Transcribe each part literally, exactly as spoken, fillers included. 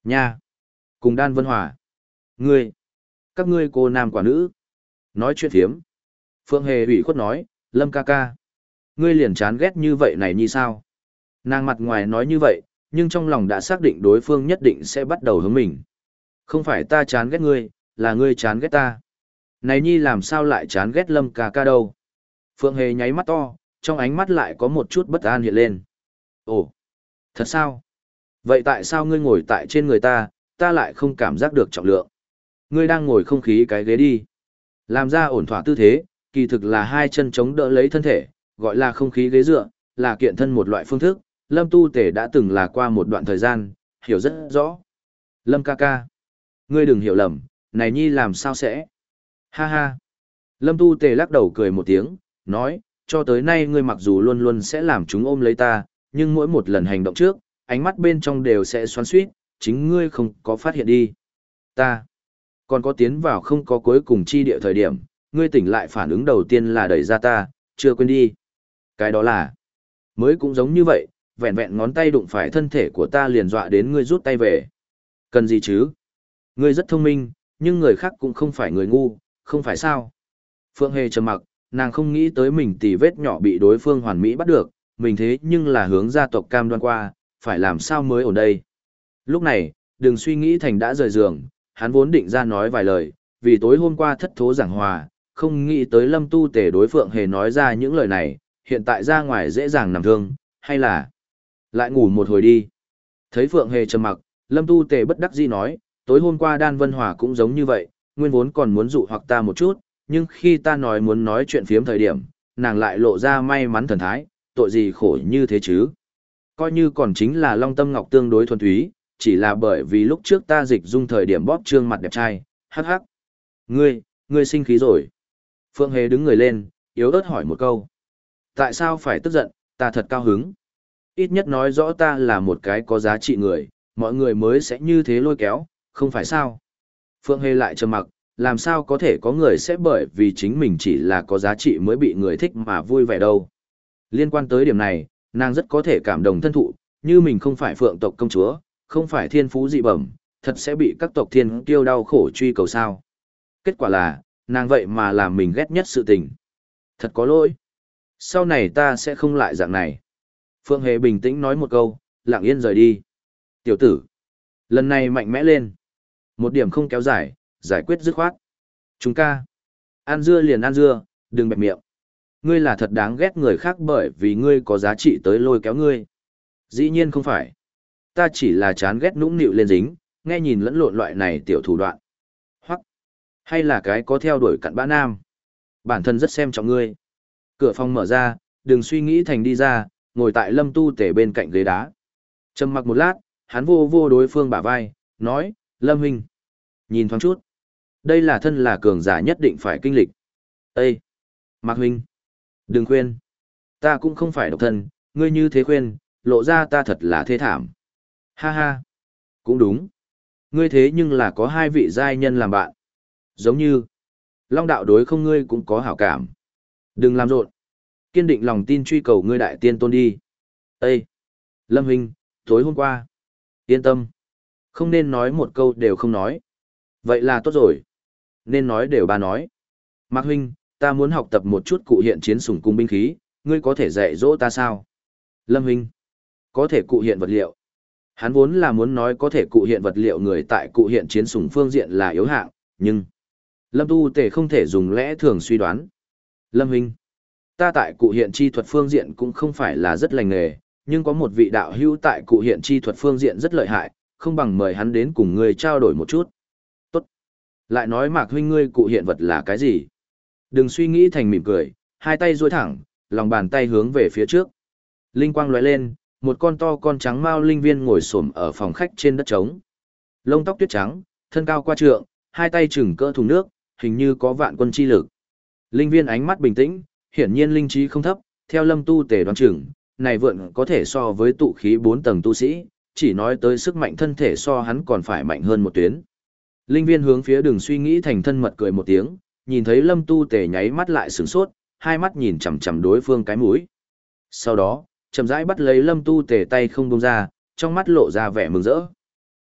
Nha! Cùng Đan Vân Hòa. Ngươi! Các ngươi cô nam quả nữ. Nói chuyện thiếm. Phượng Hề ủy khuất nói, Lâm ca ca. Ngươi liền chán ghét như vậy này như sao? Nàng mặt ngoài nói như vậy, nhưng trong lòng đã xác định đối phương nhất định sẽ bắt đầu hướng mình. Không phải ta chán ghét ngươi, là ngươi chán ghét ta. Này nhi làm sao lại chán ghét Lâm ca ca đâu? Phượng Hề nháy mắt to, trong ánh mắt lại có một chút bất an hiện lên. Ồ, thật sao? Vậy tại sao ngươi ngồi tại trên người ta, ta lại không cảm giác được trọng lượng? Ngươi đang ngồi không khí cái ghế đi. Làm ra ổn thỏa tư thế, kỳ thực là hai chân chống đỡ lấy thân thể, gọi là không khí ghế dựa, là kiện thân một loại phương thức. Lâm Tu Tể đã từng là qua một đoạn thời gian, hiểu rất rõ. Lâm ca ca. Ngươi đừng hiểu lầm, này nhi làm sao sẽ? Ha ha. Lâm Tu Tề lắc đầu cười một tiếng, nói, cho tới nay ngươi mặc dù luôn luôn sẽ làm chúng ôm lấy ta, nhưng mỗi một lần hành động trước, ánh mắt bên trong đều sẽ xoắn xuýt, chính ngươi không có phát hiện đi. Ta, còn có tiến vào không có cuối cùng chi địa thời điểm, ngươi tỉnh lại phản ứng đầu tiên là đẩy ra ta, chưa quên đi. Cái đó là, mới cũng giống như vậy, vẹn vẹn ngón tay đụng phải thân thể của ta liền dọa đến ngươi rút tay về. Cần gì chứ? Ngươi rất thông minh, nhưng người khác cũng không phải người ngu, không phải sao? Phượng Hề trầm mặc, nàng không nghĩ tới mình tì vết nhỏ bị đối phương hoàn mỹ bắt được, mình thế nhưng là hướng gia tộc cam đoan qua, phải làm sao mới ổn đây. Lúc này, đừng suy nghĩ thành đã rời giường, hắn vốn định ra nói vài lời, vì tối hôm qua thất thố giảng hòa, không nghĩ tới Lâm Tu Tể đối Phượng Hề nói ra những lời này, hiện tại ra ngoài dễ dàng nằm thương, hay là lại ngủ một hồi đi. Thấy Phượng Hề trầm mặc, Lâm Tu Tể bất đắc dĩ nói, tối hôm qua Đan Vân Hòa cũng giống như vậy, nguyên vốn còn muốn dụ hoặc ta một chút, nhưng khi ta nói muốn nói chuyện phiếm thời điểm, nàng lại lộ ra may mắn thần thái, tội gì khổ như thế chứ. Coi như còn chính là Long Tâm Ngọc tương đối thuần túy, chỉ là bởi vì lúc trước ta dịch dung thời điểm bóp trương mặt đẹp trai, hắc hắc. Ngươi, ngươi sinh khí rồi. Phượng Hề đứng người lên, yếu ớt hỏi một câu. Tại sao phải tức giận, ta thật cao hứng. Ít nhất nói rõ ta là một cái có giá trị người, mọi người mới sẽ như thế lôi kéo, không phải sao. Phượng Hề lại trầm mặc, làm sao có thể có người sẽ bởi vì chính mình chỉ là có giá trị mới bị người thích mà vui vẻ đâu. Liên quan tới điểm này, nàng rất có thể cảm động thân thụ, như mình không phải phượng tộc công chúa, không phải thiên phú dị bẩm, thật sẽ bị các tộc thiên kiêu đau khổ truy cầu sao. Kết quả là, nàng vậy mà làm mình ghét nhất sự tình. Thật có lỗi. Sau này ta sẽ không lại dạng này. Phượng Hề bình tĩnh nói một câu, lặng yên rời đi. Tiểu tử. Lần này mạnh mẽ lên. Một điểm không kéo dài, giải quyết dứt khoát. Chúng ca. Ăn dưa liền ăn dưa, đừng bẹp miệng. Ngươi là thật đáng ghét người khác bởi vì ngươi có giá trị tới lôi kéo ngươi. Dĩ nhiên không phải. Ta chỉ là chán ghét nũng nịu lên dính, nghe nhìn lẫn lộn loại này tiểu thủ đoạn. Hoặc, hay là cái có theo đuổi cặn bã nam. Bản thân rất xem trọng ngươi. Cửa phòng mở ra, đừng suy nghĩ thành đi ra, ngồi tại Lâm Tu Tể bên cạnh ghế đá. Trầm mặc một lát, hắn vô vô đối phương bả vai, nói, Lâm huynh. Nhìn thoáng chút. Đây là thân là cường giả nhất định phải kinh lịch. Ê! Mạc huynh! Đừng khuyên. Ta cũng không phải độc thân, ngươi như thế khuyên, lộ ra ta thật là thê thảm. Ha ha! Cũng đúng. Ngươi thế nhưng là có hai vị giai nhân làm bạn. Giống như, Long đạo đối không ngươi cũng có hảo cảm. Đừng làm rộn. Kiên định lòng tin truy cầu ngươi đại tiên tôn đi. Ê! Lâm huynh, tối hôm qua. Yên tâm. Không nên nói một câu đều không nói. Vậy là tốt rồi. Nên nói đều ba nói. Mạc huynh, ta muốn học tập một chút cụ hiện chiến sủng cung binh khí, ngươi có thể dạy dỗ ta sao? Lâm huynh, có thể cụ hiện vật liệu. Hắn vốn là muốn nói có thể cụ hiện vật liệu người tại cụ hiện chiến sủng phương diện là yếu hạng, nhưng Lâm Tu Tể không thể dùng lẽ thường suy đoán. Lâm huynh, ta tại cụ hiện chi thuật phương diện cũng không phải là rất lành nghề, nhưng có một vị đạo hữu tại cụ hiện chi thuật phương diện rất lợi hại, không bằng mời hắn đến cùng ngươi trao đổi một chút. Tốt. Lại nói Mạc huynh ngươi cụ hiện vật là cái gì? Đừng suy nghĩ thành mỉm cười, hai tay duỗi thẳng, lòng bàn tay hướng về phía trước. Linh quang lóe lên, một con to con trắng mao linh viên ngồi xổm ở phòng khách trên đất trống. Lông tóc tuyết trắng, thân cao qua trượng, hai tay chừng cỡ thùng nước, hình như có vạn quân chi lực. Linh viên ánh mắt bình tĩnh, hiển nhiên linh trí không thấp, theo Lâm Tu Tể đoán chừng, này vượn có thể so với tụ khí bốn tầng tu sĩ, chỉ nói tới sức mạnh thân thể so hắn còn phải mạnh hơn một tuyến. Linh viên hướng phía Đường suy nghĩ thành thân mật cười một tiếng, nhìn thấy Lâm Tu Tể nháy mắt lại sửng sốt, hai mắt nhìn chằm chằm đối phương cái mũi. Sau đó, chậm rãi bắt lấy Lâm Tu Tể tay không buông ra, trong mắt lộ ra vẻ mừng rỡ.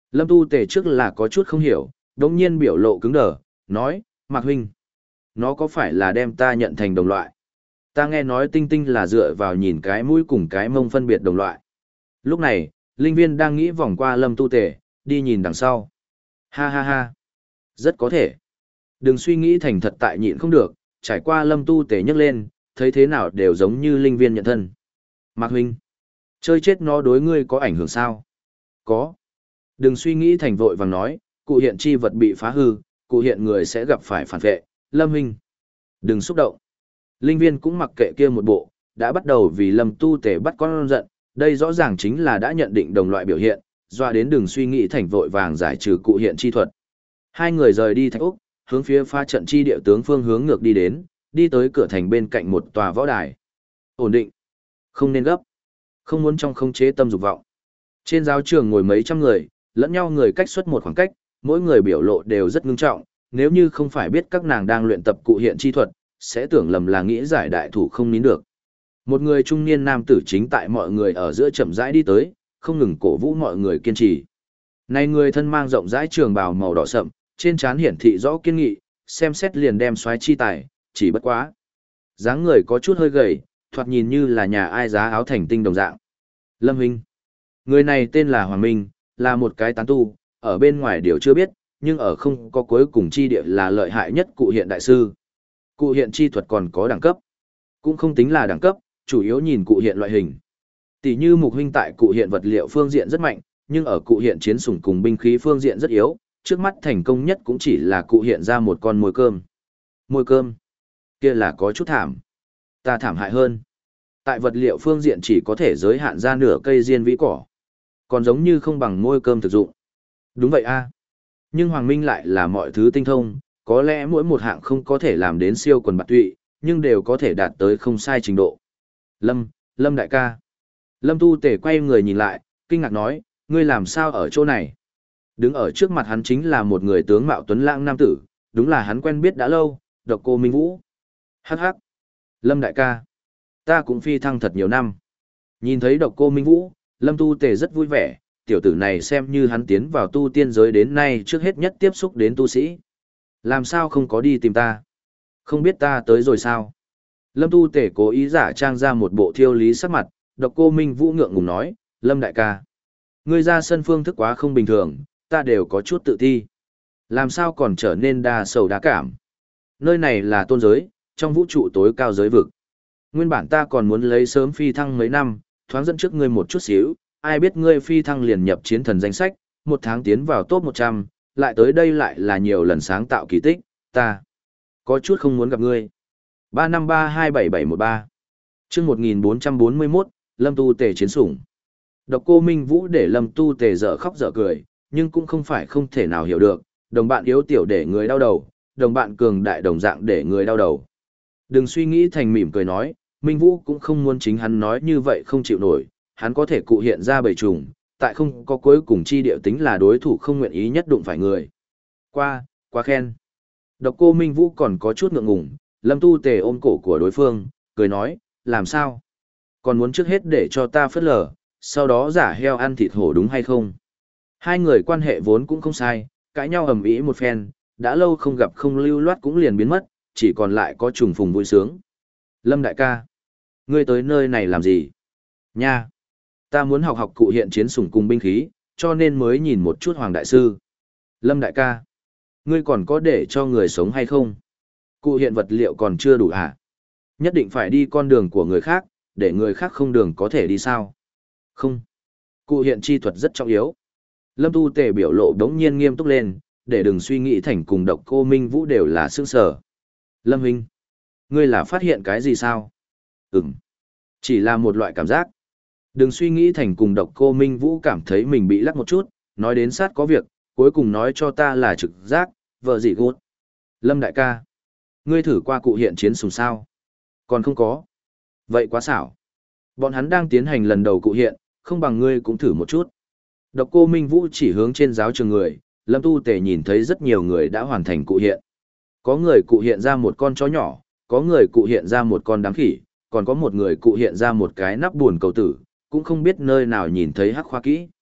Lâm Tu Tề trước là có chút không hiểu, đống nhiên biểu lộ cứng đờ, nói, Mạc huynh, nó có phải là đem ta nhận thành đồng loại? Ta nghe nói tinh tinh là dựa vào nhìn cái mũi cùng cái mông phân biệt đồng loại. Lúc này, linh viên đang nghĩ vòng qua Lâm Tu Tề, đi nhìn đằng sau. Ha ha ha, rất có thể. Đừng suy nghĩ thành thật tại nhịn không được, trải qua Lâm Tu Tề nhấc lên, thấy thế nào đều giống như linh viên nhận thân. Mạc huynh, chơi chết nó đối ngươi có ảnh hưởng sao? Có. Đừng suy nghĩ thành vội vàng nói, cụ hiện chi vật bị phá hư, cụ hiện người sẽ gặp phải phản vệ, Lâm huynh. Đừng xúc động. Linh viên cũng mặc kệ kia một bộ, đã bắt đầu vì Lâm Tu Tề bắt con giận, đây rõ ràng chính là đã nhận định đồng loại biểu hiện, doa đến đừng suy nghĩ thành vội vàng giải trừ cụ hiện chi thuật. Hai người rời đi Thạch Úc, hướng phía pha trận chi địa tướng phương hướng ngược đi đến, đi tới cửa thành bên cạnh một tòa võ đài. Ổn định, không nên gấp, không muốn trong không chế tâm dục vọng. Trên giáo trường ngồi mấy trăm người, lẫn nhau người cách xuất một khoảng cách, mỗi người biểu lộ đều rất ngưng trọng, nếu như không phải biết các nàng đang luyện tập cụ hiện chi thuật, sẽ tưởng lầm là nghĩ giải đại thủ không nín được. Một người trung niên nam tử chính tại mọi người ở giữa chậm rãi đi tới, không ngừng cổ vũ mọi người kiên trì. Này người thân mang rộng rãi trường bào màu đỏ sậm, trên trán hiển thị rõ kiên nghị, xem xét liền đem xoáy chi tài, chỉ bất quá. Dáng người có chút hơi gầy, thoạt nhìn như là nhà ai giá áo thành tinh đồng dạng. Lâm Hinh. Người này tên là Hoàng Minh, là một cái tán tu, ở bên ngoài điều chưa biết, nhưng ở không có cuối cùng chi địa là lợi hại nhất cụ hiện đại sư. Cụ hiện chi thuật còn có đẳng cấp. Cũng không tính là đẳng cấp, chủ yếu nhìn cụ hiện loại hình. Tỷ như Mục huynh tại cụ hiện vật liệu phương diện rất mạnh, nhưng ở cụ hiện chiến sủng cùng binh khí phương diện rất yếu, trước mắt thành công nhất cũng chỉ là cụ hiện ra một con mồi cơm. Mồi cơm? Kia là có chút thảm. Ta thảm hại hơn. Tại vật liệu phương diện chỉ có thể giới hạn ra nửa cây diên vĩ cỏ. Còn giống như không bằng môi cơm thực dụng. Đúng vậy a. Nhưng Hoàng Minh lại là mọi thứ tinh thông, có lẽ mỗi một hạng không có thể làm đến siêu quần bạt tụy, nhưng đều có thể đạt tới không sai trình độ. Lâm, Lâm đại ca. Lâm Tu Tề quay người nhìn lại, kinh ngạc nói, ngươi làm sao ở chỗ này? Đứng ở trước mặt hắn chính là một người tướng mạo tuấn lãng nam tử, đúng là hắn quen biết đã lâu, Độc Cô Minh Vũ. Hắc hắc. Lâm đại ca. Ta cũng phi thăng thật nhiều năm. Nhìn thấy Độc Cô Minh Vũ, Lâm Tu Tề rất vui vẻ, tiểu tử này xem như hắn tiến vào tu tiên giới đến nay trước hết nhất tiếp xúc đến tu sĩ. Làm sao không có đi tìm ta? Không biết ta tới rồi sao? Lâm Tu Tề cố ý giả trang ra một bộ thiêu lý sắc mặt, Độc Cô Minh Vũ ngượng ngùng nói, Lâm đại ca. Ngươi ra sân phương thức quá không bình thường, ta đều có chút tự ti. Làm sao còn trở nên đa sầu đa cảm? Nơi này là tôn giới, trong vũ trụ tối cao giới vực. Nguyên bản ta còn muốn lấy sớm phi thăng mấy năm, thoáng dẫn trước ngươi một chút xíu, ai biết ngươi phi thăng liền nhập chiến thần danh sách, một tháng tiến vào top một trăm, lại tới đây lại là nhiều lần sáng tạo kỳ tích, ta có chút không muốn gặp ngươi. ba năm ba hai bảy bảy một ba Chương một nghìn bốn trăm bốn mươi mốt, Lâm Tu Tề chiến sủng. Độc Cô Minh Vũ để Lâm Tu Tề dở khóc dở cười, nhưng cũng không phải không thể nào hiểu được, đồng bạn yếu tiểu để người đau đầu, đồng bạn cường đại đồng dạng để người đau đầu. Đừng suy nghĩ thành mỉm cười nói, Minh Vũ cũng không muốn chính hắn nói như vậy không chịu nổi, hắn có thể cụ hiện ra bầy trùng, tại không có cuối cùng chi địa tính là đối thủ không nguyện ý nhất đụng phải người. Qua, quá khen. Độc Cô Minh Vũ còn có chút ngượng ngùng, Lâm Tu Tề ôm cổ của đối phương, cười nói, làm sao? Còn muốn trước hết để cho ta phớt lờ, sau đó giả heo ăn thịt hổ đúng hay không? Hai người quan hệ vốn cũng không sai, cãi nhau ầm ĩ một phen, đã lâu không gặp không lưu loát cũng liền biến mất, chỉ còn lại có trùng phùng vui sướng. Lâm đại ca, ngươi tới nơi này làm gì? Nha, ta muốn học học cụ hiện chiến sủng cùng binh khí, cho nên mới nhìn một chút Hoàng đại sư. Lâm đại ca, ngươi còn có để cho người sống hay không? Cụ hiện vật liệu còn chưa đủ hả? Nhất định phải đi con đường của người khác, để người khác không đường có thể đi sao? Không. Cụ hiện chi thuật rất trọng yếu. Lâm Tu Tề biểu lộ đống nhiên nghiêm túc lên, để đừng suy nghĩ thành cùng Độc Cô Minh Vũ đều là sương sở. Lâm huynh, ngươi là phát hiện cái gì sao? Ừm, chỉ là một loại cảm giác. Đừng suy nghĩ thành cùng Độc Cô Minh Vũ cảm thấy mình bị lắc một chút, nói đến sát có việc, cuối cùng nói cho ta là trực giác, vợ gì gút. Lâm đại ca, ngươi thử qua cụ hiện chiến sùng sao? Còn không có. Vậy quá xảo. Bọn hắn đang tiến hành lần đầu cụ hiện, không bằng ngươi cũng thử một chút. Độc Cô Minh Vũ chỉ hướng trên giáo trường người, Lâm Tu Tề nhìn thấy rất nhiều người đã hoàn thành cụ hiện. Có người cụ hiện ra một con chó nhỏ, có người cụ hiện ra một con đám khỉ, còn có một người cụ hiện ra một cái nắp buồn cầu tử, cũng không biết nơi nào nhìn thấy hắc khoa kỹ.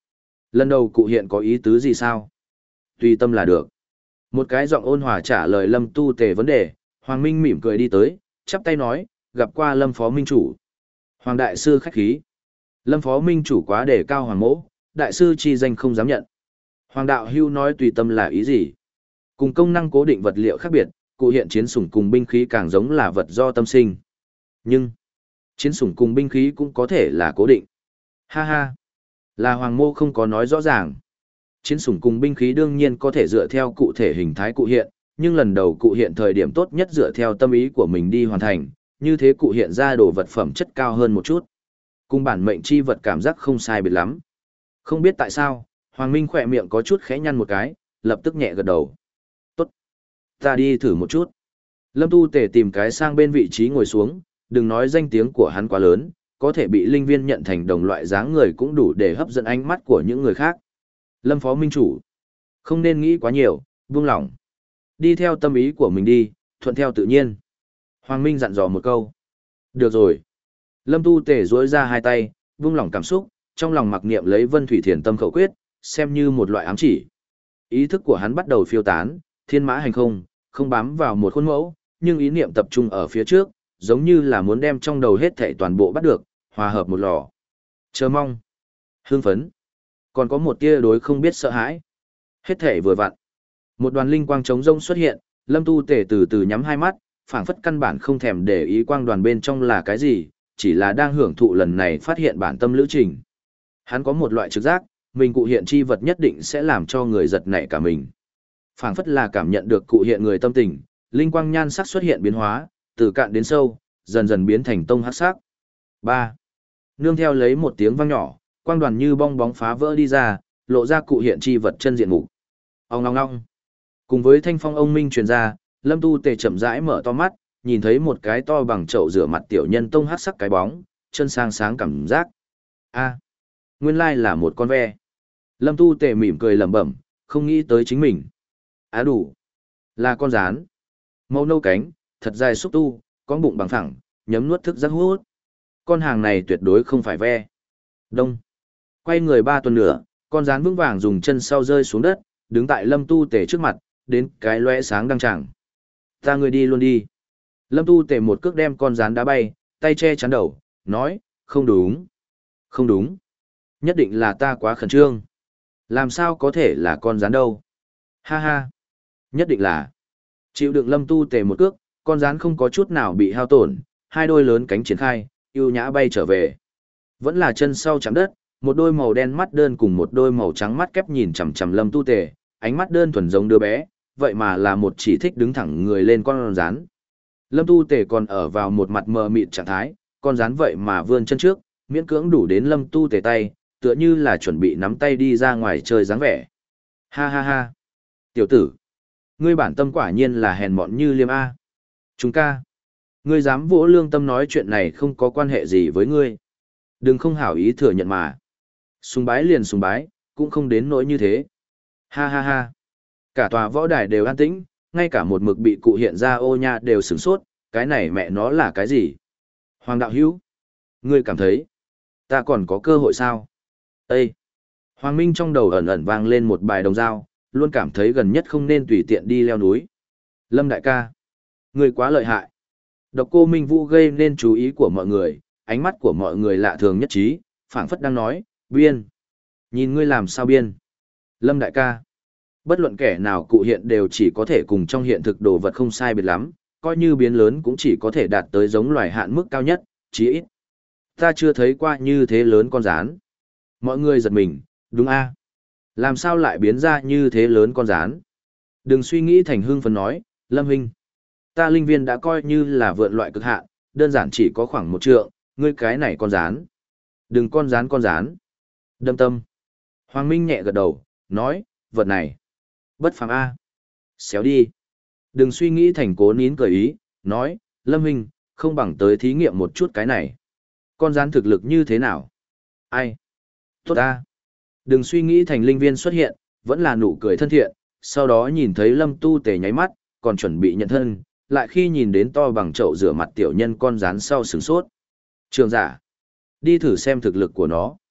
Lần đầu cụ hiện có ý tứ gì sao? Tùy tâm là được. Một cái giọng ôn hòa trả lời Lâm Tu Tề vấn đề, Hoàng Minh mỉm cười đi tới, chắp tay nói, gặp qua Lâm Phó Minh Chủ. Hoàng Đại Sư khách khí. Lâm Phó Minh Chủ quá đề cao Hoàng Mỗ, Đại Sư chi danh không dám nhận. Hoàng Đạo Hưu nói tùy tâm là ý gì? Cùng công năng cố định vật liệu khác biệt, cụ hiện chiến sủng cùng binh khí càng giống là vật do tâm sinh. Nhưng, chiến sủng cùng binh khí cũng có thể là cố định. Ha ha, là Hoàng Mô không có nói rõ ràng. Chiến sủng cùng binh khí đương nhiên có thể dựa theo cụ thể hình thái cụ hiện, nhưng lần đầu cụ hiện thời điểm tốt nhất dựa theo tâm ý của mình đi hoàn thành, như thế cụ hiện ra đồ vật phẩm chất cao hơn một chút. Cùng bản mệnh chi vật cảm giác không sai biệt lắm. Không biết tại sao, Hoàng Minh khỏe miệng có chút khẽ nhăn một cái, lập tức nhẹ gật đầu. Tốt, ta đi thử một chút. Lâm Tu Tề tìm cái sang bên vị trí ngồi xuống, đừng nói danh tiếng của hắn quá lớn, có thể bị linh viên nhận thành đồng loại dáng người cũng đủ để hấp dẫn ánh mắt của những người khác. Lâm Phó Minh Chủ, không nên nghĩ quá nhiều, buông lỏng. Đi theo tâm ý của mình đi, thuận theo tự nhiên. Hoàng Minh dặn dò một câu. Được rồi. Lâm Tu Tề duỗi ra hai tay, buông lỏng cảm xúc, trong lòng mặc niệm lấy Vân Thủy Thiền Tâm khẩu quyết, xem như một loại ám chỉ. Ý thức của hắn bắt đầu phiêu tán, thiên mã hành không, không bám vào một khuôn mẫu, nhưng ý niệm tập trung ở phía trước, giống như là muốn đem trong đầu hết thảy toàn bộ bắt được, hòa hợp một lò. Chờ mong, hưng phấn, còn có một tia đối không biết sợ hãi. Hết thảy vừa vặn. Một đoàn linh quang trống rông xuất hiện, Lâm Tu Tề từ từ nhắm hai mắt, phảng phất căn bản không thèm để ý quang đoàn bên trong là cái gì, chỉ là đang hưởng thụ lần này phát hiện bản tâm lữ trình. Hắn có một loại trực giác, mình cụ hiện chi vật nhất định sẽ làm cho người giật nảy cả mình. Phảng phất là cảm nhận được cụ hiện người tâm tình, linh quang nhan sắc xuất hiện biến hóa, từ cạn đến sâu, dần dần biến thành tông hắc sắc. ba. Nương theo lấy một tiếng vang nhỏ, quang đoàn như bong bóng phá vỡ đi ra, lộ ra cụ hiện chi vật chân diện mục. Ong ong ong. Cùng với thanh phong ông minh truyền ra, Lâm Tu Tề chậm rãi mở to mắt, nhìn thấy một cái to bằng chậu rửa mặt tiểu nhân tông hắc sắc cái bóng, chân sang sáng cảm giác. A, nguyên lai là một con ve. Lâm Tu Tề mỉm cười lẩm bẩm, không nghĩ tới chính mình. Á đủ, là con rán. Màu nâu cánh, thật dài xúc tu, con bụng bằng phẳng, nhấm nuốt thức giác hút. Con hàng này tuyệt đối không phải ve. Đông. Quay người ba tuần nữa, con rán vững vàng dùng chân sau rơi xuống đất, đứng tại Lâm Tu Tề trước mặt, đến cái lóe sáng đăng tràng. Ta người đi luôn đi. Lâm Tu Tề một cước đem con rán đá bay, tay che chắn đầu, nói, không đúng. Không đúng. Nhất định là ta quá khẩn trương. Làm sao có thể là con rán đâu? Ha ha. Nhất định là. Chịu đựng Lâm Tu Tề một cước, con rán không có chút nào bị hao tổn, hai đôi lớn cánh triển khai, ưu nhã bay trở về. Vẫn là chân sau chạm đất, một đôi màu đen mắt đơn cùng một đôi màu trắng mắt kép nhìn chằm chằm Lâm Tu Tề, ánh mắt đơn thuần giống đứa bé, vậy mà là một chỉ thích đứng thẳng người lên con rán. Lâm Tu Tề còn ở vào một mặt mờ mịt trạng thái, con rán vậy mà vươn chân trước, miễn cưỡng đủ đến Lâm Tu Tề tay, tựa như là chuẩn bị nắm tay đi ra ngoài chơi dáng vẻ. Ha ha ha. Tiểu tử, ngươi bản tâm quả nhiên là hèn mọn như liêm A. Chúng ca, ngươi dám vỗ lương tâm nói chuyện này không có quan hệ gì với ngươi. Đừng không hảo ý thừa nhận mà. Sùng bái liền sùng bái, cũng không đến nỗi như thế. Ha ha ha. Cả tòa võ đài đều an tĩnh, ngay cả một mực bị cụ hiện ra ô nha đều sửng sốt, cái này mẹ nó là cái gì? Hoàng đạo hữu, ngươi cảm thấy, ta còn có cơ hội sao? Ê! Hoàng Minh trong đầu ẩn ẩn vang lên một bài đồng dao, luôn cảm thấy gần nhất không nên tùy tiện đi leo núi. Lâm đại ca, ngươi quá lợi hại. Độc Cô Minh Vũ gây nên chú ý của mọi người, ánh mắt của mọi người lạ thường nhất trí, phảng phất đang nói, biên. Nhìn ngươi làm sao biên. Lâm đại ca, bất luận kẻ nào cụ hiện đều chỉ có thể cùng trong hiện thực đồ vật không sai biệt lắm, coi như biến lớn cũng chỉ có thể đạt tới giống loài hạn mức cao nhất, chí ít. Ta chưa thấy qua như thế lớn con rán. Mọi người giật mình, đúng a? Làm sao lại biến ra như thế lớn con rán? Đừng suy nghĩ thành hưng phấn nói, Lâm huynh, ta linh viên đã coi như là vượt loại cực hạn, đơn giản chỉ có khoảng một trượng, ngươi cái này con rán. Đừng con rán con rán. Đâm tâm. Hoàng Minh nhẹ gật đầu, nói, vật này. Bất phàm A. Xéo đi. Đừng suy nghĩ thành cố nín cười ý, nói, Lâm huynh, không bằng tới thí nghiệm một chút cái này. Con rán thực lực như thế nào? Ai? Tốt A. Đừng suy nghĩ thành linh viên xuất hiện, vẫn là nụ cười thân thiện, sau đó nhìn thấy Lâm Tu Tề nháy mắt, còn chuẩn bị nhận thân, lại khi nhìn đến to bằng chậu rửa mặt tiểu nhân con rán sau sửng sốt. Trường giả. Đi thử xem thực lực của nó.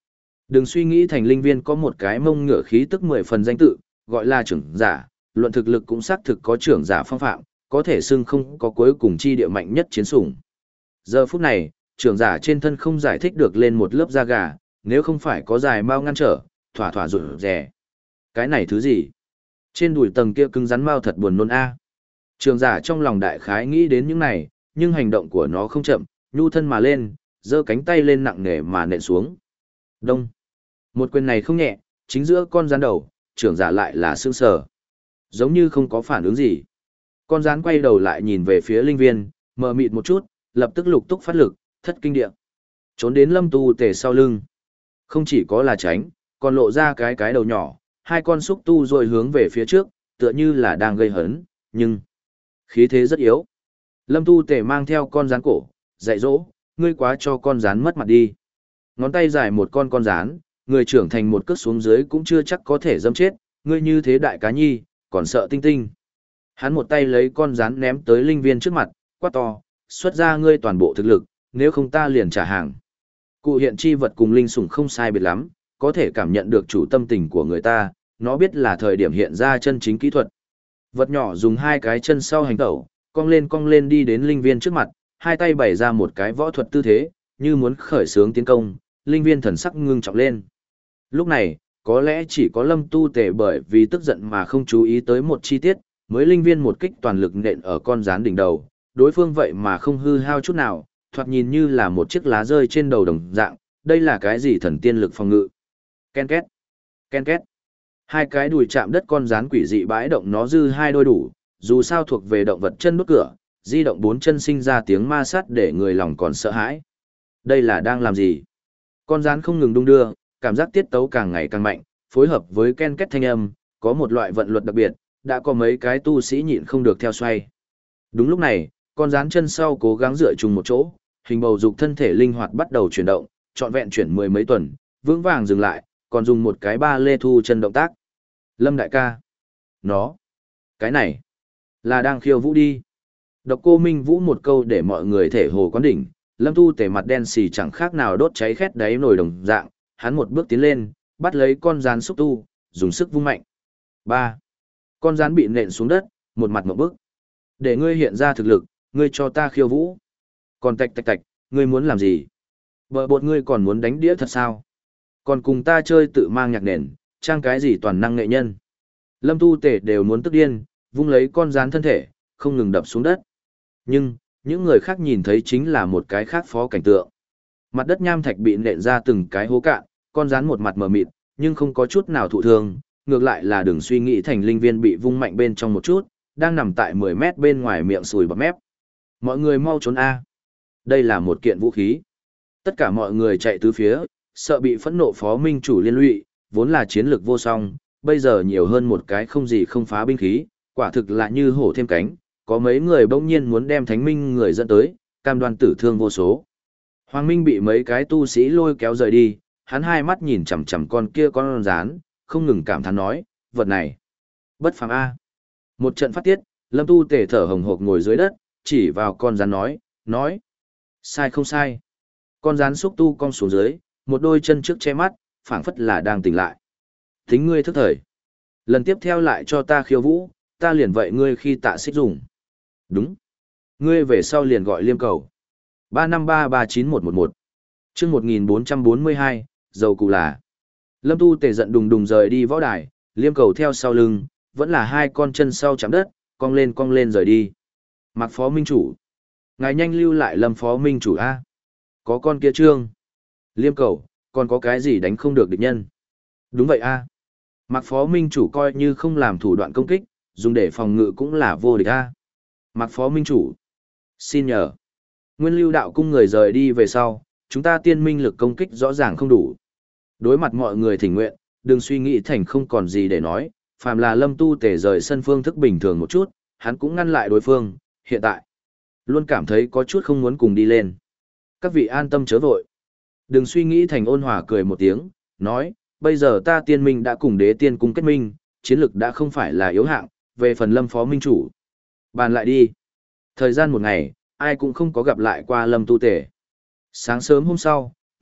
Đừng suy nghĩ thành linh viên có một cái mông ngựa khí tức mười phần danh tự, gọi là trưởng giả, luận thực lực cũng xác thực có trưởng giả phong phạm, có thể xưng không có cuối cùng chi địa mạnh nhất chiến sủng. Giờ phút này, trưởng giả trên thân không giải thích được lên một lớp da gà, nếu không phải có dài mao ngăn trở, thỏa thỏa rụt rè. Cái này thứ gì? Trên đùi tầng kia cứng rắn mao thật buồn nôn a. Trưởng giả trong lòng đại khái nghĩ đến những này, nhưng hành động của nó không chậm, nhu thân mà lên, giơ cánh tay lên nặng nề mà nện xuống. Đông. Một quyền này không nhẹ, chính giữa con rắn đầu, trưởng giả lại là sững sờ. Giống như không có phản ứng gì. Con rắn quay đầu lại nhìn về phía linh viên, mờ mịt một chút, lập tức lục túc phát lực, thất kinh địa. Trốn đến Lâm Tu Tề sau lưng. Không chỉ có là tránh, còn lộ ra cái cái đầu nhỏ, hai con xúc tu rồi hướng về phía trước, tựa như là đang gây hấn, nhưng khí thế rất yếu. Lâm Tu Tề mang theo con rắn cổ, dạy dỗ, ngươi quá cho con rắn mất mặt đi. Ngón tay dài một con con rắn, người trưởng thành một cước xuống dưới cũng chưa chắc có thể dâm chết, ngươi như thế đại cá nhi, còn sợ tinh tinh. Hắn một tay lấy con rắn ném tới linh viên trước mặt, quát to, xuất ra ngươi toàn bộ thực lực, nếu không ta liền trả hàng. Cụ hiện chi vật cùng linh sủng không sai biệt lắm, có thể cảm nhận được chủ tâm tình của người ta, nó biết là thời điểm hiện ra chân chính kỹ thuật. Vật nhỏ dùng hai cái chân sau hành tẩu, cong lên cong lên đi đến linh viên trước mặt, hai tay bày ra một cái võ thuật tư thế, như muốn khởi xướng tiến công, linh viên thần sắc ngưng trọng lên. Lúc này, có lẽ chỉ có Lâm Tu Tề bởi vì tức giận mà không chú ý tới một chi tiết, mới linh viên một kích toàn lực nện ở con rắn đỉnh đầu, đối phương vậy mà không hư hao chút nào, thoạt nhìn như là một chiếc lá rơi trên đầu đồng dạng, đây là cái gì thần tiên lực phòng ngự. Ken két, ken két. Hai cái đùi chạm đất con rắn quỷ dị bãi động nó dư hai đôi đủ, dù sao thuộc về động vật chân đốt cửa, di động bốn chân sinh ra tiếng ma sát để người lòng còn sợ hãi. Đây là đang làm gì? Con rắn không ngừng đung đưa, cảm giác tiết tấu càng ngày càng mạnh, phối hợp với ken két thanh âm, có một loại vận luật đặc biệt, đã có mấy cái tu sĩ nhịn không được theo xoay. Đúng lúc này, con rắn chân sau cố gắng dựa chung một chỗ, hình bầu dục thân thể linh hoạt bắt đầu chuyển động, trọn vẹn chuyển mười mấy tuần, vững vàng dừng lại, còn dùng một cái ba lê thu chân động tác. Lâm đại ca, nó, cái này, là đang khiêu vũ đi. Độc Cô Minh Vũ một câu để mọi người thể hồ quán đỉnh, Lâm Tu Tề mặt đen xì chẳng khác nào đốt cháy khét đáy nồi đồng dạng, hắn một bước tiến lên, bắt lấy con rắn xúc tu, dùng sức vung mạnh. Ba, con rắn bị nện xuống đất, một mặt một bước. Để ngươi hiện ra thực lực, ngươi cho ta khiêu vũ. Còn tạch tạch tạch, ngươi muốn làm gì? Bờ bột ngươi còn muốn đánh đĩa thật sao? Còn cùng ta chơi tự mang nhạc nền, trang cái gì toàn năng nghệ nhân? Lâm Tu Tề đều muốn tức điên, vung lấy con rắn thân thể, không ngừng đập xuống đất. Nhưng, những người khác nhìn thấy chính là một cái khác phó cảnh tượng. Mặt đất nham thạch bị nện ra từng cái hố cạn, con rắn một mặt mờ mịt, nhưng không có chút nào thụ thương, ngược lại là đừng suy nghĩ thành linh viên bị vung mạnh bên trong một chút, đang nằm tại mười mét bên ngoài miệng sùi bọt mép. Mọi người mau trốn A. Đây là một kiện vũ khí. Tất cả mọi người chạy tứ phía, sợ bị phẫn nộ phó minh chủ liên lụy, vốn là chiến lược vô song, bây giờ nhiều hơn một cái không gì không phá binh khí, quả thực là như hổ thêm cánh, có mấy người bỗng nhiên muốn đem thánh minh người dẫn tới, cam đoan tử thương vô số. Hoàng Minh bị mấy cái tu sĩ lôi kéo rời đi, hắn hai mắt nhìn chằm chằm con kia con rán, không ngừng cảm thán nói, vật này, bất phàm A. Một trận phát tiết, Lâm Tu Tề thở hồng hộc ngồi dưới đất, chỉ vào con rắn nói, nói, sai không sai. Con rắn xúc tu cong xuống dưới, một đôi chân trước che mắt, phảng phất là đang tỉnh lại. Tính ngươi thức thời. Lần tiếp theo lại cho ta khiêu vũ, ta liền vậy ngươi khi tạ xích dùng. Đúng. Ngươi về sau liền gọi liêm cầu. ba năm ba ba chín một một một. Chương một nghìn bốn trăm bốn mươi hai, dầu cụ là. Lâm Tu Tề giận đùng đùng rời đi võ đài, liêm cầu theo sau lưng, vẫn là hai con chân sau chạm đất, cong lên cong lên rời đi. Mạc phó minh chủ. Ngài nhanh lưu lại Lâm phó minh chủ A. Có con kia trương. Liêm cầu, còn có cái gì đánh không được địch nhân. Đúng vậy A. Mạc phó minh chủ coi như không làm thủ đoạn công kích, dùng để phòng ngự cũng là vô địch A. Mạc phó minh chủ. Xin nhờ. Nguyên lưu đạo cung người rời đi về sau, chúng ta tiên minh lực công kích rõ ràng không đủ. Đối mặt mọi người thỉnh nguyện, đừng suy nghĩ thành không còn gì để nói, phàm là Lâm Tu Tề rời sân phương thức bình thường một chút, hắn cũng ngăn lại đối phương, hiện tại. Luôn cảm thấy có chút không muốn cùng đi lên. Các vị an tâm chớ vội. Đừng suy nghĩ thành ôn hòa cười một tiếng, nói, bây giờ ta tiên minh đã cùng đế tiên cung kết minh, chiến lực đã không phải là yếu hạng, về phần Lâm phó minh chủ. Bàn lại đi. Thời gian một ngày, ai cũng không có gặp lại qua Lâm Tu Tề. Sáng sớm hôm sau,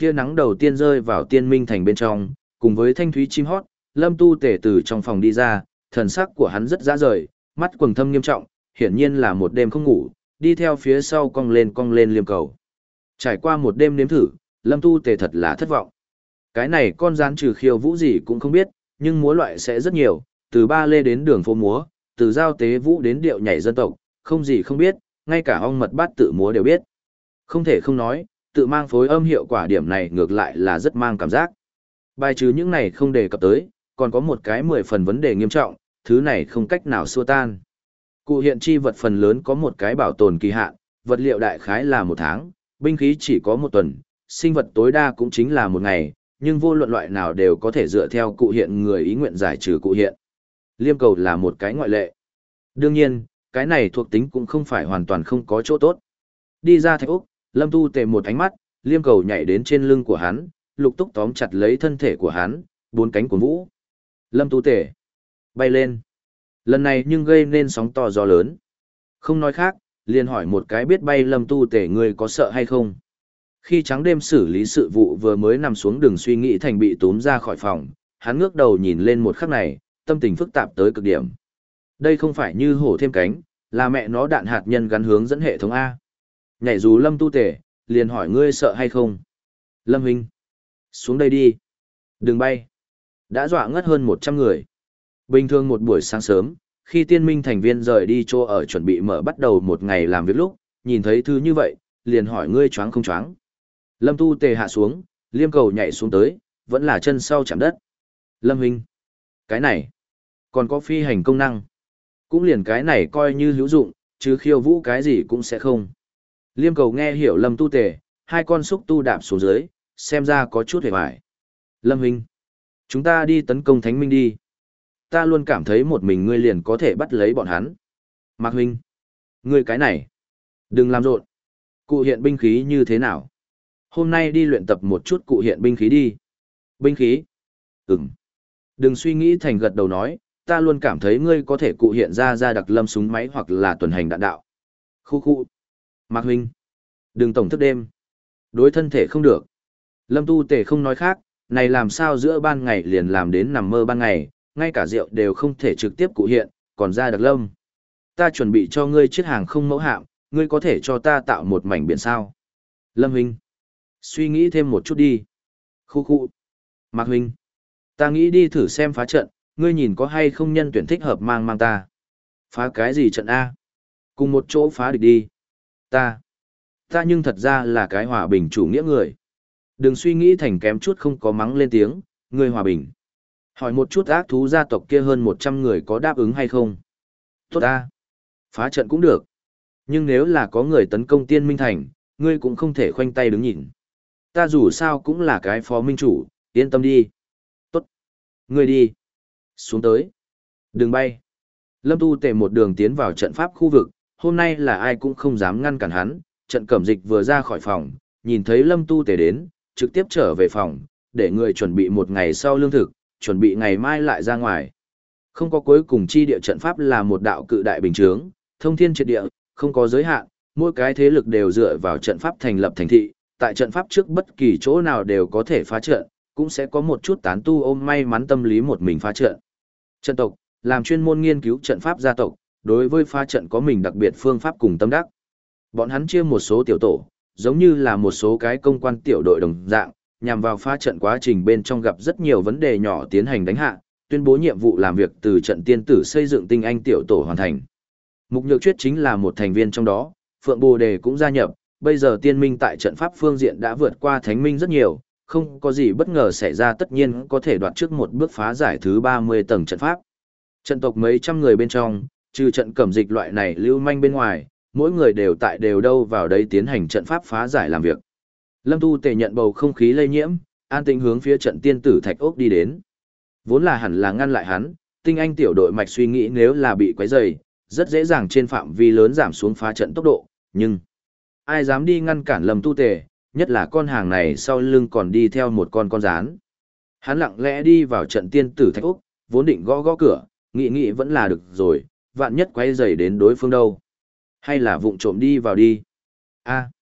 Tia nắng đầu tiên rơi vào tiên minh thành bên trong, cùng với thanh thúy chim hót, Lâm Tu Tể từ trong phòng đi ra, thần sắc của hắn rất dã rời, mắt quầng thâm nghiêm trọng, hiển nhiên là một đêm không ngủ, đi theo phía sau cong lên cong lên liêm cầu. Trải qua một đêm nếm thử, Lâm Tu Tể thật là thất vọng. Cái này con rán trừ khiêu vũ gì cũng không biết, nhưng múa loại sẽ rất nhiều, từ ba lê đến đường phố múa, từ giao tế vũ đến điệu nhảy dân tộc, không gì không biết, ngay cả ong mật bát tự múa đều biết. Không thể không nói, tự mang phối âm hiệu quả điểm này ngược lại là rất mang cảm giác. Bài trừ những này không đề cập tới, còn có một cái mười phần vấn đề nghiêm trọng, thứ này không cách nào xua tan. Cụ hiện chi vật phần lớn có một cái bảo tồn kỳ hạn, vật liệu đại khái là một tháng, binh khí chỉ có một tuần, sinh vật tối đa cũng chính là một ngày, nhưng vô luận loại nào đều có thể dựa theo cụ hiện người ý nguyện giải trừ cụ hiện. Liêm cầu là một cái ngoại lệ. Đương nhiên, cái này thuộc tính cũng không phải hoàn toàn không có chỗ tốt. Đi ra Thạch Úc, Lâm Tu Tề một ánh mắt, liêm cầu nhảy đến trên lưng của hắn, lục túc tóm chặt lấy thân thể của hắn, bốn cánh của vũ. Lâm Tu Tề bay lên. Lần này nhưng gây nên sóng to gió lớn. Không nói khác, liền hỏi một cái biết bay Lâm Tu Tề ngươi có sợ hay không. Khi trắng đêm xử lý sự vụ vừa mới nằm xuống đường suy nghĩ thành bị túm ra khỏi phòng, hắn ngước đầu nhìn lên một khắc này, tâm tình phức tạp tới cực điểm. Đây không phải như hổ thêm cánh, là mẹ nó đạn hạt nhân gắn hướng dẫn hệ thống A. Nhảy dù Lâm Tu Tề, liền hỏi ngươi sợ hay không. Lâm Huynh, xuống đây đi. Đừng bay. Đã dọa ngất hơn một trăm người. Bình thường một buổi sáng sớm, khi tiên minh thành viên rời đi chỗ ở chuẩn bị mở bắt đầu một ngày làm việc lúc, nhìn thấy thứ như vậy, liền hỏi ngươi choáng không choáng. Lâm Tu Tề hạ xuống, liêm cầu nhảy xuống tới, vẫn là chân sau chạm đất. Lâm Huynh, cái này, còn có phi hành công năng. Cũng liền cái này coi như hữu dụng, chứ khiêu vũ cái gì cũng sẽ không. Liêm cầu nghe hiểu Lâm Tu Tề, hai con xúc tu đạp xuống dưới, xem ra có chút hề hoài. Lâm Huynh, chúng ta đi tấn công Thánh Minh đi. Ta luôn cảm thấy một mình ngươi liền có thể bắt lấy bọn hắn. Mạc Huynh, ngươi cái này, đừng làm rộn. Cụ hiện binh khí như thế nào? Hôm nay đi luyện tập một chút cụ hiện binh khí đi. Binh khí? Ừm. Đừng suy nghĩ thành gật đầu nói, ta luôn cảm thấy ngươi có thể cụ hiện ra ra đặc lâm súng máy hoặc là tuần hành đạn đạo. Khu khu. Mạc Huynh, đừng tổng thức đêm. Đối thân thể không được. Lâm Tu Tề không nói khác, này làm sao giữa ban ngày liền làm đến nằm mơ ban ngày, ngay cả rượu đều không thể trực tiếp cụ hiện, còn ra đặc lâm. Ta chuẩn bị cho ngươi chiếc hàng không mẫu hạm, ngươi có thể cho ta tạo một mảnh biển sao. Lâm Huynh, suy nghĩ thêm một chút đi. Khu khu. Mạc Huynh, ta nghĩ đi thử xem phá trận, ngươi nhìn có hay không nhân tuyển thích hợp mang mang ta. Phá cái gì trận A? Cùng một chỗ phá địch đi. Ta. Ta nhưng thật ra là cái hòa bình chủ nghĩa người. Đừng suy nghĩ thành kém chút không có mắng lên tiếng, ngươi hòa bình. Hỏi một chút ác thú gia tộc kia hơn một trăm người có đáp ứng hay không? Tốt ta. Phá trận cũng được. Nhưng nếu là có người tấn công tiên minh thành, ngươi cũng không thể khoanh tay đứng nhìn. Ta dù sao cũng là cái phó minh chủ, yên tâm đi. Tốt. Ngươi đi. Xuống tới. Đừng bay. Lâm Tu Tề một đường tiến vào trận pháp khu vực, hôm nay là ai cũng không dám ngăn cản hắn. Trận cẩm dịch vừa ra khỏi phòng, nhìn thấy Lâm Tu Tề đến, trực tiếp trở về phòng, để người chuẩn bị một ngày sau lương thực, chuẩn bị ngày mai lại ra ngoài. Không có cuối cùng chi địa trận pháp là một đạo cự đại bình chướng, thông thiên triệt địa, không có giới hạn, mỗi cái thế lực đều dựa vào trận pháp thành lập thành thị, tại trận pháp trước bất kỳ chỗ nào đều có thể phá trận, cũng sẽ có một chút tán tu ôm may mắn tâm lý một mình phá trận. Trận tộc, làm chuyên môn nghiên cứu trận pháp gia tộc, đối với phá trận có mình đặc biệt phương pháp cùng tâm đắc. Bọn hắn chia một số tiểu tổ, giống như là một số cái công quan tiểu đội đồng dạng, nhằm vào phá trận quá trình bên trong gặp rất nhiều vấn đề nhỏ tiến hành đánh hạ, tuyên bố nhiệm vụ làm việc từ trận tiên tử xây dựng tinh anh tiểu tổ hoàn thành. Mục Nhược Chuyết chính là một thành viên trong đó, Phượng Bồ Đề cũng gia nhập, bây giờ tiên minh tại trận pháp phương diện đã vượt qua thánh minh rất nhiều, không có gì bất ngờ xảy ra tất nhiên có thể đoạt trước một bước phá giải thứ ba mươi tầng trận pháp. Trận tộc mấy trăm người bên trong, trừ trận cẩm dịch loại này lưu manh bên ngoài, mỗi người đều tại đều đâu vào đấy tiến hành trận pháp phá giải làm việc. Lâm Tu Tề nhận bầu không khí lây nhiễm, an tĩnh hướng phía trận tiên tử Thạch Ốc đi đến. Vốn là hẳn là ngăn lại hắn, tinh anh tiểu đội mạch suy nghĩ nếu là bị quấy rầy, rất dễ dàng trên phạm vi lớn giảm xuống phá trận tốc độ, nhưng ai dám đi ngăn cản Lâm Tu Tề, nhất là con hàng này sau lưng còn đi theo một con con rán. Hắn lặng lẽ đi vào trận tiên tử Thạch Ốc, vốn định gõ gõ cửa, nghĩ nghĩ vẫn là được rồi, vạn nhất quấy rầy đến đối phương đâu. Hay là vụng trộm đi vào đi. A.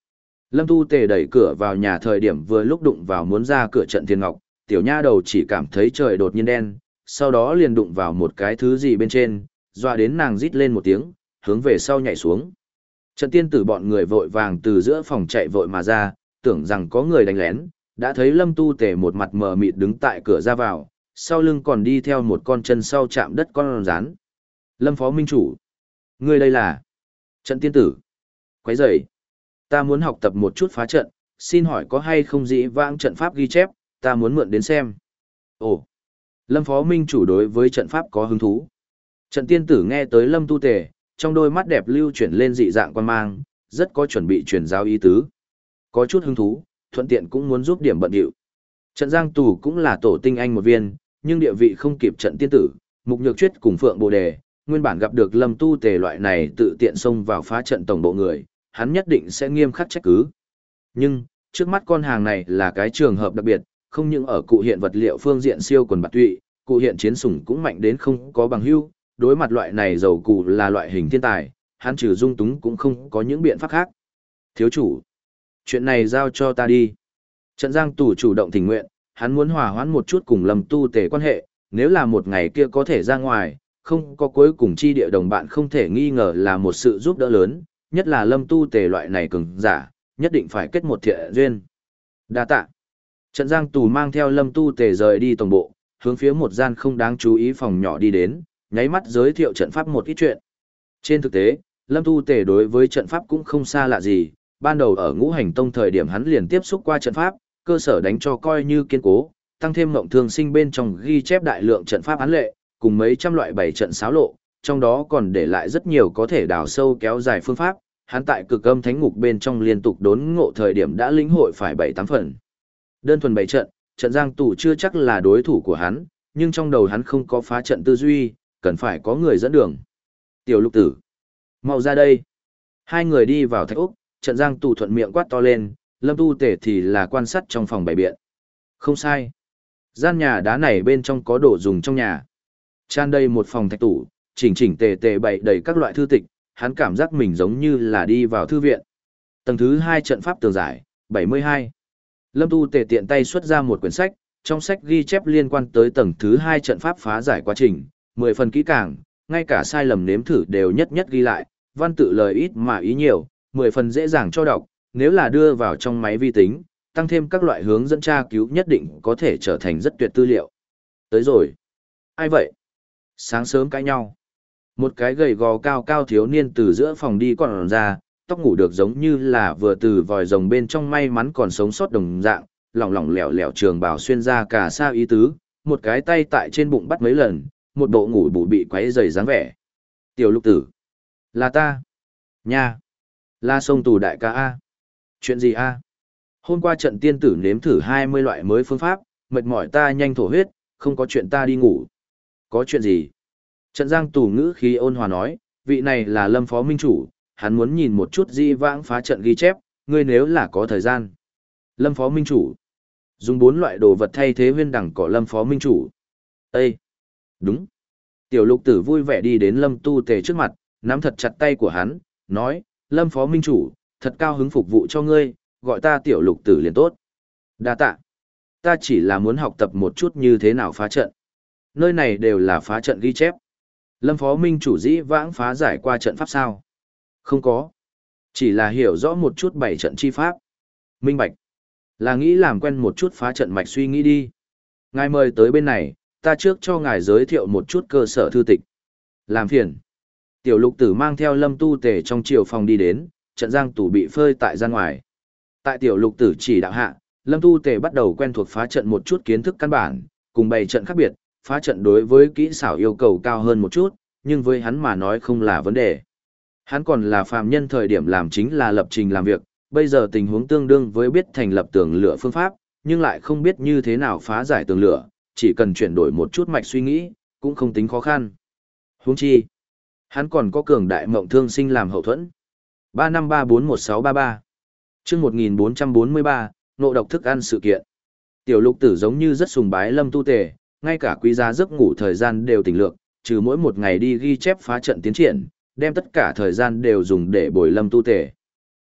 Lâm Tu Tề đẩy cửa vào nhà thời điểm vừa lúc đụng vào muốn ra cửa trận Thiên Ngọc, tiểu nha đầu chỉ cảm thấy trời đột nhiên đen, sau đó liền đụng vào một cái thứ gì bên trên, dọa đến nàng rít lên một tiếng, hướng về sau nhảy xuống. Trận tiên tử bọn người vội vàng từ giữa phòng chạy vội mà ra, tưởng rằng có người đánh lén, đã thấy Lâm Tu Tề một mặt mờ mịt đứng tại cửa ra vào, sau lưng còn đi theo một con chân sau chạm đất con rán. Lâm Phó Minh Chủ, ngươi đây là trận tiên tử. Quấy rầy, ta muốn học tập một chút phá trận, xin hỏi có hay không dĩ vãng trận pháp ghi chép, ta muốn mượn đến xem. Ồ, Lâm Phó Minh Chủ đối với trận pháp có hứng thú. Trận tiên tử nghe tới Lâm Tu Tề, trong đôi mắt đẹp lưu chuyển lên dị dạng quan mang, rất có chuẩn bị truyền giáo ý tứ. Có chút hứng thú, thuận tiện cũng muốn giúp điểm bận điệu. Trận Giang Tù cũng là tổ tinh anh một viên, nhưng địa vị không kịp trận tiên tử, Mục Nhược Chuyết cùng Phượng Bồ Đề, nguyên bản gặp được Lâm Tu Tề loại này tự tiện xông vào phá trận tổng bộ người, hắn nhất định sẽ nghiêm khắc trách cứ. Nhưng, trước mắt con hàng này là cái trường hợp đặc biệt, không những ở cụ hiện vật liệu phương diện siêu quần bạt tụy, cụ hiện chiến sủng cũng mạnh đến không có bằng hữu, đối mặt loại này dầu cụ là loại hình thiên tài, hắn trừ dung túng cũng không có những biện pháp khác. Thiếu chủ, chuyện này giao cho ta đi. Trận Giang Tù chủ động tình nguyện, hắn muốn hòa hoãn một chút cùng Lâm Tu Tề quan hệ, nếu là một ngày kia có thể ra ngoài, không có cuối cùng chi địa đồng bạn không thể nghi ngờ là một sự giúp đỡ lớn, nhất là Lâm Tu Tề loại này cường giả, nhất định phải kết một thiện duyên. Đa tạ. Trận Giang Tù mang theo Lâm Tu Tề rời đi tổng bộ, hướng phía một gian không đáng chú ý phòng nhỏ đi đến, nháy mắt giới thiệu trận pháp một ít chuyện. Trên thực tế, Lâm Tu Tề đối với trận pháp cũng không xa lạ gì, ban đầu ở Ngũ Hành Tông thời điểm hắn liền tiếp xúc qua trận pháp, cơ sở đánh cho coi như kiên cố, tăng thêm mộng thường sinh bên trong ghi chép đại lượng trận pháp án lệ, cùng mấy trăm loại bảy trận xáo lộ, trong đó còn để lại rất nhiều có thể đào sâu kéo dài phương pháp, hắn tại cực âm thánh ngục bên trong liên tục đốn ngộ thời điểm đã lĩnh hội phải bảy tám phần. Đơn thuần bảy trận, trận Giang Tù chưa chắc là đối thủ của hắn, nhưng trong đầu hắn không có phá trận tư duy, cần phải có người dẫn đường. Tiểu Lục Tử, mau ra đây. Hai người đi vào thạch úc, trận Giang Tù thuận miệng quát to lên, Lâm Tu Tề thì là quan sát trong phòng bày biện. Không sai. Gian nhà đá này bên trong có đồ dùng trong nhà. Tràn đầy một phòng thạch tủ, chỉnh chỉnh tề tề bày đầy các loại thư tịch, hắn cảm giác mình giống như là đi vào thư viện. Tầng thứ hai trận pháp tường giải, bảy mươi hai. Lâm Tu Tề tiện tay xuất ra một quyển sách, trong sách ghi chép liên quan tới tầng thứ hai trận pháp phá giải quá trình, mười phần kỹ càng, ngay cả sai lầm nếm thử đều nhất nhất ghi lại, văn tự lời ít mà ý nhiều, mười phần dễ dàng cho đọc, nếu là đưa vào trong máy vi tính, tăng thêm các loại hướng dẫn tra cứu nhất định có thể trở thành rất tuyệt tư liệu. Tới rồi. Ai vậy? Sáng sớm cãi nhau. Một cái gầy gò cao cao thiếu niên từ giữa phòng đi còn ra, tóc ngủ được giống như là vừa từ vòi rồng bên trong may mắn còn sống sót đồng dạng, lỏng lỏng lẻo lẻo trường bào xuyên ra cả xa ý tứ, một cái tay tại trên bụng bắt mấy lần, một bộ ngủ bụ bị quấy rầy dáng vẻ. Tiểu Lục Tử. Là ta. Nha. La sông tù đại ca A. Chuyện gì A? Hôm qua trận tiên tử nếm thử hai mươi loại mới phương pháp, mệt mỏi ta nhanh thổ huyết, không có chuyện ta đi ngủ. Có chuyện gì? Trận Giang Tù ngữ khí ôn hòa nói, vị này là Lâm Phó Minh Chủ, hắn muốn nhìn một chút di vãng phá trận ghi chép, ngươi nếu là có thời gian. Lâm Phó Minh Chủ. Dùng bốn loại đồ vật thay thế huyên đẳng cỏ Lâm Phó Minh Chủ. Ê! Đúng. Tiểu Lục Tử vui vẻ đi đến Lâm Tu Tề trước mặt, nắm thật chặt tay của hắn, nói, Lâm Phó Minh Chủ, thật cao hứng phục vụ cho ngươi, gọi ta Tiểu Lục Tử liền tốt. Đa tạ. Ta chỉ là muốn học tập một chút như thế nào phá trận. Nơi này đều là phá trận ghi chép. Lâm Phó Minh Chủ dĩ vãng phá giải qua trận pháp sao? Không có. Chỉ là hiểu rõ một chút bảy trận chi pháp. Minh bạch. Là nghĩ làm quen một chút phá trận mạch suy nghĩ đi. Ngài mời tới bên này, ta trước cho ngài giới thiệu một chút cơ sở thư tịch. Làm phiền. Tiểu Lục Tử mang theo Lâm Tu Tề trong chiều phòng đi đến, trận Giang Tù bị phơi tại gian ngoài. Tại Tiểu Lục Tử chỉ đạo hạ, Lâm Tu Tề bắt đầu quen thuộc phá trận một chút kiến thức căn bản, cùng bày trận khác biệt, phá trận đối với kỹ xảo yêu cầu cao hơn một chút, nhưng với hắn mà nói không là vấn đề. Hắn còn là phàm nhân thời điểm làm chính là lập trình làm việc, bây giờ tình huống tương đương với biết thành lập tường lửa phương pháp, nhưng lại không biết như thế nào phá giải tường lửa, chỉ cần chuyển đổi một chút mạch suy nghĩ, cũng không tính khó khăn. Huống chi, hắn còn có cường đại mộng thương sinh làm hậu thuẫn. ba năm ba bốn một sáu ba ba Chương một nghìn bốn trăm bốn mươi ba, ngộ độc thức ăn sự kiện. Tiểu Lục Tử giống như rất sùng bái Lâm Tu Tề, ngay cả quý giá giấc ngủ thời gian đều tỉnh lược, trừ mỗi một ngày đi ghi chép phá trận tiến triển, đem tất cả thời gian đều dùng để bồi Lâm Tu Tề.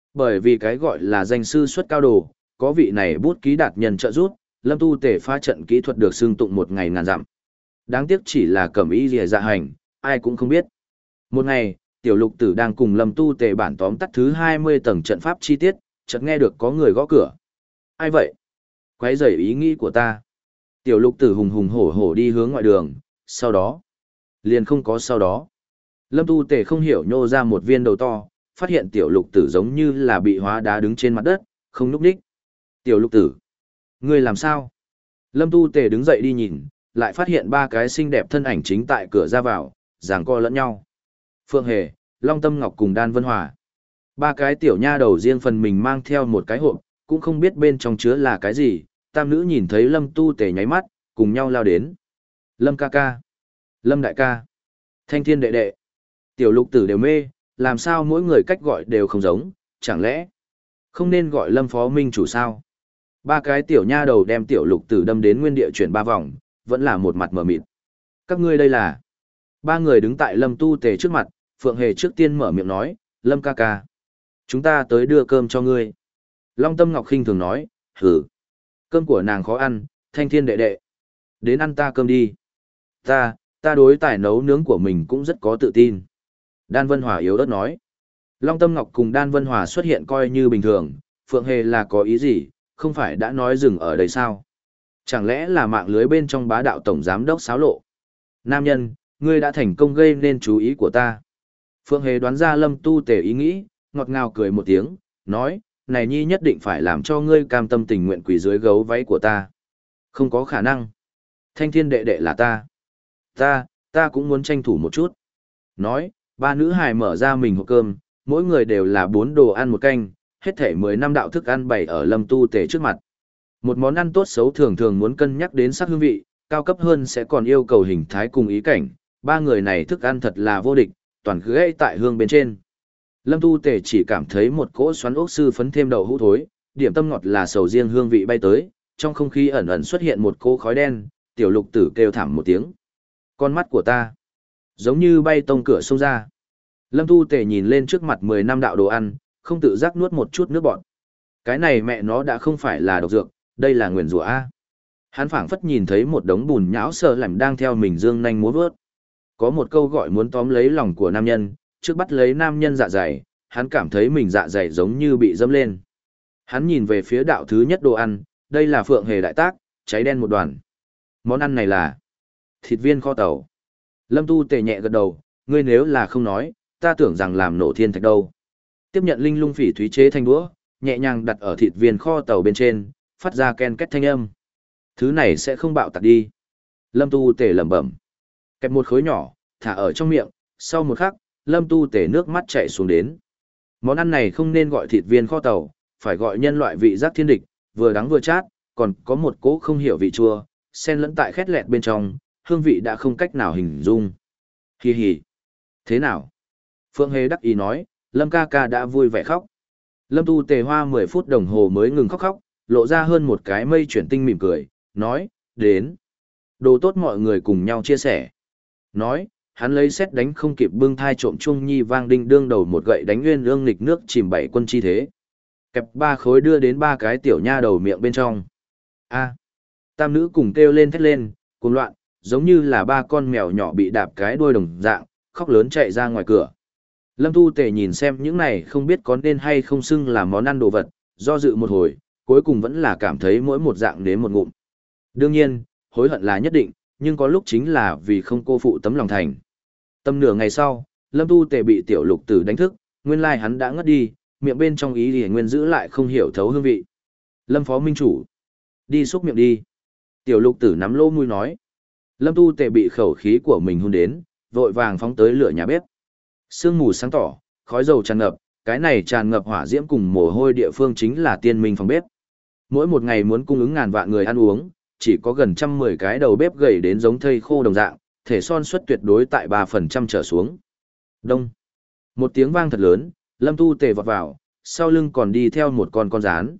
Bởi vì cái gọi là danh sư xuất cao đồ, có vị này bút ký đạt nhân trợ giúp, Lâm Tu Tề phá trận kỹ thuật được xưng tụng một ngày ngàn dặm. Đáng tiếc chỉ là cẩm ý rìa dạ hành, ai cũng không biết. Một ngày, tiểu lục tử đang cùng Lâm Tu Tề bản tóm tắt thứ hai mươi tầng trận pháp chi tiết, chợt nghe được có người gõ cửa. Ai vậy? Quấy rầy ý nghĩ của ta. Tiểu lục tử hùng hùng hổ hổ đi hướng ngoại đường, sau đó, liền không có sau đó. Lâm Tu Tề không hiểu nhô ra một viên đầu to, phát hiện tiểu lục tử giống như là bị hóa đá đứng trên mặt đất, không núp đích. Tiểu lục tử, ngươi làm sao? Lâm Tu Tề đứng dậy đi nhìn, lại phát hiện ba cái xinh đẹp thân ảnh chính tại cửa ra vào, giằng co lẫn nhau. Phượng Hề, Long Tâm Ngọc cùng Đan Vân Hòa. Ba cái tiểu nha đầu riêng phần mình mang theo một cái hộp, cũng không biết bên trong chứa là cái gì. Tam nữ nhìn thấy Lâm Tu Tề nháy mắt, cùng nhau lao đến. Lâm ca ca, Lâm đại ca, Thanh Thiên đệ đệ. Tiểu lục tử đều mê, làm sao mỗi người cách gọi đều không giống, chẳng lẽ không nên gọi Lâm phó minh chủ sao? Ba cái tiểu nha đầu đem tiểu lục tử đâm đến nguyên địa chuyển ba vòng, vẫn là một mặt mở mịt. Các ngươi đây là? Ba người đứng tại Lâm Tu Tề trước mặt, Phượng Hề trước tiên mở miệng nói, Lâm ca ca, chúng ta tới đưa cơm cho ngươi. Long Tâm Ngọc khinh thường nói, hử, cơm của nàng khó ăn, Thanh Thiên đệ đệ, đến ăn ta cơm đi. Ta, ta đối tài nấu nướng của mình cũng rất có tự tin. Đan Vân Hòa yếu ớt nói. Long Tâm Ngọc cùng Đan Vân Hòa xuất hiện coi như bình thường, Phượng Hề là có ý gì, không phải đã nói dừng ở đây sao? Chẳng lẽ là mạng lưới bên trong bá đạo tổng giám đốc xáo lộ? Nam nhân, ngươi đã thành công gây nên chú ý của ta. Phượng Hề đoán ra Lâm Tu Tề ý nghĩ, ngọt ngào cười một tiếng, nói, này nhi nhất định phải làm cho ngươi cam tâm tình nguyện quỳ dưới gấu váy của ta. Không có khả năng. Thanh Thiên đệ đệ là ta. Ta, ta cũng muốn tranh thủ một chút. Nói, ba nữ hài mở ra mình hộp cơm, mỗi người đều là bốn đồ ăn một canh, hết thể mười năm đạo thức ăn bày ở Lâm Tu Tề trước mặt. Một món ăn tốt xấu thường thường muốn cân nhắc đến sắc hương vị, cao cấp hơn sẽ còn yêu cầu hình thái cùng ý cảnh, ba người này thức ăn thật là vô địch, toàn cứ gây tại hương bên trên. Lâm Tu Tề chỉ cảm thấy một cỗ xoắn ốc sư phấn thêm đậu hũ thối, điểm tâm ngọt là sầu riêng hương vị bay tới, trong không khí ẩn ẩn xuất hiện một cỗ khói đen, tiểu lục tử kêu thảm một tiếng. Con mắt của ta, giống như bay tông cửa xông ra. Lâm Tu Tề nhìn lên trước mặt mười năm đạo đồ ăn, không tự giác nuốt một chút nước bọt. Cái này mẹ nó đã không phải là độc dược, đây là nguyền rủa a. Hắn phảng phất nhìn thấy một đống bùn nhão sợ lạnh đang theo mình dương nhanh múa vớt. Có một câu gọi muốn tóm lấy lòng của nam nhân, trước bắt lấy nam nhân dạ dày, hắn cảm thấy mình dạ dày giống như bị dâm lên. Hắn nhìn về phía đạo thứ nhất đồ ăn, đây là Phượng Hề đại tác, cháy đen một đoàn. Món ăn này là thịt viên kho tàu. Lâm Tu Tề nhẹ gật đầu, ngươi nếu là không nói, ta tưởng rằng làm nổ thiên thạch đâu. Tiếp nhận linh lung phỉ thúy chế thành đũa, nhẹ nhàng đặt ở thịt viên kho tàu bên trên, phát ra ken két thanh âm. Thứ này sẽ không bạo tạc đi. Lâm Tu Tề lẩm bẩm. Kẹp một khối nhỏ, thả ở trong miệng, sau một khắc, Lâm Tu Tề nước mắt chảy xuống đến. Món ăn này không nên gọi thịt viên kho tàu, phải gọi nhân loại vị giác thiên địch, vừa đắng vừa chát, còn có một cỗ không hiểu vị chua, xen lẫn tại khét lẹt bên trong, hương vị đã không cách nào hình dung. Hi hi. Thế nào? Phượng Hề đắc ý nói, Lâm ca ca đã vui vẻ khóc. Lâm Tu Tề hoa mười phút đồng hồ mới ngừng khóc khóc, lộ ra hơn một cái mây chuyển tinh mỉm cười, nói, đến. Đồ tốt mọi người cùng nhau chia sẻ. Nói, hắn lấy xét đánh không kịp bưng thai trộm chung nhi vang đinh đương đầu một gậy đánh nguyên ương nghịch nước chìm bảy quân chi thế. Kẹp ba khối đưa đến ba cái tiểu nha đầu miệng bên trong. A. Tam nữ cùng kêu lên thét lên, cuồng loạn, giống như là ba con mèo nhỏ bị đạp cái đuôi đồng dạng, khóc lớn chạy ra ngoài cửa. Lâm Tu Tề nhìn xem những này không biết có nên hay không xưng là món ăn đồ vật, do dự một hồi, cuối cùng vẫn là cảm thấy mỗi một dạng đến một ngụm. Đương nhiên, hối hận là nhất định, nhưng có lúc chính là vì không cô phụ tấm lòng thành. Tầm nửa ngày sau, Lâm Tu Tề bị tiểu lục tử đánh thức, nguyên lai hắn đã ngất đi, miệng bên trong ý thì nguyên giữ lại không hiểu thấu hương vị. Lâm phó minh chủ, đi xúc miệng đi. Tiểu lục tử nắm lỗ mũi nói. Lâm Tu Tề bị khẩu khí của mình hôn đến, vội vàng phóng tới lửa nhà bếp. Sương mù sáng tỏ, khói dầu tràn ngập, cái này tràn ngập hỏa diễm cùng mồ hôi địa phương chính là tiên minh phòng bếp. Mỗi một ngày muốn cung ứng ngàn vạn người ăn uống, chỉ có gần trăm mười cái đầu bếp gầy đến giống thây khô đồng dạng, thể son suất tuyệt đối tại ba phần trăm trở xuống. Đông. Một tiếng vang thật lớn, Lâm Tu Tề vọt vào, sau lưng còn đi theo một con con rán.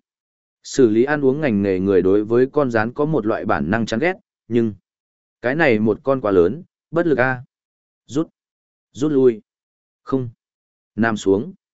Xử lý ăn uống ngành nghề người đối với con rán có một loại bản năng chán ghét, nhưng cái này một con quá lớn, bất lực a. Rút. Rút lui. Không. Nam xuống.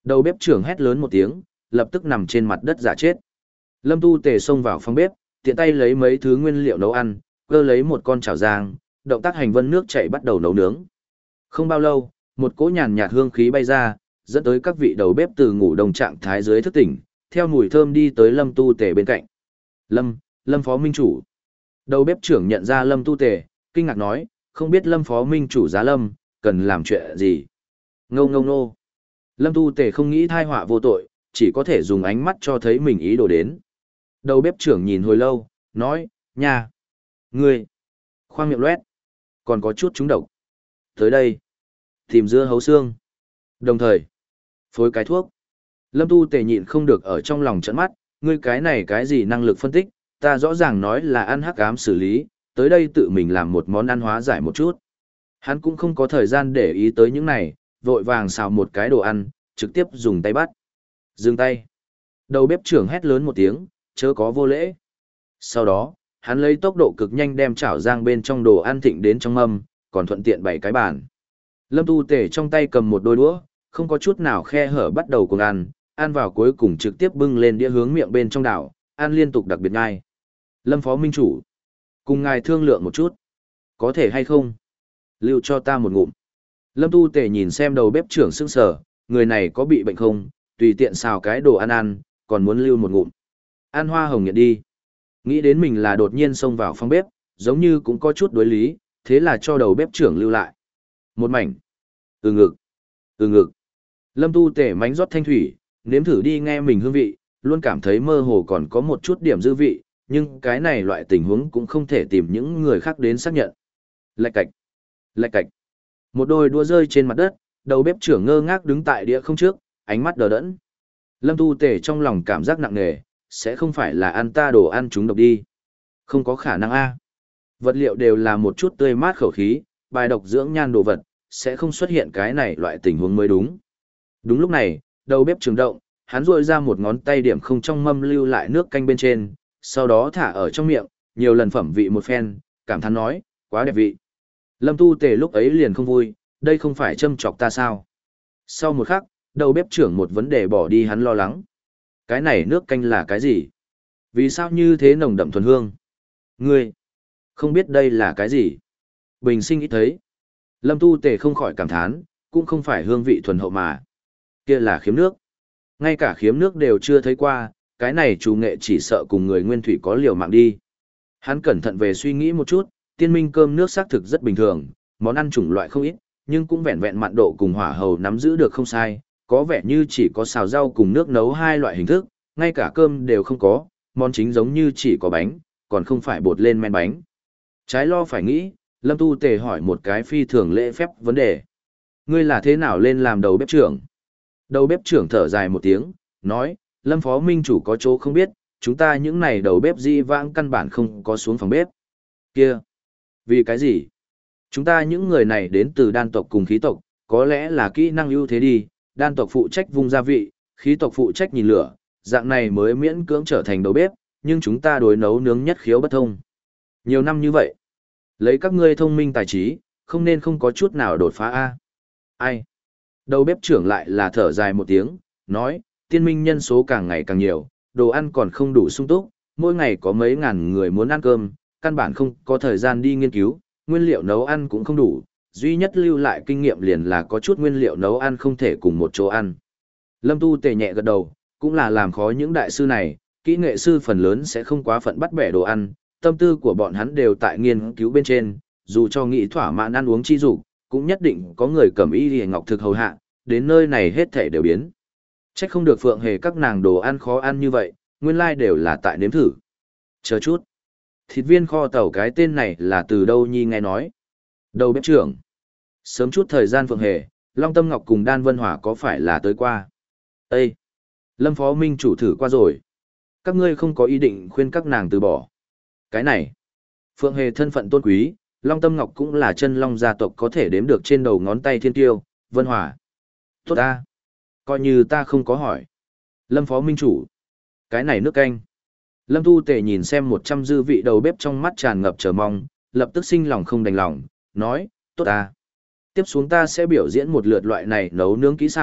Đầu bếp trưởng hét lớn một tiếng, lập tức nằm trên mặt đất giả chết. Lâm Tu Tề xông vào phòng bếp, tiện tay lấy mấy thứ nguyên liệu nấu ăn, cơ lấy một con chảo rang, động tác hành vân nước chảy bắt đầu nấu nướng. Không bao lâu, một cỗ nhàn nhạt hương khí bay ra, dẫn tới các vị đầu bếp từ ngủ đông trạng thái dưới thức tỉnh, theo mùi thơm đi tới Lâm Tu Tề bên cạnh. Lâm, Lâm Phó Minh Chủ. Đầu bếp trưởng nhận ra Lâm Tu Tề, kinh ngạc nói, không biết Lâm Phó Minh Chủ giá Lâm, cần làm chuyện gì. Ngâu ngâu nô. Lâm Tu Tề không nghĩ thai họa vô tội, chỉ có thể dùng ánh mắt cho thấy mình ý đồ đến. Đầu bếp trưởng nhìn hồi lâu, nói, nha, ngươi, khoang miệng loét, còn có chút trúng độc. Tới đây, tìm dưa hấu xương. Đồng thời, phối cái thuốc. Lâm Tu Tề nhịn không được ở trong lòng trợn mắt, ngươi cái này cái gì năng lực phân tích, ta rõ ràng nói là ăn hắc ám xử lý, tới đây tự mình làm một món ăn hóa giải một chút. Hắn cũng không có thời gian để ý tới những này, vội vàng xào một cái đồ ăn, trực tiếp dùng tay bắt. Dừng tay. Đầu bếp trưởng hét lớn một tiếng, chớ có vô lễ. Sau đó, hắn lấy tốc độ cực nhanh đem chảo rang bên trong đồ ăn thịnh đến trong mâm, còn thuận tiện bày cái bàn. Lâm Tu Tề trong tay cầm một đôi đũa, không có chút nào khe hở bắt đầu cùng ăn, ăn vào cuối cùng trực tiếp bưng lên đĩa hướng miệng bên trong đảo, ăn liên tục đặc biệt ngay. Lâm Phó Minh Chủ, cùng ngài thương lượng một chút. Có thể hay không? Lưu cho ta một ngụm. Lâm Tu Tề nhìn xem đầu bếp trưởng sững sờ, người này có bị bệnh không, tùy tiện xào cái đồ ăn ăn, còn muốn lưu một ngụm. Ăn hoa hồng nhận đi. Nghĩ đến mình là đột nhiên xông vào phòng bếp, giống như cũng có chút đối lý, thế là cho đầu bếp trưởng lưu lại. Một mảnh. Ừ ngực. Ừ ngực. Lâm Tu Tề mánh rót thanh thủy, nếm thử đi nghe mình hương vị, luôn cảm thấy mơ hồ còn có một chút điểm dư vị, nhưng cái này loại tình huống cũng không thể tìm những người khác đến xác nhận. Lạch cạch. Lạch cạch. Một đôi đũa rơi trên mặt đất, đầu bếp trưởng ngơ ngác đứng tại đĩa không trước, ánh mắt đờ đẫn. Lâm Tu Tề trong lòng cảm giác nặng nề, sẽ không phải là ăn ta đồ ăn chúng độc đi. Không có khả năng a. Vật liệu đều là một chút tươi mát khẩu khí, bài độc dưỡng nhan đồ vật, sẽ không xuất hiện cái này loại tình huống mới đúng. Đúng lúc này, đầu bếp trưởng động, hắn rội ra một ngón tay điểm không trong mâm lưu lại nước canh bên trên, sau đó thả ở trong miệng, nhiều lần phẩm vị một phen, cảm thán nói, quá đẹp vị. Lâm Tu Tề lúc ấy liền không vui, đây không phải châm chọc ta sao. Sau một khắc, đầu bếp trưởng một vấn đề bỏ đi hắn lo lắng. Cái này nước canh là cái gì? Vì sao như thế nồng đậm thuần hương? Ngươi, không biết đây là cái gì? Bình sinh ít thấy. Lâm Tu Tề không khỏi cảm thán, cũng không phải hương vị thuần hậu mà. Kia là khiếm nước. Ngay cả khiếm nước đều chưa thấy qua, cái này chủ nghệ chỉ sợ cùng người nguyên thủy có liều mạng đi. Hắn cẩn thận về suy nghĩ một chút, tiên minh cơm nước xác thực rất bình thường, món ăn chủng loại không ít, nhưng cũng vẹn vẹn mặn độ cùng hỏa hầu nắm giữ được không sai, có vẻ như chỉ có xào rau cùng nước nấu hai loại hình thức, ngay cả cơm đều không có, món chính giống như chỉ có bánh, còn không phải bột lên men bánh. Trái lo phải nghĩ, Lâm Tu Tề hỏi một cái phi thường lễ phép vấn đề. Ngươi là thế nào lên làm đầu bếp trưởng? Đầu bếp trưởng thở dài một tiếng, nói, Lâm Phó Minh Chủ có chỗ không biết, chúng ta những này đầu bếp di vãng căn bản không có xuống phòng bếp. Kia! Vì cái gì? Chúng ta những người này đến từ đan tộc cùng khí tộc, có lẽ là kỹ năng ưu thế đi, đan tộc phụ trách vung gia vị, khí tộc phụ trách nhìn lửa, dạng này mới miễn cưỡng trở thành đầu bếp, nhưng chúng ta đối nấu nướng nhất khiếu bất thông. Nhiều năm như vậy, lấy các ngươi thông minh tài trí, không nên không có chút nào đột phá a. Ai? Đầu bếp trưởng lại là thở dài một tiếng, nói, tiên minh nhân số càng ngày càng nhiều, đồ ăn còn không đủ sung túc, mỗi ngày có mấy ngàn người muốn ăn cơm, căn bản không có thời gian đi nghiên cứu, nguyên liệu nấu ăn cũng không đủ, duy nhất lưu lại kinh nghiệm liền là có chút nguyên liệu nấu ăn không thể cùng một chỗ ăn. Lâm Tu Tề nhẹ gật đầu, cũng là làm khó những đại sư này, kỹ nghệ sư phần lớn sẽ không quá phận bắt bẻ đồ ăn, tâm tư của bọn hắn đều tại nghiên cứu bên trên, dù cho nghĩ thỏa mãn ăn uống chi dục, cũng nhất định có người cầm y liễu ngọc thực hầu hạ, đến nơi này hết thảy đều biến. Trách không được Phượng Hề các nàng đồ ăn khó ăn như vậy, nguyên lai đều là tại nếm thử. Chờ chút. Thịt viên kho tàu cái tên này là từ đâu nhi nghe nói. Đầu bếp trưởng. Sớm chút thời gian Phượng Hề, Long Tâm Ngọc cùng Đan Vân Hòa có phải là tới qua? Ê! Lâm Phó Minh Chủ thử qua rồi. Các ngươi không có ý định khuyên các nàng từ bỏ. Cái này. Phượng Hề thân phận tôn quý, Long Tâm Ngọc cũng là chân long gia tộc có thể đếm được trên đầu ngón tay thiên tiêu, Vân Hòa. Tốt ta. Coi như ta không có hỏi. Lâm Phó Minh Chủ. Cái này nước canh. Lâm Tu Tề nhìn xem một trăm dư vị đầu bếp trong mắt tràn ngập chờ mong, lập tức sinh lòng không đành lòng, nói, tốt ta. Tiếp xuống ta sẽ biểu diễn một lượt loại này nấu nướng kỹ xảo,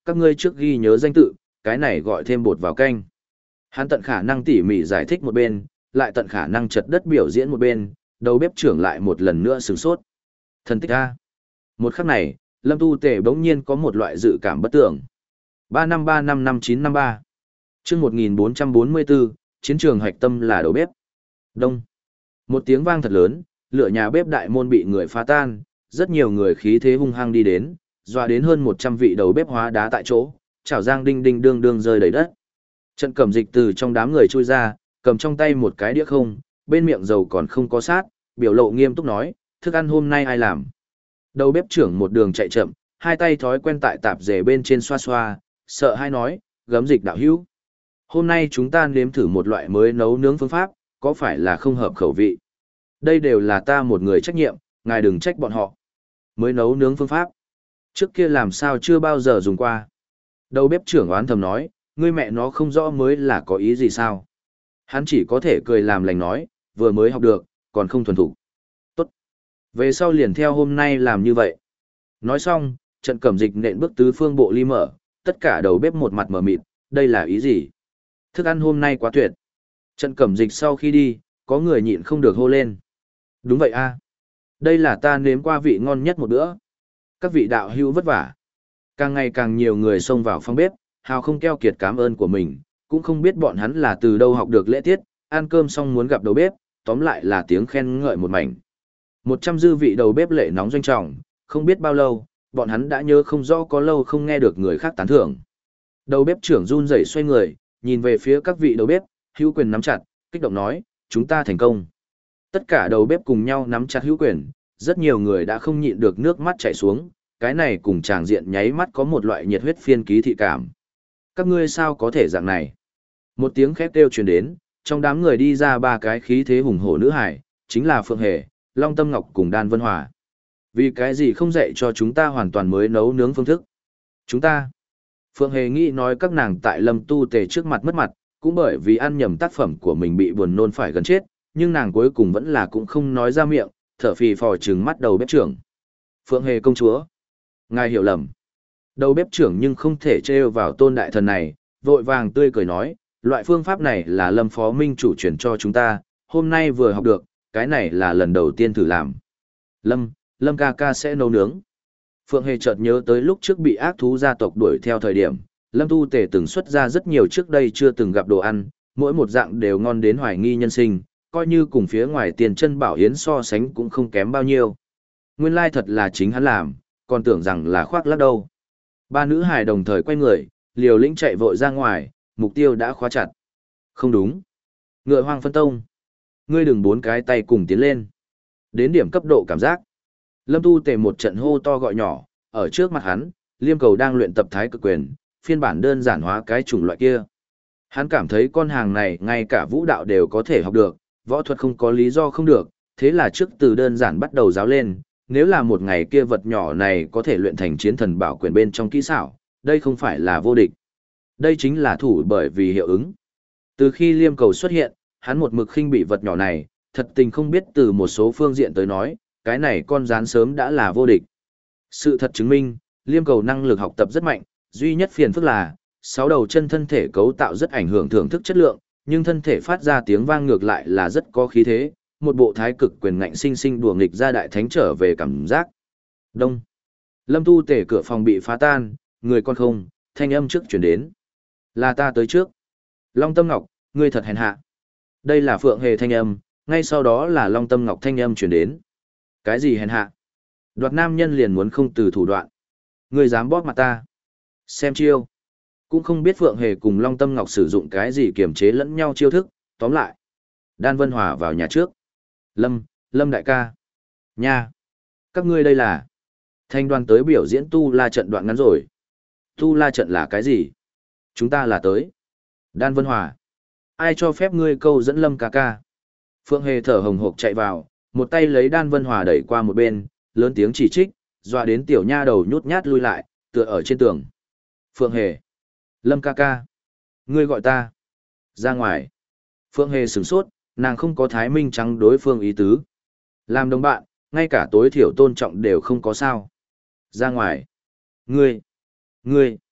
các ngươi trước ghi nhớ danh tự, cái này gọi thêm bột vào canh. Hắn tận khả năng tỉ mỉ giải thích một bên, lại tận khả năng chật đất biểu diễn một bên, đầu bếp trưởng lại một lần nữa sửng sốt. Thần tích A. Một khắc này, Lâm Tu Tề bỗng nhiên có một loại dự cảm bất tưởng. ba năm ba năm năm chín năm ba chương một nghìn bốn trăm bốn mươi bốn, chiến trường hạch tâm là đầu bếp. Đông. Một tiếng vang thật lớn, lửa nhà bếp đại môn bị người phá tan, rất nhiều người khí thế hung hăng đi đến, dọa đến hơn một trăm vị đầu bếp hóa đá tại chỗ, chảo giang đinh đinh đương đương rơi đầy đất. Trận Cẩm Dịch từ trong đám người chui ra, cầm trong tay một cái đĩa không, bên miệng dầu còn không có sát, biểu lộ nghiêm túc nói, thức ăn hôm nay ai làm? Đầu bếp trưởng một đường chạy chậm, hai tay thói quen tại tạp dề bên trên xoa xoa, sợ hai nói, Gấm Dịch đạo hữu. Hôm nay chúng ta nếm thử một loại mới nấu nướng phương pháp, có phải là không hợp khẩu vị? Đây đều là ta một người trách nhiệm, ngài đừng trách bọn họ. Mới nấu nướng phương pháp. Trước kia làm sao chưa bao giờ dùng qua. Đầu bếp trưởng oán thầm nói, ngươi mẹ nó không rõ mới là có ý gì sao. Hắn chỉ có thể cười làm lành nói, vừa mới học được, còn không thuần thục. Tốt. Về sau liền theo hôm nay làm như vậy. Nói xong, Trận Cẩm Dịch nện bước tứ phương bộ ly mở, tất cả đầu bếp một mặt mở mịt, đây là ý gì? Thức ăn hôm nay quá tuyệt. Trận Cẩm Dịch sau khi đi, có người nhịn không được hô lên. Đúng vậy a, đây là ta nếm qua vị ngon nhất một bữa. Các vị đạo hữu vất vả. Càng ngày càng nhiều người xông vào phòng bếp, hào không keo kiệt cảm ơn của mình, cũng không biết bọn hắn là từ đâu học được lễ tiết, ăn cơm xong muốn gặp đầu bếp, tóm lại là tiếng khen ngợi một mảnh. Một trăm dư vị đầu bếp lệ nóng doanh trọng, không biết bao lâu, bọn hắn đã nhớ không rõ có lâu không nghe được người khác tán thưởng. Đầu bếp trưởng run rẩy xoay người, nhìn về phía các vị đầu bếp, hữu quyền nắm chặt, kích động nói, chúng ta thành công. Tất cả đầu bếp cùng nhau nắm chặt hữu quyền, rất nhiều người đã không nhịn được nước mắt chảy xuống, cái này cùng tràng diện nháy mắt có một loại nhiệt huyết phiên ký thị cảm. Các ngươi sao có thể dạng này? Một tiếng khét kêu truyền đến, trong đám người đi ra ba cái khí thế hùng hổ nữ hải, chính là Phượng Hề, Long Tâm Ngọc cùng Đan Vân Hòa. Vì cái gì không dạy cho chúng ta hoàn toàn mới nấu nướng phương thức? Chúng ta. Phượng Hề nghĩ nói các nàng tại Lâm Tu Tề trước mặt mất mặt, cũng bởi vì ăn nhầm tác phẩm của mình bị buồn nôn phải gần chết, nhưng nàng cuối cùng vẫn là cũng không nói ra miệng, thở phì phò trừng mắt đầu bếp trưởng. Phượng Hề công chúa. Ngài hiểu lầm. Đầu bếp trưởng nhưng không thể trêu vào tôn đại thần này, vội vàng tươi cười nói, loại phương pháp này là Lâm Phó Minh chủ truyền cho chúng ta, hôm nay vừa học được, cái này là lần đầu tiên thử làm. Lâm, Lâm ca ca sẽ nấu nướng. Phượng Hề chợt nhớ tới lúc trước bị ác thú gia tộc đuổi theo thời điểm, Lâm Tu Tề từng xuất ra rất nhiều trước đây chưa từng gặp đồ ăn, mỗi một dạng đều ngon đến hoài nghi nhân sinh, coi như cùng phía ngoài tiền chân bảo yến so sánh cũng không kém bao nhiêu. Nguyên lai thật là chính hắn làm, còn tưởng rằng là khoác lác đâu. Ba nữ hài đồng thời quay người, liều lĩnh chạy vội ra ngoài, mục tiêu đã khóa chặt. Không đúng. Ngựa hoang phân tông. Ngươi đừng bốn cái tay cùng tiến lên. Đến điểm cấp độ cảm giác. Lâm Tu Tề một trận hô to gọi nhỏ, ở trước mặt hắn, Liêm Cầu đang luyện tập thái cực quyền, phiên bản đơn giản hóa cái chủng loại kia. Hắn cảm thấy con hàng này ngay cả vũ đạo đều có thể học được, võ thuật không có lý do không được, thế là trước từ đơn giản bắt đầu giáo lên, nếu là một ngày kia vật nhỏ này có thể luyện thành chiến thần bảo quyền bên trong kỹ xảo, đây không phải là vô địch. Đây chính là thủ bởi vì hiệu ứng. Từ khi Liêm Cầu xuất hiện, hắn một mực khinh bị vật nhỏ này, thật tình không biết từ một số phương diện tới nói, cái này con rán sớm đã là vô địch. Sự thật chứng minh, Liêm Cầu năng lực học tập rất mạnh, duy nhất phiền phức là, sáu đầu chân thân thể cấu tạo rất ảnh hưởng thưởng thức chất lượng, nhưng thân thể phát ra tiếng vang ngược lại là rất có khí thế, một bộ thái cực quyền ngạnh sinh sinh đùa nghịch ra đại thánh trở về cảm giác. Đông. Lâm Tu Tề cửa phòng bị phá tan, người con không, thanh âm trước chuyển đến. Là ta tới trước. Long Tâm Ngọc, ngươi thật hèn hạ. Đây là Phượng Hề thanh âm, ngay sau đó là Long Tâm Ngọc thanh âm chuyển đến. Cái gì hèn hạ? Đoạt nam nhân liền muốn không từ thủ đoạn. Ngươi dám bóp mặt ta. Xem chiêu. Cũng không biết Phượng Hề cùng Long Tâm Ngọc sử dụng cái gì kiềm chế lẫn nhau chiêu thức, tóm lại. Đan Vân Hòa vào nhà trước. Lâm, Lâm đại ca. Nha. Các ngươi đây là. Thanh đoàn tới biểu diễn tu la trận đoạn ngắn rồi. Tu la trận là cái gì? Chúng ta là tới. Đan Vân Hòa. Ai cho phép ngươi câu dẫn Lâm ca ca? Phượng Hề thở hồng hộc chạy vào, một tay lấy Đan Vân Hòa đẩy qua một bên, lớn tiếng chỉ trích, dọa đến tiểu nha đầu nhút nhát lui lại, tựa ở trên tường. Phượng Hề. Lâm ca ca. Ngươi gọi ta. Ra ngoài. Phượng Hề sửng sốt, nàng không có thái minh trắng đối phương ý tứ. Làm đồng bạn, ngay cả tối thiểu tôn trọng đều không có sao. Ra ngoài. Ngươi. Ngươi.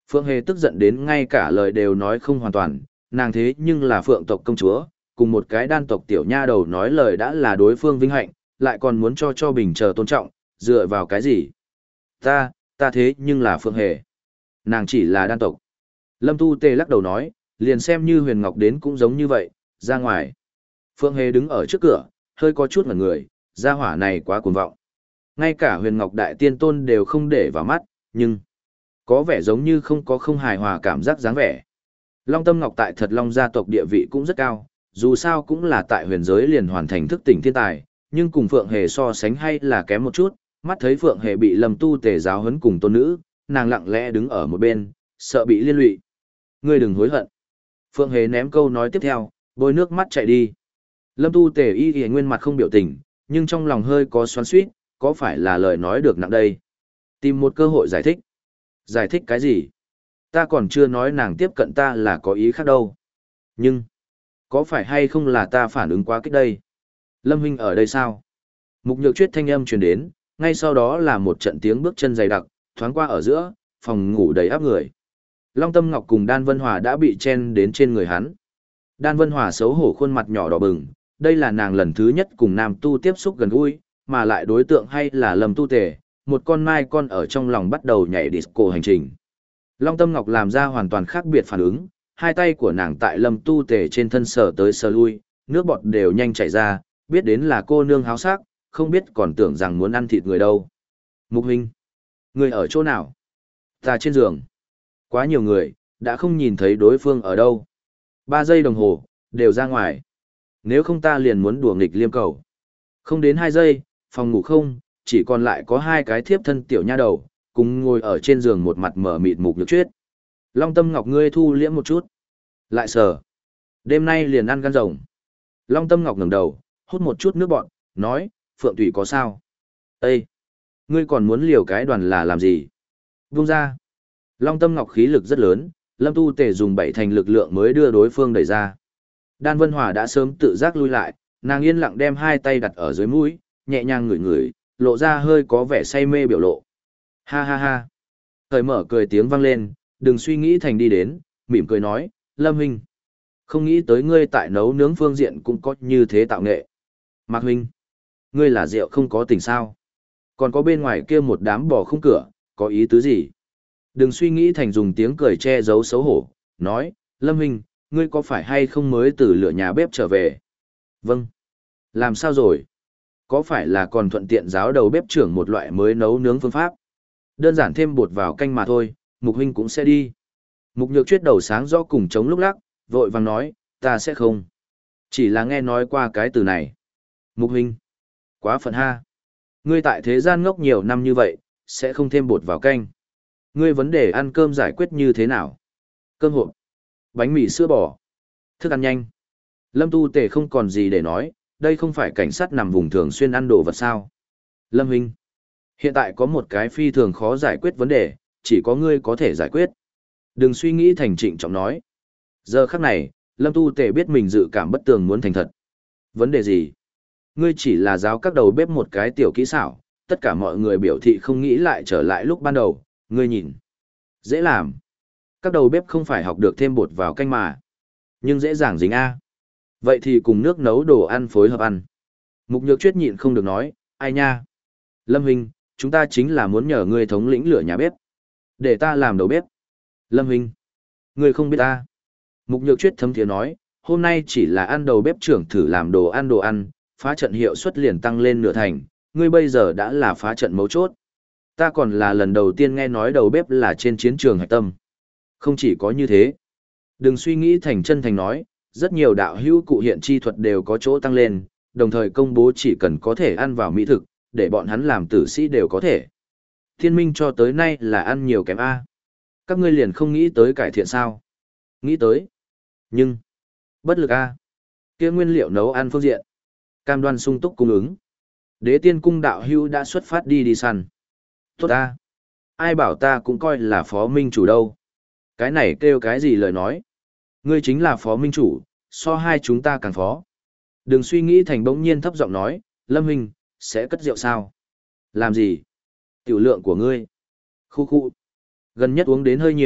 Phượng Hề tức giận đến ngay cả lời đều nói không hoàn toàn, nàng thế nhưng là Phượng tộc công chúa, cùng một cái đan tộc tiểu nha đầu nói lời đã là đối phương vinh hạnh, lại còn muốn cho cho bình chờ tôn trọng, dựa vào cái gì? Ta, ta thế nhưng là Phượng Hề. Nàng chỉ là đan tộc. Lâm Tu Tề lắc đầu nói, liền xem như Huyền Ngọc đến cũng giống như vậy, ra ngoài. Phượng Hề đứng ở trước cửa, hơi có chút ngẩn người, gia hỏa này quá cuồng vọng. Ngay cả Huyền Ngọc Đại Tiên Tôn đều không để vào mắt, nhưng có vẻ giống như không có không hài hòa cảm giác dáng vẻ. Long Tâm Ngọc tại Thật Long gia tộc địa vị cũng rất cao, dù sao cũng là tại huyền giới liền hoàn thành thức tỉnh thiên tài, nhưng cùng Phượng Hề so sánh hay là kém một chút, mắt thấy Phượng Hề bị Lâm Tu Tề giáo huấn cùng tôn nữ, nàng lặng lẽ đứng ở một bên, sợ bị liên lụy. Ngươi đừng hối hận. Phượng Hề ném câu nói tiếp theo, bôi nước mắt chạy đi. Lâm Tu Tề y y nguyên mặt không biểu tình, nhưng trong lòng hơi có xoắn xuýt, có phải là lời nói được nặng đây? Tìm một cơ hội giải thích. Giải thích cái gì? Ta còn chưa nói nàng tiếp cận ta là có ý khác đâu. Nhưng, có phải hay không là ta phản ứng quá kích đây? Lâm huynh ở đây sao? Mục Nhược Chuyết thanh âm truyền đến, ngay sau đó là một trận tiếng bước chân dày đặc, thoáng qua ở giữa, phòng ngủ đầy áp người. Long Tâm Ngọc cùng Đan Vân Hòa đã bị chen đến trên người hắn. Đan Vân Hòa xấu hổ khuôn mặt nhỏ đỏ bừng, đây là nàng lần thứ nhất cùng nam tu tiếp xúc gần gũi, mà lại đối tượng hay là Lâm Tu Tề, một con mai con ở trong lòng bắt đầu nhảy disco hành trình. Long Tâm Ngọc làm ra hoàn toàn khác biệt phản ứng, hai tay của nàng tại Lâm Tu Tề trên thân sờ tới sờ lui, nước bọt đều nhanh chảy ra, biết đến là cô nương háo sắc, không biết còn tưởng rằng muốn ăn thịt người đâu. Mục huynh, người ở chỗ nào? Ta trên giường. Quá nhiều người, đã không nhìn thấy đối phương ở đâu. Ba giây đồng hồ, đều ra ngoài. Nếu không ta liền muốn đùa nghịch liêm cầu. Không đến hai giây, phòng ngủ không, chỉ còn lại có hai cái thiếp thân tiểu nha đầu, cùng ngồi ở trên giường một mặt mở mịt Mục Nhược Chuyết. Long Tâm Ngọc ngươi thu liễm một chút. Lại sờ. Đêm nay liền ăn gan rồng. Long Tâm Ngọc ngẩng đầu, hút một chút nước bọt, nói, Phượng Thủy có sao? Ê! Ngươi còn muốn liều cái đoàn là làm gì? Vung ra. Long Tâm Ngọc khí lực rất lớn, Lâm Tu Tề dùng bảy thành lực lượng mới đưa đối phương đẩy ra. Đan Vân Hòa đã sớm tự giác lui lại, nàng yên lặng đem hai tay đặt ở dưới mũi, nhẹ nhàng ngửi ngửi, lộ ra hơi có vẻ say mê biểu lộ. Ha ha ha. Thời mở cười tiếng vang lên, đừng suy nghĩ thành đi đến, mỉm cười nói, Lâm huynh. Không nghĩ tới ngươi tại nấu nướng phương diện cũng có như thế tạo nghệ. Mạc huynh. Ngươi là rượu không có tình sao. Còn có bên ngoài kia một đám bò không cửa, có ý tứ gì? Đừng suy nghĩ thành dùng tiếng cười che giấu xấu hổ, nói, Lâm huynh, ngươi có phải hay không mới từ lửa nhà bếp trở về? Vâng. Làm sao rồi? Có phải là còn thuận tiện giáo đầu bếp trưởng một loại mới nấu nướng phương pháp? Đơn giản thêm bột vào canh mà thôi, Mục huynh cũng sẽ đi. Mục Nhược Chuyết đầu sáng rõ cùng chống lúc lắc, vội vàng nói, ta sẽ không. Chỉ là nghe nói qua cái từ này. Mục huynh. Quá phận ha. Ngươi tại thế gian ngốc nhiều năm như vậy, sẽ không thêm bột vào canh. Ngươi vấn đề ăn cơm giải quyết như thế nào? Cơm hộp. Bánh mì sữa bò. Thức ăn nhanh. Lâm Tu Tề không còn gì để nói, đây không phải cảnh sát nằm vùng thường xuyên ăn đồ vật sao. Lâm huynh. Hiện tại có một cái phi thường khó giải quyết vấn đề, chỉ có ngươi có thể giải quyết. Đừng suy nghĩ thành trịnh trọng nói. Giờ khắc này, Lâm Tu Tề biết mình dự cảm bất tường muốn thành thật. Vấn đề gì? Ngươi chỉ là giáo các đầu bếp một cái tiểu kỹ xảo, tất cả mọi người biểu thị không nghĩ lại trở lại lúc ban đầu, ngươi nhìn. Dễ làm. Các đầu bếp không phải học được thêm bột vào canh mà. Nhưng dễ dàng dính A. Vậy thì cùng nước nấu đồ ăn phối hợp ăn. Mục Nhược Chuyết nhịn không được nói, ai nha. Lâm huynh, chúng ta chính là muốn nhờ ngươi thống lĩnh lửa nhà bếp. Để ta làm đầu bếp. Lâm huynh, ngươi không biết ta. Mục Nhược Chuyết thấm thiế nói, hôm nay chỉ là ăn đầu bếp trưởng thử làm đồ ăn đồ ăn, phá trận hiệu suất liền tăng lên nửa thành, ngươi bây giờ đã là phá trận mấu chốt. Ta còn là lần đầu tiên nghe nói đầu bếp là trên chiến trường hạch tâm. Không chỉ có như thế. Đừng suy nghĩ thành chân thành nói, rất nhiều đạo hữu cụ hiện chi thuật đều có chỗ tăng lên, đồng thời công bố chỉ cần có thể ăn vào mỹ thực, để bọn hắn làm tử sĩ đều có thể. Thiên minh cho tới nay là ăn nhiều kém A. Các ngươi liền không nghĩ tới cải thiện sao? Nghĩ tới. Nhưng, bất lực A. Kia nguyên liệu nấu ăn phương diện. Cam đoan sung túc cung ứng. Đế tiên cung đạo hữu đã xuất phát đi đi săn. Tốt A. Ai bảo ta cũng coi là phó minh chủ đâu. Cái này kêu cái gì lời nói. Ngươi chính là phó minh chủ, so hai chúng ta càng phó. Đừng suy nghĩ thành bỗng nhiên thấp giọng nói, Lâm huynh, sẽ cất rượu sao? Làm gì? Tiểu lượng của ngươi. Khu khu. Gần nhất uống đến hơi nhiều,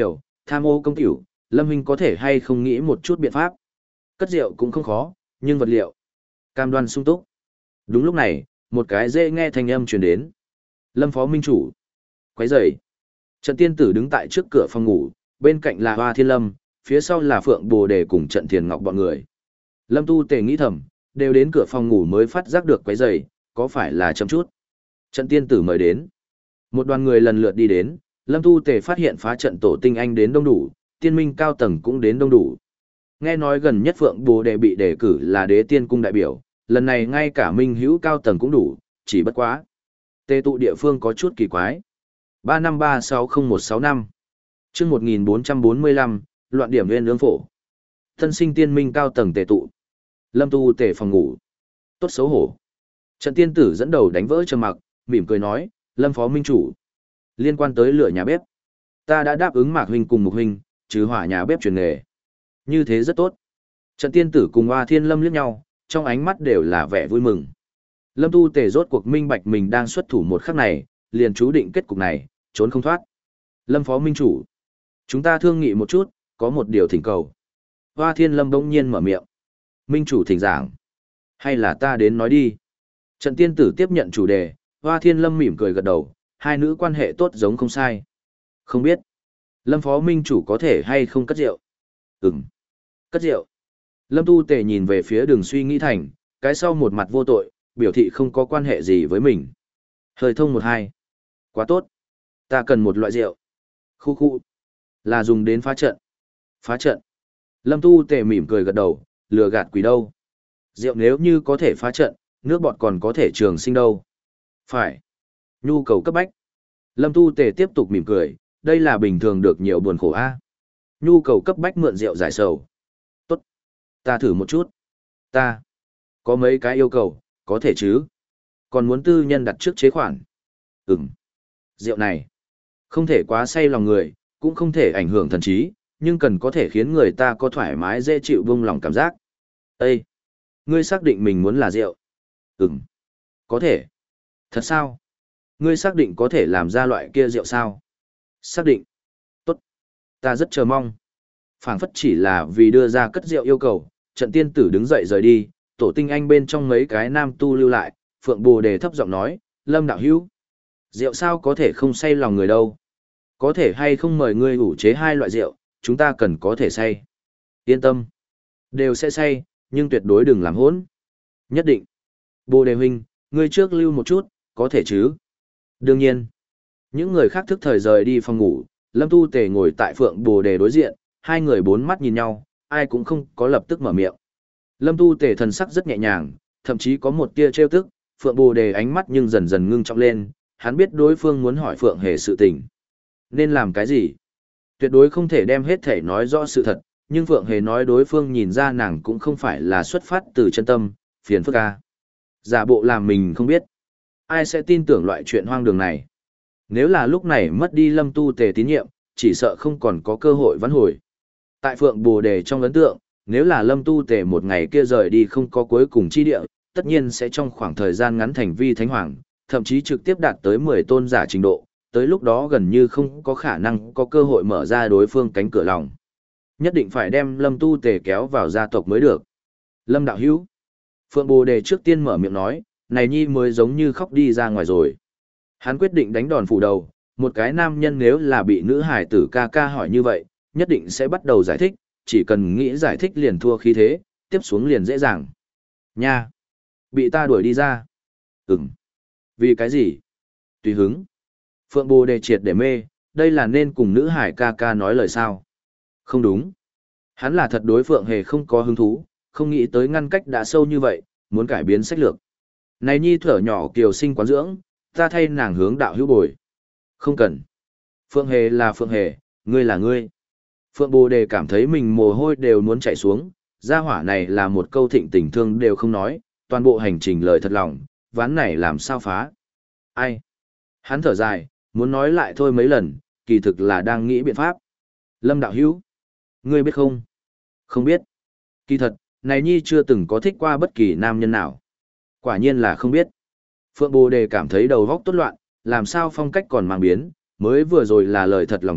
Tham ô công tiểu, Lâm huynh có thể hay không nghĩ một chút biện pháp. Cất rượu cũng không khó, nhưng vật liệu cam đoan sung túc. Đúng lúc này, một cái dễ nghe thanh âm truyền đến. Lâm phó minh chủ. Quấy rầy. Trận tiên tử đứng tại trước cửa phòng ngủ, bên cạnh là Hoa Thiên Lâm, phía sau là Phượng Bồ Đề cùng Trận Thiền Ngọc bọn người. Lâm Tu Tề nghĩ thầm, đều đến cửa phòng ngủ mới phát giác được quấy rầy, có phải là chậm chút. Trận tiên tử mời đến. Một đoàn người lần lượt đi đến, Lâm Tu Tề phát hiện phá trận tổ tinh anh đến đông đủ, tiên minh cao tầng cũng đến đông đủ. Nghe nói gần nhất Phượng Bồ Đề bị đề cử là đế tiên cung đại biểu, lần này ngay cả minh hữu cao tầng cũng đủ, chỉ bất quá. Tề tụ địa phương có chút kỳ quái. ba năm ba sáu không một sáu năm. Chương một nghìn bốn trăm bốn mươi lăm, loạn điểm nguyên ương phổ. Thân sinh tiên minh cao tầng tề tụ. Lâm Tu Tề phòng ngủ. Tốt xấu hổ. Trận tiên tử dẫn đầu đánh vỡ trầm mặc, mỉm cười nói, Lâm phó minh chủ. Liên quan tới lửa nhà bếp, ta đã đáp ứng Mạc huynh cùng Mục huynh, trừ hỏa nhà bếp truyền nghề. Như thế rất tốt. Trận tiên tử cùng Hoa Thiên Lâm liếc nhau, trong ánh mắt đều là vẻ vui mừng. Lâm Tu Tề rốt cuộc minh bạch mình đang xuất thủ một khắc này, liền chú định kết cục này, trốn không thoát. Lâm phó minh chủ, chúng ta thương nghị một chút, có một điều thỉnh cầu. Hoa Thiên Lâm bỗng nhiên mở miệng. Minh chủ thỉnh giảng. Hay là ta đến nói đi. Trận tiên tử tiếp nhận chủ đề, Hoa Thiên Lâm mỉm cười gật đầu, hai nữ quan hệ tốt giống không sai. Không biết, Lâm phó minh chủ có thể hay không cất rượu? Ừm, cất rượu. Lâm Tu Tề nhìn về phía đường suy nghĩ thành, cái sau một mặt vô tội, biểu thị không có quan hệ gì với mình. Hơi thông một hai. Quá tốt. Ta cần một loại rượu. Khu khu. Là dùng đến phá trận. Phá trận. Lâm Tu Tề mỉm cười gật đầu, lừa gạt quỷ đâu. Rượu nếu như có thể phá trận, nước bọt còn có thể trường sinh đâu. Phải. Nhu cầu cấp bách. Lâm Tu Tề tiếp tục mỉm cười, đây là bình thường được nhiều buồn khổ a. Nhu cầu cấp bách mượn rượu giải sầu. Tốt. Ta thử một chút. Ta. Có mấy cái yêu cầu, có thể chứ. Còn muốn tư nhân đặt trước chế khoản. Ừm. Rượu này. Không thể quá say lòng người, cũng không thể ảnh hưởng thần trí, nhưng cần có thể khiến người ta có thoải mái dễ chịu buông lòng cảm giác. Ê! Ngươi xác định mình muốn là rượu? Ừm. Có thể. Thật sao? Ngươi xác định có thể làm ra loại kia rượu sao? Xác định. Tốt. Ta rất chờ mong. Phảng phất chỉ là vì đưa ra cất rượu yêu cầu, trận tiên tử đứng dậy rời đi, tổ tinh anh bên trong mấy cái nam tu lưu lại, Phượng Bồ Đề thấp giọng nói, Lâm đạo hữu. Rượu sao có thể không say lòng người đâu? Có thể hay không mời ngươi ủ chế hai loại rượu, chúng ta cần có thể say. Yên tâm. Đều sẽ say, nhưng tuyệt đối đừng làm hỗn. Nhất định. Bồ Đề huynh, ngươi trước lưu một chút, có thể chứ? Đương nhiên. Những người khác thức thời rời đi phòng ngủ, Lâm Tu Tề ngồi tại Phượng Bồ Đề đối diện, hai người bốn mắt nhìn nhau, ai cũng không có lập tức mở miệng. Lâm Tu Tề thần sắc rất nhẹ nhàng, thậm chí có một tia trêu tức, Phượng Bồ Đề ánh mắt nhưng dần dần ngưng trọng lên, hắn biết đối phương muốn hỏi Phượng Hề sự tình. Nên làm cái gì? Tuyệt đối không thể đem hết thể nói rõ sự thật, nhưng Phượng Hề nói đối phương nhìn ra nàng cũng không phải là xuất phát từ chân tâm, phiền phức ca. Giả bộ làm mình không biết. Ai sẽ tin tưởng loại chuyện hoang đường này? Nếu là lúc này mất đi Lâm Tu Tề tín nhiệm, chỉ sợ không còn có cơ hội vãn hồi. Tại Phượng Bồ Đề trong ấn tượng, nếu là Lâm Tu Tề một ngày kia rời đi không có cuối cùng chi địa, tất nhiên sẽ trong khoảng thời gian ngắn thành vi thánh hoàng, thậm chí trực tiếp đạt tới mười tôn giả trình độ, tới lúc đó gần như không có khả năng có cơ hội mở ra đối phương cánh cửa lòng. Nhất định phải đem Lâm Tu Tề kéo vào gia tộc mới được. Lâm đạo hữu. Phượng Bồ Đề trước tiên mở miệng nói, này nhi mới giống như khóc đi ra ngoài rồi. Hắn quyết định đánh đòn phủ đầu, một cái nam nhân nếu là bị nữ hải tử ca ca hỏi như vậy, nhất định sẽ bắt đầu giải thích, chỉ cần nghĩ giải thích liền thua khí thế, tiếp xuống liền dễ dàng. Nha! Bị ta đuổi đi ra. Ừm. Vì cái gì? Tùy hứng. Phượng Bồ Đề triệt để mê, đây là nên cùng nữ hải ca ca nói lời sao? Không đúng. Hắn là thật đối Phượng Hề không có hứng thú, không nghĩ tới ngăn cách đã sâu như vậy, muốn cải biến sách lược. Này nhi thở nhỏ kiều sinh quán dưỡng, ta thay nàng hướng đạo hữu bồi. Không cần. Phượng Hề là Phượng Hề, ngươi là ngươi. Phượng Bồ Đề cảm thấy mình mồ hôi đều muốn chảy xuống, gia hỏa này là một câu thịnh tình thương đều không nói, toàn bộ hành trình lời thật lòng, ván này làm sao phá. Ai? Hắn thở dài, muốn nói lại thôi mấy lần, kỳ thực là đang nghĩ biện pháp. Lâm đạo hữu, ngươi biết không? Không biết. Kỳ thật, này nhi chưa từng có thích qua bất kỳ nam nhân nào. Quả nhiên là không biết. Phượng Bồ Đề cảm thấy đầu góc tốt loạn, làm sao phong cách còn mang biến, mới vừa rồi là lời thật lòng cục,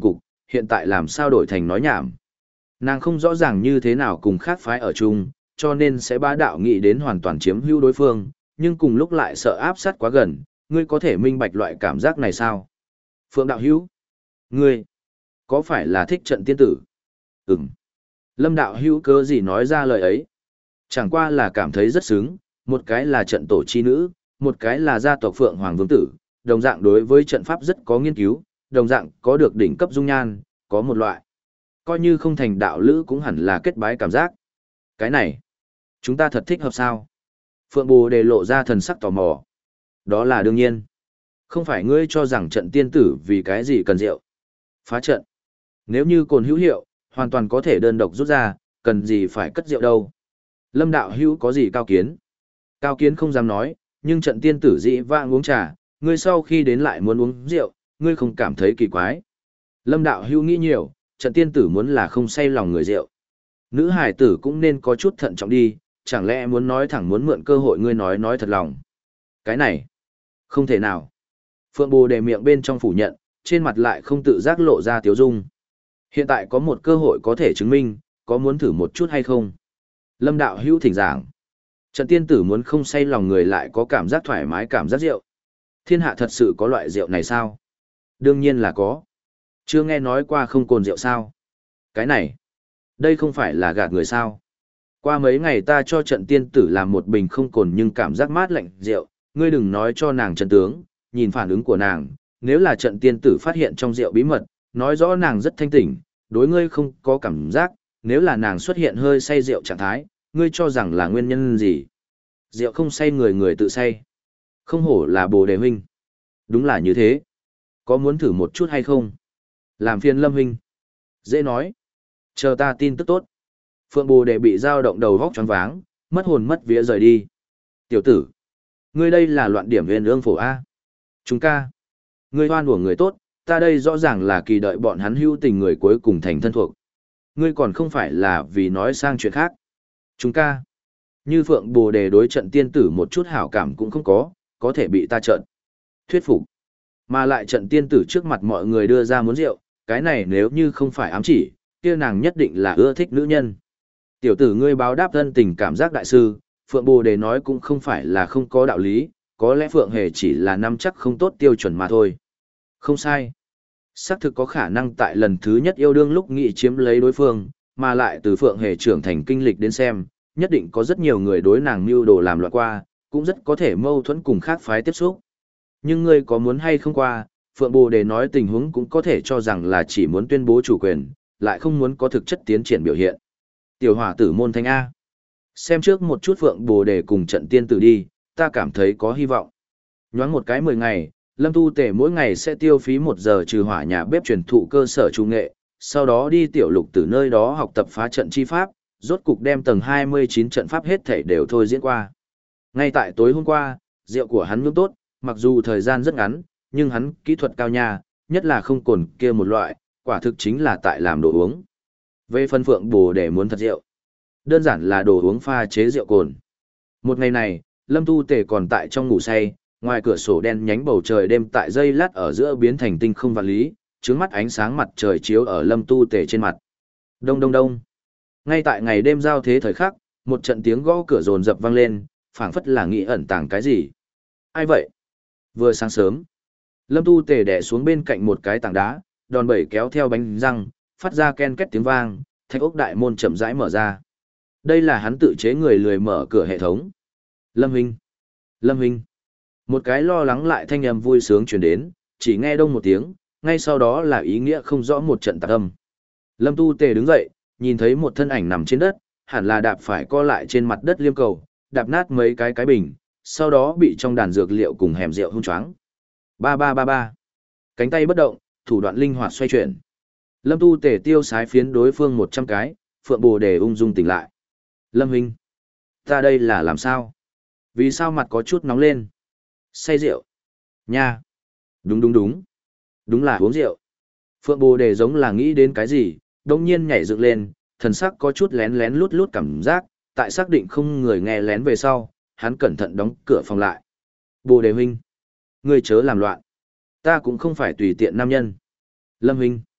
hiện tại làm sao đổi thành nói nhảm. Nàng không rõ ràng như thế nào cùng khác phái ở chung, cho nên sẽ bá đạo nghĩ đến hoàn toàn chiếm hữu đối phương, nhưng cùng lúc lại sợ áp sát quá gần, ngươi có thể minh bạch loại cảm giác này sao? Phượng đạo hữu, ngươi, có phải là thích trận tiên tử? Ừm. Lâm đạo hữu cớ gì nói ra lời ấy? Chẳng qua là cảm thấy rất sướng, một cái là trận tổ chi nữ, một cái là gia tộc Phượng Hoàng Vương Tử, đồng dạng đối với trận pháp rất có nghiên cứu, đồng dạng có được đỉnh cấp dung nhan, có một loại. Coi như không thành đạo lữ cũng hẳn là kết bái cảm giác. Cái này, chúng ta thật thích hợp sao? Phượng Bồ Đề lộ ra thần sắc tò mò. Đó là đương nhiên. Không phải ngươi cho rằng trận tiên tử vì cái gì cần rượu. Phá trận. Nếu như cồn hữu hiệu, hoàn toàn có thể đơn độc rút ra, cần gì phải cất rượu đâu. Lâm đạo hữu có gì cao kiến? Cao kiến không dám nói, nhưng trận tiên tử dĩ vãng uống trà, ngươi sau khi đến lại muốn uống rượu, ngươi không cảm thấy kỳ quái. Lâm đạo hữu nghĩ nhiều, trận tiên tử muốn là không say lòng người rượu. Nữ hải tử cũng nên có chút thận trọng đi, chẳng lẽ muốn nói thẳng muốn mượn cơ hội ngươi nói nói thật lòng. Cái này, không thể nào. Phượng Bồ Đề miệng bên trong phủ nhận, trên mặt lại không tự giác lộ ra tiếu dung. Hiện tại có một cơ hội có thể chứng minh, có muốn thử một chút hay không? Lâm đạo hữu thỉnh giảng. Trận tiên tử muốn không say lòng người lại có cảm giác thoải mái cảm giác rượu. Thiên hạ thật sự có loại rượu này sao? Đương nhiên là có. Chưa nghe nói qua không cồn rượu sao? Cái này, đây không phải là gạt người sao? Qua mấy ngày ta cho trận tiên tử làm một bình không cồn nhưng cảm giác mát lạnh rượu, ngươi đừng nói cho nàng trận tướng, nhìn phản ứng của nàng, nếu là trận tiên tử phát hiện trong rượu bí mật, nói rõ nàng rất thanh tỉnh, đối ngươi không có cảm giác, nếu là nàng xuất hiện hơi say rượu trạng thái, ngươi cho rằng là nguyên nhân gì? Rượu không say người người tự say. Không hổ là Bồ Đề huynh. Đúng là như thế. Có muốn thử một chút hay không? Làm phiền Lâm huynh. Dễ nói. Chờ ta tin tức tốt. Phượng Bồ Đề bị dao động đầu vóc choáng váng, mất hồn mất vía rời đi. Tiểu tử, ngươi đây là loạn điểm viên ương phổ A. Chúng ca. Ngươi hoan của người tốt, ta đây rõ ràng là kỳ đợi bọn hắn hữu tình người cuối cùng thành thân thuộc. Ngươi còn không phải là vì nói sang chuyện khác. Chúng ca. Như Phượng Bồ Đề đối trận tiên tử một chút hảo cảm cũng không có, có thể bị ta trận. Thuyết phục. Mà lại trận tiên tử trước mặt mọi người đưa ra muốn rượu, cái này nếu như không phải ám chỉ, kia nàng nhất định là ưa thích nữ nhân. Tiểu tử ngươi báo đáp thân tình cảm giác đại sư, Phượng Bồ Đề nói cũng không phải là không có đạo lý, có lẽ Phượng Hề chỉ là năm chắc không tốt tiêu chuẩn mà thôi. Không sai. Xác thực có khả năng tại lần thứ nhất yêu đương lúc nghị chiếm lấy đối phương, mà lại từ Phượng Hề trưởng thành kinh lịch đến xem, nhất định có rất nhiều người đối nàng mưu đồ làm loạn qua, cũng rất có thể mâu thuẫn cùng khác phái tiếp xúc. Nhưng ngươi có muốn hay không qua, Phượng Bồ Đề nói tình huống cũng có thể cho rằng là chỉ muốn tuyên bố chủ quyền, lại không muốn có thực chất tiến triển biểu hiện. Tiểu hỏa tử môn thanh A. Xem trước một chút Phượng Bồ Đề cùng trận tiên tử đi, ta cảm thấy có hy vọng. Nhoáng một cái mười ngày, Lâm Tu Tể mỗi ngày sẽ tiêu phí một giờ trừ hỏa nhà bếp truyền thụ cơ sở trung nghệ, sau đó đi tiểu lục từ nơi đó học tập phá trận chi pháp, rốt cục đem tầng hai mươi chín trận pháp hết thảy đều thôi diễn qua. Ngay tại tối hôm qua, rượu của hắn nướng tốt, mặc dù thời gian rất ngắn, nhưng hắn kỹ thuật cao nha, nhất là không cồn kia một loại, quả thực chính là tại làm đồ uống. Về phân Phượng Bồ Đề muốn thật rượu, đơn giản là đồ uống pha chế rượu cồn. Một ngày này, Lâm Tu Tể còn tại trong ngủ say, ngoài cửa sổ đen nhánh bầu trời đêm tại dây lát ở giữa biến thành tinh không vạn lý, chướng mắt ánh sáng mặt trời chiếu ở Lâm Tu Tể trên mặt. Đông đông đông. Ngay tại ngày đêm giao thế thời khắc, một trận tiếng gõ cửa rồn rập vang lên, phảng phất là nghĩ ẩn tàng cái gì. Ai vậy? Vừa sáng sớm, Lâm Tu Tể đè xuống bên cạnh một cái tảng đá, đòn bẩy kéo theo bánh răng, phát ra ken két tiếng vang, thạch ốc đại môn chậm rãi mở ra. Đây là hắn tự chế người lười mở cửa hệ thống. Lâm huynh, Lâm huynh. Một cái lo lắng lại thanh âm vui sướng truyền đến, chỉ nghe đông một tiếng, ngay sau đó là ý nghĩa không rõ một trận tạc âm. Lâm Tu Tề đứng dậy, nhìn thấy một thân ảnh nằm trên đất, hẳn là đạp phải co lại trên mặt đất liêm cầu, đạp nát mấy cái cái bình, sau đó bị trong đàn dược liệu cùng hẻm rượu hung choáng. Ba ba ba ba. Cánh tay bất động, thủ đoạn linh hoạt xoay chuyển. Lâm Tu Tề tiêu sái phiến đối phương một trăm cái, Phượng Bồ Đề ung dung tỉnh lại. Lâm huynh, ta đây là làm sao? Vì sao mặt có chút nóng lên? Say rượu. Nha. Đúng đúng đúng. Đúng là uống rượu. Phượng Bồ Đề giống là nghĩ đến cái gì, đồng nhiên nhảy dựng lên, thần sắc có chút lén lén lút lút cảm giác, tại xác định không người nghe lén về sau, hắn cẩn thận đóng cửa phòng lại. Bồ Đề huynh, ngươi chớ làm loạn. Ta cũng không phải tùy tiện nam nhân. Lâm huynh,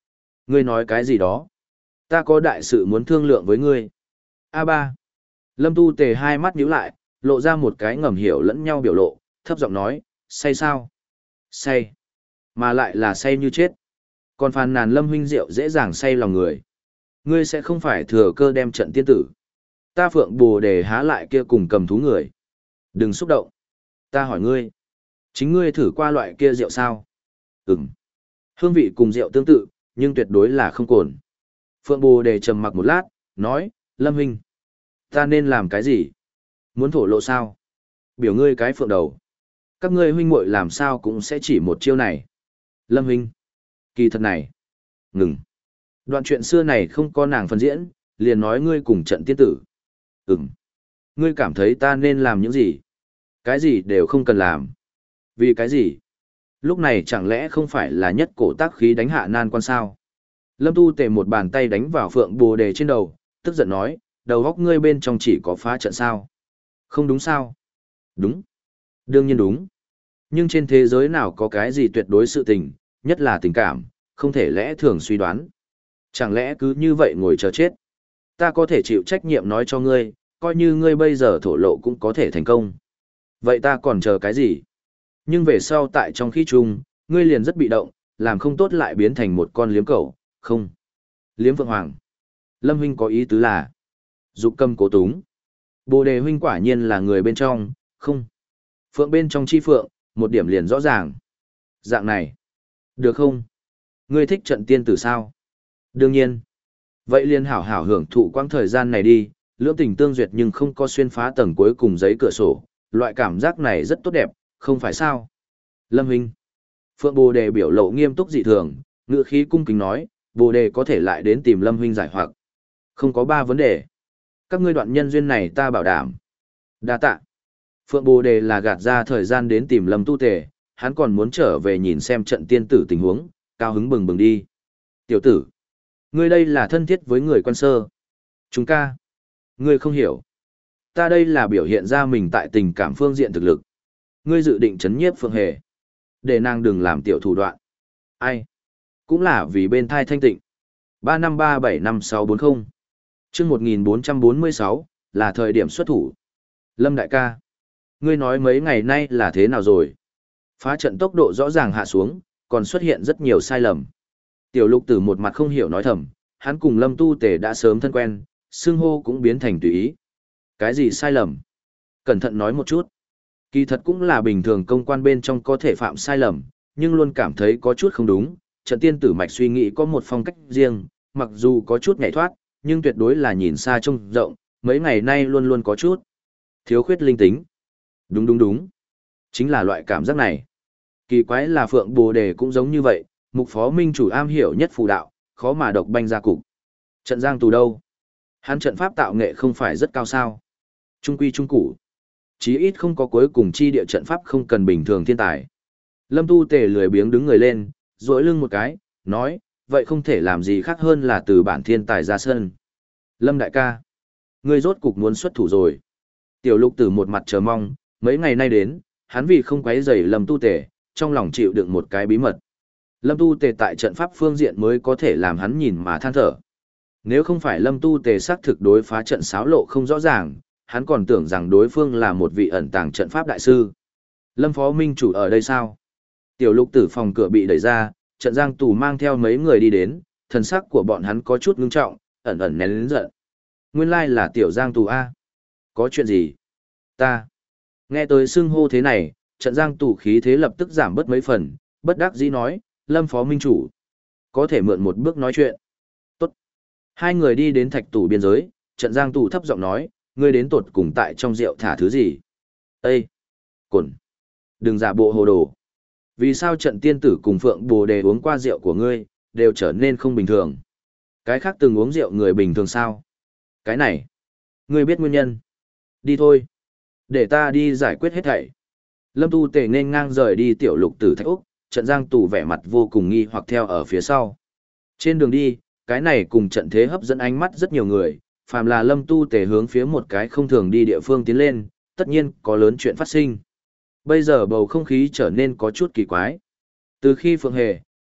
Ngươi nói cái gì đó? Ta có đại sự muốn thương lượng với ngươi. A ba. Lâm Tu Tề hai mắt nhíu lại, lộ ra một cái ngầm hiểu lẫn nhau biểu lộ, thấp giọng nói, say sao? Say. Mà lại là say như chết. Còn phàn nàn Lâm huynh rượu dễ dàng say lòng người. Ngươi sẽ không phải thừa cơ đem trận tiên tử. Ta Phượng Bồ Đề há lại kia cùng cầm thú người. Đừng xúc động. Ta hỏi ngươi. Chính ngươi thử qua loại kia rượu sao? Ừm. Hương vị cùng rượu tương tự, nhưng tuyệt đối là không cồn. Phượng Bồ Đề trầm mặc một lát, nói, Lâm huynh. Ta nên làm cái gì? Muốn thổ lộ sao? Biểu ngươi cái phượng đầu. Các ngươi huynh muội làm sao cũng sẽ chỉ một chiêu này. Lâm huynh. Kỳ thật này. Ngừng. Đoạn chuyện xưa này không có nàng phân diễn, liền nói ngươi cùng trận tiên tử. Ừm. Ngươi cảm thấy ta nên làm những gì? Cái gì đều không cần làm. Vì cái gì? Lúc này chẳng lẽ không phải là nhất cổ tác khí đánh hạ nan quan sao? Lâm Tu Tề một bàn tay đánh vào Phượng Bồ Đề trên đầu, tức giận nói, đầu góc ngươi bên trong chỉ có phá trận sao? Không đúng sao? Đúng. Đương nhiên đúng. Nhưng trên thế giới nào có cái gì tuyệt đối sự tình, nhất là tình cảm, không thể lẽ thường suy đoán. Chẳng lẽ cứ như vậy ngồi chờ chết? Ta có thể chịu trách nhiệm nói cho ngươi, coi như ngươi bây giờ thổ lộ cũng có thể thành công. Vậy ta còn chờ cái gì? Nhưng về sau tại trong khi chung, ngươi liền rất bị động, làm không tốt lại biến thành một con liếm cẩu, không. Liếm Phượng Hoàng. Lâm huynh có ý tứ là dục cầm cố túng. Bồ Đề huynh quả nhiên là người bên trong, không. Phượng bên trong chi phượng, một điểm liền rõ ràng. Dạng này. Được không? Ngươi thích trận tiên tử sao? Đương nhiên. Vậy liền hảo hảo hưởng thụ quãng thời gian này đi, lưỡng tình tương duyệt nhưng không có xuyên phá tầng cuối cùng giấy cửa sổ, loại cảm giác này rất tốt đẹp, không phải sao? Lâm huynh. Phượng Bồ Đề biểu lộ nghiêm túc dị thường, ngữ khí cung kính nói, Bồ Đề có thể lại đến tìm Lâm huynh giải hoặc. Không có ba vấn đề. Các ngươi đoạn nhân duyên này ta bảo đảm. Đa tạ. Phượng Bồ Đề là gạt ra thời gian đến tìm Lâm Tu Tề, hắn còn muốn trở về nhìn xem trận tiên tử tình huống, cao hứng bừng bừng đi. Tiểu tử, ngươi đây là thân thiết với người quan sơ. Chúng ca, ngươi không hiểu. Ta đây là biểu hiện ra mình tại tình cảm phương diện thực lực. Ngươi dự định chấn nhiếp Phượng Hề, để nàng đừng làm tiểu thủ đoạn. Ai? Cũng là vì bên thai thanh tịnh. ba năm ba bảy năm sáu bốn không. Chương một nghìn bốn trăm bốn mươi sáu là thời điểm xuất thủ. Lâm đại ca, ngươi nói mấy ngày nay là thế nào rồi? Phá trận tốc độ rõ ràng hạ xuống, còn xuất hiện rất nhiều sai lầm. Tiểu Lục Tử một mặt không hiểu nói thầm, hắn cùng Lâm Tu Tề đã sớm thân quen, xưng hô cũng biến thành tùy ý. Cái gì sai lầm? Cẩn thận nói một chút. Kỳ thật cũng là bình thường công quan bên trong có thể phạm sai lầm, nhưng luôn cảm thấy có chút không đúng. Trận tiên tử mạch suy nghĩ có một phong cách riêng, mặc dù có chút nhảy thoát, nhưng tuyệt đối là nhìn xa trông rộng, mấy ngày nay luôn luôn có chút thiếu khuyết linh tính. Đúng đúng đúng. Chính là loại cảm giác này. Kỳ quái là Phượng Bồ Đề cũng giống như vậy, mục phó minh chủ am hiểu nhất phù đạo, khó mà độc banh ra cục. Trận giang tù đâu? Hắn trận pháp tạo nghệ không phải rất cao sao? Trung quy trung củ. Chí ít không có cuối cùng chi địa trận pháp không cần bình thường thiên tài. Lâm Tu Tề lười biếng đứng người lên, duỗi lưng một cái, nói, vậy không thể làm gì khác hơn là từ bản thiên tài ra sân. Lâm đại ca, ngươi rốt cục muốn xuất thủ rồi. Tiểu Lục Tử một mặt chờ mong, mấy ngày nay đến, hắn vì không quấy rầy Lâm Tu Tề, trong lòng chịu đựng một cái bí mật. Lâm Tu Tề tại trận pháp phương diện mới có thể làm hắn nhìn mà than thở. Nếu không phải Lâm Tu Tề xác thực đối phá trận xáo lộ không rõ ràng, hắn còn tưởng rằng đối phương là một vị ẩn tàng trận pháp đại sư. Lâm phó minh chủ ở đây sao? Tiểu Lục Tử phòng cửa bị đẩy ra, trận giang tù mang theo mấy người đi đến, thần sắc của bọn hắn có chút ngưng trọng, ẩn ẩn nén lớn giận. Nguyên lai là tiểu giang tù A. Có chuyện gì? Ta. Nghe tới xưng hô thế này, trận giang tù khí thế lập tức giảm bớt mấy phần, bất đắc dĩ nói, Lâm phó minh chủ. Có thể mượn một bước nói chuyện. Tốt. Hai người đi đến thạch tủ biên giới, trận giang tù thấp giọng nói, ngươi đến tột cùng tại trong rượu thả thứ gì? Ê! Cồn! Đừng giả bộ hồ đồ. Vì sao trận tiên tử cùng Phượng Bồ Đề uống qua rượu của ngươi, đều trở nên không bình thường? Cái khác từng uống rượu người bình thường sao? Cái này! Ngươi biết nguyên nhân. Đi thôi. Để ta đi giải quyết hết thảy. Lâm Tu Tề nên ngang rời đi Tiểu Lục Tử Thạch Úc, trận giang tù vẻ mặt vô cùng nghi hoặc theo ở phía sau. Trên đường đi, cái này cùng trận thế hấp dẫn ánh mắt rất nhiều người, phàm là Lâm Tu Tề hướng phía một cái không thường đi địa phương tiến lên, tất nhiên có lớn chuyện phát sinh. Bây giờ bầu không khí trở nên có chút kỳ quái. Từ khi Phượng Hề,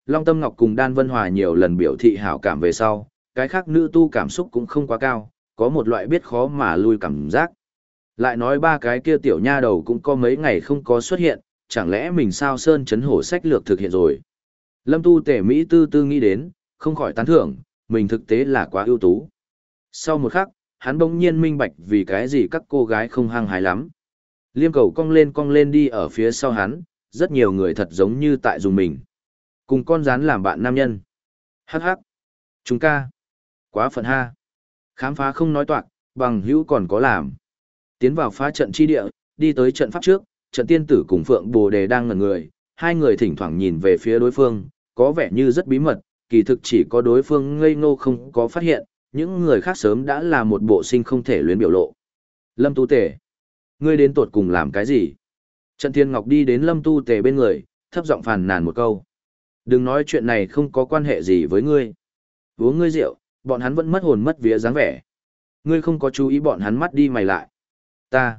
Long Tâm Ngọc cùng Đan Vân Hòa nhiều lần biểu thị hảo cảm về sau, cái khác nữ tu cảm xúc cũng không quá cao, có một loại biết khó mà lui cảm giác. Lại nói ba cái kia tiểu nha đầu cũng có mấy ngày không có xuất hiện, chẳng lẽ mình sao sơn chấn hổ sách lược thực hiện rồi. Lâm Tu Tể Mỹ tư tư nghĩ đến, không khỏi tán thưởng, mình thực tế là quá ưu tú. Sau một khắc, hắn bỗng nhiên minh bạch vì cái gì các cô gái không hăng hái lắm. Liêm cầu cong lên cong lên đi ở phía sau hắn, rất nhiều người thật giống như tại dùng mình. Cùng con rắn làm bạn nam nhân. Hắc hắc. Chúng ca. Quá phận ha. Khám phá không nói toạc, bằng hữu còn có làm. Tiến vào phá trận chi địa, đi tới trận pháp trước, trận tiên tử cùng Phượng Bồ Đề đang ngẩn người, hai người thỉnh thoảng nhìn về phía đối phương, có vẻ như rất bí mật, kỳ thực chỉ có đối phương ngây ngô không có phát hiện, những người khác sớm đã là một bộ sinh không thể luyến biểu lộ. Lâm Tu Tề, ngươi đến tột cùng làm cái gì? Trận Thiên Ngọc đi đến Lâm Tu Tề bên người, thấp giọng phàn nàn một câu. Đừng nói chuyện này không có quan hệ gì với ngươi. Uống ngươi rượu, bọn hắn vẫn mất hồn mất vía dáng vẻ. Ngươi không có chú ý bọn hắn mắt đi mày lại. Ta.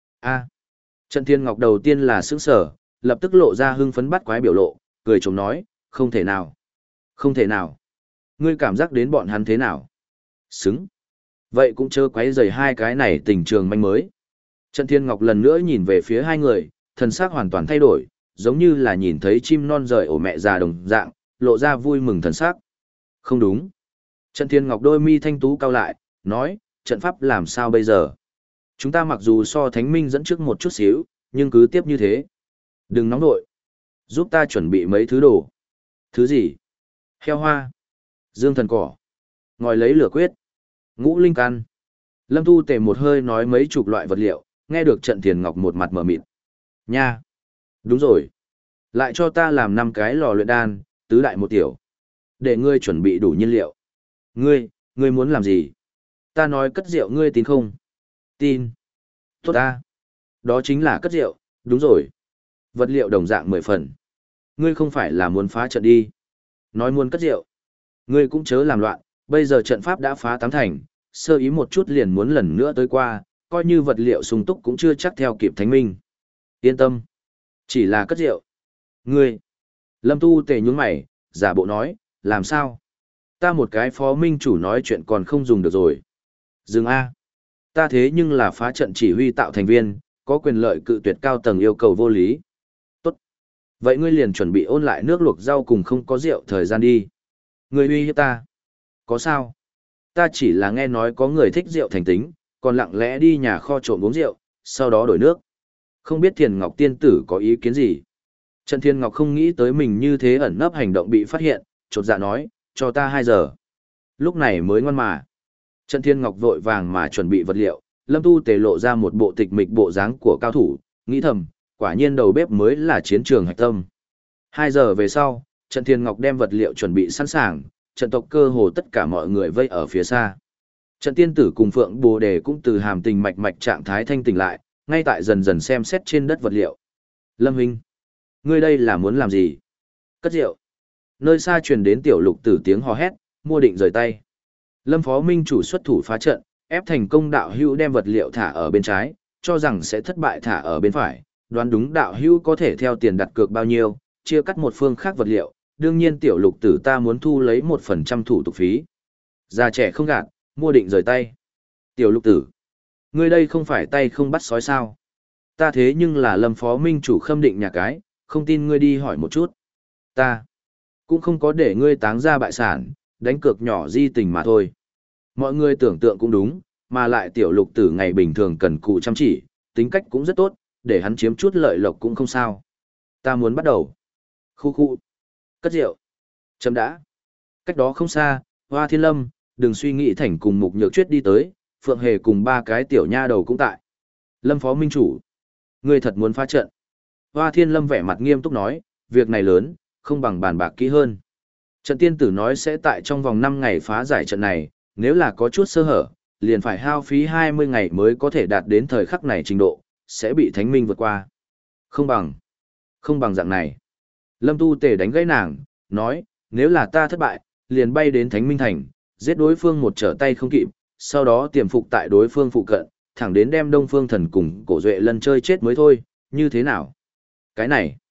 a Trận Thiên Ngọc đầu tiên là sững sở, lập tức lộ ra hưng phấn bắt quái biểu lộ, cười chồng nói, không thể nào. Không thể nào. Ngươi cảm giác đến bọn hắn thế nào? Xứng. Vậy cũng chớ quấy rầy hai cái này tình trường manh mới. Trận Thiên Ngọc lần nữa nhìn về phía hai người, thần sắc hoàn toàn thay đổi, giống như là nhìn thấy chim non rời ổ mẹ già đồng dạng, lộ ra vui mừng thần sắc. Không đúng. Trận Thiên Ngọc đôi mi thanh tú cao lại, nói, trận pháp làm sao bây giờ? Chúng ta mặc dù so Thánh Minh dẫn trước một chút xíu, nhưng cứ tiếp như thế. Đừng nóng nội. Giúp ta chuẩn bị mấy thứ đồ. Thứ gì? Heo hoa. Dương thần cỏ. Ngòi lấy lửa quyết. Ngũ linh căn. Lâm Tu Tề một hơi nói mấy chục loại vật liệu, nghe được Trận Thiên Ngọc một mặt mở mịt. Nha. Đúng rồi. Lại cho ta làm năm cái lò luyện đan, tứ đại một tiểu. Để ngươi chuẩn bị đủ nhiên liệu. Ngươi, ngươi muốn làm gì? Ta nói cất rượu ngươi tin không? Tin. Tốt ta. Đó chính là cất rượu, đúng rồi. Vật liệu đồng dạng mười phần. Ngươi không phải là muốn phá trận đi. Nói muốn cất rượu. Ngươi cũng chớ làm loạn, bây giờ trận pháp đã phá tám thành, sơ ý một chút liền muốn lần nữa tới qua, coi như vật liệu sung túc cũng chưa chắc theo kịp Thánh Minh. Yên tâm. Chỉ là cất rượu. Ngươi. Lâm Tu Tề nhún mày, giả bộ nói, làm sao? Ta một cái phó minh chủ nói chuyện còn không dùng được rồi. Dừng A. Ta thế nhưng là phá trận chỉ huy tạo thành viên, có quyền lợi cự tuyệt cao tầng yêu cầu vô lý. Tốt. Vậy ngươi liền chuẩn bị ôn lại nước luộc rau cùng không có rượu thời gian đi. Ngươi uy hiếp ta. Có sao? Ta chỉ là nghe nói có người thích rượu thành tính, còn lặng lẽ đi nhà kho trộm uống rượu, sau đó đổi nước. Không biết Thiền Ngọc tiên tử có ý kiến gì? Trần Thiên Ngọc không nghĩ tới mình như thế ẩn nấp hành động bị phát hiện, chột dạ nói, cho ta hai giờ. Lúc này mới ngoan mà. Trần Thiên Ngọc vội vàng mà chuẩn bị vật liệu, Lâm Tu Tề lộ ra một bộ tịch mịch bộ dáng của cao thủ, nghĩ thầm, quả nhiên đầu bếp mới là chiến trường hạch tâm. Hai giờ về sau, Trần Thiên Ngọc đem vật liệu chuẩn bị sẵn sàng, trận tộc cơ hồ tất cả mọi người vây ở phía xa. Trận tiên tử cùng Phượng Bồ Đề cũng từ hàm tình mạch mạch trạng thái thanh tỉnh lại, ngay tại dần dần xem xét trên đất vật liệu. Lâm Hinh, ngươi đây là muốn làm gì? Cất rượu. Nơi xa truyền đến tiểu lục tử tiếng hò hét, mua định rời tay. Lâm Phó Minh chủ xuất thủ phá trận, ép thành công đạo hữu đem vật liệu thả ở bên trái, cho rằng sẽ thất bại thả ở bên phải, đoán đúng đạo hữu có thể theo tiền đặt cược bao nhiêu, chia cắt một phương khác vật liệu, đương nhiên tiểu lục tử ta muốn thu lấy một phần trăm thủ tục phí. Già trẻ không gạt, mua định rời tay. Tiểu lục tử, ngươi đây không phải tay không bắt sói sao? Ta thế nhưng là Lâm Phó Minh chủ khâm định nhà cái, không tin ngươi đi hỏi một chút. Ta cũng không có để ngươi táng ra bại sản, đánh cược nhỏ di tình mà thôi. Mọi người tưởng tượng cũng đúng, mà lại tiểu lục tử ngày bình thường cần cù chăm chỉ, tính cách cũng rất tốt, để hắn chiếm chút lợi lộc cũng không sao. Ta muốn bắt đầu. Khu khu. Cất rượu. Chấm đã. Cách đó không xa, Hoa Thiên Lâm, đừng suy nghĩ thành cùng Mục Nhược Chuyết đi tới, Phượng Hề cùng ba cái tiểu nha đầu cũng tại. Lâm Phó Minh chủ. Ngươi thật muốn phá trận. Hoa Thiên Lâm vẻ mặt nghiêm túc nói, việc này lớn, không bằng bàn bạc kỹ hơn. Trận tiên tử nói sẽ tại trong vòng năm ngày phá giải trận này, nếu là có chút sơ hở, liền phải hao phí hai mươi ngày mới có thể đạt đến thời khắc này trình độ, sẽ bị Thánh Minh vượt qua. Không bằng. Không bằng dạng này. Lâm Tu Tề đánh gãy nàng, nói, nếu là ta thất bại, liền bay đến Thánh Minh Thành, giết đối phương một trở tay không kịp, sau đó tiềm phục tại đối phương phụ cận, thẳng đến đem Đông Phương Thần cùng Cổ Duệ Lân chơi chết mới thôi, như thế nào? Cái này,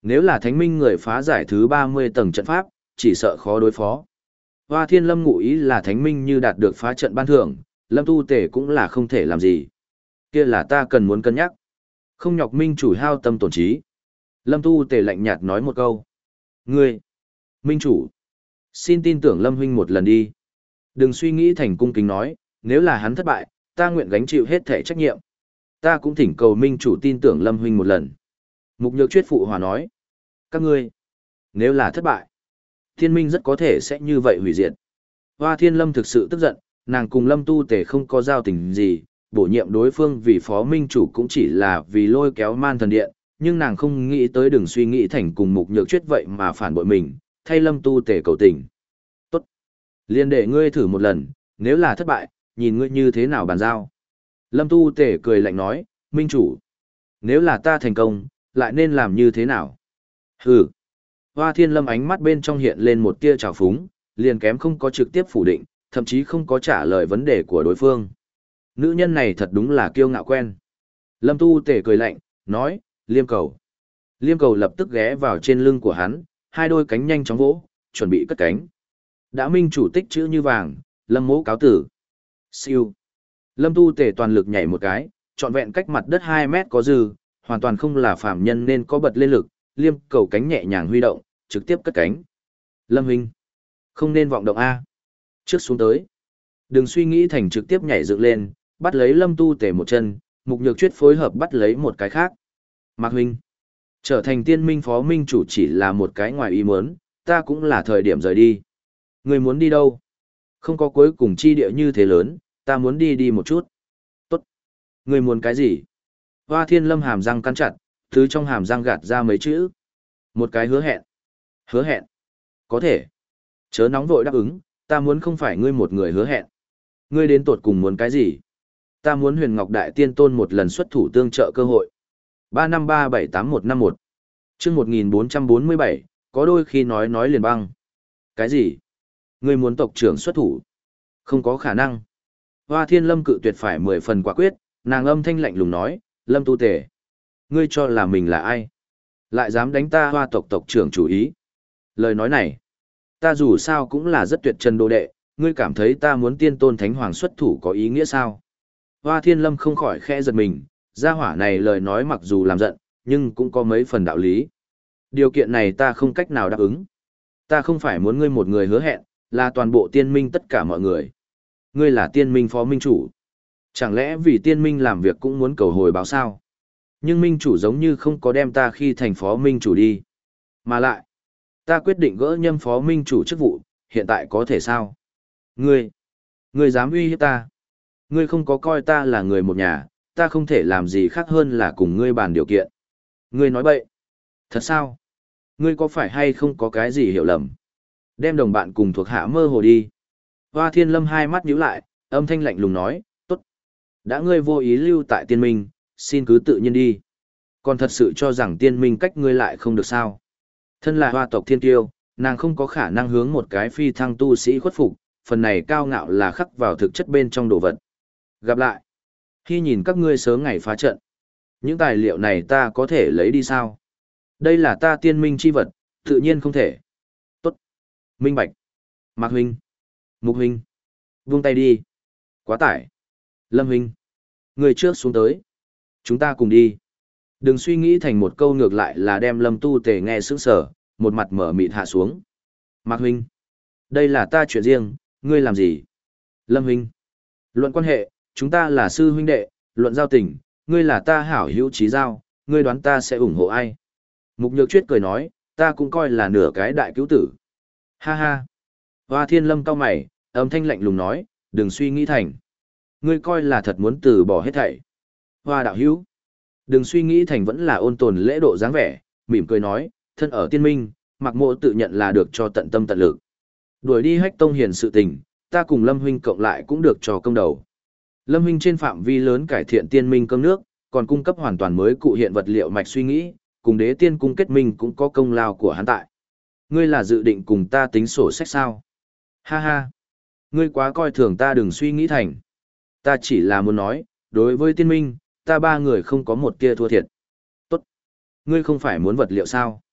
Nếu là thánh minh người phá giải thứ ba mươi tầng trận pháp, chỉ sợ khó đối phó. Hoa Thiên Lâm ngụ ý là thánh minh như đạt được phá trận ban thưởng, Lâm Tu Tể cũng là không thể làm gì. Kia là ta cần muốn cân nhắc. Không nhọc minh chủ hao tâm tổn trí. Lâm Tu Tể lạnh nhạt nói một câu. Ngươi, minh chủ, xin tin tưởng Lâm huynh một lần đi. Đừng suy nghĩ thành cung kính nói, nếu là hắn thất bại, ta nguyện gánh chịu hết thể trách nhiệm. Ta cũng thỉnh cầu minh chủ tin tưởng Lâm huynh một lần. Mục Nhược Chuyết phụ hòa nói. Các ngươi, nếu là thất bại, thiên minh rất có thể sẽ như vậy hủy diệt. Hoa Thiên Lâm thực sự tức giận, nàng cùng Lâm Tu Tề không có giao tình gì, bổ nhiệm đối phương vì phó minh chủ cũng chỉ là vì lôi kéo man thần điện, nhưng nàng không nghĩ tới đừng suy nghĩ thành cùng Mục Nhược Chuyết vậy mà phản bội mình, thay Lâm Tu Tề cầu tình. Tốt, liền để ngươi thử một lần, nếu là thất bại, nhìn ngươi như thế nào bàn giao. Lâm Tu Tề cười lạnh nói, minh chủ, nếu là ta thành công, lại nên làm như thế nào? Hừ. Hoa Thiên Lâm ánh mắt bên trong hiện lên một tia trào phúng, liền kém không có trực tiếp phủ định, thậm chí không có trả lời vấn đề của đối phương. Nữ nhân này thật đúng là kiêu ngạo quen. Lâm Tu Tể cười lạnh, nói, liêm cầu. Liêm cầu lập tức ghé vào trên lưng của hắn, hai đôi cánh nhanh chóng vỗ, chuẩn bị cất cánh. Đã minh chủ tích chữ như vàng, Lâm mỗ cáo tử. Siêu. Lâm Tu Tể toàn lực nhảy một cái, trọn vẹn cách mặt đất hai mét có dư, hoàn toàn không là phàm nhân nên có bật lên lực, liêm cầu cánh nhẹ nhàng huy động, trực tiếp cất cánh. Lâm huynh, không nên vọng động A. Trước xuống tới. Đừng suy nghĩ thành trực tiếp nhảy dựng lên, bắt lấy Lâm Tu Tể một chân, Mục Nhược Chuyết phối hợp bắt lấy một cái khác. Mạc huynh, trở thành tiên minh phó minh chủ chỉ là một cái ngoài ý muốn, ta cũng là thời điểm rời đi. Người muốn đi đâu? Không có cuối cùng chi địa như thế lớn, ta muốn đi đi một chút. Tốt. Người muốn cái gì? Hoa Thiên Lâm hàm răng cắn chặt, thứ trong hàm răng gạt ra mấy chữ. Một cái hứa hẹn. Hứa hẹn. Có thể. Chớ nóng vội đáp ứng, ta muốn không phải ngươi một người hứa hẹn. Ngươi đến tột cùng muốn cái gì? Ta muốn Huyền Ngọc Đại Tiên Tôn một lần xuất thủ tương trợ cơ hội. ba năm ba bảy tám một năm một. Chương một nghìn bốn trăm bốn mươi bảy, có đôi khi nói nói liền băng. Cái gì? Ngươi muốn tộc trưởng xuất thủ? Không có khả năng. Hoa Thiên Lâm cự tuyệt phải mười phần quả quyết, nàng âm thanh lạnh lùng nói, Lâm Tu Tể. Ngươi cho là mình là ai? Lại dám đánh ta Hoa tộc tộc trưởng chủ ý. Lời nói này, ta dù sao cũng là rất tuyệt trần đồ đệ, ngươi cảm thấy ta muốn tiên tôn thánh hoàng xuất thủ có ý nghĩa sao? Hoa Thiên Lâm không khỏi khẽ giật mình, gia hỏa này lời nói mặc dù làm giận, nhưng cũng có mấy phần đạo lý. Điều kiện này ta không cách nào đáp ứng. Ta không phải muốn ngươi một người hứa hẹn, là toàn bộ tiên minh tất cả mọi người. Ngươi là tiên minh phó minh chủ. Chẳng lẽ vì tiên minh làm việc cũng muốn cầu hồi báo sao? Nhưng minh chủ giống như không có đem ta khi thành phó minh chủ đi. Mà lại, ta quyết định gỡ nhâm phó minh chủ chức vụ, hiện tại có thể sao? Ngươi, ngươi dám uy hiếp ta? Ngươi không có coi ta là người một nhà, ta không thể làm gì khác hơn là cùng ngươi bàn điều kiện. Ngươi nói bậy. Thật sao? Ngươi có phải hay không có cái gì hiểu lầm? Đem đồng bạn cùng thuộc hạ mơ hồ đi. Hoa Thiên Lâm hai mắt nhíu lại, âm thanh lạnh lùng nói, tốt. Đã ngươi vô ý lưu tại tiên minh, xin cứ tự nhiên đi. Còn thật sự cho rằng tiên minh cách ngươi lại không được sao? Thân là hoa tộc thiên tiêu, nàng không có khả năng hướng một cái phi thăng tu sĩ khuất phục, phần này cao ngạo là khắc vào thực chất bên trong đồ vật. Gặp lại. Khi nhìn các ngươi sớm ngày phá trận. Những tài liệu này ta có thể lấy đi sao? Đây là ta tiên minh chi vật, tự nhiên không thể. Tốt. Minh bạch. Mạc huynh. Mục huynh. Vung tay đi. Quá tải. Lâm huynh. Người trước xuống tới. Chúng ta cùng đi. Đừng suy nghĩ thành một câu ngược lại là đem Lâm Tu Tề nghe sững sờ, một mặt mở mịt hạ xuống. Mạc huynh. Đây là ta chuyện riêng, ngươi làm gì? Lâm huynh. Luận quan hệ, chúng ta là sư huynh đệ, luận giao tình, ngươi là ta hảo hữu chí giao, ngươi đoán ta sẽ ủng hộ ai? Mục Nhược Chuyết cười nói, ta cũng coi là nửa cái đại cứu tử. Ha ha. Hoa Thiên Lâm cau mày, âm thanh lạnh lùng nói, đừng suy nghĩ thành. Ngươi coi là thật muốn từ bỏ hết thảy. Hoa đạo hữu. Đừng suy nghĩ thành vẫn là ôn tồn lễ độ dáng vẻ, mỉm cười nói, thân ở tiên minh, Mạc Mộ tự nhận là được cho tận tâm tận lực. Đuổi đi Hách Tông Hiền sự tình, ta cùng Lâm huynh cộng lại cũng được cho công đầu. Lâm huynh trên phạm vi lớn cải thiện tiên minh cơm nước, còn cung cấp hoàn toàn mới cụ hiện vật liệu mạch suy nghĩ, cùng đế tiên cung kết minh cũng có công lao của hắn tại. Ngươi là dự định cùng ta tính sổ sách sao? Ha ha. Ngươi quá coi thường ta, đừng suy nghĩ thành. Ta chỉ là muốn nói, đối với tiên minh, ta ba người không có một tia thua thiệt. Tốt. Ngươi không phải muốn vật liệu sao?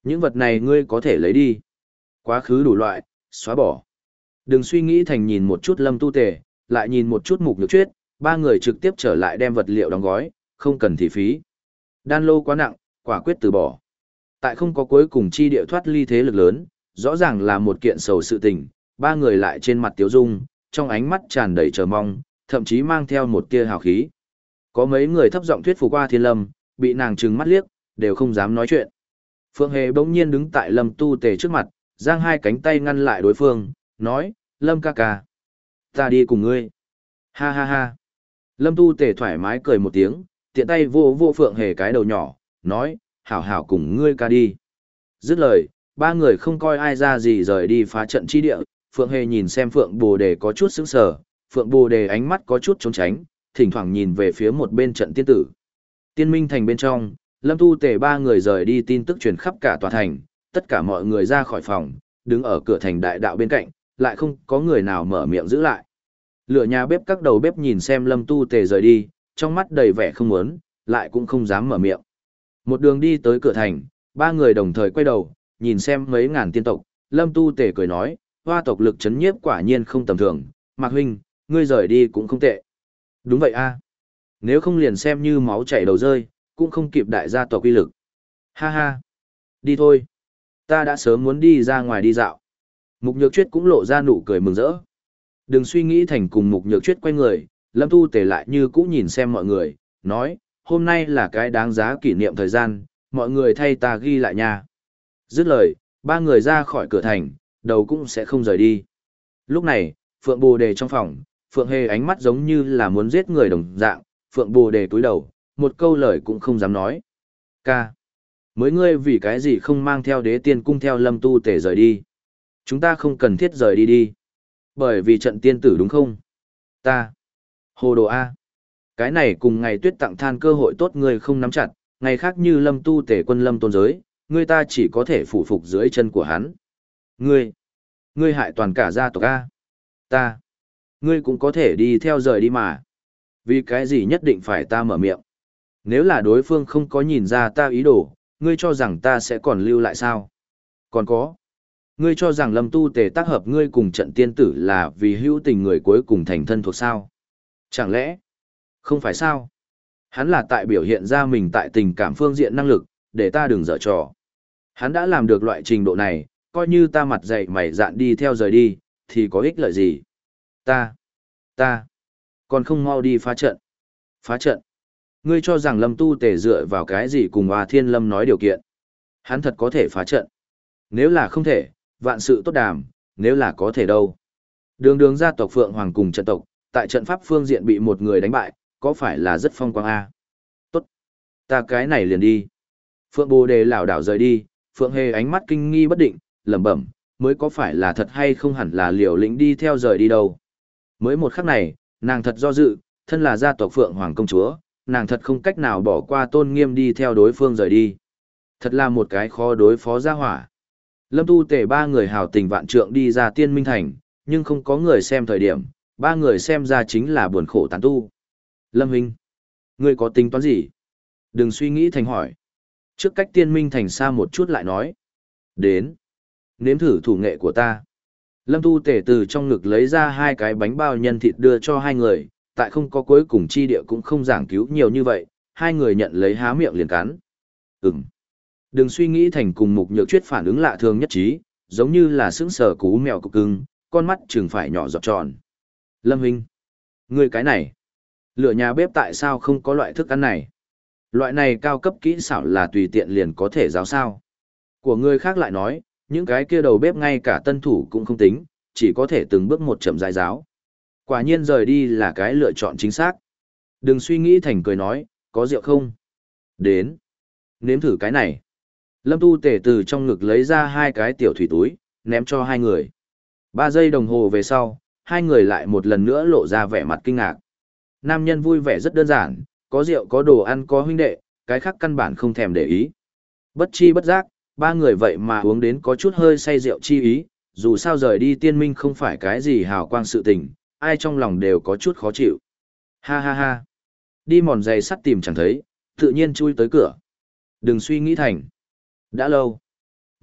Những vật này ngươi có thể lấy đi. Quá khứ đủ loại, xóa bỏ. Đừng suy nghĩ thành nhìn một chút Lâm Tu Tề, lại nhìn một chút Mục Nhược Chuyết, ba người trực tiếp trở lại đem vật liệu đóng gói, không cần thị phí. Đan lô quá nặng, quả quyết từ bỏ. Tại không có cuối cùng chi địa thoát ly thế lực lớn, rõ ràng là một kiện sầu sự tình, ba người lại trên mặt tiếu dung, trong ánh mắt tràn đầy chờ mong, thậm chí mang theo một tia hào khí. Có mấy người thấp giọng thuyết phục qua Thiên Lâm, bị nàng trừng mắt liếc, đều không dám nói chuyện. Phượng Hề bỗng nhiên đứng tại Lâm Tu Tề trước mặt, giang hai cánh tay ngăn lại đối phương, nói, Lâm ca ca, ta đi cùng ngươi. Ha ha ha. Lâm Tu Tề thoải mái cười một tiếng, tiện tay vô vô Phượng Hề cái đầu nhỏ, nói, hảo hảo cùng ngươi ca đi. Dứt lời, ba người không coi ai ra gì rời đi phá trận chi địa, Phượng Hề nhìn xem Phượng Bồ Đề có chút sững sờ, Phượng Bồ Đề ánh mắt có chút trốn tránh, thỉnh thoảng nhìn về phía một bên trận tiên tử. Tiên Minh Thành bên trong, Lâm Tu Tề ba người rời đi tin tức truyền khắp cả tòa thành, tất cả mọi người ra khỏi phòng, đứng ở cửa thành đại đạo bên cạnh, lại không có người nào mở miệng giữ lại. Lửa nhà bếp các đầu bếp nhìn xem Lâm Tu Tề rời đi, trong mắt đầy vẻ không muốn, lại cũng không dám mở miệng. Một đường đi tới cửa thành, ba người đồng thời quay đầu, nhìn xem mấy ngàn tiên tộc, Lâm Tu Tề cười nói, hoa tộc lực chấn nhiếp quả nhiên không tầm thường, Mạc huynh, ngươi rời đi cũng không tệ. Đúng vậy a, nếu không liền xem như máu chảy đầu rơi, cũng không kịp đại gia tộc uy lực. Ha ha, đi thôi. Ta đã sớm muốn đi ra ngoài đi dạo. Mục Nhược Chuyết cũng lộ ra nụ cười mừng rỡ. Đừng suy nghĩ thành cùng Mục Nhược Chuyết quay người, Lâm Tu Tề lại như cũ nhìn xem mọi người, nói, hôm nay là cái đáng giá kỷ niệm thời gian, mọi người thay ta ghi lại nha. Dứt lời, ba người ra khỏi cửa thành, đầu cũng sẽ không rời đi. Lúc này, Phượng Bồ Đề trong phòng, Phượng Hề ánh mắt giống như là muốn giết người đồng dạng, Phượng Bồ Đề cúi đầu, một câu lời cũng không dám nói. Ca, mới ngươi vì cái gì không mang theo đế tiên cung theo Lâm Tu Tề rời đi? Chúng ta không cần thiết rời đi đi. Bởi vì trận tiên tử đúng không? Ta. Hồ đồ A. Cái này cùng ngày tuyết tặng than cơ hội tốt ngươi không nắm chặt, ngày khác như Lâm Tu Tề quân Lâm tôn giới, ngươi ta chỉ có thể phụ phục dưới chân của hắn. Ngươi. Ngươi hại toàn cả gia tộc A. Ta. Ngươi cũng có thể đi theo rời đi mà. Vì cái gì nhất định phải ta mở miệng? Nếu là đối phương không có nhìn ra ta ý đồ, ngươi cho rằng ta sẽ còn lưu lại sao? Còn có. Ngươi cho rằng Lâm Tu Tề tác hợp ngươi cùng trận tiên tử là vì hữu tình người cuối cùng thành thân thuộc sao? Chẳng lẽ? Không phải sao? Hắn là tại biểu hiện ra mình tại tình cảm phương diện năng lực, để ta đừng dở trò. Hắn đã làm được loại trình độ này, coi như ta mặt dày mày dạn đi theo rời đi, thì có ích lợi gì? Ta, ta, còn không mau đi phá trận. Phá trận? Ngươi cho rằng Lâm Tu Tề dựa vào cái gì cùng Hoa Thiên Lâm nói điều kiện? Hắn thật có thể phá trận. Nếu là không thể, vạn sự tốt đàm, nếu là có thể đâu. Đường đường gia tộc Phượng Hoàng cùng trận tộc, tại trận pháp phương diện bị một người đánh bại, có phải là rất phong quang a? Tốt, ta cái này liền đi. Phượng Bồ Đề lảo đảo rời đi, Phượng Hề ánh mắt kinh nghi bất định, lẩm bẩm, mới có phải là thật hay không hẳn là liều lĩnh đi theo rời đi đâu. Mới một khắc này, nàng thật do dự, thân là gia tộc Phượng Hoàng công chúa, nàng thật không cách nào bỏ qua tôn nghiêm đi theo đối phương rời đi. Thật là một cái khó đối phó gia hỏa. Lâm Tu Tề ba người hào tình vạn trượng đi ra Tiên Minh Thành, nhưng không có người xem thời điểm, ba người xem ra chính là buồn khổ tán tu. Lâm Huynh, ngươi có tính toán gì? Đừng suy nghĩ thành hỏi. Trước cách Tiên Minh Thành xa một chút lại nói. Đến. Nếm thử thủ nghệ của ta. Lâm Tu Tề từ trong ngực lấy ra hai cái bánh bao nhân thịt đưa cho hai người, tại không có cuối cùng chi địa cũng không giảng cứu nhiều như vậy, hai người nhận lấy há miệng liền cắn. Ừm. Đừng suy nghĩ thành cùng Mục Nhược Chuyết phản ứng lạ thường nhất trí, giống như là sững sờ cú mèo cục cưng, con mắt chừng phải nhỏ giọt tròn. Lâm Huynh, ngươi cái này, lửa nhà bếp tại sao không có loại thức ăn này? Loại này cao cấp kỹ xảo là tùy tiện liền có thể giáo sao. Của người khác lại nói, những cái kia đầu bếp ngay cả tân thủ cũng không tính, chỉ có thể từng bước một chậm rãi giáo. Quả nhiên rời đi là cái lựa chọn chính xác. Đừng suy nghĩ thành cười nói, có rượu không? Đến, nếm thử cái này. Lâm Tu Tề từ trong ngực lấy ra hai cái tiểu thủy túi, ném cho hai người. Ba giây đồng hồ về sau, hai người lại một lần nữa lộ ra vẻ mặt kinh ngạc. Nam nhân vui vẻ rất đơn giản, có rượu có đồ ăn có huynh đệ, cái khác căn bản không thèm để ý. Bất chi bất giác, ba người vậy mà uống đến có chút hơi say rượu chi ý, dù sao rời đi Tiên Minh không phải cái gì hào quang sự tình, ai trong lòng đều có chút khó chịu. Ha ha ha. Đi mòn giày sắt tìm chẳng thấy, tự nhiên chui tới cửa. Đừng suy nghĩ thành. Đã lâu.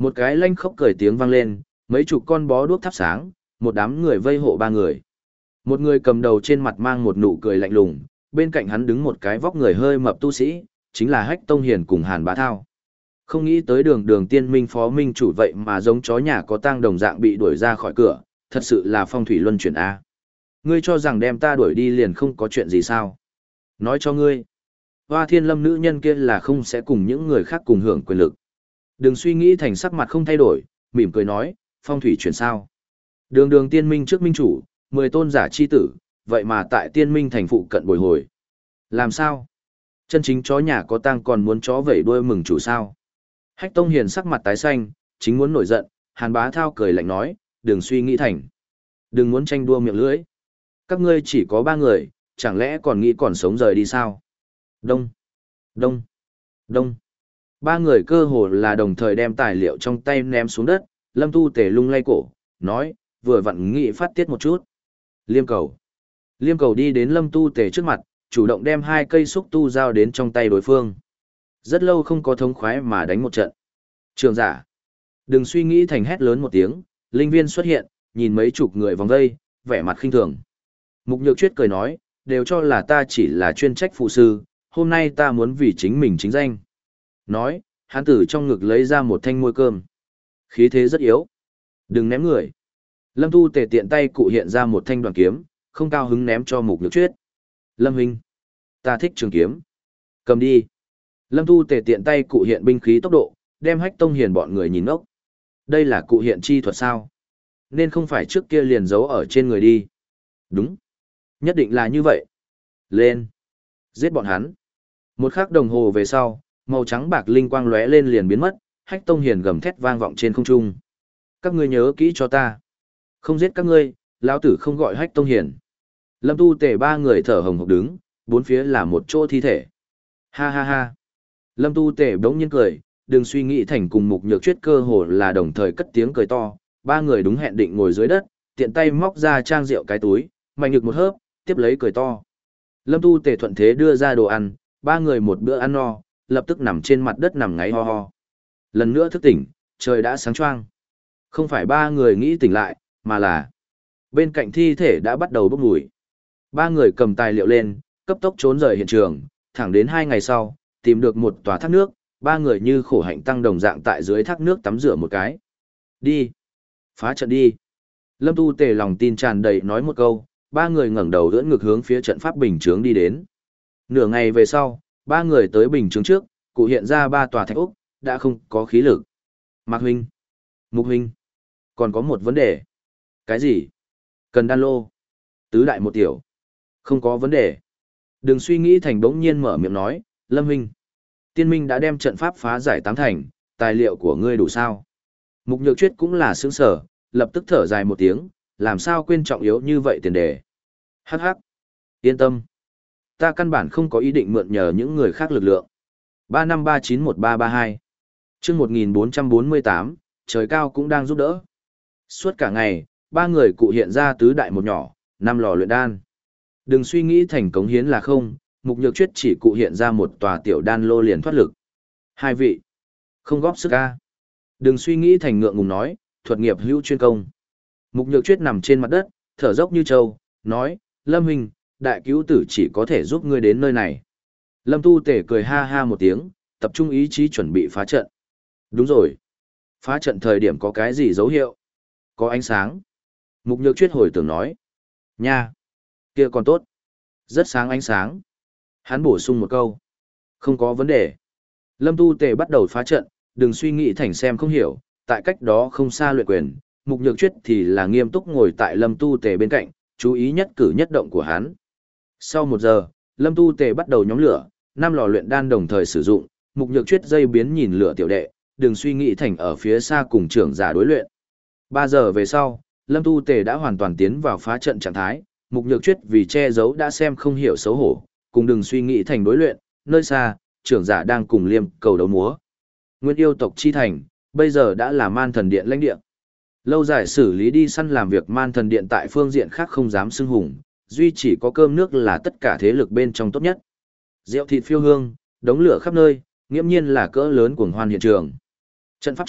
Một cái lanh khóc cười tiếng vang lên, mấy chục con bó đuốc thắp sáng, một đám người vây hộ ba người. Một người cầm đầu trên mặt mang một nụ cười lạnh lùng, bên cạnh hắn đứng một cái vóc người hơi mập tu sĩ, chính là Hách Tông Hiền cùng Hàn Bá Thao. Không nghĩ tới đường đường tiên minh phó minh chủ vậy mà giống chó nhà có tang đồng dạng bị đuổi ra khỏi cửa, thật sự là phong thủy luân chuyển A. Ngươi cho rằng đem ta đuổi đi liền không có chuyện gì sao? Nói cho ngươi, Hoa Thiên Lâm nữ nhân kia là không sẽ cùng những người khác cùng hưởng quyền lực. Đừng suy nghĩ thành sắc mặt không thay đổi, mỉm cười nói, phong thủy chuyển sao? Đường đường tiên minh trước minh chủ, mười tôn giả chi tử, vậy mà tại tiên minh thành phụ cận bồi hồi. Làm sao? Chân chính chó nhà có tang còn muốn chó vẩy đuôi mừng chủ sao? Hách Tông Hiền sắc mặt tái xanh, chính muốn nổi giận, Hàn Bá Thao cười lạnh nói, đừng suy nghĩ thành. Đừng muốn tranh đua miệng lưỡi. Các ngươi chỉ có ba người, chẳng lẽ còn nghĩ còn sống rời đi sao? Đông, đông, đông. Ba người cơ hồ là đồng thời đem tài liệu trong tay ném xuống đất, Lâm Tu Tề lung lay cổ, nói, vừa vặn nghĩ phát tiết một chút. Liêm cầu. Liêm cầu đi đến Lâm Tu Tề trước mặt, chủ động đem hai cây xúc tu giao đến trong tay đối phương. Rất lâu không có thống khoái mà đánh một trận. Trường giả. Đừng suy nghĩ thành hét lớn một tiếng, linh viên xuất hiện, nhìn mấy chục người vòng vây, vẻ mặt khinh thường. Mục Nhược Chuyết cười nói, đều cho là ta chỉ là chuyên trách phụ sư, hôm nay ta muốn vì chính mình chính danh. Nói, hắn từ trong ngực lấy ra một thanh muôi cơm. Khí thế rất yếu. Đừng ném người. Lâm Tu Tề tiện tay cụ hiện ra một thanh đoàn kiếm, không cao hứng ném cho Mục Nhược Chuyết. Lâm huynh, ta thích trường kiếm. Cầm đi. Lâm Tu Tề tiện tay cụ hiện binh khí tốc độ, đem Hách Tông Hiền bọn người nhìn ngốc. Đây là cụ hiện chi thuật sao? Nên không phải trước kia liền giấu ở trên người đi. Đúng. Nhất định là như vậy. Lên. Giết bọn hắn. Một khắc đồng hồ về sau, màu trắng bạc linh quang lóe lên liền biến mất, Hách Tông Hiền gầm thét vang vọng trên không trung. Các ngươi nhớ kỹ cho ta. Không giết các ngươi, lão tử không gọi Hách Tông Hiền. Lâm Tu Tề ba người thở hồng hộc đứng, bốn phía là một chỗ thi thể. Ha ha ha. Lâm Tu Tề bỗng nhiên cười, đừng suy nghĩ thành cùng Mục Nhược Chuyết cơ hồ là đồng thời cất tiếng cười to, ba người đúng hẹn định ngồi dưới đất, tiện tay móc ra trang rượu cái túi, mạnh nhược một hớp, tiếp lấy cười to. Lâm Tu Tề thuận thế đưa ra đồ ăn, ba người một bữa ăn no, lập tức nằm trên mặt đất nằm ngáy ho ho. Lần nữa thức tỉnh, trời đã sáng choang. Không phải ba người nghĩ tỉnh lại, mà là bên cạnh thi thể đã bắt đầu bốc mùi. Ba người cầm tài liệu lên, cấp tốc trốn rời hiện trường, thẳng đến hai ngày sau, tìm được một tòa thác nước, ba người như khổ hạnh tăng đồng dạng tại dưới thác nước tắm rửa một cái. Đi! Phá trận đi! Lâm Tu Tề lòng tin tràn đầy nói một câu, ba người ngẩng đầu ưỡn ngực hướng phía trận pháp bình chướng đi đến. Nửa ngày về sau, ba người tới bình chướng trước, cụ hiện ra ba tòa thạch ốc, đã không có khí lực. Mạc huynh, Mục huynh, còn có một vấn đề. Cái gì? Cần đan lô. Tứ đại một tiểu. Không có vấn đề. Đừng suy nghĩ thành bỗng nhiên mở miệng nói, Lâm huynh, tiên minh đã đem trận pháp phá giải tám thành, tài liệu của ngươi đủ sao? Mục Nhược Chuyết cũng là sướng sở, lập tức thở dài một tiếng, làm sao quên trọng yếu như vậy tiền đề. Hắc hắc. Yên tâm. Ta căn bản không có ý định mượn nhờ những người khác lực lượng. ba năm ba chín một ba ba hai. Chương một nghìn bốn trăm bốn mươi tám, trời cao cũng đang giúp đỡ. Suốt cả ngày, ba người cụ hiện ra tứ đại một nhỏ, năm lò luyện đan. Đừng suy nghĩ thành cống hiến là không, Mục Nhược Chuyết chỉ cụ hiện ra một tòa tiểu đan lô liền thoát lực. Hai vị, không góp sức a. Đừng suy nghĩ thành ngượng ngùng nói, thuật nghiệp hữu chuyên công. Mục Nhược Chuyết nằm trên mặt đất, thở dốc như trâu, nói, Lâm huynh, đại cứu tử chỉ có thể giúp ngươi đến nơi này. Lâm Tu Tể cười ha ha một tiếng, tập trung ý chí chuẩn bị phá trận. Đúng rồi. Phá trận thời điểm có cái gì dấu hiệu? Có ánh sáng. Mục Nhược Chuyết hồi tưởng nói. Nha. Kia còn tốt. Rất sáng ánh sáng. Hắn bổ sung một câu. Không có vấn đề. Lâm Tu Tề bắt đầu phá trận, đừng suy nghĩ thành xem không hiểu, tại cách đó không xa luyện quyền, Mục Nhược Chuyết thì là nghiêm túc ngồi tại Lâm Tu Tề bên cạnh, chú ý nhất cử nhất động của hắn. Sau một giờ, Lâm Tu Tề bắt đầu nhóm lửa, năm lò luyện đan đồng thời sử dụng, Mục Nhược Chuyết dây biến nhìn lửa tiểu đệ, đừng suy nghĩ thành ở phía xa cùng trưởng giả đối luyện. Ba giờ về sau, Lâm Tu Tề đã hoàn toàn tiến vào phá trận trạng thái, Mục Nhược Chuyết vì che giấu đã xem không hiểu xấu hổ, cùng đừng suy nghĩ thành đối luyện, nơi xa, trưởng giả đang cùng Liêm Cầu đấu múa. Nguyên yêu tộc chi thành, bây giờ đã là Man Thần Điện lãnh địa. Lâu dài xử lý đi săn làm việc Man Thần Điện tại phương diện khác không dám xưng hùng, duy chỉ có cơm nước là tất cả thế lực bên trong tốt nhất. Rượu thịt phiêu hương, đống lửa khắp nơi, nghiễm nhiên là cỡ lớn cuồng hoan hiện trường. Trận pháp trước,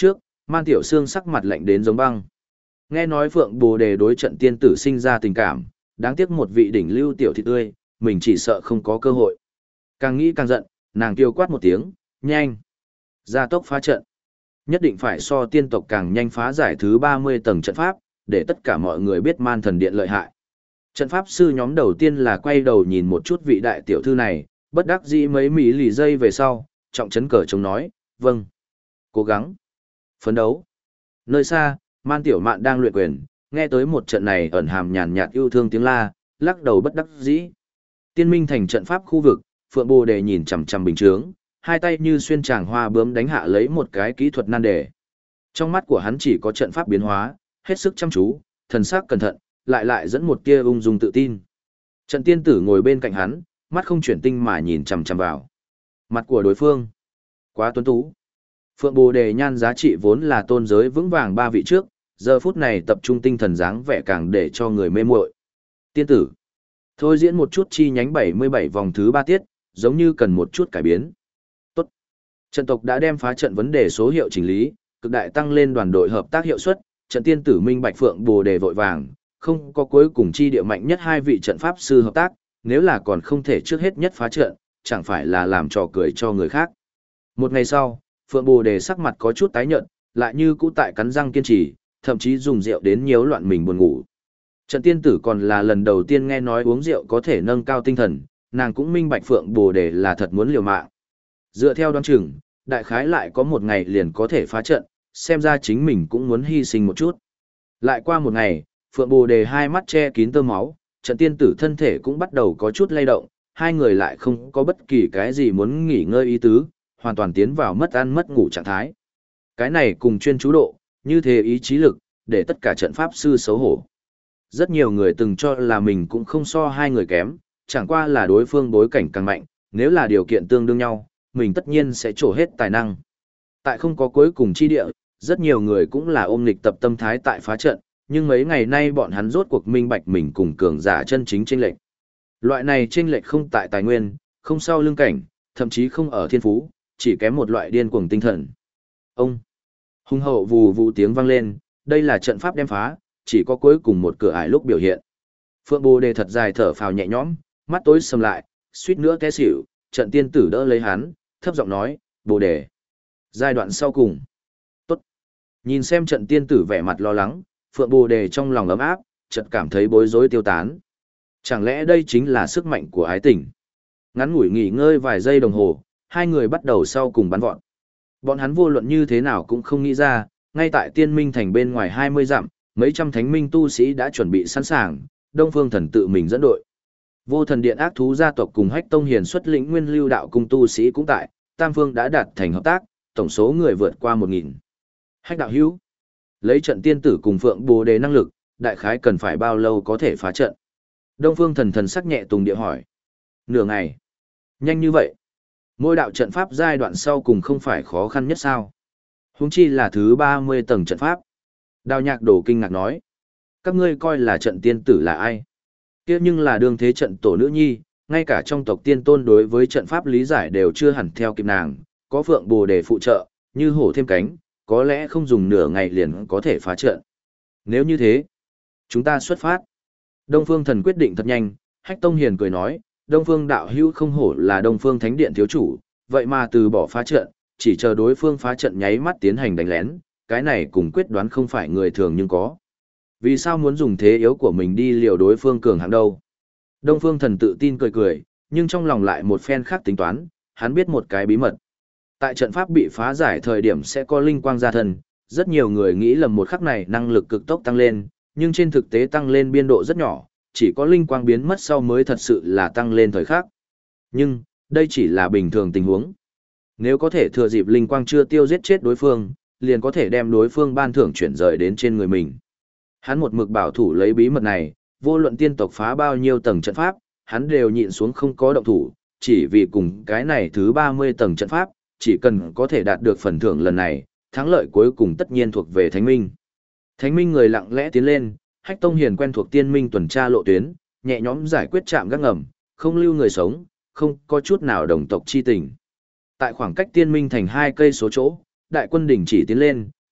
Man Tiểu Sương sắc mặt lạnh đến giống băng. Nghe nói Phượng Bồ Đề đối trận tiên tử sinh ra tình cảm, đáng tiếc một vị đỉnh lưu tiểu thị tươi, mình chỉ sợ không có cơ hội. Càng nghĩ càng giận, nàng kêu quát một tiếng, nhanh. Gia tốc phá trận. Nhất định phải so tiên tộc càng nhanh phá giải thứ ba mươi tầng trận pháp, để tất cả mọi người biết Man Thần Điện lợi hại. Trận pháp sư nhóm đầu tiên là quay đầu nhìn một chút vị đại tiểu thư này, bất đắc dĩ mấy mỹ lì giây về sau, trọng chấn cờ chống nói, vâng. Cố gắng. Phấn đấu. Nơi xa, Man Tiểu Mạn đang luyện quyền, nghe tới một trận này ẩn hàm nhàn nhạt yêu thương tiếng la, lắc đầu bất đắc dĩ. Tiên minh thành trận pháp khu vực, Phượng Bồ Đề nhìn chằm chằm bình chướng, hai tay như xuyên tràng hoa bướm đánh hạ lấy một cái kỹ thuật nan đề. Trong mắt của hắn chỉ có trận pháp biến hóa, hết sức chăm chú, thần sắc cẩn thận, lại lại dẫn một tia ung dung tự tin. Trận tiên tử ngồi bên cạnh hắn, mắt không chuyển tinh mà nhìn chằm chằm vào. Mặt của đối phương, quá tuấn tú. Phượng Bồ Đề nhan giá trị vốn là tôn giới vững vàng ba vị trước, giờ phút này tập trung tinh thần dáng vẻ càng để cho người mê muội. Tiên tử, thôi diễn một chút chi nhánh bảy mươi bảy vòng thứ ba tiết, giống như cần một chút cải biến. Tốt. Trận tộc đã đem phá trận vấn đề số hiệu chỉnh lý, cực đại tăng lên đoàn đội hợp tác hiệu suất, trận tiên tử minh bạch Phượng Bồ Đề vội vàng, không có cuối cùng chi địa mạnh nhất hai vị trận pháp sư hợp tác, nếu là còn không thể trước hết nhất phá trận, chẳng phải là làm trò cười cho người khác. Một ngày sau, Phượng Bồ Đề sắc mặt có chút tái nhợt, lại như cũ tại cắn răng kiên trì, thậm chí dùng rượu đến nhiễu loạn mình buồn ngủ. Trận tiên tử còn là lần đầu tiên nghe nói uống rượu có thể nâng cao tinh thần, nàng cũng minh bạch Phượng Bồ Đề là thật muốn liều mạng. Dựa theo đoán chừng, đại khái lại có một ngày liền có thể phá trận, xem ra chính mình cũng muốn hy sinh một chút. Lại qua một ngày, Phượng Bồ Đề hai mắt che kín tơ máu, trận tiên tử thân thể cũng bắt đầu có chút lay động, hai người lại không có bất kỳ cái gì muốn nghỉ ngơi ý tứ, hoàn toàn tiến vào mất ăn mất ngủ trạng thái. Cái này cùng chuyên chú độ, như thế ý chí lực, để tất cả trận pháp sư xấu hổ. Rất nhiều người từng cho là mình cũng không so hai người kém, chẳng qua là đối phương bối cảnh càng mạnh, nếu là điều kiện tương đương nhau, mình tất nhiên sẽ trổ hết tài năng. Tại không có cuối cùng chi địa, rất nhiều người cũng là ôm nghịch tập tâm thái tại phá trận, nhưng mấy ngày nay bọn hắn rốt cuộc minh bạch mình cùng cường giả chân chính chênh lệch. Loại này chênh lệch không tại tài nguyên, không sau lương cảnh, thậm chí không ở thiên phú, chỉ kém một loại điên cuồng tinh thần. Ông hung hậu vù vù tiếng vang lên, đây là trận pháp đem phá, chỉ có cuối cùng một cửa ải lúc biểu hiện. Phượng Bồ Đề thật dài thở phào nhẹ nhõm, mắt tối sầm lại, suýt nữa té xỉu, trận tiên tử đỡ lấy hắn, thấp giọng nói, Bồ Đề. Giai đoạn sau cùng. Tốt. Nhìn xem trận tiên tử vẻ mặt lo lắng, Phượng Bồ Đề trong lòng ấm áp, chợt cảm thấy bối rối tiêu tán. Chẳng lẽ đây chính là sức mạnh của ái tình? Ngắn ngủi nghỉ ngơi vài giây đồng hồ, hai người bắt đầu sau cùng bắn vọt. Bọn hắn vô luận như thế nào cũng không nghĩ ra, ngay tại Tiên Minh thành bên ngoài hai mươi dặm, mấy trăm thánh minh tu sĩ đã chuẩn bị sẵn sàng, Đông Phương Thần tự mình dẫn đội. Vô Thần Điện ác thú gia tộc cùng Hách Tông Hiền xuất lĩnh Nguyên Lưu đạo cung tu sĩ cũng tại, tam phương đã đạt thành hợp tác, tổng số người vượt qua một nghìn. Hách đạo hữu, lấy trận tiên tử cùng Phượng Bồ Đề năng lực, đại khái cần phải bao lâu có thể phá trận? Đông Phương Thần thần sắc nhẹ tùng địa hỏi. Nửa ngày. Nhanh như vậy. Mỗi đạo trận pháp giai đoạn sau cùng không phải khó khăn nhất sao? Huống chi là thứ ba mươi tầng trận pháp. Đào Nhạc Đổ kinh ngạc nói. Các ngươi coi là trận tiên tử là ai? Kia nhưng là đương thế trận tổ nữ nhi, ngay cả trong tộc tiên tôn đối với trận pháp lý giải đều chưa hẳn theo kịp nàng, có Phượng Bồ Đề phụ trợ, như hổ thêm cánh, có lẽ không dùng nửa ngày liền có thể phá trận. Nếu như thế, chúng ta xuất phát. Đông Phương Thần quyết định thật nhanh, Hách Tông Hiền cười nói, Đông Phương đạo hữu không hổ là Đông Phương Thánh Điện thiếu chủ, vậy mà từ bỏ phá trận, chỉ chờ đối phương phá trận nháy mắt tiến hành đánh lén, cái này cùng quyết đoán không phải người thường nhưng có. Vì sao muốn dùng thế yếu của mình đi liều đối phương cường hạng đâu? Đông Phương Thần tự tin cười cười, nhưng trong lòng lại một phen khác tính toán, hắn biết một cái bí mật. Tại trận pháp bị phá giải thời điểm sẽ có linh quang ra thân, rất nhiều người nghĩ lầm một khắc này năng lực cực tốc tăng lên, nhưng trên thực tế tăng lên biên độ rất nhỏ, chỉ có linh quang biến mất sau mới thật sự là tăng lên thời khắc. Nhưng, đây chỉ là bình thường tình huống. Nếu có thể thừa dịp linh quang chưa tiêu giết chết đối phương, liền có thể đem đối phương ban thưởng chuyển rời đến trên người mình. Hắn một mực bảo thủ lấy bí mật này, vô luận tiên tộc phá bao nhiêu tầng trận pháp, hắn đều nhịn xuống không có động thủ, chỉ vì cùng cái này thứ ba mươi tầng trận pháp, chỉ cần có thể đạt được phần thưởng lần này, thắng lợi cuối cùng tất nhiên thuộc về Thánh Minh. Thánh Minh người lặng lẽ tiến lên, Hách Tông Hiền quen thuộc Tiên Minh tuần tra lộ tuyến, nhẹ nhõm giải quyết trạm gác ngầm, không lưu người sống, không có chút nào đồng tộc chi tình. Tại khoảng cách Tiên Minh thành hai cây số chỗ, đại quân đỉnh chỉ tiến lên,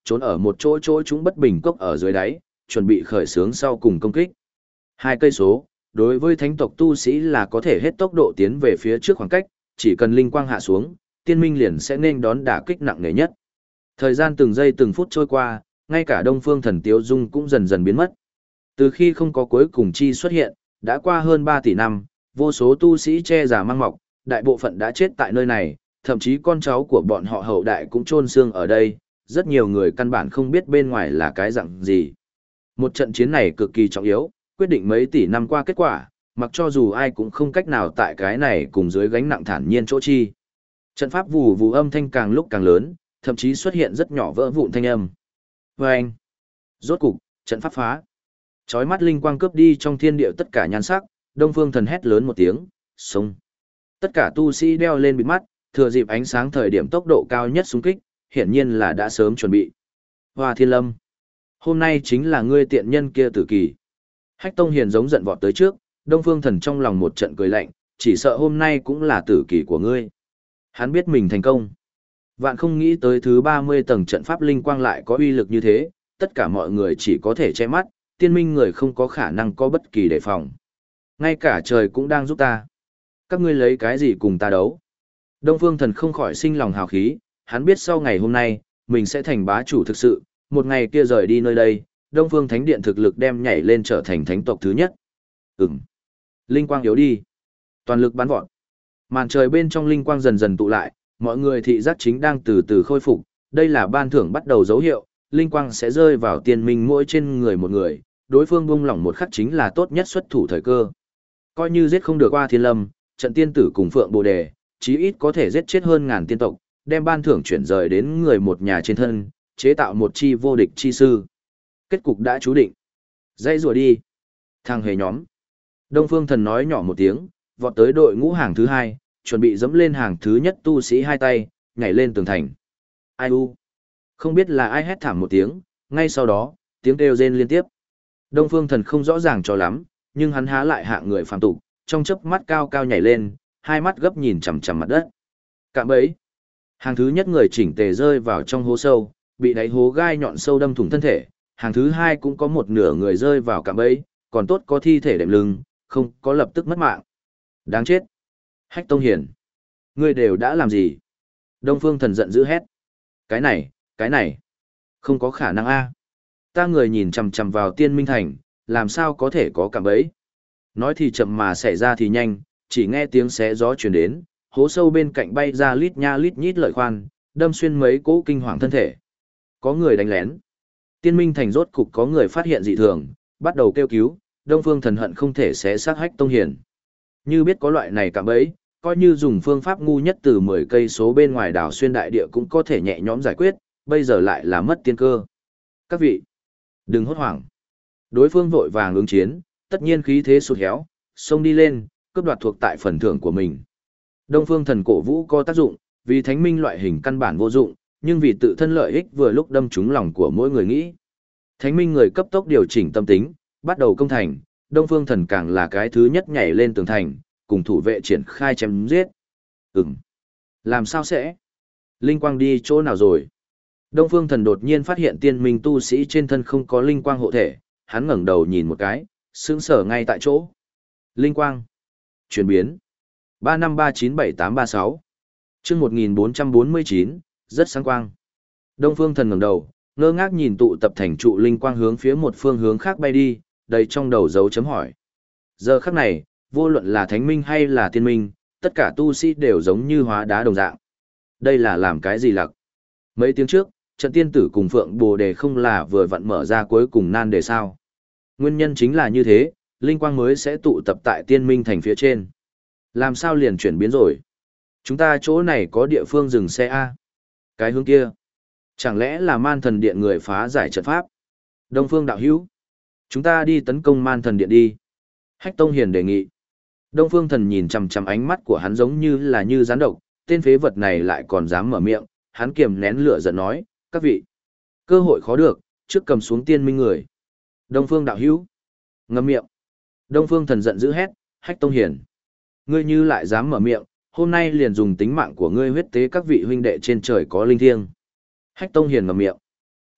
trốn ở một chỗ chỗ chúng bất bình cốc ở dưới đáy, chuẩn bị khởi xướng sau cùng công kích. Hai cây số, đối với thánh tộc tu sĩ là có thể hết tốc độ tiến về phía trước khoảng cách, chỉ cần linh quang hạ xuống, tiên minh liền sẽ nên đón đả kích nặng nề nhất. Thời gian từng giây từng phút trôi qua, ngay cả Đông Phương Thần Tiếu Dung cũng dần dần biến mất. Từ khi không có cuối cùng chi xuất hiện, đã qua hơn ba tỷ năm, vô số tu sĩ che giả mang mọc, đại bộ phận đã chết tại nơi này, thậm chí con cháu của bọn họ hậu đại cũng chôn xương ở đây, rất nhiều người căn bản không biết bên ngoài là cái dạng gì. Một trận chiến này cực kỳ trọng yếu, quyết định mấy tỷ năm qua kết quả, mặc cho dù ai cũng không cách nào tại cái này cùng dưới gánh nặng thản nhiên chỗ chi. Trận pháp vù vù âm thanh càng lúc càng lớn, thậm chí xuất hiện rất nhỏ vỡ vụn thanh âm. Vâng! Rốt cục, trận pháp phá. Chói mắt linh quang cướp đi trong thiên địa tất cả nhan sắc, Đông Phương Thần hét lớn một tiếng, xông. Tất cả tu sĩ đeo lên bịt mắt, thừa dịp ánh sáng thời điểm tốc độ cao nhất xung kích, hiển nhiên là đã sớm chuẩn bị. Hoa Thiên Lâm, hôm nay chính là ngươi tiện nhân kia tử kỳ. Hách Tông Hiền giống giận vọt tới trước, Đông Phương Thần trong lòng một trận cười lạnh, chỉ sợ hôm nay cũng là tử kỳ của ngươi. Hắn biết mình thành công. Vạn không nghĩ tới thứ ba mươi tầng trận pháp linh quang lại có uy lực như thế, tất cả mọi người chỉ có thể che mắt, tiên minh người không có khả năng có bất kỳ đề phòng. Ngay cả trời cũng đang giúp ta. Các ngươi lấy cái gì cùng ta đấu? Đông Phương Thần không khỏi sinh lòng hào khí, hắn biết sau ngày hôm nay, mình sẽ thành bá chủ thực sự, một ngày kia rời đi nơi đây, Đông Phương Thánh Điện thực lực đem nhảy lên trở thành thánh tộc thứ nhất. Ừm. Linh quang yếu đi. Toàn lực bắn vọt. Màn trời bên trong linh quang dần dần tụ lại, mọi người thị giác chính đang từ từ khôi phục, đây là ban thưởng bắt đầu dấu hiệu, linh quang sẽ rơi vào tiên minh mỗi trên người một người, đối phương buông lỏng một khắc chính là tốt nhất xuất thủ thời cơ. Coi như giết không được qua Thiên Lâm, trận tiên tử cùng Phượng Bồ Đề, chí ít có thể giết chết hơn ngàn tiên tộc, đem ban thưởng chuyển rời đến người một nhà trên thân, chế tạo một chi vô địch chi sư. Kết cục đã chú định. Dãy rùa đi. Thằng hề nhóm. Đông Phương Thần nói nhỏ một tiếng, vọt tới đội ngũ hàng thứ hai, chuẩn bị dẫm lên hàng thứ nhất tu sĩ hai tay, nhảy lên tường thành. Ai u? Không biết là ai hét thảm một tiếng, ngay sau đó, tiếng kêu rên liên tiếp. Đông Phương Thần không rõ ràng cho lắm, nhưng hắn há lại hạng người phàm tục, trong chớp mắt cao cao nhảy lên, hai mắt gấp nhìn chằm chằm mặt đất. Cạm bẫy. Hàng thứ nhất người chỉnh tề rơi vào trong hố sâu, bị đáy hố gai nhọn sâu đâm thủng thân thể, hàng thứ hai cũng có một nửa người rơi vào cạm bẫy, còn tốt có thi thể đệm lưng, không có lập tức mất mạng. Đáng chết. Hách Tông Hiền. Ngươi đều đã làm gì? Đông Phương Thần giận dữ hét. Cái này, cái này. Không có khả năng a. Ta người nhìn chằm chằm vào Tiên Minh Thành, làm sao có thể có cạm bẫy? Nói thì chậm mà xảy ra thì nhanh, chỉ nghe tiếng xé gió truyền đến, hố sâu bên cạnh bay ra lít nha lít nhít lợi khoan, đâm xuyên mấy cỗ kinh hoàng thân thể. Có người đánh lén. Tiên Minh Thành rốt cục có người phát hiện dị thường, bắt đầu kêu cứu, Đông Phương Thần hận không thể xé xác Hách Tông Hiền. Như biết có loại này cạm bẫy, coi như dùng phương pháp ngu nhất từ mười cây số bên ngoài đảo xuyên đại địa cũng có thể nhẹ nhõm giải quyết, bây giờ lại là mất tiên cơ. Các vị, đừng hốt hoảng. Đối phương vội vàng ứng chiến, tất nhiên khí thế sụt héo, xông đi lên, cướp đoạt thuộc tại phần thưởng của mình. Đông Phương Thần cổ vũ có tác dụng, vì thánh minh loại hình căn bản vô dụng, nhưng vì tự thân lợi ích vừa lúc đâm trúng lòng của mỗi người nghĩ. Thánh minh người cấp tốc điều chỉnh tâm tính, bắt đầu công thành, Đông Phương Thần càng là cái thứ nhất nhảy lên tường thành, cùng thủ vệ triển khai chém giết. Ừm. Làm sao sẽ? Linh quang đi chỗ nào rồi? Đông Phương Thần đột nhiên phát hiện tiên minh tu sĩ trên thân không có linh quang hộ thể, hắn ngẩng đầu nhìn một cái, sững sờ ngay tại chỗ. Linh quang. Chuyển biến. ba năm ba chín bảy tám ba sáu. Chương một nghìn bốn trăm bốn mươi chín, rất sáng quang. Đông Phương Thần ngẩng đầu, ngơ ngác nhìn tụ tập thành trụ linh quang hướng phía một phương hướng khác bay đi, đầy trong đầu dấu chấm hỏi. Giờ khắc này, vô luận là thánh minh hay là tiên minh, tất cả tu sĩ đều giống như hóa đá đồng dạng. Đây là làm cái gì lặc? Mấy tiếng trước, trận tiên tử cùng Phượng Bồ Đề không là vừa vặn mở ra cuối cùng nan đề sao? Nguyên nhân chính là như thế, linh quang mới sẽ tụ tập tại tiên minh thành phía trên. Làm sao liền chuyển biến rồi? Chúng ta chỗ này có địa phương dừng xe A. Cái hướng kia. Chẳng lẽ là man thần điện người phá giải trận pháp? Đông Phương đạo hữu. Chúng ta đi tấn công man thần điện đi. Hách Tông Hiền đề nghị. Đông Phương Thần nhìn chằm chằm ánh mắt của hắn giống như là như rắn độc, tên phế vật này lại còn dám mở miệng, hắn kiềm nén lửa giận nói, các vị. Cơ hội khó được, trước cầm xuống tiên minh người. Đông Phương đạo hữu. Ngậm miệng. Đông Phương Thần giận dữ hét, Hách Tông Hiền. Ngươi như lại dám mở miệng, hôm nay liền dùng tính mạng của ngươi huyết tế các vị huynh đệ trên trời có linh thiêng. Hách Tông Hiền ngậm miệng.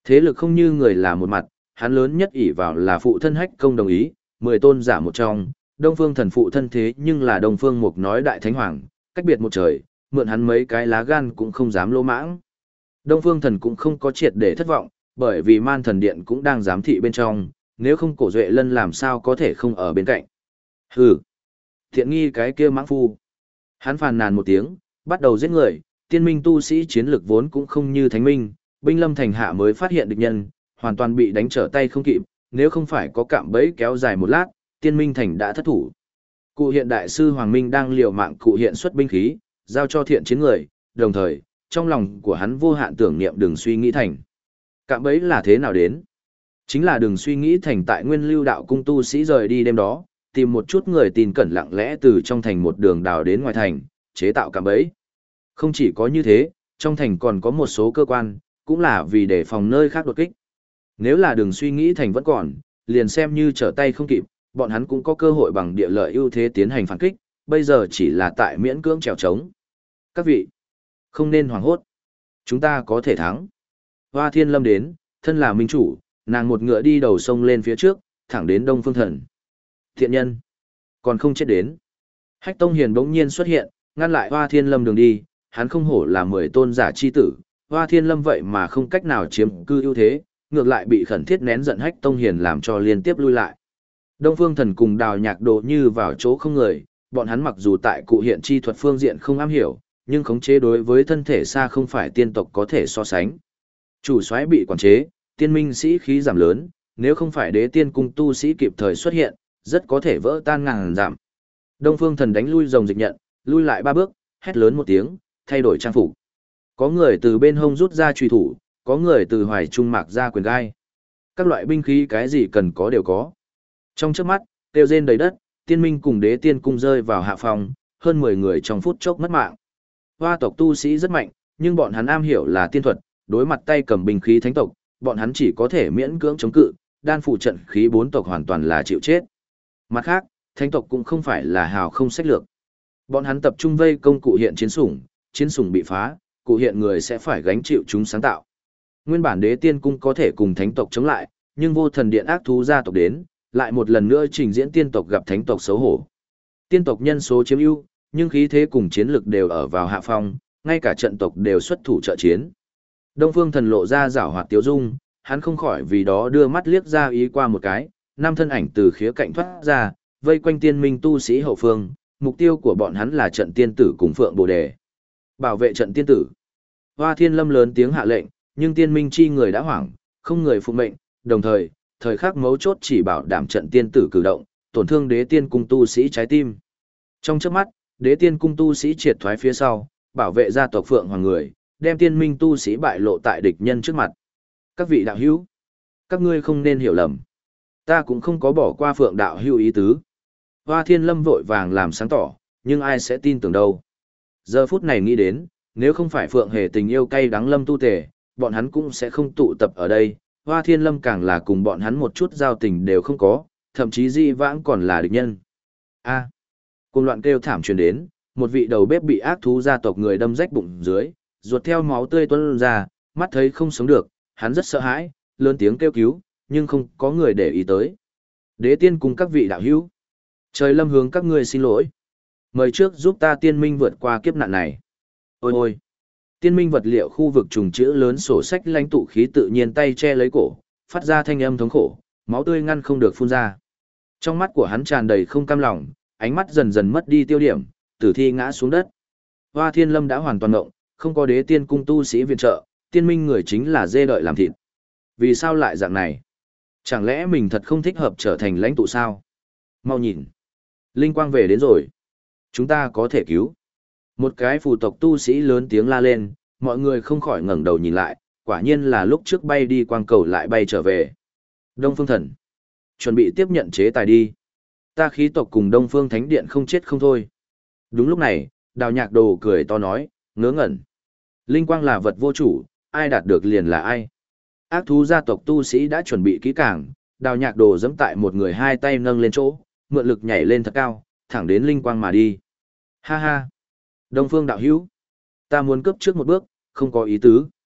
Thế lực không như người là một mặt, hắn lớn nhất ỷ vào là phụ thân Hách Công đồng ý, mười tôn giả một trong, Đông Phương Thần phụ thân thế nhưng là Đông Phương Mục nói đại thánh hoàng, cách biệt một trời, mượn hắn mấy cái lá gan cũng không dám lỗ mãng. Đông Phương Thần cũng không có triệt để thất vọng, bởi vì Man Thần Điện cũng đang giám thị bên trong, nếu không Cổ Duệ Lân làm sao có thể không ở bên cạnh. Hừ, thiện nghi cái kia mãng phu. Hắn phàn nàn một tiếng, bắt đầu giết người, tiên minh tu sĩ chiến lực vốn cũng không như thánh minh, binh lâm thành hạ mới phát hiện địch nhân, hoàn toàn bị đánh trở tay không kịp, nếu không phải có cạm bẫy kéo dài một lát, tiên minh thành đã thất thủ. Cụ hiện đại sư Hoàng Minh đang liều mạng cụ hiện xuất binh khí, giao cho thiện chiến người, đồng thời, trong lòng của hắn vô hạn tưởng niệm đừng suy nghĩ thành. Cạm bẫy là thế nào đến? Chính là đừng suy nghĩ thành tại nguyên lưu đạo cung tu sĩ rời đi đêm đó, tìm một chút người tin cẩn lặng lẽ từ trong thành một đường đào đến ngoài thành, chế tạo cạm bẫy. Không chỉ có như thế, trong thành còn có một số cơ quan, cũng là vì để phòng nơi khác đột kích. Nếu là đừng suy nghĩ thành vẫn còn, liền xem như trở tay không kịp, bọn hắn cũng có cơ hội bằng địa lợi ưu thế tiến hành phản kích, bây giờ chỉ là tại miễn cưỡng trèo trống. Các vị, không nên hoảng hốt. Chúng ta có thể thắng. Hoa Thiên Lâm đến, thân là minh chủ, nàng một ngựa đi đầu sông lên phía trước, thẳng đến Đông Phương Thần. Thiện nhân, còn không chết đến. Hách Tông Hiền bỗng nhiên xuất hiện, ngăn lại Hoa Thiên Lâm đường đi, hắn không hổ là mười tôn giả chi tử, Hoa Thiên Lâm vậy mà không cách nào chiếm cư ưu thế, ngược lại bị khẩn thiết nén giận Hách Tông Hiền làm cho liên tiếp lui lại. Đông Phương Thần cùng Đào Nhạc Đồ như vào chỗ không người, bọn hắn mặc dù tại cụ hiện chi thuật phương diện không am hiểu, nhưng khống chế đối với thân thể xa không phải tiên tộc có thể so sánh. Chủ soái bị quản chế, tiên minh sĩ khí giảm lớn, nếu không phải đế tiên cung tu sĩ kịp thời xuất hiện, rất có thể vỡ tan ngàn giảm. Đông Phương Thần đánh lui rồng dịch nhận, lui lại ba bước, hét lớn một tiếng, thay đổi trang phục. Có người từ bên hông rút ra truy thủ, có người từ hoài trung mạc ra quyền gai. Các loại binh khí cái gì cần có đều có. Trong chớp mắt, tiêu rên đầy đất, tiên minh cùng đế tiên cung rơi vào hạ phòng, hơn mười người trong phút chốc mất mạng. Hoa tộc tu sĩ rất mạnh, nhưng bọn hắn am hiểu là tiên thuật, đối mặt tay cầm binh khí thánh tộc, bọn hắn chỉ có thể miễn cưỡng chống cự, đan phụ trận khí bốn tộc hoàn toàn là chịu chết. Mặt khác, thánh tộc cũng không phải là hào không sách lược. Bọn hắn tập trung vây công cụ hiện chiến sủng, chiến sủng bị phá, cụ hiện người sẽ phải gánh chịu chúng sáng tạo. Nguyên bản đế tiên cung có thể cùng thánh tộc chống lại, nhưng vô thần điện ác thú gia tộc đến, lại một lần nữa trình diễn tiên tộc gặp thánh tộc xấu hổ. Tiên tộc nhân số chiếm ưu, nhưng khí thế cùng chiến lực đều ở vào hạ phong, ngay cả trận tộc đều xuất thủ trợ chiến. Đông Phương Thần lộ ra giảo hoạt tiếu dung, hắn không khỏi vì đó đưa mắt liếc ra ý qua một cái, năm thân ảnh từ khía cạnh thoát ra, vây quanh tiên minh tu sĩ hậu phương, mục tiêu của bọn hắn là trận tiên tử cùng Phượng Bồ Đề. Bảo vệ trận tiên tử. Hoa Thiên Lâm lớn tiếng hạ lệnh, nhưng tiên minh chi người đã hoảng, không người phụ mệnh, đồng thời, thời khắc mấu chốt chỉ bảo đảm trận tiên tử cử động, tổn thương đế tiên cung tu sĩ trái tim. Trong chớp mắt, đế tiên cung tu sĩ triệt thoái phía sau, bảo vệ gia tộc Phượng Hoàng người, đem tiên minh tu sĩ bại lộ tại địch nhân trước mặt. Các vị đạo hữu, các ngươi không nên hiểu lầm. Ta cũng không có bỏ qua Phượng đạo hữu ý tứ. Hoa Thiên Lâm vội vàng làm sáng tỏ, nhưng ai sẽ tin tưởng đâu. Giờ phút này nghĩ đến, nếu không phải Phượng Hề tình yêu cay đắng Lâm tu tề, bọn hắn cũng sẽ không tụ tập ở đây. Hoa Thiên Lâm càng là cùng bọn hắn một chút giao tình đều không có, thậm chí di vãng còn là địch nhân. A. À, cuồng loạn kêu thảm truyền đến, một vị đầu bếp bị ác thú gia tộc người đâm rách bụng dưới, ruột theo máu tươi tuôn ra, mắt thấy không sống được, hắn rất sợ hãi, lớn tiếng kêu cứu, nhưng không có người để ý tới. Đế tiên cùng các vị đạo hữu, trời lâm hướng các ngươi xin lỗi. Mời trước giúp ta tiên minh vượt qua kiếp nạn này. Ôi ôi! Tiên minh vật liệu khu vực trùng chữ lớn sổ sách lãnh tụ khí tự nhiên tay che lấy cổ, phát ra thanh âm thống khổ, máu tươi ngăn không được phun ra. Trong mắt của hắn tràn đầy không cam lòng, ánh mắt dần dần mất đi tiêu điểm, tử thi ngã xuống đất. Hoa Thiên Lâm đã hoàn toàn ngộng, không có đế tiên cung tu sĩ viện trợ, tiên minh người chính là dê đợi làm thịt. Vì sao lại dạng này? Chẳng lẽ mình thật không thích hợp trở thành lãnh tụ sao? Mau nhìn! Linh quang về đến rồi. Chúng ta có thể cứu. Một cái phù tộc tu sĩ lớn tiếng la lên, mọi người không khỏi ngẩng đầu nhìn lại, quả nhiên là lúc trước bay đi quang cầu lại bay trở về. Đông Phương Thần, chuẩn bị tiếp nhận chế tài đi. Ta khí tộc cùng Đông Phương Thánh Điện không chết không thôi. Đúng lúc này, Đào Nhạc Đồ cười to nói, ngớ ngẩn. Linh quang là vật vô chủ, ai đạt được liền là ai. Ác thú gia tộc tu sĩ đã chuẩn bị kỹ càng, Đào Nhạc Đồ giẫm tại một người hai tay nâng lên chỗ, mượn lực nhảy lên thật cao, thẳng đến linh quang mà đi. Ha ha! Đông Phương đạo hữu, ta muốn cướp trước một bước, không có ý tứ.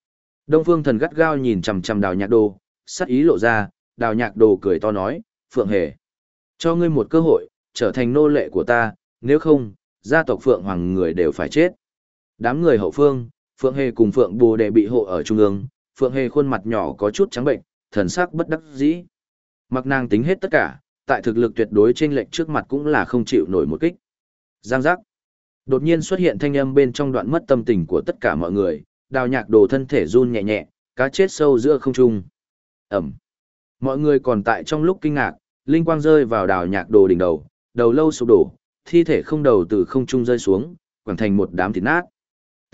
Đông Phương Thần gắt gao nhìn chằm chằm Đào Nhạc Đồ, sắc ý lộ ra, Đào Nhạc Đồ cười to nói, Phượng Hề, cho ngươi một cơ hội, trở thành nô lệ của ta, nếu không, gia tộc Phượng Hoàng người đều phải chết. Đám người hậu phương, Phượng Hề cùng Phượng Bồ Đề bị hộ ở trung ương, Phượng Hề khuôn mặt nhỏ có chút trắng bệnh, thần sắc bất đắc dĩ. Mặc nàng tính hết tất cả, tại thực lực tuyệt đối chênh lệch trước mặt cũng là không chịu nổi một kích. Giang giác. Đột nhiên xuất hiện thanh âm bên trong đoạn mất tâm tình của tất cả mọi người, Đào Nhạc Đồ thân thể run nhẹ nhẹ, cá chết sâu giữa không trung. Ẩm. Mọi người còn tại trong lúc kinh ngạc, linh quang rơi vào Đào Nhạc Đồ đỉnh đầu, đầu lâu sụp đổ, thi thể không đầu từ không trung rơi xuống, quẳng thành một đám thịt nát. T.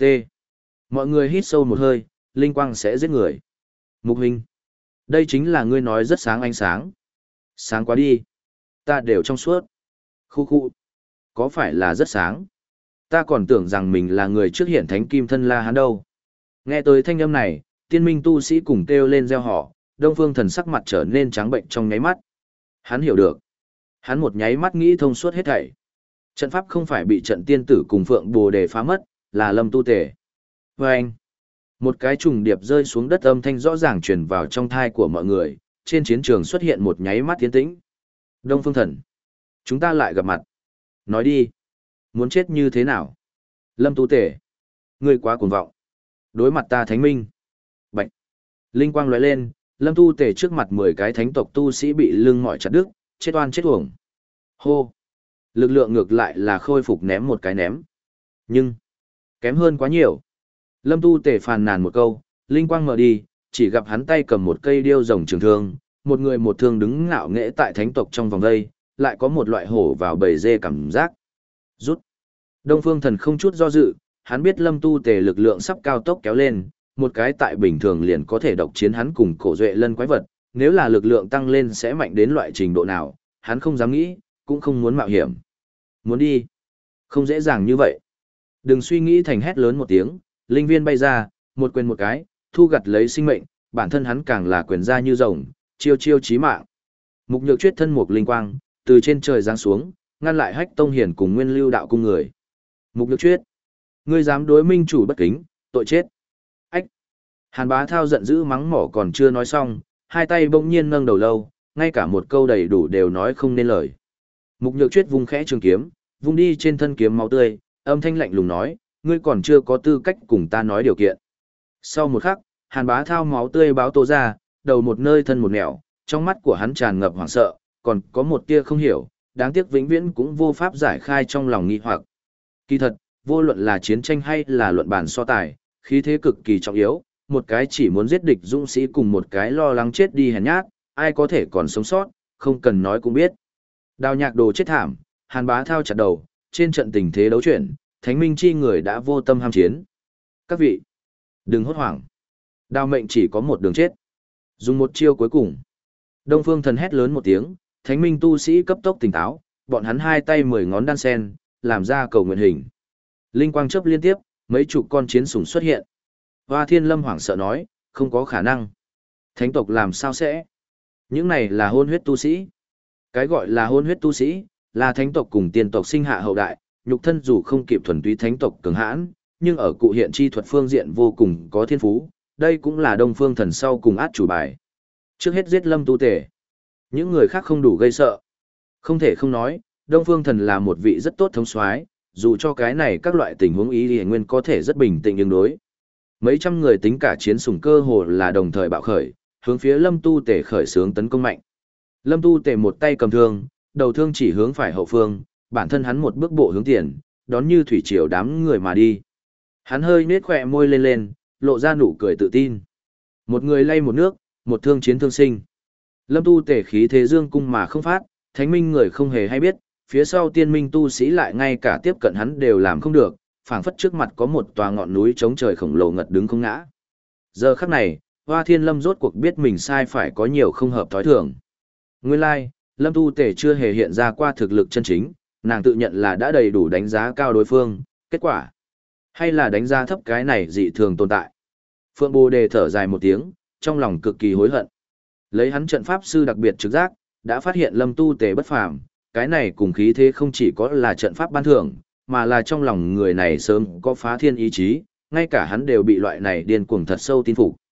Mọi người hít sâu một hơi, linh quang sẽ giết người. Mục Hình, đây chính là ngươi nói rất sáng ánh sáng. Sáng quá đi. Ta đều trong suốt. Khu khu. Có phải là rất sáng? Ta còn tưởng rằng mình là người trước hiển thánh kim thân La Hán đâu. Nghe tới thanh âm này, tiên minh tu sĩ cùng kêu lên reo hò, Đông Phương Thần sắc mặt trở nên trắng bệnh trong nháy mắt. Hắn hiểu được. Hắn một nháy mắt nghĩ thông suốt hết thảy. Trận pháp không phải bị trận tiên tử cùng Phượng Bồ Đề phá mất, là Lâm Tu Tề. Và anh, một cái trùng điệp rơi xuống đất, âm thanh rõ ràng truyền vào trong thai của mọi người, trên chiến trường xuất hiện một nháy mắt tiến tĩnh. Đông Phương Thần, chúng ta lại gặp mặt. Nói đi, muốn chết như thế nào? Lâm Tu Tề, ngươi quá cuồng vọng. Đối mặt ta Thánh Minh. Bạch. Linh quang lóe lên, Lâm Tu Tề trước mặt mười cái thánh tộc tu sĩ bị lưng mỏi chặt đứt, chết oan chết uổng. Hô. Lực lượng ngược lại là khôi phục ném một cái ném. Nhưng, kém hơn quá nhiều. Lâm Tu Tề phàn nàn một câu, linh quang mở đi, chỉ gặp hắn tay cầm một cây điêu rồng trường thương, một người một thương đứng ngạo nghễ tại thánh tộc trong vòng đây, lại có một loại hổ vào bầy dê cảm giác. Rút. Đông Phương Thần không chút do dự, hắn biết Lâm Tu Tề lực lượng sắp cao tốc kéo lên, một cái tại bình thường liền có thể độc chiến hắn cùng cổ duệ lân quái vật, nếu là lực lượng tăng lên sẽ mạnh đến loại trình độ nào, hắn không dám nghĩ, cũng không muốn mạo hiểm. Muốn đi? Không dễ dàng như vậy. Đừng suy nghĩ thành hét lớn một tiếng, linh viên bay ra, một quyền một cái, thu gặt lấy sinh mệnh, bản thân hắn càng là quyền ra như rồng, chiêu chiêu chí mạng. Mục Nhược Chuyết thân một linh quang, từ trên trời giáng xuống, ngăn lại Hách Tông Hiển cùng Nguyên Lưu đạo cung người. Mục Nhược Chuyết, ngươi dám đối minh chủ bất kính, tội chết. Ách. Hàn Bá Thao giận dữ mắng mỏ còn chưa nói xong, hai tay bỗng nhiên nâng đầu lâu, ngay cả một câu đầy đủ đều nói không nên lời. Mục Nhược Chuyết vung khẽ trường kiếm, vung đi trên thân kiếm máu tươi, âm thanh lạnh lùng nói, ngươi còn chưa có tư cách cùng ta nói điều kiện. Sau một khắc, Hàn Bá Thao máu tươi báo tố ra, đầu một nơi thân một nẻo, trong mắt của hắn tràn ngập hoảng sợ, còn có một tia không hiểu, đáng tiếc vĩnh viễn cũng vô pháp giải khai trong lòng nghi hoặc. Kỳ thật, vô luận là chiến tranh hay là luận bàn so tài, khí thế cực kỳ trọng yếu, một cái chỉ muốn giết địch dũng sĩ cùng một cái lo lắng chết đi hèn nhát, ai có thể còn sống sót, không cần nói cũng biết. Đào Nhạc Đồ chết thảm, Hàn Bá Thao chặt đầu, trên trận tình thế đấu chuyển, Thánh Minh chi người đã vô tâm ham chiến. Các vị, đừng hốt hoảng. Đào mệnh chỉ có một đường chết. Dùng một chiêu cuối cùng. Đông Phương Thần hét lớn một tiếng, Thánh Minh tu sĩ cấp tốc tỉnh táo, bọn hắn hai tay mười ngón đan sen, làm ra cầu nguyện hình. Linh quang chớp liên tiếp, mấy chục con chiến sủng xuất hiện. Hoa Thiên Lâm hoảng sợ nói, không có khả năng. Thánh tộc làm sao sẽ? Những này là hôn huyết tu sĩ. Cái gọi là hôn huyết tu sĩ, là thánh tộc cùng tiên tộc sinh hạ hậu đại, nhục thân dù không kịp thuần túy thánh tộc cường hãn, nhưng ở cụ hiện chi thuật phương diện vô cùng có thiên phú, đây cũng là Đông Phương Thần sau cùng át chủ bài. Trước hết giết Lâm Tu Tề, những người khác không đủ gây sợ. Không thể không nói, Đông Phương Thần là một vị rất tốt thống soái, dù cho cái này các loại tình huống ý thì nguyên có thể rất bình tĩnh ứng đối. Mấy trăm người tính cả chiến sủng cơ hồ là đồng thời bạo khởi, hướng phía Lâm Tu Tề khởi xướng tấn công mạnh. Lâm Tu Tề một tay cầm thương, đầu thương chỉ hướng phải hậu phương, bản thân hắn một bước bộ hướng tiền, đón như thủy triều đám người mà đi. Hắn hơi nết khỏe môi lên lên, lộ ra nụ cười tự tin. Một người lay một nước, một thương chiến thương sinh. Lâm Tu Tề khí thế dương cung mà không phát, Thánh Minh người không hề hay biết, phía sau tiên minh tu sĩ lại ngay cả tiếp cận hắn đều làm không được, phảng phất trước mặt có một tòa ngọn núi chống trời khổng lồ ngật đứng không ngã. Giờ khắc này, Hoa Thiên Lâm rốt cuộc biết mình sai phải có nhiều không hợp thói thường. Nguyên lai, like, Lâm Tu Tề chưa hề hiện ra qua thực lực chân chính, nàng tự nhận là đã đầy đủ đánh giá cao đối phương, kết quả hay là đánh giá thấp cái này dị thường tồn tại. Phượng Bồ Đề thở dài một tiếng, trong lòng cực kỳ hối hận. Lấy hắn trận pháp sư đặc biệt trực giác, đã phát hiện Lâm Tu Tề bất phàm, cái này cùng khí thế không chỉ có là trận pháp ban thưởng, mà là trong lòng người này sớm có phá thiên ý chí, ngay cả hắn đều bị loại này điên cuồng thật sâu tin phục.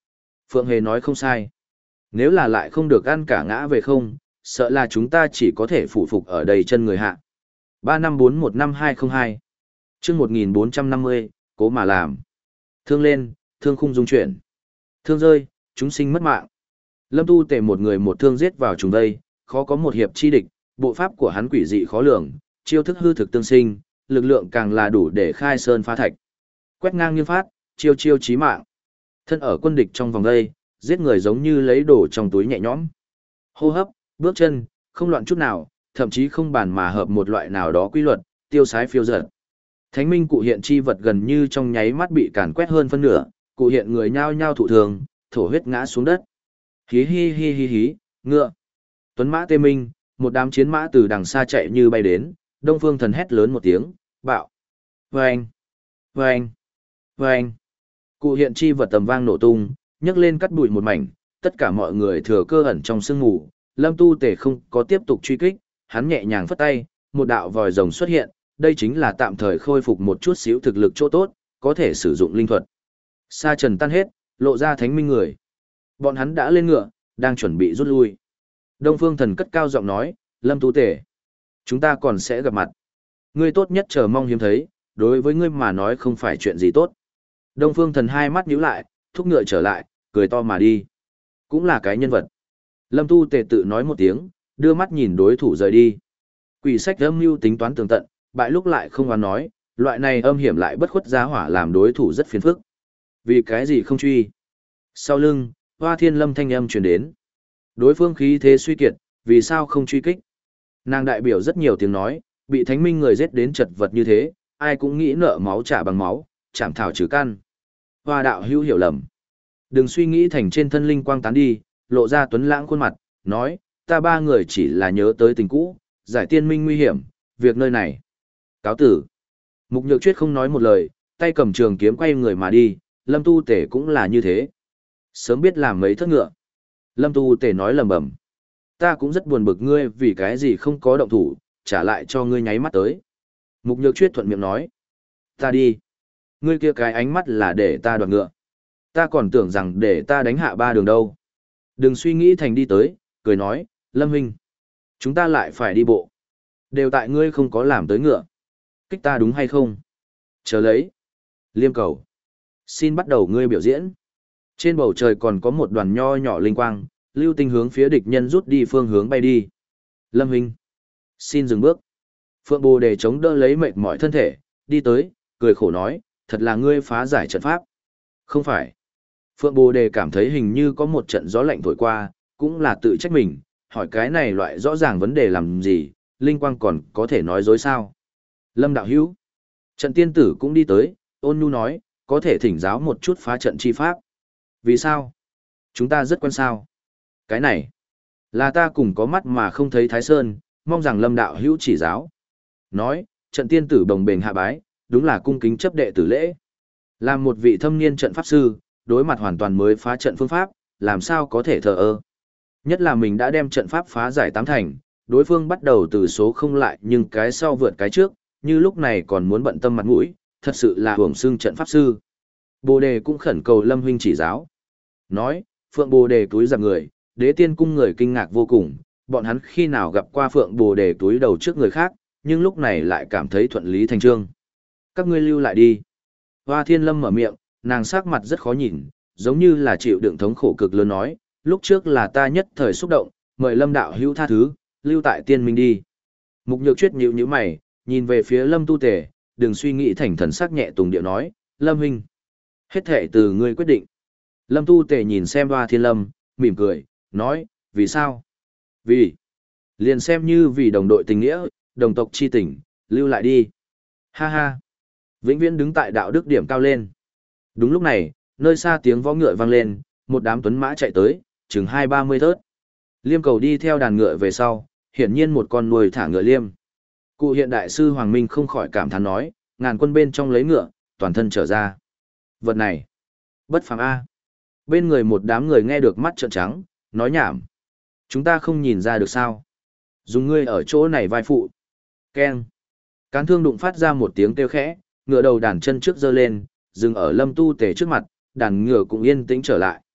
Phượng Hề nói không sai. Nếu là lại không được ăn cả ngã về không, sợ là chúng ta chỉ có thể phụ phục ở đây chân người hạ. ba năm bốn một năm hai không hai chương một nghìn bốn trăm năm mươi, cố mà làm. Thương lên, thương khung dung chuyển. Thương rơi, chúng sinh mất mạng. Lâm Tu Tề một người một thương giết vào trùng đây, khó có một hiệp chi địch, bộ pháp của hắn quỷ dị khó lường, chiêu thức hư thực tương sinh, lực lượng càng là đủ để khai sơn phá thạch. Quét ngang nghiêng phát, chiêu chiêu chí mạng. Thân ở quân địch trong vòng đây, giết người giống như lấy đồ trong túi nhẹ nhõm. Hô hấp, bước chân, không loạn chút nào, thậm chí không bàn mà hợp một loại nào đó quy luật, tiêu sái phiêu dật. Thánh minh cụ hiện chi vật gần như trong nháy mắt bị càn quét hơn phân nửa, cụ hiện người nhao nhao thụ thường, thổ huyết ngã xuống đất. Hí hi hi hi hí, ngựa. Tuấn mã tê minh, một đám chiến mã từ đằng xa chạy như bay đến, Đông Phương Thần hét lớn một tiếng, bạo. Vâng, vâng, vâng. Cụ hiện chi vật tầm vang nổ tung, nhấc lên cắt bụi một mảnh, tất cả mọi người thừa cơ ẩn trong sương mù. Lâm Tu Tề không có tiếp tục truy kích, hắn nhẹ nhàng phất tay, một đạo vòi rồng xuất hiện, đây chính là tạm thời khôi phục một chút xíu thực lực chỗ tốt, có thể sử dụng linh thuật. Sa trần tan hết, lộ ra thánh minh người. Bọn hắn đã lên ngựa, đang chuẩn bị rút lui. Đông Phương Thần cất cao giọng nói, Lâm Tu Tề, chúng ta còn sẽ gặp mặt. Ngươi tốt nhất chờ mong hiếm thấy, đối với ngươi mà nói không phải chuyện gì tốt. Đông Phương Thần hai mắt nhíu lại, thúc ngựa trở lại, cười to mà đi. Cũng là cái nhân vật. Lâm Tu Tề tự nói một tiếng, đưa mắt nhìn đối thủ rời đi. Quỷ sách âm mưu tính toán tường tận, bại lúc lại không oán nói, loại này âm hiểm lại bất khuất giá hỏa làm đối thủ rất phiền phức. Vì cái gì không truy? Sau lưng, Hoa Thiên Lâm thanh âm truyền đến. Đối phương khí thế suy kiệt, vì sao không truy kích? Nàng đại biểu rất nhiều tiếng nói, bị thánh minh người giết đến chật vật như thế, ai cũng nghĩ nợ máu trả bằng máu, chảm thảo trừ căn. Hoa đạo hữu hiểu lầm. Đừng suy nghĩ thành trên thân linh quang tán đi, lộ ra tuấn lãng khuôn mặt, nói, ta ba người chỉ là nhớ tới tình cũ, giải tiên minh nguy hiểm, việc nơi này. Cáo tử. Mục Nhược Chuyết không nói một lời, tay cầm trường kiếm quay người mà đi, Lâm Tu Tể cũng là như thế. Sớm biết làm mấy thất ngựa. Lâm Tu Tể nói lầm bầm. Ta cũng rất buồn bực ngươi vì cái gì không có động thủ, trả lại cho ngươi nháy mắt tới. Mục Nhược Chuyết thuận miệng nói. Ta đi. Ngươi kia cái ánh mắt là để ta đoạt ngựa. Ta còn tưởng rằng để ta đánh hạ ba đường đâu. Đừng suy nghĩ thành đi tới, cười nói, Lâm Huynh. Chúng ta lại phải đi bộ. Đều tại ngươi không có làm tới ngựa. Kích ta đúng hay không? Chờ lấy. Liêm cầu. Xin bắt đầu ngươi biểu diễn. Trên bầu trời còn có một đoàn nho nhỏ linh quang, lưu tinh hướng phía địch nhân rút đi phương hướng bay đi. Lâm Huynh. Xin dừng bước. Phượng Bồ Đề chống đỡ lấy mệt mỏi thân thể, đi tới, cười khổ nói, thật là ngươi phá giải trận pháp. Không phải. Phượng Bồ Đề cảm thấy hình như có một trận gió lạnh thổi qua, cũng là tự trách mình, hỏi cái này loại rõ ràng vấn đề làm gì, linh quang còn có thể nói dối sao. Lâm đạo hữu. Trận tiên tử cũng đi tới, ôn nhu nói, có thể thỉnh giáo một chút phá trận chi pháp. Vì sao? Chúng ta rất quan sao. Cái này, là ta cùng có mắt mà không thấy Thái Sơn, mong rằng Lâm đạo hữu chỉ giáo. Nói, trận tiên tử bồng bềnh hạ bái, đúng là cung kính chấp đệ tử lễ. Làm một vị thâm niên trận pháp sư, đối mặt hoàn toàn mới phá trận phương pháp, làm sao có thể thờ ơ. Nhất là mình đã đem trận pháp phá giải tám thành, đối phương bắt đầu từ số không lại nhưng cái sau vượt cái trước, như lúc này còn muốn bận tâm mặt mũi, thật sự là hưởng xưng trận pháp sư. Bồ Đề cũng khẩn cầu Lâm huynh chỉ giáo. Nói, Phượng Bồ Đề túi giặc người, Đế Tiên cung người kinh ngạc vô cùng, bọn hắn khi nào gặp qua Phượng Bồ Đề túi đầu trước người khác, nhưng lúc này lại cảm thấy thuận lý thành trương. Các ngươi lưu lại đi. Hoa Thiên Lâm mở miệng, nàng sắc mặt rất khó nhìn, giống như là chịu đựng thống khổ cực lớn nói, lúc trước là ta nhất thời xúc động, mời Lâm đạo hữu tha thứ, lưu tại tiên minh đi. Mục Nhược Chuyết nhíu nhíu mày, nhìn về phía Lâm Tu Tề, đừng suy nghĩ thành thần sắc nhẹ tùng điệu nói, Lâm huynh, hết thệ từ ngươi quyết định. Lâm Tu Tề nhìn xem Hoa Thiên Lâm, mỉm cười, nói, vì sao? Vì, liền xem như vì đồng đội tình nghĩa, đồng tộc chi tình, lưu lại đi. Ha ha, vĩnh viễn đứng tại đạo đức điểm cao lên. Đúng lúc này, nơi xa tiếng võ ngựa vang lên, một đám tuấn mã chạy tới, chừng hai ba mươi thớt. Liêm cầu đi theo đàn ngựa về sau, hiển nhiên một con nuôi thả ngựa liêm. Cụ hiện đại sư Hoàng Minh không khỏi cảm thán nói, ngàn quân bên trong lấy ngựa, toàn thân trở ra. Vật này, bất phàm A. Bên người một đám người nghe được mắt trợn trắng, nói nhảm. Chúng ta không nhìn ra được sao. Dùng ngươi ở chỗ này vai phụ. Keng. Cán thương đụng phát ra một tiếng kêu khẽ, ngựa đầu đàn chân trước giơ lên, dừng ở Lâm Tu Tề trước mặt, đàn ngựa cũng yên tĩnh trở lại.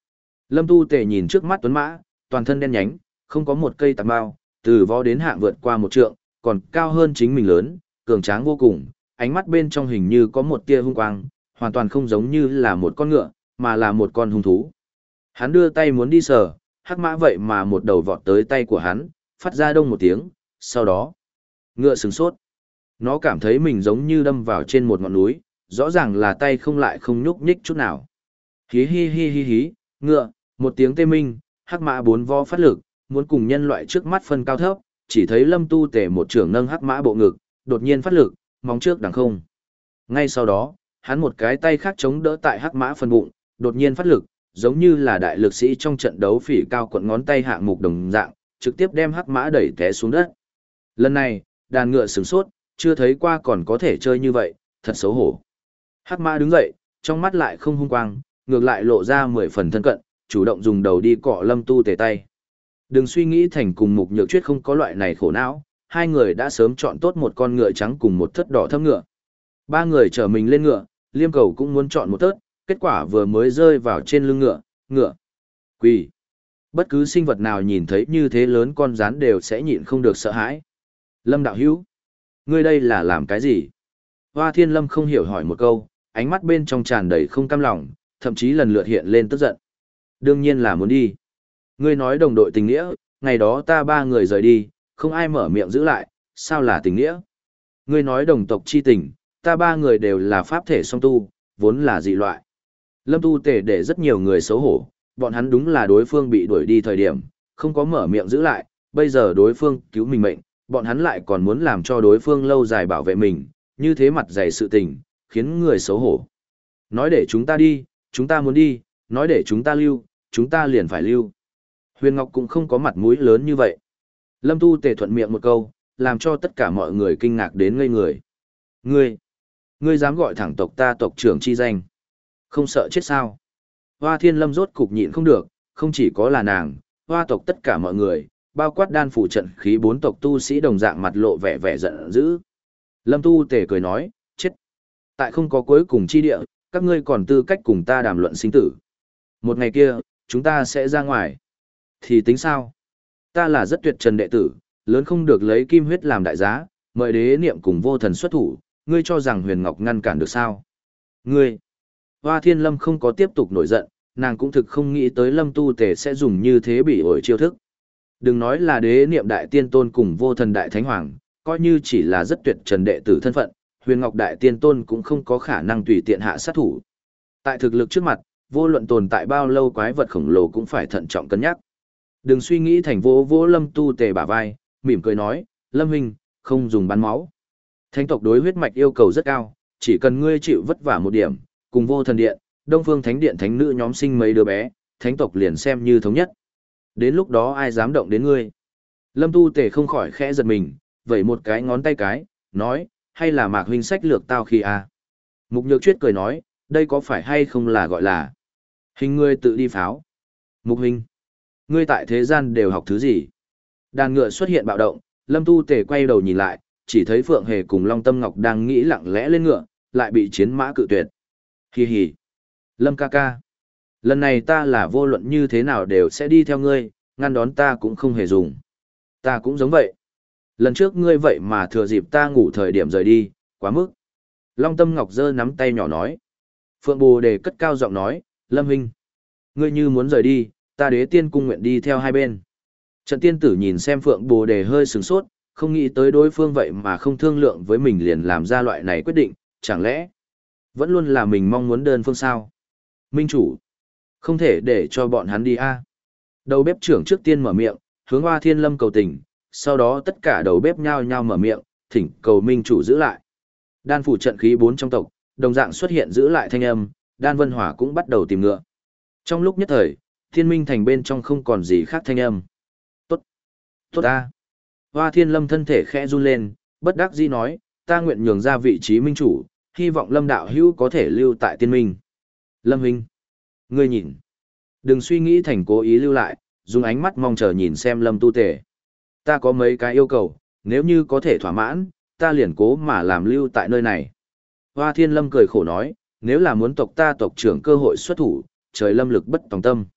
Lâm Tu Tề nhìn trước mắt tuấn mã, toàn thân đen nhánh, không có một cây tạp bao, từ vó đến hạng vượt qua một trượng, còn cao hơn chính mình lớn, cường tráng vô cùng, ánh mắt bên trong hình như có một tia hung quang, hoàn toàn không giống như là một con ngựa, mà là một con hung thú. Hắn đưa tay muốn đi sờ, hắc mã vậy mà một đầu vọt tới tay của hắn, phát ra đông một tiếng, sau đó, ngựa sừng sốt. Nó cảm thấy mình giống như đâm vào trên một ngọn núi, rõ ràng là tay không lại không nhúc nhích chút nào. Hí hí hí hí hí, ngựa, một tiếng tê minh, hắc mã bốn vo phát lực, muốn cùng nhân loại trước mắt phân cao thấp, chỉ thấy Lâm Tu Tề một trưởng nâng hắc mã bộ ngực, đột nhiên phát lực, móng trước đằng không. Ngay sau đó, hắn một cái tay khác chống đỡ tại hắc mã phần bụng, đột nhiên phát lực, giống như là đại lực sĩ trong trận đấu phỉ cao quận ngón tay hạng mục đồng dạng, trực tiếp đem hắc mã đẩy té xuống đất. Lần này, đàn ngựa sửng sốt, chưa thấy qua còn có thể chơi như vậy, thật xấu hổ. Hắc mã đứng dậy, trong mắt lại không hung quang, ngược lại lộ ra mười phần thân cận, chủ động dùng đầu đi cọ Lâm Tu Tề tay. Đừng suy nghĩ thành cùng Mục Nhược Chuyết không có loại này khổ não, hai người đã sớm chọn tốt một con ngựa trắng cùng một thất đỏ thâm ngựa. Ba người chở mình lên ngựa, Liêm Cầu cũng muốn chọn một thớt, kết quả vừa mới rơi vào trên lưng ngựa, ngựa. Quỳ. Bất cứ sinh vật nào nhìn thấy như thế lớn con rắn đều sẽ nhịn không được sợ hãi. Lâm đạo hữu, ngươi đây là làm cái gì? Hoa Thiên Lâm không hiểu hỏi một câu, ánh mắt bên trong tràn đầy không cam lòng, thậm chí lần lượt hiện lên tức giận. Đương nhiên là muốn đi. Ngươi nói đồng đội tình nghĩa, ngày đó ta ba người rời đi, không ai mở miệng giữ lại, sao là tình nghĩa? Ngươi nói đồng tộc chi tình, ta ba người đều là pháp thể song tu, vốn là dị loại. Lâm Tu Tề để rất nhiều người xấu hổ, bọn hắn đúng là đối phương bị đuổi đi thời điểm, không có mở miệng giữ lại, bây giờ đối phương cứu mình mệnh, bọn hắn lại còn muốn làm cho đối phương lâu dài bảo vệ mình, như thế mặt dày sự tình, khiến người xấu hổ. Nói để chúng ta đi, chúng ta muốn đi, nói để chúng ta lưu, chúng ta liền phải lưu. Huyền Ngọc cũng không có mặt mũi lớn như vậy. Lâm Tu Tề thuận miệng một câu, làm cho tất cả mọi người kinh ngạc đến ngây người. Ngươi, ngươi dám gọi thẳng tộc ta tộc trưởng chi danh. Không sợ chết sao? Hoa Thiên Lâm rốt cục nhịn không được, không chỉ có là nàng, hoa tộc tất cả mọi người, bao quát đan phủ trận khí bốn tộc tu sĩ đồng dạng mặt lộ vẻ vẻ giận dữ. Lâm Tu Tề cười nói, chết. Tại không có cuối cùng chi địa, các ngươi còn tư cách cùng ta đàm luận sinh tử. Một ngày kia, chúng ta sẽ ra ngoài. Thì tính sao? Ta là rất tuyệt trần đệ tử, lớn không được lấy kim huyết làm đại giá, mời đế niệm cùng vô thần xuất thủ, ngươi cho rằng Huyền Ngọc ngăn cản được sao? Ngươi! Hoa Thiên Lâm không có tiếp tục nổi giận, nàng cũng thực không nghĩ tới Lâm Tu Tề sẽ dùng như thế bị ổi chiêu thức. Đừng nói là đế niệm đại tiên tôn cùng vô thần đại thánh hoàng, coi như chỉ là rất tuyệt trần đệ tử thân phận, Huyền Ngọc đại tiên tôn cũng không có khả năng tùy tiện hạ sát thủ. Tại thực lực trước mặt, vô luận tồn tại bao lâu quái vật khổng lồ cũng phải thận trọng cân nhắc. Đừng suy nghĩ thành vô vô Lâm Tu Tề bả vai, mỉm cười nói, Lâm huynh, không dùng bắn máu. Thánh tộc đối huyết mạch yêu cầu rất cao, chỉ cần ngươi chịu vất vả một điểm, cùng vô thần điện, Đông Phương Thánh điện thánh nữ nhóm sinh mấy đứa bé, thánh tộc liền xem như thống nhất. Đến lúc đó ai dám động đến ngươi? Lâm Tu Tề không khỏi khẽ giật mình, vẩy một cái ngón tay cái, nói, hay là Mạc huynh sách lược tao khi à? Mục Nhược Chuyết cười nói, đây có phải hay không là gọi là hình ngươi tự đi pháo? Mục huynh, ngươi tại thế gian đều học thứ gì? Đàn ngựa xuất hiện bạo động, Lâm Tu Tề quay đầu nhìn lại, chỉ thấy Phượng Hề cùng Long Tâm Ngọc đang nghĩ lặng lẽ lên ngựa, lại bị chiến mã cự tuyệt. Hi hi. Lâm ca ca. Lần này ta là vô luận như thế nào đều sẽ đi theo ngươi, ngăn đón ta cũng không hề dùng. Ta cũng giống vậy. Lần trước ngươi vậy mà thừa dịp ta ngủ thời điểm rời đi, quá mức. Long Tâm Ngọc giơ nắm tay nhỏ nói. Phượng Bồ Đề cất cao giọng nói, Lâm huynh, ngươi như muốn rời đi, ta Đế Tiên cung nguyện đi theo hai bên. Trận tiên tử nhìn xem Phượng Bồ Đề hơi sửng sốt, không nghĩ tới đối phương vậy mà không thương lượng với mình liền làm ra loại này quyết định, chẳng lẽ vẫn luôn là mình mong muốn đơn phương sao? Minh chủ, không thể để cho bọn hắn đi a. À. Đầu bếp trưởng trước tiên mở miệng, hướng Hoa Thiên Lâm cầu tình, sau đó tất cả đầu bếp nhao nhao mở miệng, thỉnh cầu Minh chủ giữ lại. Đan phủ trận khí bốn trong tộc, đồng dạng xuất hiện giữ lại thanh âm, Đan Vân Hỏa cũng bắt đầu tìm ngựa. Trong lúc nhất thời, Thiên Minh thành bên trong không còn gì khác thanh âm. Tốt, tốt a. Hoa Thiên Lâm thân thể khẽ run lên, bất đắc dĩ nói, ta nguyện nhường ra vị trí minh chủ, hy vọng Lâm đạo hữu có thể lưu tại Tiên Minh. Lâm huynh, ngươi nhìn, đừng suy nghĩ thành cố ý lưu lại, dùng ánh mắt mong chờ nhìn xem Lâm Tu Tề. Ta có mấy cái yêu cầu, nếu như có thể thỏa mãn, ta liền cố mà làm lưu tại nơi này. Hoa Thiên Lâm cười khổ nói, nếu là muốn tộc ta tộc trưởng cơ hội xuất thủ, trời lâm lực bất tòng tâm.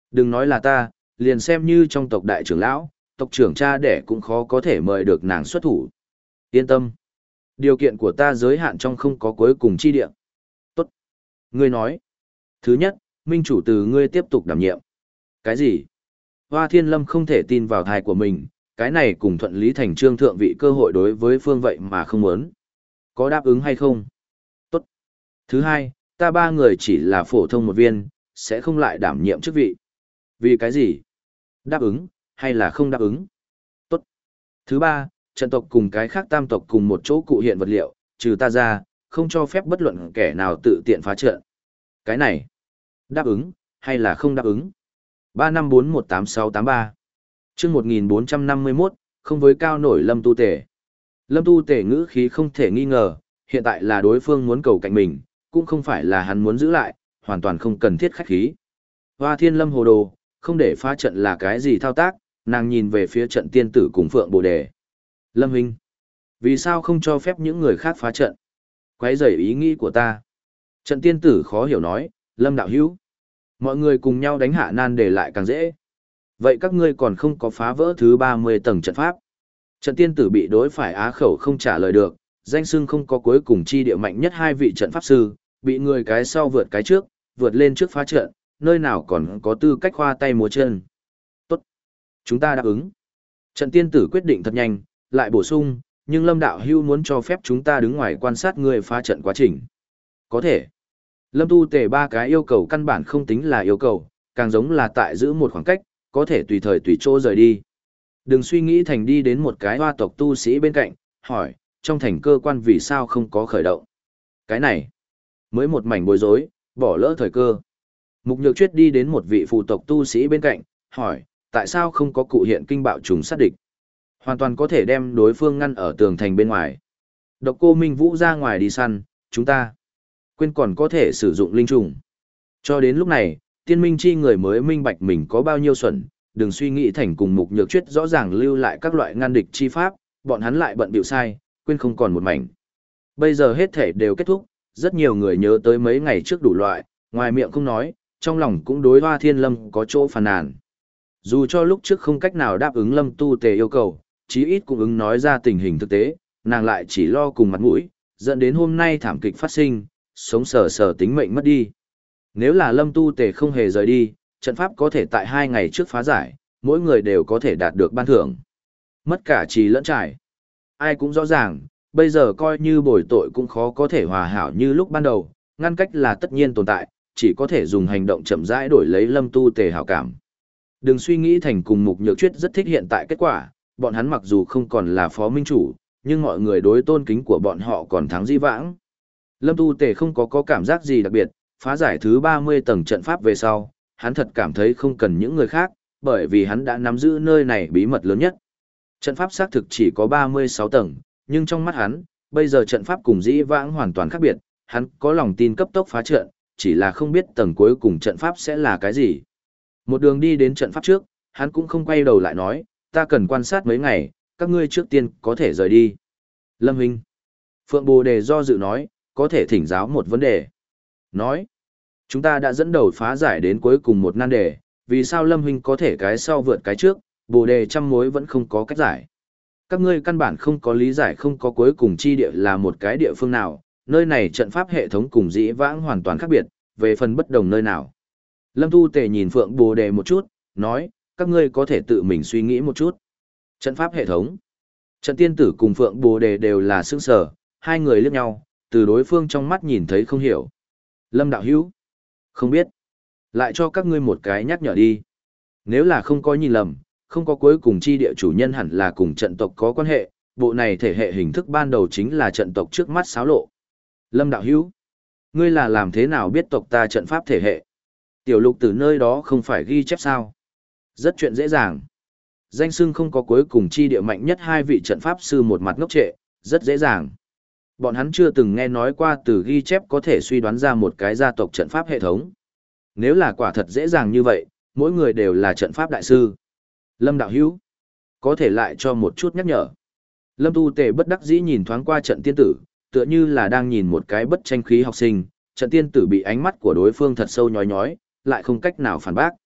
Đừng nói là ta, liền xem như trong tộc đại trưởng lão, tộc trưởng cha đẻ cũng khó có thể mời được nàng xuất thủ. Yên tâm. Điều kiện của ta giới hạn trong không có cuối cùng chi địa. Tốt. Ngươi nói. Thứ nhất, minh chủ từ ngươi tiếp tục đảm nhiệm. Cái gì? Hoa Thiên Lâm không thể tin vào thai của mình, cái này cùng thuận lý thành trương thượng vị cơ hội đối với phương vậy mà không muốn. Có đáp ứng hay không? Tốt. Thứ hai, ta ba người chỉ là phổ thông một viên, sẽ không lại đảm nhiệm chức vị. Vì cái gì? Đáp ứng, hay là không đáp ứng? Tốt. Thứ ba, trận tộc cùng cái khác tam tộc cùng một chỗ cụ hiện vật liệu, trừ ta ra, không cho phép bất luận kẻ nào tự tiện phá trận. Cái này, đáp ứng, hay là không đáp ứng? ba năm bốn một tám sáu tám ba chương một nghìn bốn trăm năm mươi mốt, không với cao nổi Lâm Tu Tể. Lâm Tu Tể ngữ khí không thể nghi ngờ, hiện tại là đối phương muốn cầu cạnh mình, cũng không phải là hắn muốn giữ lại, hoàn toàn không cần thiết khách khí. Hoa Thiên Lâm hồ đồ, không để phá trận là cái gì thao tác, nàng nhìn về phía trận tiên tử cùng Phượng Bồ Đề. Lâm Huynh, vì sao không cho phép những người khác phá trận? Quấy rầy ý nghĩ của ta. Trận tiên tử khó hiểu nói, Lâm đạo hữu, mọi người cùng nhau đánh hạ nan để lại càng dễ. Vậy các ngươi còn không có phá vỡ thứ ba mươi tầng trận pháp. Trận tiên tử bị đối phải á khẩu không trả lời được, danh xưng không có cuối cùng chi địa mạnh nhất hai vị trận pháp sư, bị người cái sau vượt cái trước, vượt lên trước phá trận, nơi nào còn có tư cách khoa tay múa chân. Tốt. Chúng ta đáp ứng. Trận tiên tử quyết định thật nhanh, lại bổ sung, nhưng Lâm đạo hưu muốn cho phép chúng ta đứng ngoài quan sát người phá trận quá trình. Có thể. Lâm Tu Tề ba cái yêu cầu căn bản không tính là yêu cầu, càng giống là tại giữ một khoảng cách, có thể tùy thời tùy chỗ rời đi. Đừng suy nghĩ thành đi đến một cái hoa tộc tu sĩ bên cạnh, hỏi, trong thành cơ quan vì sao không có khởi động. Cái này, mới một mảnh bối rối, bỏ lỡ thời cơ. Mục Nhược Chuyết đi đến một vị phụ tộc tu sĩ bên cạnh, hỏi, tại sao không có cụ hiện kinh bạo trùng sát địch? Hoàn toàn có thể đem đối phương ngăn ở tường thành bên ngoài. Độc Cô Minh Vũ ra ngoài đi săn, chúng ta quên còn có thể sử dụng linh trùng. Cho đến lúc này, tiên minh chi người mới minh bạch mình có bao nhiêu xuẩn, đừng suy nghĩ thành cùng Mục Nhược Chuyết rõ ràng lưu lại các loại ngăn địch chi pháp, bọn hắn lại bận bịu sai, quên không còn một mảnh. Bây giờ hết thể đều kết thúc, rất nhiều người nhớ tới mấy ngày trước đủ loại, ngoài miệng không nói, trong lòng cũng đối Hoa Thiên Lâm có chỗ phàn nàn. Dù cho lúc trước không cách nào đáp ứng Lâm Tu Tề yêu cầu, chí ít cũng ứng nói ra tình hình thực tế, nàng lại chỉ lo cùng mặt mũi, dẫn đến hôm nay thảm kịch phát sinh, sống sờ sờ tính mệnh mất đi. Nếu là Lâm Tu Tề không hề rời đi, trận pháp có thể tại hai ngày trước phá giải, mỗi người đều có thể đạt được ban thưởng. Mất cả trì lẫn trải. Ai cũng rõ ràng, bây giờ coi như bồi tội cũng khó có thể hòa hảo như lúc ban đầu, ngăn cách là tất nhiên tồn tại, chỉ có thể dùng hành động chậm rãi đổi lấy Lâm Tu Tề hảo cảm. Đừng suy nghĩ thành cùng Mục Nhược Chuyết rất thích hiện tại kết quả, bọn hắn mặc dù không còn là phó minh chủ, nhưng mọi người đối tôn kính của bọn họ còn thắng di vãng. Lâm Tu Tề không có có cảm giác gì đặc biệt, phá giải thứ ba mươi tầng trận pháp về sau, hắn thật cảm thấy không cần những người khác, bởi vì hắn đã nắm giữ nơi này bí mật lớn nhất. Trận pháp xác thực chỉ có ba mươi sáu tầng, nhưng trong mắt hắn, bây giờ trận pháp cùng dĩ vãng hoàn toàn khác biệt, hắn có lòng tin cấp tốc phá trận, chỉ là không biết tầng cuối cùng trận pháp sẽ là cái gì. Một đường đi đến trận pháp trước, hắn cũng không quay đầu lại nói, ta cần quan sát mấy ngày, các ngươi trước tiên có thể rời đi. Lâm Huynh. Phượng Bồ Đề do dự nói, có thể thỉnh giáo một vấn đề. Nói, chúng ta đã dẫn đầu phá giải đến cuối cùng một nan đề, vì sao Lâm Huynh có thể cái sau vượt cái trước, Bồ Đề trăm mối vẫn không có cách giải. Các ngươi căn bản không có lý giải không có cuối cùng chi địa là một cái địa phương nào, nơi này trận pháp hệ thống cùng dĩ vãng hoàn toàn khác biệt, về phần bất đồng nơi nào. Lâm Tu Tề nhìn Phượng Bồ Đề một chút, nói, các ngươi có thể tự mình suy nghĩ một chút. Trận pháp hệ thống. Trận tiên tử cùng Phượng Bồ Đề đều là sững sờ, hai người liếc nhau, từ đối phương trong mắt nhìn thấy không hiểu. Lâm đạo hữu, không biết. Lại cho các ngươi một cái nhắc nhở đi. Nếu là không có nhìn lầm, không có cuối cùng chi địa chủ nhân hẳn là cùng trận tộc có quan hệ, bộ này thể hệ hình thức ban đầu chính là trận tộc trước mắt xáo lộ. Lâm đạo hữu, ngươi là làm thế nào biết tộc ta trận pháp thể hệ? Tiểu lục từ nơi đó không phải ghi chép sao? Rất chuyện dễ dàng. Danh xưng không có cuối cùng chi địa mạnh nhất hai vị trận pháp sư một mặt ngốc trệ, rất dễ dàng. Bọn hắn chưa từng nghe nói qua từ ghi chép có thể suy đoán ra một cái gia tộc trận pháp hệ thống. Nếu là quả thật dễ dàng như vậy, mỗi người đều là trận pháp đại sư. Lâm đạo hữu, có thể lại cho một chút nhắc nhở. Lâm Tu Tề bất đắc dĩ nhìn thoáng qua trận tiên tử, tựa như là đang nhìn một cái bất tranh khí học sinh, trận tiên tử bị ánh mắt của đối phương thật sâu nhói nhói, lại không cách nào phản bác.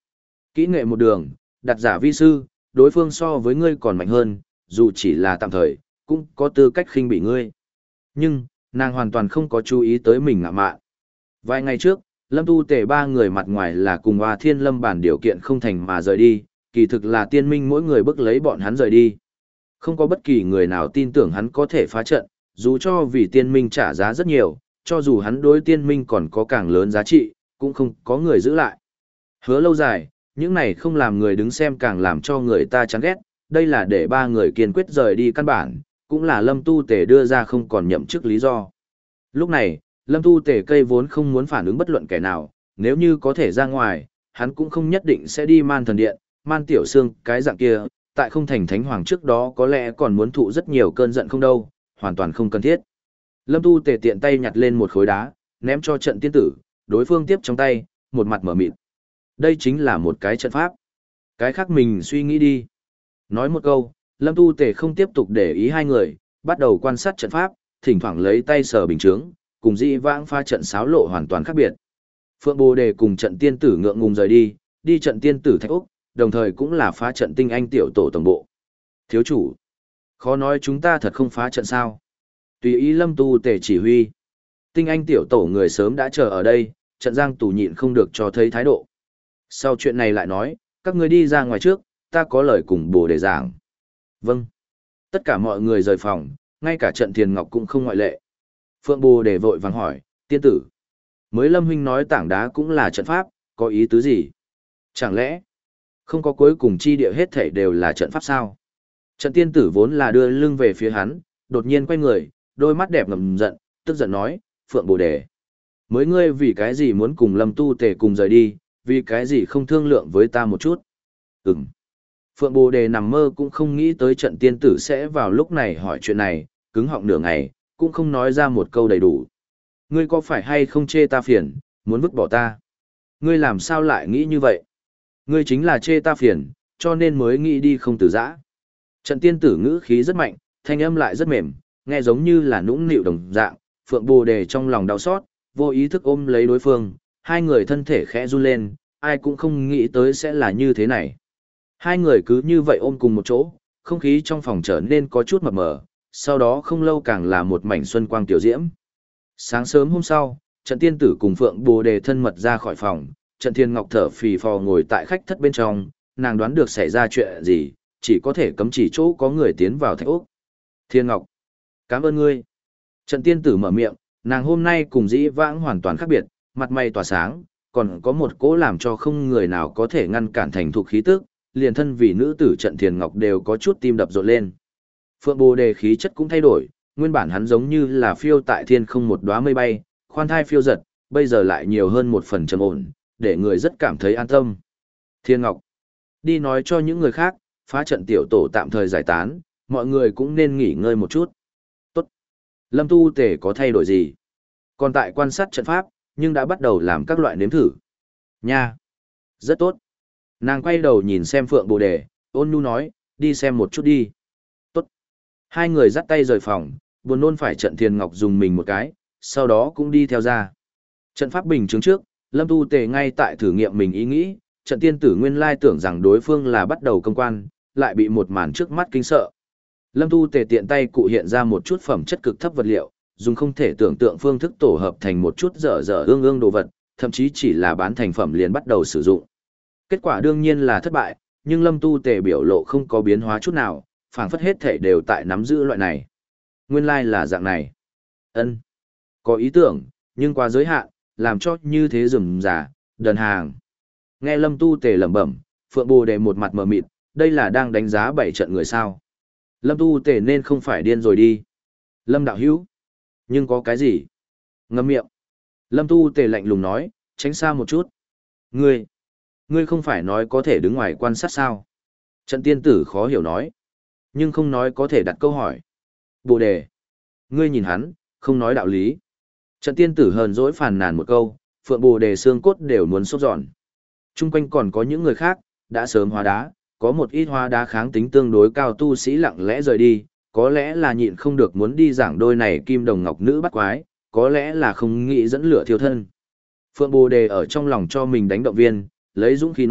Kỹ nghệ một đường, đặt giả vi sư, đối phương so với ngươi còn mạnh hơn, dù chỉ là tạm thời, cũng có tư cách khinh bị ngươi. Nhưng, nàng hoàn toàn không có chú ý tới mình ngạ mạn. Vài ngày trước, Lâm Tu Tề ba người mặt ngoài là cùng Hoa Thiên Lâm bản điều kiện không thành mà rời đi, kỳ thực là tiên minh mỗi người bức lấy bọn hắn rời đi. Không có bất kỳ người nào tin tưởng hắn có thể phá trận, dù cho vì tiên minh trả giá rất nhiều, cho dù hắn đối tiên minh còn có càng lớn giá trị, cũng không có người giữ lại. Hứa lâu dài, những này không làm người đứng xem càng làm cho người ta chán ghét, đây là để ba người kiên quyết rời đi căn bản, cũng là Lâm Tu Tề đưa ra không còn nhậm chức lý do. Lúc này, Lâm Tu Tề cây vốn không muốn phản ứng bất luận kẻ nào, nếu như có thể ra ngoài, hắn cũng không nhất định sẽ đi Man Thần Điện, Man Tiểu Sương, cái dạng kia, tại không thành thánh hoàng trước đó có lẽ còn muốn thụ rất nhiều cơn giận không đâu, hoàn toàn không cần thiết. Lâm Tu Tề tiện tay nhặt lên một khối đá, ném cho trận tiên tử, đối phương tiếp trong tay, một mặt mở mịt. Đây chính là một cái trận pháp. Cái khác mình suy nghĩ đi. Nói một câu, Lâm Tu Tề không tiếp tục để ý hai người, bắt đầu quan sát trận pháp, thỉnh thoảng lấy tay sờ bình chướng, cùng dị vãng pha trận xáo lộ hoàn toàn khác biệt. Phượng Bồ Đề cùng trận tiên tử ngượng ngùng rời đi, đi trận tiên tử Thạch Úc, đồng thời cũng là phá trận tinh anh tiểu tổ tổng bộ. Thiếu chủ, khó nói chúng ta thật không phá trận sao? Tùy ý Lâm Tu Tề chỉ huy. Tinh anh tiểu tổ người sớm đã chờ ở đây, trận giang tù nhịn không được cho thấy thái độ. Sau chuyện này lại nói, các người đi ra ngoài trước, ta có lời cùng Bồ Đề giảng. Vâng. Tất cả mọi người rời phòng, ngay cả trận Thiền Ngọc cũng không ngoại lệ. Phượng Bồ Đề vội vàng hỏi, tiên tử. Mới Lâm huynh nói tảng đá cũng là trận pháp, có ý tứ gì? Chẳng lẽ, không có cuối cùng chi địa hết thảy đều là trận pháp sao? Trận tiên tử vốn là đưa lưng về phía hắn, đột nhiên quay người, đôi mắt đẹp ngầm giận, tức giận nói, Phượng Bồ Đề. Mới ngươi vì cái gì muốn cùng Lâm Tu Tề cùng rời đi, vì cái gì không thương lượng với ta một chút? Ừm. Phượng Bồ Đề nằm mơ cũng không nghĩ tới trận tiên tử sẽ vào lúc này hỏi chuyện này, cứng họng nửa ngày, cũng không nói ra một câu đầy đủ. Ngươi có phải hay không chê ta phiền, muốn vứt bỏ ta? Ngươi làm sao lại nghĩ như vậy? Ngươi chính là chê ta phiền, cho nên mới nghĩ đi không từ giã. Trận tiên tử ngữ khí rất mạnh, thanh âm lại rất mềm, nghe giống như là nũng nịu đồng dạng, Phượng Bồ Đề trong lòng đau xót, vô ý thức ôm lấy đối phương, hai người thân thể khẽ run lên, ai cũng không nghĩ tới sẽ là như thế này. Hai người cứ như vậy ôm cùng một chỗ, không khí trong phòng trở nên có chút mập mờ, sau đó không lâu càng là một mảnh xuân quang tiểu diễm. Sáng sớm hôm sau, trận tiên tử cùng Phượng Bồ Đề thân mật ra khỏi phòng, trận Thiên Ngọc thở phì phò ngồi tại khách thất bên trong, nàng đoán được xảy ra chuyện gì, chỉ có thể cấm chỉ chỗ có người tiến vào Thạch Úc. Thiên Ngọc, cảm ơn ngươi. Trận tiên tử mở miệng, nàng hôm nay cùng dĩ vãng hoàn toàn khác biệt, mặt mày tỏa sáng, còn có một cỗ làm cho không người nào có thể ngăn cản thành thục khí tức, liền thân vì nữ tử trận Thiên Ngọc đều có chút tim đập rộn lên. Phượng Bồ Đề khí chất cũng thay đổi, nguyên bản hắn giống như là phiêu tại thiên không một đóa mây bay, khoan thai phiêu giật, bây giờ lại nhiều hơn một phần trầm ổn, để người rất cảm thấy an tâm. Thiên Ngọc, đi nói cho những người khác, phá trận tiểu tổ tạm thời giải tán, mọi người cũng nên nghỉ ngơi một chút. Tốt. Lâm Tu Tề có thay đổi gì? Còn tại quan sát trận pháp, nhưng đã bắt đầu làm các loại nếm thử. Nha. Rất tốt. Nàng quay đầu nhìn xem Phượng Bồ Đề, ôn nhu nói, đi xem một chút đi. Tốt. Hai người dắt tay rời phòng, buồn nôn phải trận Thiên Ngọc dùng mình một cái, sau đó cũng đi theo ra. Trận pháp bình chứng trước, Lâm Tu Tề ngay tại thử nghiệm mình ý nghĩ, trận tiên tử nguyên lai tưởng rằng đối phương là bắt đầu công quan, lại bị một màn trước mắt kinh sợ. Lâm Tu Tề tiện tay cụ hiện ra một chút phẩm chất cực thấp vật liệu, dùng không thể tưởng tượng phương thức tổ hợp thành một chút dở dở ương ương đồ vật, thậm chí chỉ là bán thành phẩm liền bắt đầu sử dụng. Kết quả đương nhiên là thất bại, nhưng Lâm Tu Tề biểu lộ không có biến hóa chút nào, phảng phất hết thể đều tại nắm giữ loại này. Nguyên lai là dạng này. Ân, có ý tưởng, nhưng quá giới hạn, làm cho như thế rườm rà, đần hàng. Nghe Lâm Tu Tề lẩm bẩm, Phượng Bồ Đề một mặt mờ mịt, đây là đang đánh giá bảy trận người sao. Lâm Tu Tề nên không phải điên rồi đi. Lâm đạo hữu. Nhưng có cái gì? Ngậm miệng. Lâm Tu Tề lạnh lùng nói, tránh xa một chút. Ngươi, ngươi không phải nói có thể đứng ngoài quan sát sao? Trận tiên tử khó hiểu nói. Nhưng không nói có thể đặt câu hỏi. Bồ Đề. Ngươi nhìn hắn, không nói đạo lý. Trận tiên tử hờn dỗi phàn nàn một câu, Phượng Bồ Đề xương cốt đều muốn sốt giòn. Trung quanh còn có những người khác, đã sớm hóa đá, có một ít hóa đá kháng tính tương đối cao tu sĩ lặng lẽ rời đi, có lẽ là nhịn không được muốn đi giảng đôi này kim đồng ngọc nữ bắt quái, có lẽ là không nghĩ dẫn lửa thiêu thân. Phượng Bồ Đề ở trong lòng cho mình đánh động viên, lấy dũng khí nói,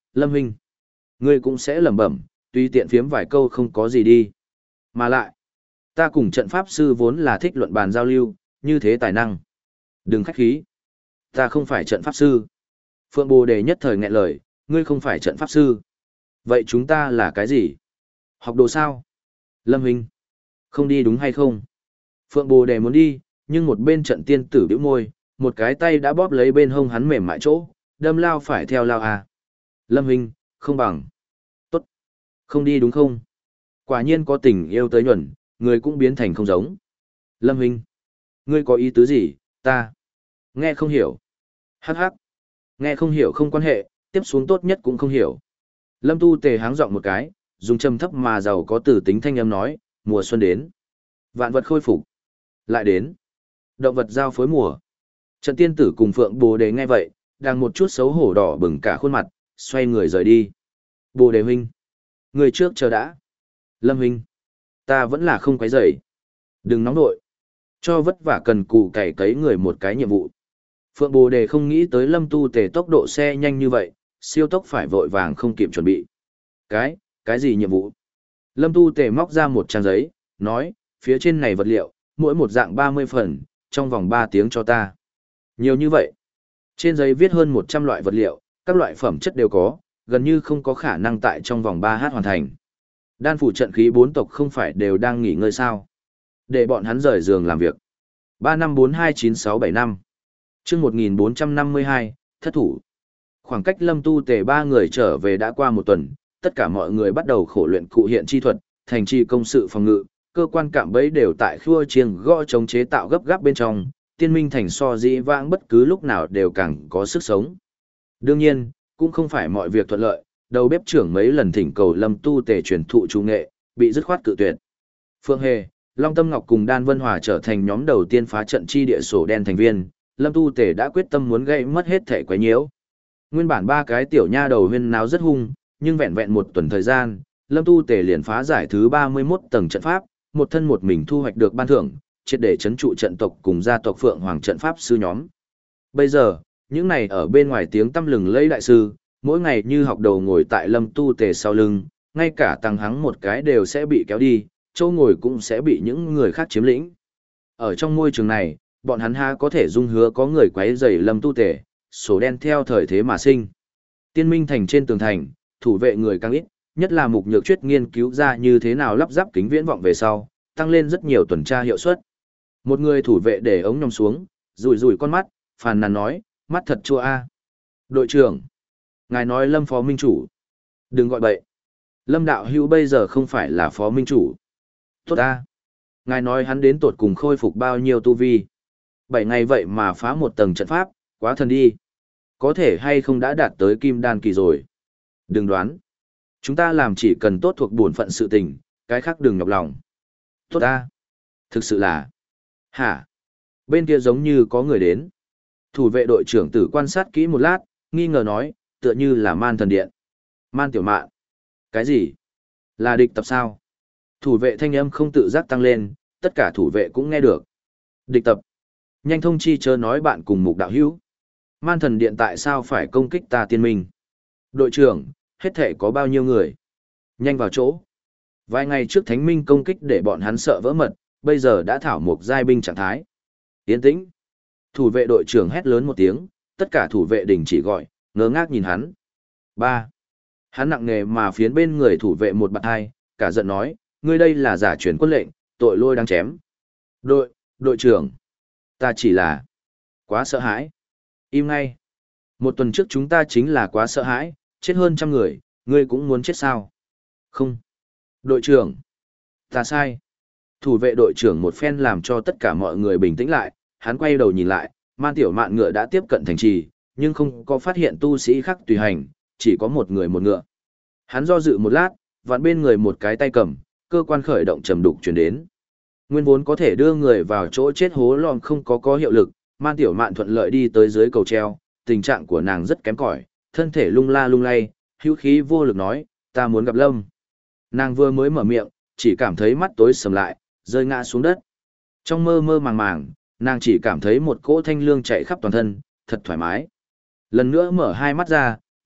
Lâm huynh, ngươi cũng sẽ lẩm bẩm, tùy tiện phiếm vài câu không có gì đi. Mà lại, ta cùng trận pháp sư vốn là thích luận bàn giao lưu, như thế tài năng. Đừng khách khí. Ta không phải trận pháp sư. Phượng Bồ Đề nhất thời nghẹn lời, ngươi không phải trận pháp sư. Vậy chúng ta là cái gì? Học đồ sao? Lâm huynh, không đi đúng hay không? Phượng Bồ Đề muốn đi, nhưng một bên trận tiên tử bĩu môi, một cái tay đã bóp lấy bên hông hắn mềm mại chỗ, đâm lao phải theo lao à. Lâm huynh, không bằng. Tốt. Không đi đúng không? Quả nhiên có tình yêu tới nhuần, người cũng biến thành không giống. Lâm huynh, ngươi có ý tứ gì, ta nghe không hiểu. Hắc hắc. Nghe không hiểu không quan hệ, tiếp xuống tốt nhất cũng không hiểu. Lâm Tu Tề háng giọng một cái, dùng trầm thấp mà giàu có từ tính thanh âm nói, mùa xuân đến. Vạn vật khôi phục. Lại đến. Động vật giao phối mùa. Trận tiên tử cùng Phượng Bồ Đề nghe vậy, đang một chút xấu hổ đỏ bừng cả khuôn mặt, xoay người rời đi. Bồ Đề huynh. Người trước chờ đã. Lâm huynh. Ta vẫn là không quấy rầy. Đừng nóng nội. Cho vất vả cần cù cày cấy người một cái nhiệm vụ. Phượng Bồ Đề không nghĩ tới Lâm Tu Tề tốc độ xe nhanh như vậy, siêu tốc phải vội vàng không kịp chuẩn bị. Cái, cái gì nhiệm vụ? Lâm Tu Tề móc ra một trang giấy, nói, phía trên này vật liệu, mỗi một dạng ba mươi phần, trong vòng ba tiếng cho ta. Nhiều như vậy. Trên giấy viết hơn một trăm loại vật liệu, các loại phẩm chất đều có, gần như không có khả năng tại trong vòng ba h hoàn thành. Đan phủ trận khí bốn tộc không phải đều đang nghỉ ngơi sao? Để bọn hắn rời giường làm việc. ba năm bốn hai chín sáu bảy năm. Chương một nghìn bốn trăm năm mươi hai, thất thủ. Khoảng cách Lâm Tu Tề ba người trở về đã qua một tuần, tất cả mọi người bắt đầu khổ luyện cụ hiện chi thuật, thành chi công sự phòng ngự, cơ quan cạm bẫy đều tại khua chiêng gõ chống chế tạo gấp gáp bên trong, tiên minh thành so dĩ vãng bất cứ lúc nào đều càng có sức sống. Đương nhiên, cũng không phải mọi việc thuận lợi, đầu bếp trưởng mấy lần thỉnh cầu Lâm Tu Tề truyền thụ chú nghệ, bị dứt khoát cự tuyệt. Phương Hề, Long Tâm Ngọc cùng Đan Vân Hòa trở thành nhóm đầu tiên phá trận chi địa sổ đen thành viên, Lâm Tu Tề đã quyết tâm muốn gây mất hết thể quấy nhiễu. Nguyên bản ba cái tiểu nha đầu huyên náo rất hung, nhưng vẹn vẹn một tuần thời gian, Lâm Tu Tề liền phá giải thứ ba mươi mốt tầng trận pháp, một thân một mình thu hoạch được ban thưởng, triệt để trấn trụ trận tộc cùng gia tộc Phượng Hoàng trận pháp sư nhóm. Bây giờ, những này ở bên ngoài tiếng tăm lừng lẫy đại sư, mỗi ngày như học đầu ngồi tại Lâm Tu Tề sau lưng, ngay cả tăng hắng một cái đều sẽ bị kéo đi, chỗ ngồi cũng sẽ bị những người khác chiếm lĩnh. Ở trong môi trường này, bọn hắn ha có thể dung hứa có người quấy rầy Lâm Tu Tề, sổ đen theo thời thế mà sinh. Tiên minh thành trên tường thành, thủ vệ người càng ít, nhất là Mục Nhược Chuyết nghiên cứu ra như thế nào lắp ráp kính viễn vọng về sau, tăng lên rất nhiều tuần tra hiệu suất. Một người thủ vệ để ống nhòm xuống, rủi rủi con mắt, phàn nàn nói, mắt thật chua a. Đội trưởng, ngài nói Lâm phó minh chủ. Đừng gọi bậy. Lâm đạo hữu bây giờ không phải là phó minh chủ. Tốt a. Ngài nói hắn đến tột cùng khôi phục bao nhiêu tu vi. Bảy ngày vậy mà phá một tầng trận pháp, quá thần đi. Có thể hay không đã đạt tới kim đan kỳ rồi. Đừng đoán. Chúng ta làm chỉ cần tốt thuộc bổn phận sự tình, cái khác đừng nhọc lòng. Tốt a. Thực sự là. Hả? Bên kia giống như có người đến. Thủ vệ đội trưởng tử quan sát kỹ một lát, nghi ngờ nói, tựa như là man thần điện. Man tiểu mạn. Cái gì? Là địch tập sao? Thủ vệ thanh âm không tự giác tăng lên, tất cả thủ vệ cũng nghe được. Địch tập. Nhanh thông chi chớ nói bạn cùng Mục đạo hữu. Man thần điện tại sao phải công kích ta tiên minh? Đội trưởng, hết thể có bao nhiêu người? Nhanh vào chỗ. Vài ngày trước Thánh Minh công kích để bọn hắn sợ vỡ mật, bây giờ đã thảo một giai binh trạng thái. Yên tĩnh. Thủ vệ đội trưởng hét lớn một tiếng, tất cả thủ vệ đình chỉ gọi, ngơ ngác nhìn hắn. Ba. Hắn nặng nề mà phiến bên người thủ vệ một bạn hai, cả giận nói, ngươi đây là giả truyền quân lệnh, tội lôi đang chém. Đội, đội trưởng. Ta chỉ là quá sợ hãi. Im ngay. Một tuần trước chúng ta chính là quá sợ hãi, chết hơn trăm người, ngươi cũng muốn chết sao? Không. Đội trưởng. Ta sai. Thủ vệ đội trưởng một phen làm cho tất cả mọi người bình tĩnh lại, hắn quay đầu nhìn lại, Man Tiểu Mạn ngựa đã tiếp cận thành trì, nhưng không có phát hiện tu sĩ khác tùy hành, chỉ có một người một ngựa. Hắn do dự một lát, vặn bên người một cái tay cầm, cơ quan khởi động trầm đục chuyển đến. Nguyên vốn có thể đưa người vào chỗ chết hố lom không có có hiệu lực, Man Tiểu Mạn thuận lợi đi tới dưới cầu treo, tình trạng của nàng rất kém cỏi, thân thể lung la lung lay, hữu khí vô lực nói, ta muốn gặp Lâm. Nàng vừa mới mở miệng, chỉ cảm thấy mắt tối sầm lại, rơi ngã xuống đất. Trong mơ mơ màng màng, nàng chỉ cảm thấy một cỗ thanh lương chạy khắp toàn thân, thật thoải mái. Lần nữa mở hai mắt ra,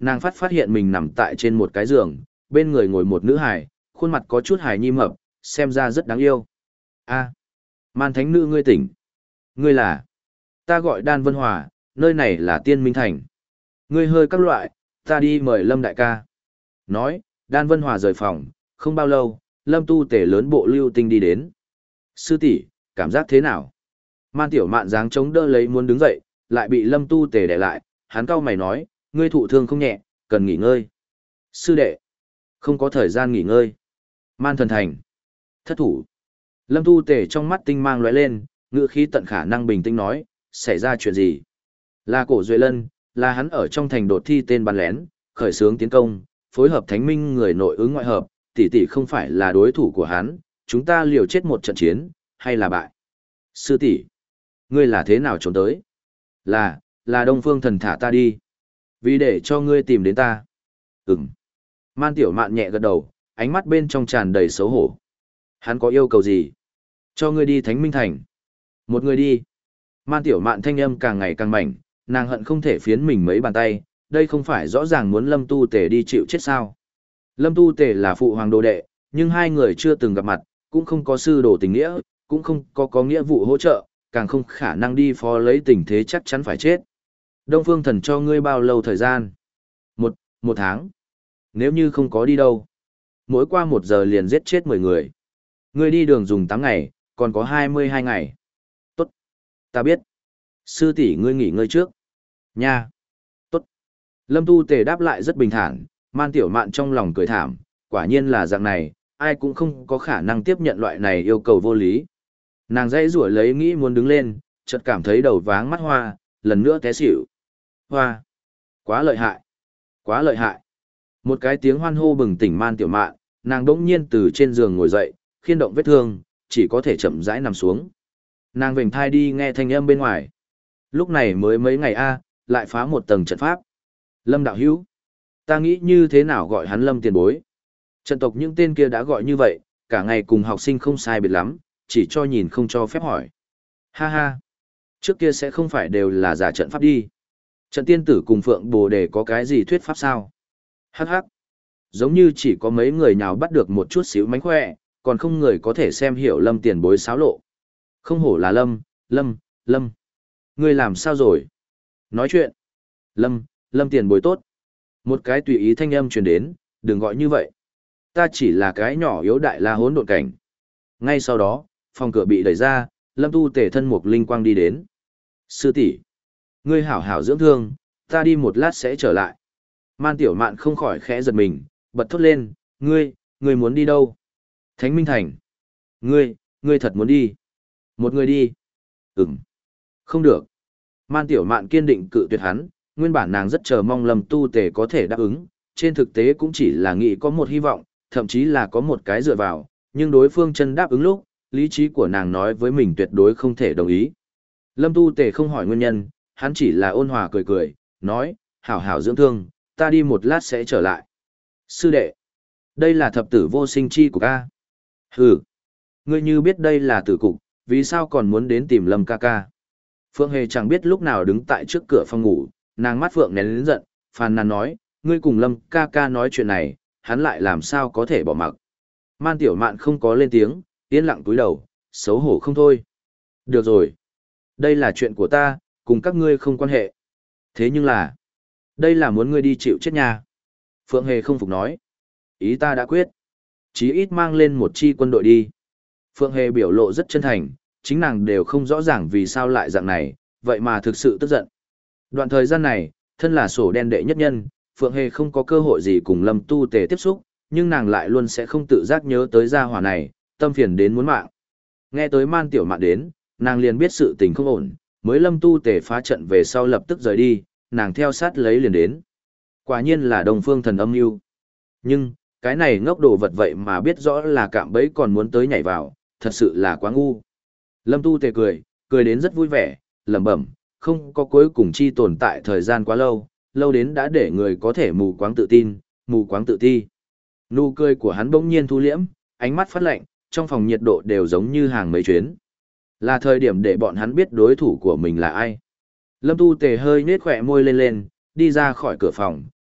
Nàng phát phát hiện mình nằm tại trên một cái giường, bên người ngồi một nữ hài, khuôn mặt có chút hài nhi mập, xem ra rất đáng yêu. A, Man thánh nữ ngươi tỉnh. Ngươi là? Ta gọi Đan Vân Hòa, nơi này là Tiên Minh Thành. Ngươi hơi các loại, ta đi mời Lâm đại ca. Nói, Đan Vân Hòa rời phòng, không bao lâu, Lâm Tu Tể lớn bộ lưu tinh đi đến. Sư tỷ, cảm giác thế nào? Man Tiểu Mạn dáng chống đỡ lấy muốn đứng dậy, lại bị Lâm Tu Tể đè lại, hắn cau mày nói, ngươi thụ thương không nhẹ, cần nghỉ ngơi. Sư đệ, không có thời gian nghỉ ngơi. Man Thần Thành, thất thủ. Lâm Tu Tể trong mắt tinh mang lóe lên, ngữ khí tận khả năng bình tĩnh nói, xảy ra chuyện gì? Là Cổ Duệ Lân, là hắn ở trong thành đột thi tên bắn lén, khởi xướng tiến công, phối hợp thánh minh người nội ứng ngoại hợp, tỷ tỷ không phải là đối thủ của hắn, chúng ta liều chết một trận chiến, hay là bại? Sư tỷ, ngươi là thế nào trốn tới? Là, là Đông Phương Thần thả ta đi. Vì để cho ngươi tìm đến ta. Ừm. Man Tiểu Mạn nhẹ gật đầu, ánh mắt bên trong tràn đầy xấu hổ. Hắn có yêu cầu gì? Cho ngươi đi Thánh Minh Thành. Một người đi. Man Tiểu Mạn thanh âm càng ngày càng mảnh, nàng hận không thể phiến mình mấy bàn tay, đây không phải rõ ràng muốn Lâm Tu Tề đi chịu chết sao. Lâm Tu Tề là phụ hoàng đồ đệ, nhưng hai người chưa từng gặp mặt, cũng không có sư đồ tình nghĩa, cũng không có có nghĩa vụ hỗ trợ, càng không khả năng đi phó lấy tình thế chắc chắn phải chết. Đông Phương Thần cho ngươi bao lâu thời gian? Một, một tháng. Nếu như không có đi đâu, mỗi qua một giờ liền giết chết mười người. Ngươi đi đường dùng tám ngày, còn có hai mươi hai ngày. Tốt. Ta biết. Sư tỷ ngươi nghỉ ngơi trước. Nha. Tốt. Lâm Tu Tề đáp lại rất bình thản, Man Tiểu Mạn trong lòng cười thảm, quả nhiên là dạng này, ai cũng không có khả năng tiếp nhận loại này yêu cầu vô lý. Nàng dãy rủa lấy nghĩ muốn đứng lên, chợt cảm thấy đầu váng mắt hoa, lần nữa té xỉu. Hoa. Quá lợi hại. Quá lợi hại. Một cái tiếng hoan hô bừng tỉnh Man Tiểu Mạn, nàng đỗng nhiên từ trên giường ngồi dậy, khiên động vết thương, chỉ có thể chậm rãi nằm xuống. Nàng vểnh thai đi nghe thanh âm bên ngoài. Lúc này mới mấy ngày a, lại phá một tầng trận pháp. Lâm đạo hữu, ta nghĩ như thế nào gọi hắn Lâm tiền bối. Trận tộc những tên kia đã gọi như vậy, cả ngày cùng học sinh không sai biệt lắm, chỉ cho nhìn không cho phép hỏi. Ha ha, trước kia sẽ không phải đều là giả trận pháp đi. Trận tiên tử cùng Phượng Bồ Đề có cái gì thuyết pháp sao? Hắc hắc, giống như chỉ có mấy người nhào bắt được một chút xíu mánh khỏe, còn không người có thể xem hiểu Lâm tiền bối xáo lộ. Không hổ là Lâm, Lâm, Lâm. Ngươi làm sao rồi? Nói chuyện. Lâm, Lâm tiền bối tốt. Một cái tùy ý thanh âm truyền đến, đừng gọi như vậy. Ta chỉ là cái nhỏ yếu đại la hỗn độn cảnh. Ngay sau đó, phòng cửa bị đẩy ra, Lâm Tu Tề thân một linh quang đi đến. Sư tỷ, ngươi hảo hảo dưỡng thương, ta đi một lát sẽ trở lại. Man Tiểu Mạn không khỏi khẽ giật mình, bật thốt lên, ngươi, ngươi muốn đi đâu? Thánh Minh Thành. Ngươi, ngươi thật muốn đi? Một người đi. Ừm. Không được. Man Tiểu Mạn kiên định cự tuyệt hắn, nguyên bản nàng rất chờ mong Lâm Tu Tề có thể đáp ứng, trên thực tế cũng chỉ là nghĩ có một hy vọng, thậm chí là có một cái dựa vào, nhưng đối phương chân đáp ứng lúc, lý trí của nàng nói với mình tuyệt đối không thể đồng ý. Lâm Tu Tề không hỏi nguyên nhân, hắn chỉ là ôn hòa cười cười, nói, hảo hảo dưỡng thương, ta đi một lát sẽ trở lại. Sư đệ, đây là thập tử vô sinh chi của ca. Hừ, ngươi như biết đây là tử cục, vì sao còn muốn đến tìm Lâm ca ca? Phượng Hề chẳng biết lúc nào đứng tại trước cửa phòng ngủ, nàng mắt Phượng nén lớn giận, phàn nàn nói, ngươi cùng Lâm ca ca nói chuyện này, hắn lại làm sao có thể bỏ mặc. Man Tiểu Mạn không có lên tiếng, yên lặng túi đầu, xấu hổ không thôi. Được rồi, đây là chuyện của ta, cùng các ngươi không quan hệ. Thế nhưng là, đây là muốn ngươi đi chịu chết nha. Phượng Hề không phục nói, ý ta đã quyết. Chí ít mang lên một chi quân đội đi. Phượng Hề biểu lộ rất chân thành, chính nàng đều không rõ ràng vì sao lại dạng này, vậy mà thực sự tức giận. Đoạn thời gian này, thân là sổ đen đệ nhất nhân, Phượng Hề không có cơ hội gì cùng Lâm Tu Tề tiếp xúc, nhưng nàng lại luôn sẽ không tự giác nhớ tới gia hỏa này, tâm phiền đến muốn mạng. Nghe tới Man Tiểu Mạn đến, nàng liền biết sự tình không ổn, mới Lâm Tu Tề phá trận về sau lập tức rời đi, nàng theo sát lấy liền đến. Quả nhiên là Đông Phương Thần âm mưu. Nhưng, cái này ngốc đồ vật vậy mà biết rõ là cạm bẫy còn muốn tới nhảy vào, thật sự là quá ngu. Lâm Tu Tề cười, cười đến rất vui vẻ, lẩm bẩm, không có cuối cùng chi tồn tại thời gian quá lâu, lâu đến đã để người có thể mù quáng tự tin, mù quáng tự ti. Nụ cười của hắn bỗng nhiên thu liễm, ánh mắt phát lạnh, trong phòng nhiệt độ đều giống như hàng mấy chuyến. Là thời điểm để bọn hắn biết đối thủ của mình là ai. Lâm Tu Tề hơi nết khỏe môi lên lên, đi ra khỏi cửa phòng,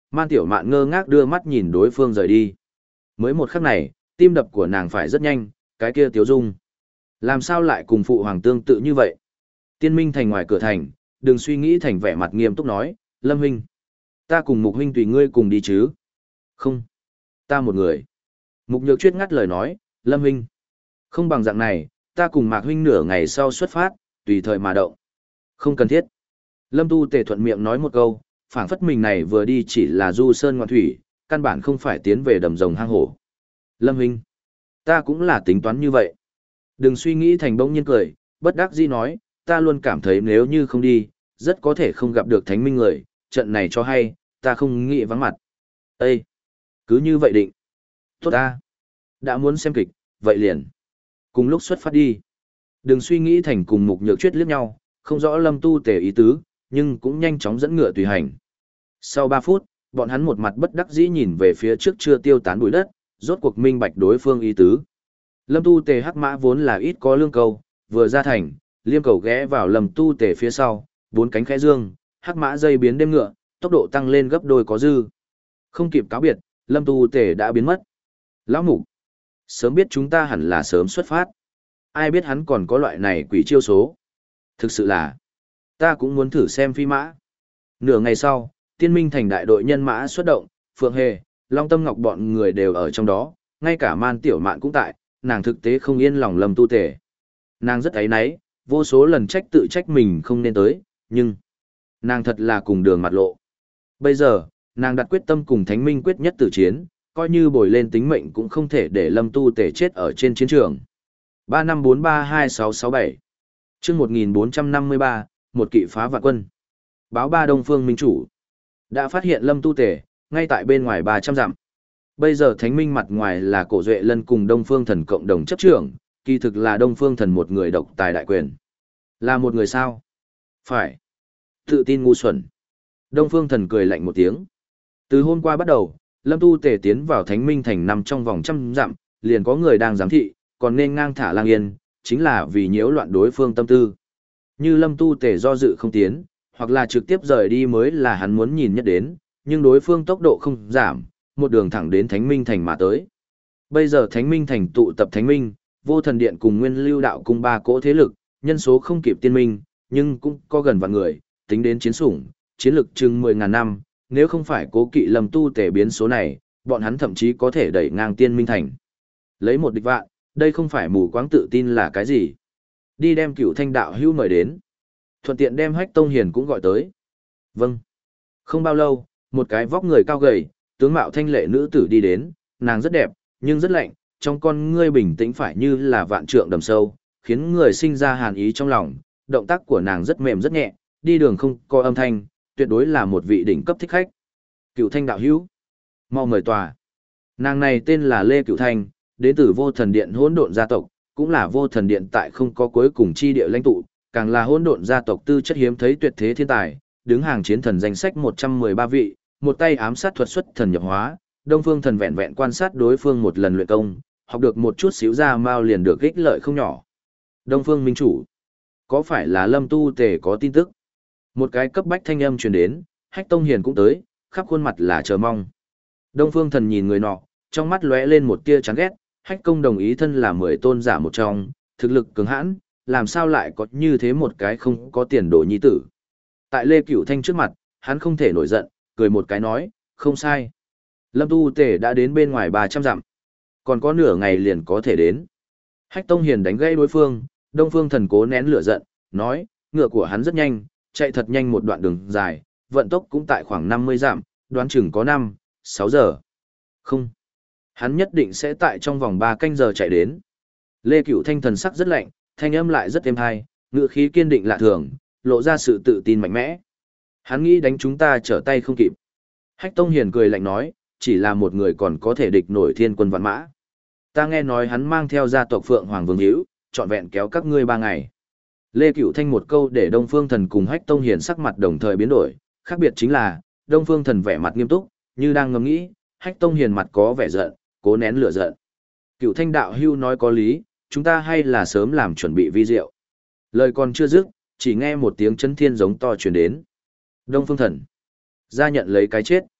Man Tiểu Mạn ngơ ngác đưa mắt nhìn đối phương rời đi. Mới một khắc này, tim đập của nàng phải rất nhanh, cái kia Tiếu Dung. Làm sao lại cùng phụ hoàng tương tự như vậy? Tiên Minh Thành ngoài cửa thành, đừng suy nghĩ thành vẻ mặt nghiêm túc nói, Lâm huynh, ta cùng Mục huynh tùy ngươi cùng đi chứ? Không, ta một người. Mục Nhược Chuyết ngắt lời nói, Lâm huynh, không bằng dạng này, ta cùng Mạc huynh nửa ngày sau xuất phát, tùy thời mà động. Không cần thiết. Lâm Tu Tề thuận miệng nói một câu, phảng phất mình này vừa đi chỉ là du sơn ngoạn thủy, căn bản không phải tiến về đầm rồng hang hổ. Lâm huynh, ta cũng là tính toán như vậy. Đừng suy nghĩ thành bỗng nhiên cười, bất đắc dĩ nói, ta luôn cảm thấy nếu như không đi, rất có thể không gặp được thánh minh người, trận này cho hay, ta không nghĩ vắng mặt. Ê! Cứ như vậy định. Tốt ta! Đã muốn xem kịch, vậy liền. Cùng lúc xuất phát đi. Đừng suy nghĩ thành cùng Mục Nhược Chuyết liếc nhau, không rõ Lâm Tu Tề ý tứ, nhưng cũng nhanh chóng dẫn ngựa tùy hành. Sau ba phút, bọn hắn một mặt bất đắc dĩ nhìn về phía trước chưa tiêu tán bụi đất, rốt cuộc minh bạch đối phương ý tứ. Lâm Tu Tề hắc mã vốn là ít có lương cầu, vừa ra thành, liêm cầu ghé vào Lâm Tu Tề phía sau, bốn cánh khẽ dương, hắc mã dây biến đêm ngựa, tốc độ tăng lên gấp đôi có dư. Không kịp cáo biệt, Lâm Tu Tề đã biến mất. Lão Mục, sớm biết chúng ta hẳn là sớm xuất phát. Ai biết hắn còn có loại này quỷ chiêu số. Thực sự là, ta cũng muốn thử xem phi mã. Nửa ngày sau, Tiên Minh Thành đại đội nhân mã xuất động, Phượng Hề, Long Tâm Ngọc bọn người đều ở trong đó, ngay cả Man Tiểu Mạn cũng tại, nàng thực tế không yên lòng Lâm Tu Tề. Nàng rất áy náy, vô số lần trách tự trách mình không nên tới, nhưng nàng thật là cùng đường mặt lộ. Bây giờ, nàng đặt quyết tâm cùng Thánh Minh quyết nhất tử chiến, coi như bồi lên tính mệnh cũng không thể để Lâm Tu Tề chết ở trên chiến trường. ba năm bốn ba hai sáu sáu bảy Chương một nghìn bốn trăm năm mươi ba, một kỵ phá vạn quân. Báo ba Đông Phương Minh chủ đã phát hiện Lâm Tu Tề ngay tại bên ngoài ba trăm dặm. Bây giờ Thánh Minh mặt ngoài là Cổ Duệ Lân cùng Đông Phương Thần cộng đồng chấp trưởng, kỳ thực là Đông Phương Thần một người độc tài đại quyền. Là một người sao? Phải. Tự tin ngu xuẩn. Đông Phương Thần cười lạnh một tiếng. Từ hôm qua bắt đầu, Lâm Tu Tề tiến vào Thánh Minh thành nằm trong vòng trăm dặm, liền có người đang giám thị, còn nên ngang thả lang yên, chính là vì nhiễu loạn đối phương tâm tư. Như Lâm Tu Tề do dự không tiến, hoặc là trực tiếp rời đi mới là hắn muốn nhìn nhất đến, nhưng đối phương tốc độ không giảm, một đường thẳng đến Thánh Minh thành mà tới. Bây giờ Thánh Minh thành tụ tập Thánh Minh, Vô Thần Điện cùng Nguyên Lưu Đạo cùng ba cỗ thế lực, nhân số không kịp Tiên Minh, nhưng cũng có gần vạn người, tính đến chiến sủng, chiến lực chừng mười ngàn năm, nếu không phải cố kỵ Lâm Tu Tề biến số này, bọn hắn thậm chí có thể đẩy ngang Tiên Minh thành. Lấy một địch vạn, đây không phải mù quáng tự tin là cái gì. Đi đem Cửu Thanh đạo hữu mời đến. Thuận tiện đem Hách Tông Hiền cũng gọi tới. Vâng. Không bao lâu, một cái vóc người cao gầy, tướng mạo thanh lệ nữ tử đi đến, nàng rất đẹp, nhưng rất lạnh, trong con ngươi bình tĩnh phải như là vạn trượng đầm sâu, khiến người sinh ra hàn ý trong lòng, động tác của nàng rất mềm rất nhẹ, đi đường không có âm thanh, tuyệt đối là một vị đỉnh cấp thích khách. Cửu Thanh đạo hữu, mau mời tòa. Nàng này tên là Lê Cửu Thanh, đến từ Vô Thần Điện hỗn độn gia tộc, cũng là Vô Thần Điện tại không có cuối cùng chi địa lãnh tụ, càng là hỗn độn gia tộc tư chất hiếm thấy tuyệt thế thiên tài, đứng hàng chiến thần danh sách một trăm mười ba vị, một tay ám sát thuật xuất thần nhập hóa, Đông Phương Thần vẹn vẹn quan sát đối phương một lần luyện công, học được một chút xíu ra mao liền được ích lợi không nhỏ. Đông Phương Minh chủ, có phải là Lâm Tu Tề có tin tức? Một cái cấp bách thanh âm truyền đến, Hách Tông Hiền cũng tới, khắp khuôn mặt là chờ mong. Đông Phương Thần nhìn người nọ, trong mắt lóe lên một tia chán ghét, Hách Công đồng ý thân là mười tôn giả một trong, thực lực cường hãn, làm sao lại có như thế một cái không có tiền đồ nhi tử. Tại Lê Cửu Thanh trước mặt, hắn không thể nổi giận, cười một cái nói, không sai. Lâm Tu Tề đã đến bên ngoài ba trăm dặm. Còn có nửa ngày liền có thể đến. Hách Tông Hiền đánh gãy đối phương, Đông Phương Thần cố nén lửa giận, nói, ngựa của hắn rất nhanh, chạy thật nhanh một đoạn đường dài, vận tốc cũng tại khoảng năm mươi dặm, đoán chừng có năm, sáu giờ. Không. Hắn nhất định sẽ tại trong vòng ba canh giờ chạy đến. Lê Cửu Thanh thần sắc rất lạnh, thanh âm lại rất êm hay, ngựa khí kiên định lạ thường, lộ ra sự tự tin mạnh mẽ. Hắn nghĩ đánh chúng ta trở tay không kịp. Hách Tông Hiền cười lạnh nói, chỉ là một người còn có thể địch nổi thiên quân vạn mã. Ta nghe nói hắn mang theo gia tộc Phượng Hoàng Vương Hữu, trọn vẹn kéo các ngươi ba ngày. Lê Cửu Thanh một câu để Đông Phương Thần cùng Hách Tông Hiền sắc mặt đồng thời biến đổi, khác biệt chính là, Đông Phương Thần vẻ mặt nghiêm túc, như đang ngẫm nghĩ, Hách Tông Hiền mặt có vẻ giận, cố nén lửa giận. Cửu Thanh đạo hưu nói có lý, chúng ta hay là sớm làm chuẩn bị vi diệu. Lời còn chưa dứt, chỉ nghe một tiếng chấn thiên giống to truyền đến. Đông Phương Thần, ra nhận lấy cái chết.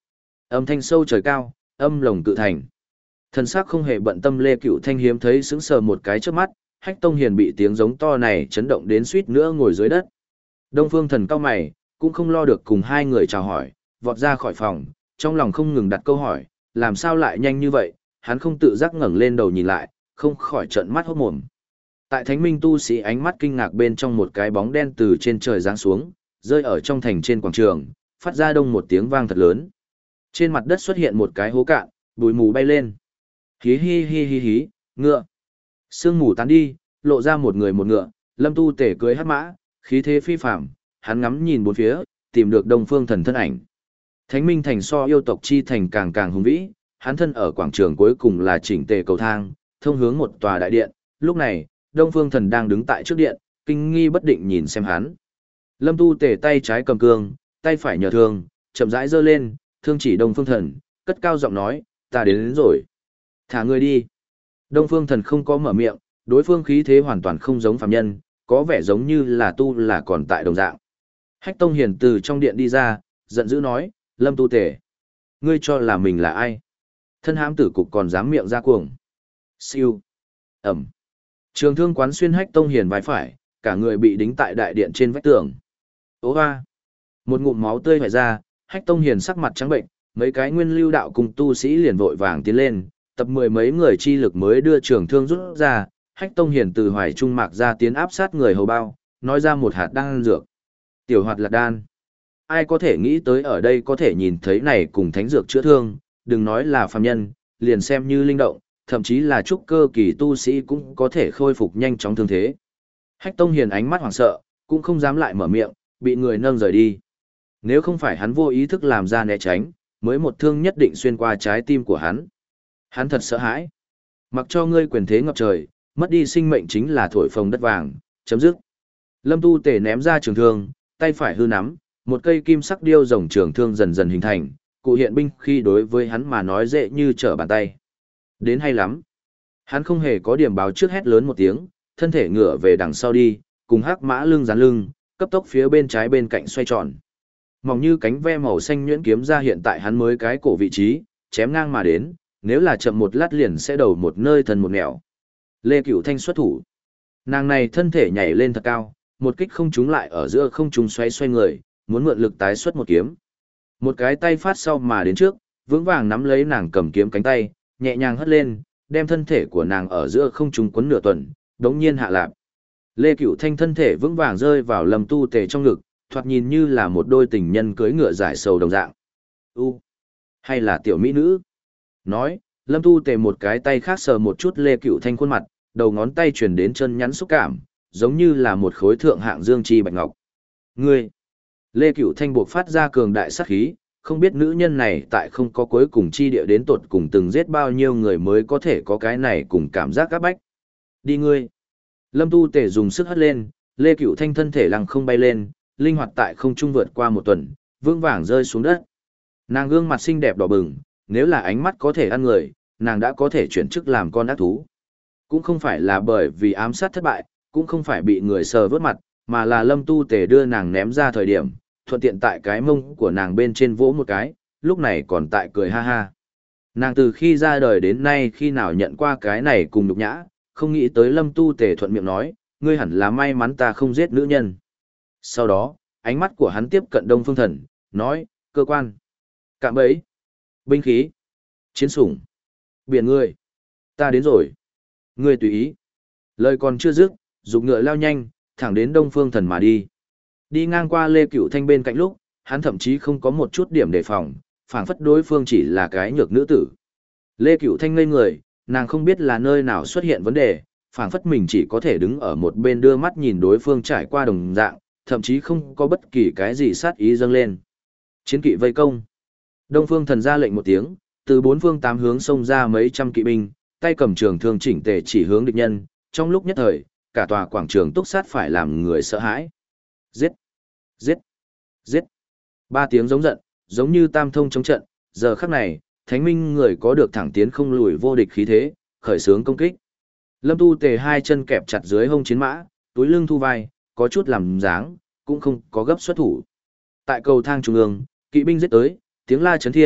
Âm thanh sâu trời cao, âm lồng cự thành. Thần sắc không hề bận tâm Lê Cửu Thanh hiếm thấy sững sờ một cái trước mắt, Hách Tông Hiền bị tiếng giống to này chấn động đến suýt nữa ngồi dưới đất. Đông Phương Thần cao mày, cũng không lo được cùng hai người chào hỏi, vọt ra khỏi phòng, trong lòng không ngừng đặt câu hỏi, làm sao lại nhanh như vậy, hắn không tự giác ngẩng lên đầu nhìn lại, không khỏi trợn mắt hốt mồm. Tại Thánh Minh tu sĩ ánh mắt kinh ngạc bên trong một cái bóng đen từ trên trời giáng xuống, rơi ở trong thành trên quảng trường, phát ra đông một tiếng vang thật lớn. Trên mặt đất xuất hiện một cái hố cạn, bụi mù bay lên. Hí hí hí hí hí, ngựa. Sương mù tán đi, lộ ra một người một ngựa, Lâm Tu Tể cưới hắc mã, khí thế phi phàm, hắn ngắm nhìn bốn phía, tìm được Đông Phương Thần thân ảnh. Thánh Minh thành so yêu tộc chi thành càng càng hùng vĩ, hắn thân ở quảng trường cuối cùng là chỉnh tề cầu thang, thông hướng một tòa đại điện, lúc này, Đông Phương Thần đang đứng tại trước điện, kinh nghi bất định nhìn xem hắn. Lâm Tu Tể tay trái cầm cương, tay phải nhờ thương, chậm rãi giơ lên, thương chỉ Đông Phương Thần, cất cao giọng nói, ta đến, đến rồi. Thả người đi. Đông Phương Thần không có mở miệng, đối phương khí thế hoàn toàn không giống phàm nhân, có vẻ giống như là tu là còn tại đồng dạng. Hách Tông Hiền từ trong điện đi ra, giận dữ nói, Lâm Tu Tể, ngươi cho là mình là ai? Thân hãm tử cục còn dám miệng ra cuồng. Siêu. Ẩm. Trường thương quán xuyên Hách Tông Hiền vai phải, cả người bị đính tại đại điện trên vách tường. Ố hoa. Một ngụm máu tươi vẩy ra, Hách Tông Hiền sắc mặt trắng bệnh, mấy cái nguyên lưu đạo cùng tu sĩ liền vội vàng tiến lên, tập mười mấy người chi lực mới đưa trường thương rút ra, Hách Tông Hiền từ hoài trung mạc ra tiến áp sát người hầu bao, nói ra một hạt đan dược. Tiểu hoạt lạc đan. Ai có thể nghĩ tới ở đây có thể nhìn thấy này cùng thánh dược chữa thương, đừng nói là phàm nhân, liền xem như linh động, thậm chí là trúc cơ kỳ tu sĩ cũng có thể khôi phục nhanh chóng thương thế. Hách Tông Hiền ánh mắt hoảng sợ, cũng không dám lại mở miệng, bị người nâng rời đi. Nếu không phải hắn vô ý thức làm ra né tránh, mới một thương nhất định xuyên qua trái tim của hắn. Hắn thật sợ hãi. Mặc cho ngươi quyền thế ngập trời, mất đi sinh mệnh chính là thổi phồng đất vàng, chấm dứt. Lâm Tu Tể ném ra trường thương, tay phải hư nắm, một cây kim sắc điêu rồng trường thương dần dần hình thành, cụ hiện binh khi đối với hắn mà nói dễ như trở bàn tay. Đến hay lắm. Hắn không hề có điểm báo trước hét lớn một tiếng, thân thể ngửa về đằng sau đi, cùng hắc mã lưng dán lưng, cấp tốc phía bên trái bên cạnh xoay tròn. Mỏng như cánh ve màu xanh nhuyễn kiếm ra hiện tại hắn mới cái cổ vị trí, chém ngang mà đến, nếu là chậm một lát liền sẽ đầu một nơi thần một nẻo. Lê Cửu Thanh xuất thủ. Nàng này thân thể nhảy lên thật cao, một kích không trúng lại ở giữa không trung xoay xoay người, muốn mượn lực tái xuất một kiếm. Một cái tay phát sau mà đến trước, vững vàng nắm lấy nàng cầm kiếm cánh tay, nhẹ nhàng hất lên, đem thân thể của nàng ở giữa không trung quấn nửa tuần, đống nhiên hạ lạp. Lê Cửu Thanh thân thể vững vàng rơi vào Lâm Tu Tể trong ngực, thoạt nhìn như là một đôi tình nhân cưỡi ngựa giải sầu đồng dạng. U, hay là tiểu mỹ nữ? Nói, Lâm Tu Tể một cái tay khác sờ một chút Lê Cửu Thanh khuôn mặt, đầu ngón tay truyền đến chân nhắn xúc cảm, giống như là một khối thượng hạng dương chi bạch ngọc. Ngươi! Lê Cửu Thanh buộc phát ra cường đại sát khí, không biết nữ nhân này tại không có cuối cùng chi địa đến tột cùng từng giết bao nhiêu người mới có thể có cái này cùng cảm giác áp bách. Đi ngươi! Lâm Tu Tể dùng sức hất lên, Lê Cửu Thanh thân thể lăng không bay lên, linh hoạt tại không trung vượt qua một tuần, vững vàng rơi xuống đất. Nàng gương mặt xinh đẹp đỏ bừng, nếu là ánh mắt có thể ăn người, nàng đã có thể chuyển chức làm con ác thú. Cũng không phải là bởi vì ám sát thất bại, cũng không phải bị người sờ vớt mặt, mà là Lâm Tu Tể đưa nàng ném ra thời điểm, thuận tiện tại cái mông của nàng bên trên vỗ một cái, lúc này còn tại cười ha ha. Nàng từ khi ra đời đến nay khi nào nhận qua cái này cùng nhục nhã, không nghĩ tới Lâm Tu Tể thuận miệng nói, ngươi hẳn là may mắn ta không giết nữ nhân. Sau đó, ánh mắt của hắn tiếp cận Đông Phương Thần, nói, cơ quan, cạm bẫy, binh khí, chiến sủng, biển ngươi, ta đến rồi. Ngươi tùy ý. Lời còn chưa dứt, dục ngựa lao nhanh, thẳng đến Đông Phương Thần mà đi. Đi ngang qua Lê Cửu Thanh bên cạnh lúc, hắn thậm chí không có một chút điểm đề phòng, phảng phất đối phương chỉ là cái nhược nữ tử. Lê Cửu Thanh ngây người, nàng không biết là nơi nào xuất hiện vấn đề, phảng phất mình chỉ có thể đứng ở một bên đưa mắt nhìn đối phương trải qua đồng dạng, thậm chí không có bất kỳ cái gì sát ý dâng lên. Chiến kỵ vây công. Đông Phương Thần ra lệnh một tiếng, từ bốn phương tám hướng xông ra mấy trăm kỵ binh, tay cầm trường thương chỉnh tề chỉ hướng địch nhân, trong lúc nhất thời, cả tòa quảng trường túc sát phải làm người sợ hãi. Giết! Giết! Giết! Ba tiếng giống giận, giống như tam thông chống trận, giờ khắc này, thánh minh người có được thẳng tiến không lùi vô địch khí thế, khởi xướng công kích. Lâm Tu Tề hai chân kẹp chặt dưới hông chiến mã, túi lưng thu vai, có chút làm dáng, cũng không có gấp xuất thủ. Tại cầu thang trung ương, kỵ binh giết tới, tiếng la chấn thiên,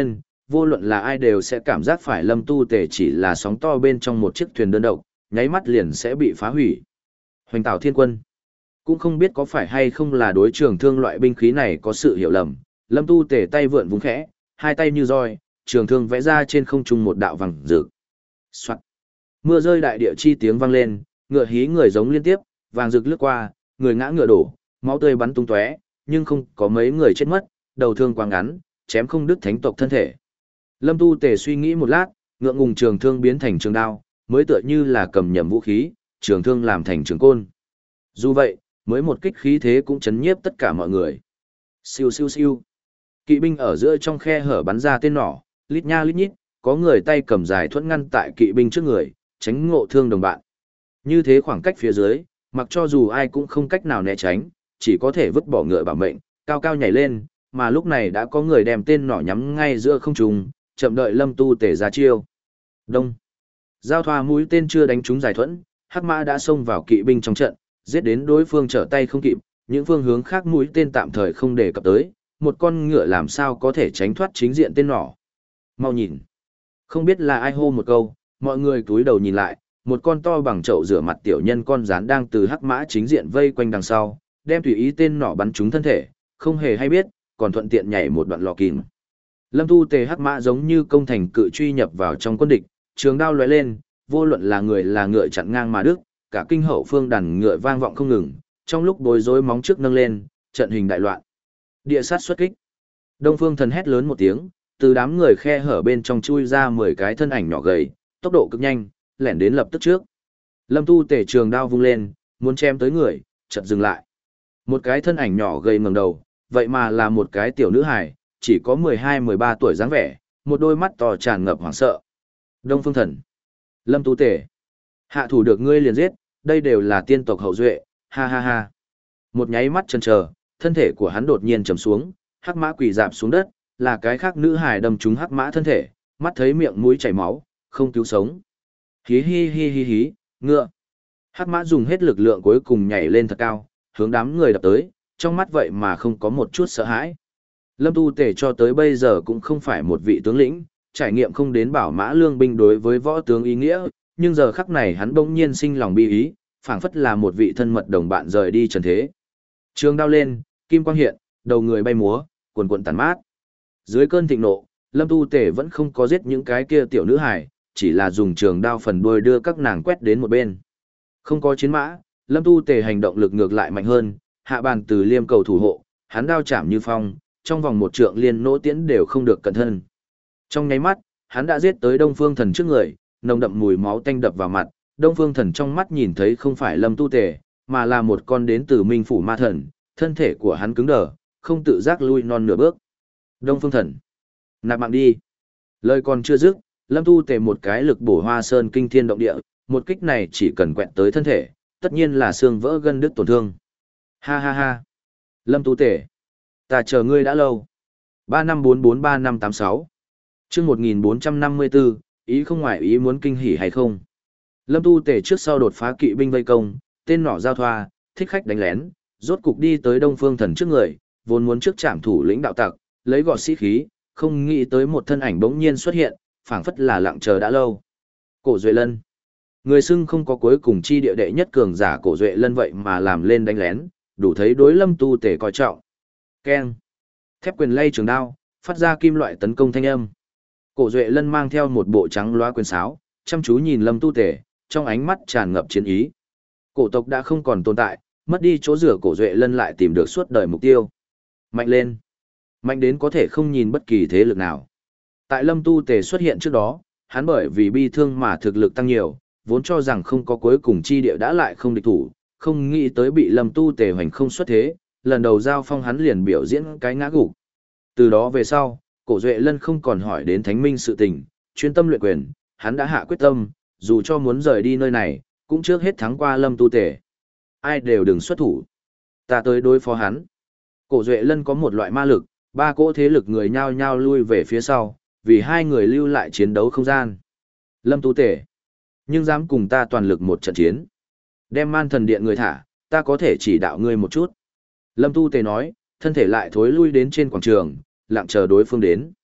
vô luận là ai đều sẽ cảm giác phải Lâm Tu Tề chỉ là sóng to bên trong một chiếc thuyền đơn độc, nháy mắt liền sẽ bị phá hủy. Hoành Tảo Thiên Quân cũng không biết có phải hay không là đối trường thương loại binh khí này có sự hiểu lầm, Lâm Tu Tề tay vượn vung khẽ, hai tay như roi, trường thương vẽ ra trên không trung một đạo vàng rực. Soạt. Mưa rơi đại địa chi tiếng vang lên, ngựa hí người giống liên tiếp, vàng rực lướt qua, người ngã ngựa đổ, máu tươi bắn tung tóe, nhưng không có mấy người chết mất, đầu thương quá ngắn, chém không đứt thánh tộc thân thể. Lâm Tu Tề suy nghĩ một lát, ngượng ngùng trường thương biến thành trường đao, mới tựa như là cầm nhầm vũ khí, trường thương làm thành trường côn. Dù vậy, mới một kích khí thế cũng chấn nhiếp tất cả mọi người. Siêu siêu siêu. Kỵ binh ở giữa trong khe hở bắn ra tên nỏ, lít nha lít nhít, có người tay cầm dài thuẫn ngăn tại kỵ binh trước người, tránh ngộ thương đồng bạn. Như thế khoảng cách phía dưới, mặc cho dù ai cũng không cách nào né tránh, chỉ có thể vứt bỏ ngựa bảo mệnh, cao cao nhảy lên, mà lúc này đã có người đem tên nỏ nhắm ngay giữa không trung, chậm đợi Lâm Tu Tề ra chiêu. Đông. Giao thoa mũi tên chưa đánh trúng giải thuẫn, Hắc Mã đã xông vào kỵ binh trong trận, giết đến đối phương trở tay không kịp, những phương hướng khác mũi tên tạm thời không để cập tới, một con ngựa làm sao có thể tránh thoát chính diện tên nỏ. Mau nhìn. Không biết là ai hô một câu, mọi người cúi đầu nhìn lại, một con to bằng chậu rửa mặt tiểu nhân con rán đang từ Hắc Mã chính diện vây quanh đằng sau, đem tùy ý tên nỏ bắn trúng thân thể, không hề hay biết, còn thuận tiện nhảy một đoạn lò kìm. Lâm Tu Tề Hắc Mã giống như công thành cự truy nhập vào trong quân địch, trường đao lóe lên, vô luận là người là ngựa chặn ngang mà đứt, cả kinh hậu phương đàn ngựa vang vọng không ngừng, trong lúc bối rối móng trước nâng lên, trận hình đại loạn. Địa sát xuất kích. Đông Phương Thần hét lớn một tiếng, từ đám người khe hở bên trong chui ra mười cái thân ảnh nhỏ gầy, tốc độ cực nhanh, lẻn đến lập tức trước. Lâm Tu Tề trường đao vung lên, muốn chém tới người, chợt dừng lại. Một cái thân ảnh nhỏ gầy ngẩng đầu, vậy mà là một cái tiểu nữ hài, chỉ có mười hai mười ba tuổi dáng vẻ, một đôi mắt to tràn ngập hoảng sợ. Đông Phương Thần. Lâm Tu Tề. Hạ thủ được ngươi liền giết, đây đều là tiên tộc hậu duệ, ha ha ha. Một nháy mắt chần chờ, thân thể của hắn đột nhiên trầm xuống, Hắc Mã quỳ rạp xuống đất, là cái khác nữ hài đâm trúng Hắc Mã thân thể, mắt thấy miệng mũi chảy máu, không cứu sống. Hí hí hí hí hí, ngựa. Hắc Mã dùng hết lực lượng cuối cùng nhảy lên thật cao, hướng đám người đập tới, trong mắt vậy mà không có một chút sợ hãi. Lâm Tu Tề cho tới bây giờ cũng không phải một vị tướng lĩnh, trải nghiệm không đến bảo mã lương binh đối với võ tướng ý nghĩa, nhưng giờ khắc này hắn bỗng nhiên sinh lòng bi ý, phảng phất là một vị thân mật đồng bạn rời đi trần thế. Trường đao lên, kim quang hiện, đầu người bay múa, cuồn cuộn tàn mát. Dưới cơn thịnh nộ, Lâm Tu Tề vẫn không có giết những cái kia tiểu nữ hài, chỉ là dùng trường đao phần đuôi đưa các nàng quét đến một bên. Không có chiến mã, Lâm Tu Tề hành động lực ngược lại mạnh hơn, hạ bàn từ liêm cầu thủ hộ, hắn đao chạm như phong, trong vòng một trượng liên nỗ tiễn đều không được cẩn thân. Trong nháy mắt, hắn đã giết tới Đông Phương Thần trước người, nồng đậm mùi máu tanh đập vào mặt, Đông Phương Thần trong mắt nhìn thấy không phải Lâm Tu Tề, mà là một con đến từ Minh Phủ Ma Thần, thân thể của hắn cứng đờ, không tự giác lui non nửa bước. Đông Phương Thần, nạp mạng đi. Lời còn chưa dứt, Lâm Tu Tề một cái lực bổ Hoa Sơn kinh thiên động địa, một kích này chỉ cần quẹt tới thân thể, tất nhiên là xương vỡ gân đứt tổn thương. Ha ha ha. Lâm Tu Tề, ta chờ ngươi đã lâu. ba năm bốn bốn ba năm tám sáu. Chương một nghìn bốn trăm năm mươi bốn, ý không ngoài ý muốn kinh hỉ hay không. Lâm Tu Tề trước sau đột phá kỵ binh vây công, tên nỏ giao thoa, thích khách đánh lén, rốt cục đi tới Đông Phương Thần trước người, vốn muốn trước trảm thủ lĩnh đạo tặc, lấy gọt sĩ khí, không nghĩ tới một thân ảnh bỗng nhiên xuất hiện, phảng phất là lặng chờ đã lâu. Cổ Duệ Lân. Người xưng không có cuối cùng chi địa đệ nhất cường giả Cổ Duệ Lân vậy mà làm lên đánh lén, đủ thấy đối Lâm Tu Tề coi trọng. Keng. Thép quyền lay trường đao, phát ra kim loại tấn công thanh âm. Cổ Duệ Lân mang theo một bộ trắng loá quyền sáo, chăm chú nhìn Lâm Tu Tề, trong ánh mắt tràn ngập chiến ý. Cổ tộc đã không còn tồn tại, mất đi chỗ rửa Cổ Duệ Lân lại tìm được suốt đời mục tiêu. Mạnh lên. Mạnh đến có thể không nhìn bất kỳ thế lực nào. Tại Lâm Tu Tề xuất hiện trước đó, hắn bởi vì bi thương mà thực lực tăng nhiều, vốn cho rằng không có cuối cùng chi địa đã lại không địch thủ, không nghĩ tới bị Lâm Tu Tề hoành không xuất thế, lần đầu giao phong hắn liền biểu diễn cái ngã gục. Từ đó về sau, Cổ Duệ Lân không còn hỏi đến Thánh Minh sự tình, chuyên tâm luyện quyền, hắn đã hạ quyết tâm, dù cho muốn rời đi nơi này, cũng trước hết thắng qua Lâm Tu Tề. Ai đều đừng xuất thủ. Ta tới đối phó hắn. Cổ Duệ Lân có một loại ma lực, ba cỗ thế lực người nhao nhao lui về phía sau, vì hai người lưu lại chiến đấu không gian. Lâm Tu Tề, nhưng dám cùng ta toàn lực một trận chiến. Đem Man Thần Điện người thả, ta có thể chỉ đạo ngươi một chút. Lâm Tu Tề nói, thân thể lại thối lui đến trên quảng trường, lặng chờ đối phương đến.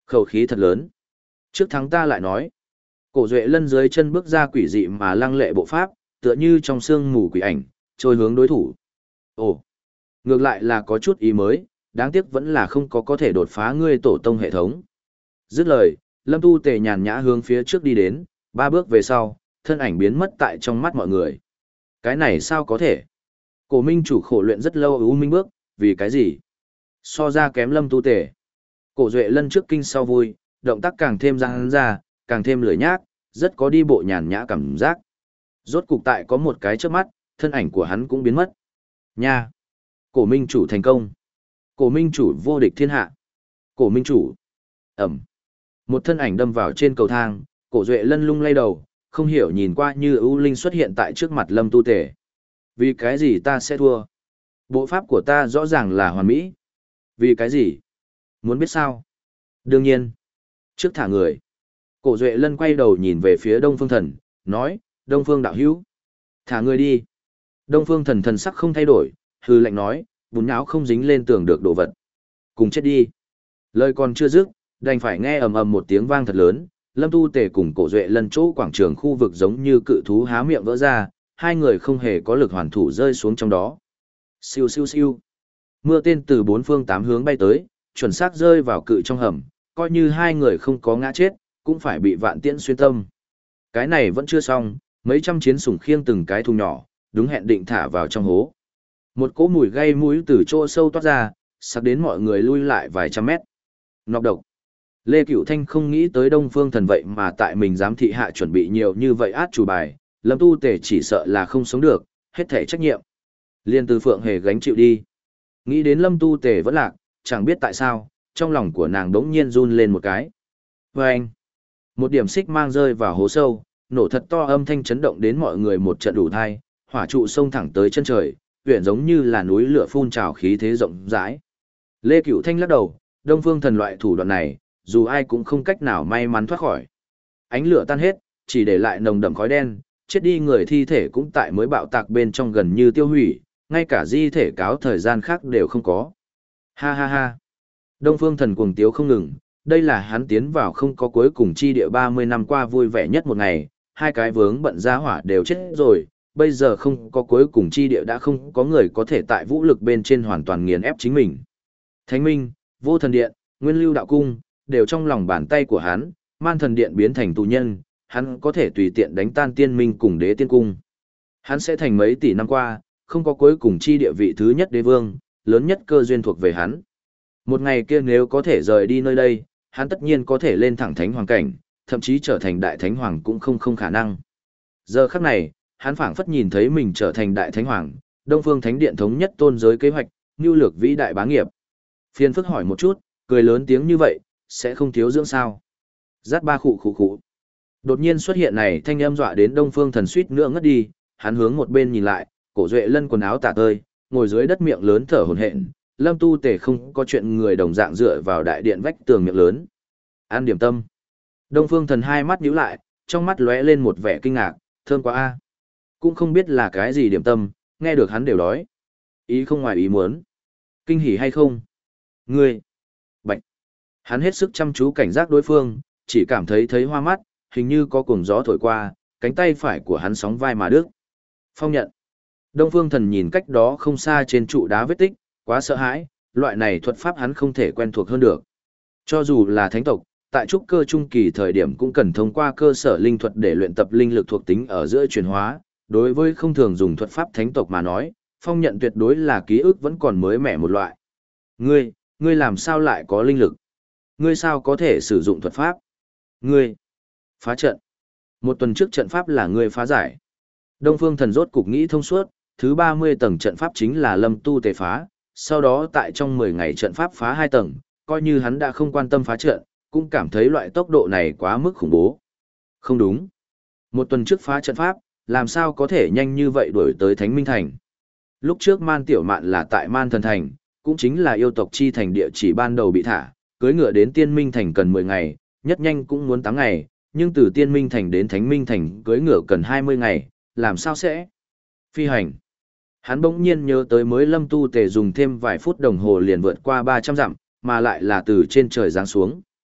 Khẩu khí thật lớn. Trước thắng ta lại nói. Cổ Duệ Lân dưới chân bước ra quỷ dị mà lăng lệ bộ pháp, tựa như trong sương mù quỷ ảnh, trôi hướng đối thủ. Ồ, ngược lại là có chút ý mới, đáng tiếc vẫn là không có có thể đột phá ngươi tổ tông hệ thống. Dứt lời, Lâm Tu Tề nhàn nhã hướng phía trước đi đến, ba bước về sau, thân ảnh biến mất tại trong mắt mọi người. Cái này sao có thể? Cổ Minh chủ khổ luyện rất lâu ưu minh bước, vì cái gì? So ra kém Lâm Tu Tề. Cổ Duệ Lân trước kinh sau vui, động tác càng thêm ra hắn ra, càng thêm lười nhác, rất có đi bộ nhàn nhã cảm giác. Rốt cục tại có một cái chớp mắt, thân ảnh của hắn cũng biến mất. Nha! Cổ Minh chủ thành công. Cổ Minh chủ vô địch thiên hạ. Cổ Minh chủ. Ẩm. Một thân ảnh đâm vào trên cầu thang, Cổ Duệ Lân lung lay đầu, không hiểu nhìn qua như ưu linh xuất hiện tại trước mặt Lâm Tu Tề. Vì cái gì ta sẽ thua? Bộ pháp của ta rõ ràng là hoàn mỹ. Vì cái gì? Muốn biết sao? Đương nhiên. Trước thả người. Cổ Duệ Lân quay đầu nhìn về phía Đông Phương Thần, nói, Đông Phương đạo hữu. Thả người đi. Đông Phương Thần thần sắc không thay đổi, hư lệnh nói, bún nháo không dính lên tường được đồ vật. Cùng chết đi. Lời còn chưa dứt, đành phải nghe ầm ầm một tiếng vang thật lớn, Lâm Tu Tề cùng Cổ Duệ Lân chỗ quảng trường khu vực giống như cự thú há miệng vỡ ra, hai người không hề có lực hoàn thủ rơi xuống trong đó. Siêu siêu siêu. Mưa tên từ bốn phương tám hướng bay tới, chuẩn xác rơi vào cự trong hầm, coi như hai người không có ngã chết, cũng phải bị vạn tiễn xuyên tâm. Cái này vẫn chưa xong, mấy trăm chiến sủng khiêng từng cái thùng nhỏ, đúng hẹn định thả vào trong hố. Một cỗ mùi gây mũi từ chỗ sâu toát ra, sặc đến mọi người lui lại vài trăm mét. Nọc độc. Lê Cửu Thanh không nghĩ tới Đông Phương Thần vậy mà tại mình giám thị hạ chuẩn bị nhiều như vậy át chủ bài, Lâm Tu Tề chỉ sợ là không sống được, hết thể trách nhiệm. Liên Từ Phượng hề gánh chịu đi. Nghĩ đến Lâm Tu Tề vẫn lạc, chẳng biết tại sao, trong lòng của nàng đống nhiên run lên một cái. Và anh, một điểm xích mang rơi vào hố sâu, nổ thật to âm thanh chấn động đến mọi người một trận đủ thai, hỏa trụ xông thẳng tới chân trời, huyện giống như là núi lửa phun trào khí thế rộng rãi. Lê Cửu Thanh lắc đầu, Đông Phương Thần loại thủ đoạn này, dù ai cũng không cách nào may mắn thoát khỏi. Ánh lửa tan hết, chỉ để lại nồng đậm khói đen, chết đi người thi thể cũng tại mới bạo tạc bên trong gần như tiêu hủy, ngay cả di thể cáo thời gian khác đều không có. Ha ha ha. Đông Phương Thần cuồng tiếu không ngừng, đây là hắn tiến vào không có cuối cùng chi địa ba mươi năm qua vui vẻ nhất một ngày, hai cái vướng bận ra hỏa đều chết rồi, bây giờ không có cuối cùng chi địa đã không có người có thể tại vũ lực bên trên hoàn toàn nghiền ép chính mình. Thánh Minh, Vô Thần Điện, Nguyên Lưu Đạo Cung, đều trong lòng bàn tay của hắn, Man Thần Điện biến thành tù nhân, hắn có thể tùy tiện đánh tan Tiên Minh cùng Đế Tiên Cung. Hắn sẽ thành mấy tỷ năm qua, không có cuối cùng chi địa vị thứ nhất đế vương, lớn nhất cơ duyên thuộc về hắn. Một ngày kia nếu có thể rời đi nơi đây, hắn tất nhiên có thể lên thẳng thánh hoàng cảnh, thậm chí trở thành đại thánh hoàng cũng không không khả năng. Giờ khắc này, hắn phảng phất nhìn thấy mình trở thành đại thánh hoàng, Đông Phương Thánh Điện thống nhất tôn giới kế hoạch, nhu lược vĩ đại bá nghiệp. Phiền phức hỏi một chút, cười lớn tiếng như vậy, sẽ không thiếu dưỡng sao? Rát ba khụ khụ khụ. Đột nhiên xuất hiện này thanh âm dọa đến Đông Phương Thần suýt nữa ngất đi, hắn hướng một bên nhìn lại, Cổ Duệ Lân quần áo tả tơi, ngồi dưới đất miệng lớn thở hổn hển. Lâm Tu Tề không có chuyện người đồng dạng dựa vào đại điện vách tường miệng lớn. An điểm tâm. Đông Phương Thần hai mắt nhíu lại, trong mắt lóe lên một vẻ kinh ngạc, thơm quá a. Cũng không biết là cái gì điểm tâm, nghe được hắn đều đói. Ý không ngoài ý muốn. Kinh hỉ hay không? Ngươi. Bạch. Hắn hết sức chăm chú cảnh giác đối phương, chỉ cảm thấy thấy hoa mắt, hình như có cuồng gió thổi qua, cánh tay phải của hắn sóng vai mà đứt. Phong nhận. Đông Phương Thần nhìn cách đó không xa trên trụ đá vết tích, quá sợ hãi, loại này thuật pháp hắn không thể quen thuộc hơn được. Cho dù là thánh tộc, tại trúc cơ trung kỳ thời điểm cũng cần thông qua cơ sở linh thuật để luyện tập linh lực thuộc tính ở giữa chuyển hóa, đối với không thường dùng thuật pháp thánh tộc mà nói, phong nhận tuyệt đối là ký ức vẫn còn mới mẻ một loại. Ngươi, ngươi làm sao lại có linh lực? Ngươi sao có thể sử dụng thuật pháp? Ngươi, phá trận. Một tuần trước trận pháp là ngươi phá giải. Đông Phương Thần rốt cục nghĩ thông suốt, thứ ba mươi tầng trận pháp chính là Lâm Tu Tề phá, sau đó tại trong mười ngày trận pháp phá hai tầng, coi như hắn đã không quan tâm phá trận, cũng cảm thấy loại tốc độ này quá mức khủng bố. Không đúng. Một tuần trước phá trận pháp, làm sao có thể nhanh như vậy đuổi tới Thánh Minh Thành. Lúc trước Man Tiểu Mạn là tại Man Thần Thành, cũng chính là yêu tộc chi thành địa chỉ ban đầu bị thả, cưới ngựa đến Tiên Minh Thành cần mười ngày, nhất nhanh cũng muốn tám ngày, nhưng từ Tiên Minh Thành đến Thánh Minh Thành cưới ngựa cần hai mươi ngày, làm sao sẽ phi hành. Hắn bỗng nhiên nhớ tới mới Lâm Tu Tề dùng thêm vài phút đồng hồ liền vượt qua ba trăm dặm, mà lại là từ trên trời giáng xuống.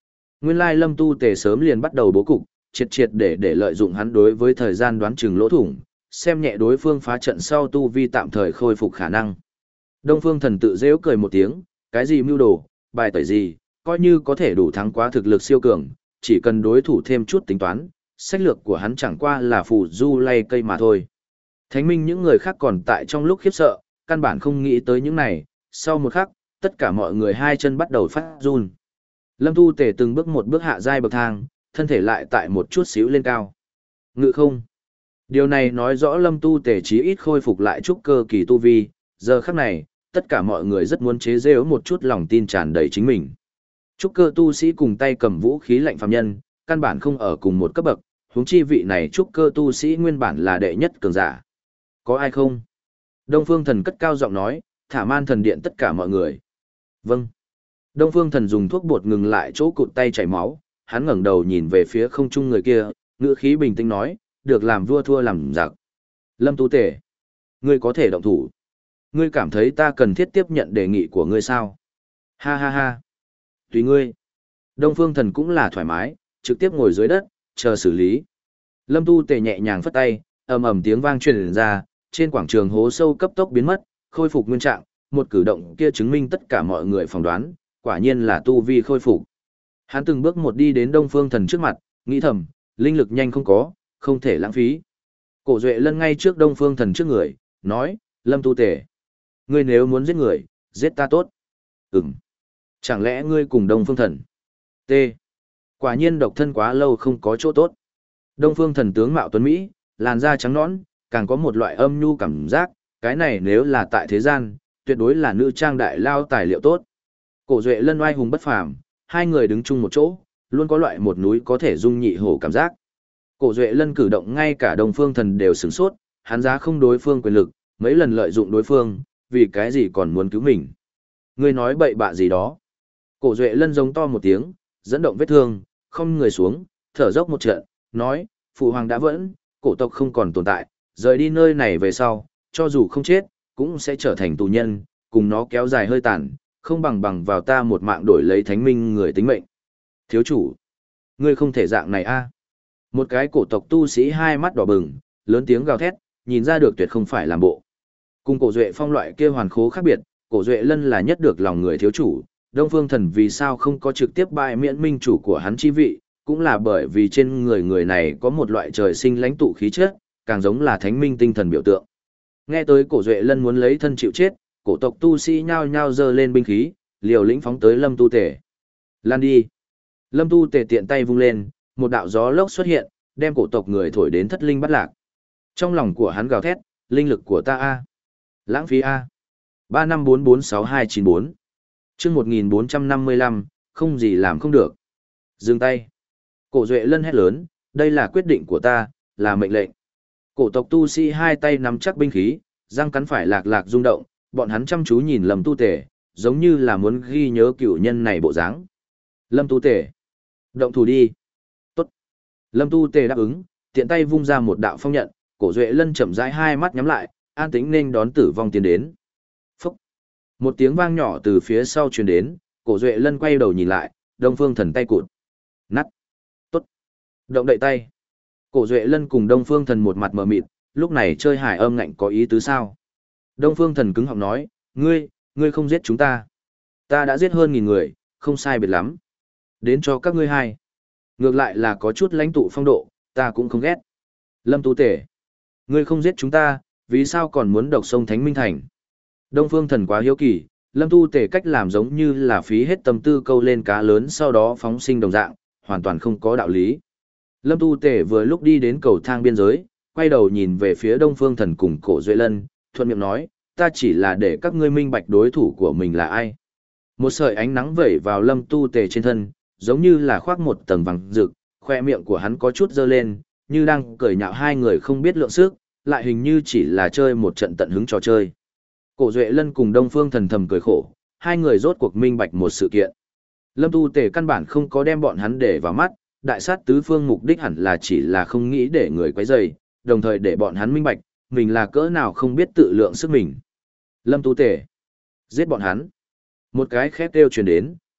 Nguyên lai Lâm Tu Tề sớm liền bắt đầu bố cục, triệt triệt để để lợi dụng hắn đối với thời gian đoán chừng lỗ thủng, xem nhẹ đối phương phá trận sau tu vi tạm thời khôi phục khả năng. Đông Phương Thần tự giễu cười một tiếng, cái gì mưu đồ, bài tẩy gì, coi như có thể đủ thắng quá thực lực siêu cường, chỉ cần đối thủ thêm chút tính toán, sách lược của hắn chẳng qua là phù du lay cây mà thôi. Thánh minh những người khác còn tại trong lúc khiếp sợ, căn bản không nghĩ tới những này, sau một khắc, tất cả mọi người hai chân bắt đầu phát run. Lâm Tu Tề từng bước một bước hạ giai bậc thang, thân thể lại tại một chút xíu lên cao. Ngự không. Điều này nói rõ Lâm Tu Tề chí ít khôi phục lại chút cơ kỳ tu vi, giờ khắc này, tất cả mọi người rất muốn chế giễu một chút lòng tin tràn đầy chính mình. Trúc cơ tu sĩ cùng tay cầm vũ khí lạnh phàm nhân, căn bản không ở cùng một cấp bậc, huống chi vị này trúc cơ tu sĩ nguyên bản là đệ nhất cường giả. Có ai không? Đông Phương Thần cất cao giọng nói, thả man thần điện tất cả mọi người. Vâng. Đông Phương Thần dùng thuốc bột ngừng lại chỗ cụt tay chảy máu, hắn ngẩng đầu nhìn về phía không trung người kia, ngữ khí bình tĩnh nói, được làm vua thua làm giặc. Lâm Tu Tề, ngươi có thể động thủ. Ngươi cảm thấy ta cần thiết tiếp nhận đề nghị của ngươi sao? Ha ha ha. Tùy ngươi. Đông Phương Thần cũng là thoải mái, trực tiếp ngồi dưới đất, chờ xử lý. Lâm Tu Tề nhẹ nhàng phất tay, ầm ầm tiếng vang truyền ra, trên quảng trường hố sâu cấp tốc biến mất, khôi phục nguyên trạng, một cử động kia chứng minh tất cả mọi người phỏng đoán, quả nhiên là tu vi khôi phục. Hắn từng bước một đi đến Đông Phương Thần trước mặt, nghĩ thầm, linh lực nhanh không có, không thể lãng phí. Cổ Duệ Lân ngay trước Đông Phương Thần trước người, nói, Lâm Tu Tề, ngươi nếu muốn giết người, giết ta tốt. Ừm. Chẳng lẽ ngươi cùng Đông Phương Thần? T. Quả nhiên độc thân quá lâu không có chỗ tốt. Đông Phương Thần tướng mạo tuấn Mỹ, làn da trắng nõn, càng có một loại âm nhu cảm giác, cái này nếu là tại thế gian, tuyệt đối là nữ trang đại lao tài liệu tốt. Cổ Duệ Lân oai hùng bất phàm, hai người đứng chung một chỗ, luôn có loại một núi có thể dung nhị hổ cảm giác. Cổ Duệ Lân cử động ngay cả Đông Phương Thần đều sửng sốt, hắn giá không đối phương quyền lực, mấy lần lợi dụng đối phương, vì cái gì còn muốn cứu mình. Ngươi nói bậy bạ gì đó. Cổ Duệ Lân giống to một tiếng, dẫn động vết thương, không người xuống, thở dốc một trận, nói, phụ hoàng đã vẫn, cổ tộc không còn tồn tại, rời đi nơi này về sau, cho dù không chết, cũng sẽ trở thành tù nhân, cùng nó kéo dài hơi tàn, không bằng bằng vào ta một mạng đổi lấy thánh minh người tính mệnh. Thiếu chủ, ngươi không thể dạng này a. Một cái cổ tộc tu sĩ hai mắt đỏ bừng, lớn tiếng gào thét, nhìn ra được tuyệt không phải làm bộ. Cùng Cổ Duệ Phong loại kia hoàn khố khác biệt, Cổ Duệ Lân là nhất được lòng người thiếu chủ, Đông Phương Thần vì sao không có trực tiếp bại miễn minh chủ của hắn chi vị, cũng là bởi vì trên người người này có một loại trời sinh lãnh tụ khí chất, càng giống là thánh minh tinh thần biểu tượng. Nghe tới Cổ Duệ Lân muốn lấy thân chịu chết, cổ tộc tu sĩ nhao nhao giơ lên binh khí, liều lĩnh phóng tới Lâm Tu Tề. Lan đi. Lâm Tu Tề tiện tay vung lên, một đạo gió lốc xuất hiện, đem cổ tộc người thổi đến thất linh bắt lạc. Trong lòng của hắn gào thét, linh lực của ta a, lãng phí a. ba năm bốn bốn sáu hai chín bốn. Chương một nghìn bốn trăm năm mươi lăm, không gì làm không được. Dừng tay. Cổ Duệ Lân hét lớn, đây là quyết định của ta, là mệnh lệnh. Cổ tộc tu sĩ hai tay nắm chắc binh khí, răng cắn phải lạc lạc rung động, bọn hắn chăm chú nhìn Lâm Tu Tề, giống như là muốn ghi nhớ cựu nhân này bộ dáng. Lâm Tu Tề, động thủ đi. Tốt. Lâm Tu Tề đáp ứng, tiện tay vung ra một đạo phong nhận, Cổ Duệ Lân chậm rãi hai mắt nhắm lại, an tĩnh nên đón tử vong tiến đến. Phúc. Một tiếng vang nhỏ từ phía sau truyền đến, Cổ Duệ Lân quay đầu nhìn lại, Đông Phương Thần tay cụt. Nắt. Tốt. Động đậy tay. Cổ Duệ Lân cùng Đông Phương Thần một mặt mờ mịt, lúc này chơi hải âm ngạnh có ý tứ sao? Đông Phương Thần cứng họng nói, ngươi, ngươi không giết chúng ta. Ta đã giết hơn nghìn người, không sai biệt lắm. Đến cho các ngươi hai. Ngược lại là có chút lãnh tụ phong độ, ta cũng không ghét. Lâm Tu Tề, ngươi không giết chúng ta, vì sao còn muốn độc sông Thánh Minh Thành? Đông Phương Thần quá hiếu kỳ, Lâm Tu Tề cách làm giống như là phí hết tâm tư câu lên cá lớn sau đó phóng sinh đồng dạng, hoàn toàn không có đạo lý. Lâm Tu Tề vừa lúc đi đến cầu thang biên giới, quay đầu nhìn về phía Đông Phương Thần cùng Cổ Duệ Lân, thuận miệng nói, ta chỉ là để các ngươi minh bạch đối thủ của mình là ai. Một sợi ánh nắng vẩy vào Lâm Tu Tề trên thân, giống như là khoác một tầng vàng rực, khoe miệng của hắn có chút dơ lên, như đang cười nhạo hai người không biết lượng sức, lại hình như chỉ là chơi một trận tận hứng trò chơi. Cổ Duệ Lân cùng Đông Phương Thần thầm cười khổ, hai người rốt cuộc minh bạch một sự kiện. Lâm Tu Tề căn bản không có đem bọn hắn để vào mắt, đại sát tứ phương mục đích hẳn là chỉ là không nghĩ để người quấy rầy, đồng thời để bọn hắn minh bạch, mình là cỡ nào không biết tự lượng sức mình. Lâm Tu Tề, giết bọn hắn. Một cái khét kêu truyền đến,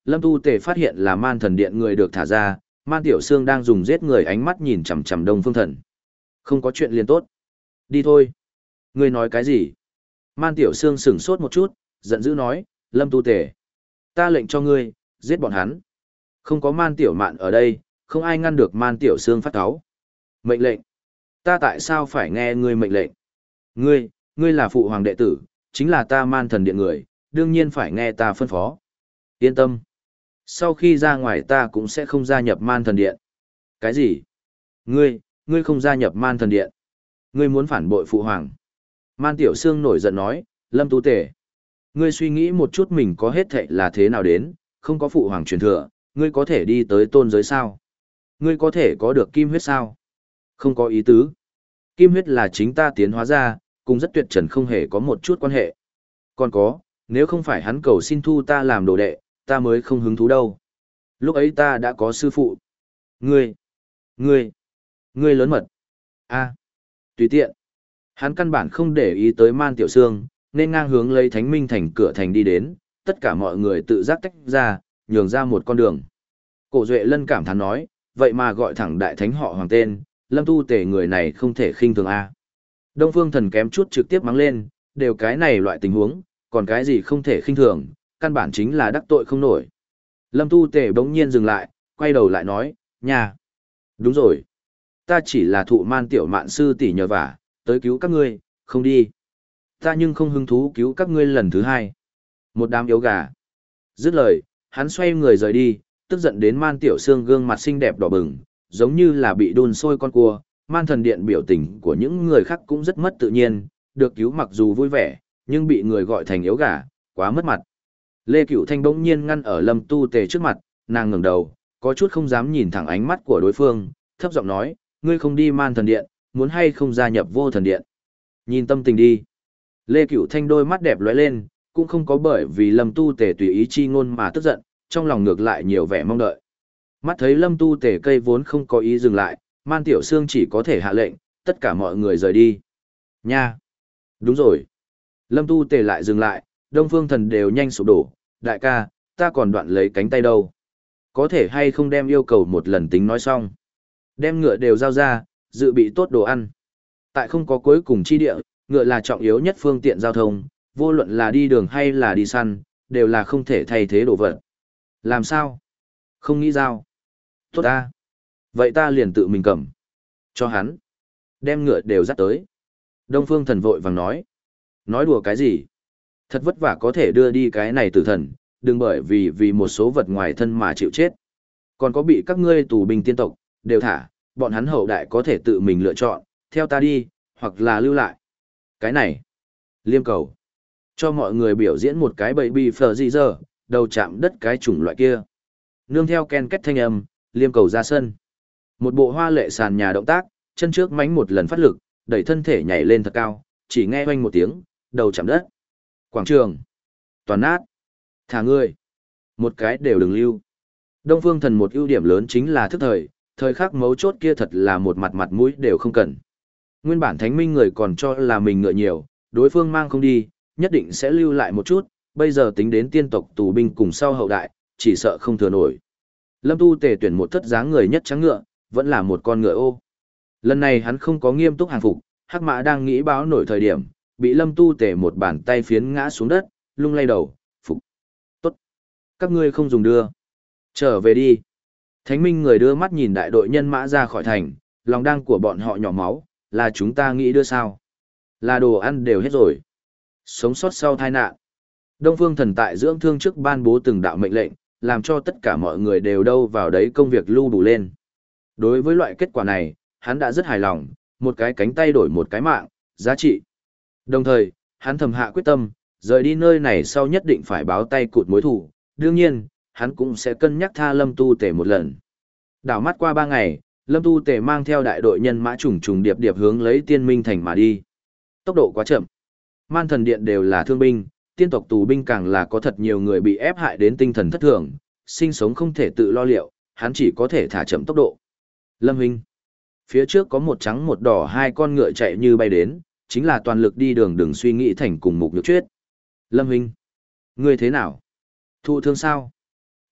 Lâm Tu Tề phát hiện là Man Thần Điện người được thả ra, Man Tiểu Sương đang dùng giết người ánh mắt nhìn chằm chằm Đông Phương Thần. Không có chuyện liền tốt. Đi thôi. Ngươi nói cái gì? Man Tiểu Sương sững sốt một chút, giận dữ nói, Lâm Tu Tề. Ta lệnh cho ngươi, giết bọn hắn. Không có Man Tiểu Mạn ở đây, không ai ngăn được Man Tiểu Sương phát cáu. Mệnh lệnh. Ta tại sao phải nghe ngươi mệnh lệnh? Ngươi, ngươi là phụ hoàng đệ tử, chính là ta Man Thần Điện người, đương nhiên phải nghe ta phân phó. Yên tâm. Sau khi ra ngoài ta cũng sẽ không gia nhập Man Thần Điện. Cái gì? Ngươi, ngươi không gia nhập Man Thần Điện. Ngươi muốn phản bội phụ hoàng. Man Tiểu Sương nổi giận nói, Lâm Tu Tề. Ngươi suy nghĩ một chút mình có hết thệ là thế nào đến, không có phụ hoàng truyền thừa, ngươi có thể đi tới tôn giới sao? Ngươi có thể có được kim huyết sao? Không có ý tứ. Kim huyết là chính ta tiến hóa ra, cùng rất tuyệt trần không hề có một chút quan hệ. Còn có, nếu không phải hắn cầu xin thu ta làm đồ đệ, ta mới không hứng thú đâu. Lúc ấy ta đã có sư phụ. Ngươi, ngươi, ngươi lớn mật. A, tùy tiện. Hắn căn bản không để ý tới Man Tiểu Sương, nên ngang hướng lấy Thánh Minh thành cửa thành đi đến, tất cả mọi người tự giác tách ra, nhường ra một con đường. Cổ Duệ Lân cảm thán nói, vậy mà gọi thẳng đại thánh họ hoàng tên, Lâm Tu Tề người này không thể khinh thường a. Đông Phương Thần kém chút trực tiếp mắng lên, đều cái này loại tình huống, còn cái gì không thể khinh thường, căn bản chính là đắc tội không nổi. Lâm Tu Tề bỗng nhiên dừng lại, quay đầu lại nói, nhà. Đúng rồi. Ta chỉ là thụ Man Tiểu Mạn sư tỷ nhờ vả, tới cứu các ngươi, không đi. Ta nhưng không hứng thú cứu các ngươi lần thứ hai. Một đám yếu gà. Dứt lời, hắn xoay người rời đi, tức giận đến Man Tiểu Sương gương mặt xinh đẹp đỏ bừng, giống như là bị đun sôi con cua. Man Thần Điện biểu tình của những người khác cũng rất mất tự nhiên, được cứu mặc dù vui vẻ, nhưng bị người gọi thành yếu gà, quá mất mặt. Lê Cửu Thanh bỗng nhiên ngăn ở Lâm Tu Tề trước mặt, nàng ngẩng đầu, có chút không dám nhìn thẳng ánh mắt của đối phương, thấp giọng nói, ngươi không đi Man Thần Điện, muốn hay không gia nhập Vô Thần Điện. Nhìn tâm tình đi. Lê Cửu Thanh đôi mắt đẹp lóe lên, cũng không có bởi vì Lâm Tu Tề tùy ý chi ngôn mà tức giận, trong lòng ngược lại nhiều vẻ mong đợi. Mắt thấy Lâm Tu Tề cây vốn không có ý dừng lại, Man Tiểu Sương chỉ có thể hạ lệnh, tất cả mọi người rời đi. Nha! Đúng rồi. Lâm Tu Tề lại dừng lại, Đông Phương Thần đều nhanh sụp đổ, đại ca, ta còn đoạn lấy cánh tay đâu. Có thể hay không đem yêu cầu một lần tính nói xong. Đem ngựa đều giao ra, dự bị tốt đồ ăn. Tại không có cuối cùng chi địa, ngựa là trọng yếu nhất phương tiện giao thông, vô luận là đi đường hay là đi săn, đều là không thể thay thế đồ vật. Làm sao? Không nghĩ giao. Tốt ta. Vậy ta liền tự mình cầm. Cho hắn. Đem ngựa đều dắt tới. Đông Phương Thần vội vàng nói. Nói đùa cái gì? Thật vất vả có thể đưa đi cái này tử thần, đừng bởi vì vì một số vật ngoài thân mà chịu chết. Còn có bị các ngươi tù binh tiên tộc, đều thả, bọn hắn hậu đại có thể tự mình lựa chọn, theo ta đi, hoặc là lưu lại. Cái này. Liêm cầu. Cho mọi người biểu diễn một cái baby phở gì giờ, đầu chạm đất cái chủng loại kia. Nương theo ken kết thanh âm, liêm cầu ra sân. Một bộ hoa lệ sàn nhà động tác, chân trước mánh một lần phát lực, đẩy thân thể nhảy lên thật cao, chỉ nghe oanh một tiếng, đầu chạm đất. Quảng trường. Toàn nát. Thả ngươi. Một cái đều đừng lưu. Đông Phương Thần một ưu điểm lớn chính là thức thời, thời khắc mấu chốt kia thật là một mặt mặt mũi đều không cần. Nguyên bản Thánh Minh người còn cho là mình ngựa nhiều, đối phương mang không đi, nhất định sẽ lưu lại một chút, bây giờ tính đến tiên tộc tù binh cùng sau hậu đại, chỉ sợ không thừa nổi. Lâm Tu Tề tuyển một thất dáng người nhất trắng ngựa, vẫn là một con ngựa ô. Lần này hắn không có nghiêm túc hàng phục, Hắc Mã đang nghĩ báo nổi thời điểm, bị Lâm Tu Tề một bàn tay phiến ngã xuống đất, lung lay đầu, phục. Tốt. Các ngươi không dùng đưa. Trở về đi. Thánh Minh người đưa mắt nhìn đại đội nhân mã ra khỏi thành, lòng đang của bọn họ nhỏ máu, là chúng ta nghĩ đưa sao. Là đồ ăn đều hết rồi. Sống sót sau tai nạn. Đông Phương Thần tại dưỡng thương trước ban bố từng đạo mệnh lệnh, làm cho tất cả mọi người đều đâu vào đấy công việc lưu đủ lên. Đối với loại kết quả này, hắn đã rất hài lòng, một cái cánh tay đổi một cái mạng, giá trị. Đồng thời, hắn thầm hạ quyết tâm, rời đi nơi này sau nhất định phải báo tay cụt mối thù, đương nhiên, hắn cũng sẽ cân nhắc tha Lâm Tu Tề một lần. Đảo mắt qua ba ngày, Lâm Tu Tề mang theo đại đội nhân mã trùng trùng điệp điệp hướng lấy Tiên Minh thành mà đi. Tốc độ quá chậm. Man Thần Điện đều là thương binh, tiên tộc tù binh càng là có thật nhiều người bị ép hại đến tinh thần thất thường, sinh sống không thể tự lo liệu, hắn chỉ có thể thả chậm tốc độ. Lâm Hinh. Phía trước có một trắng một đỏ hai con ngựa chạy như bay đến, chính là toàn lực đi đường đừng suy nghĩ thành cùng mục nhược chuyết. Lâm Hinh. Ngươi thế nào? Thụ thương sao?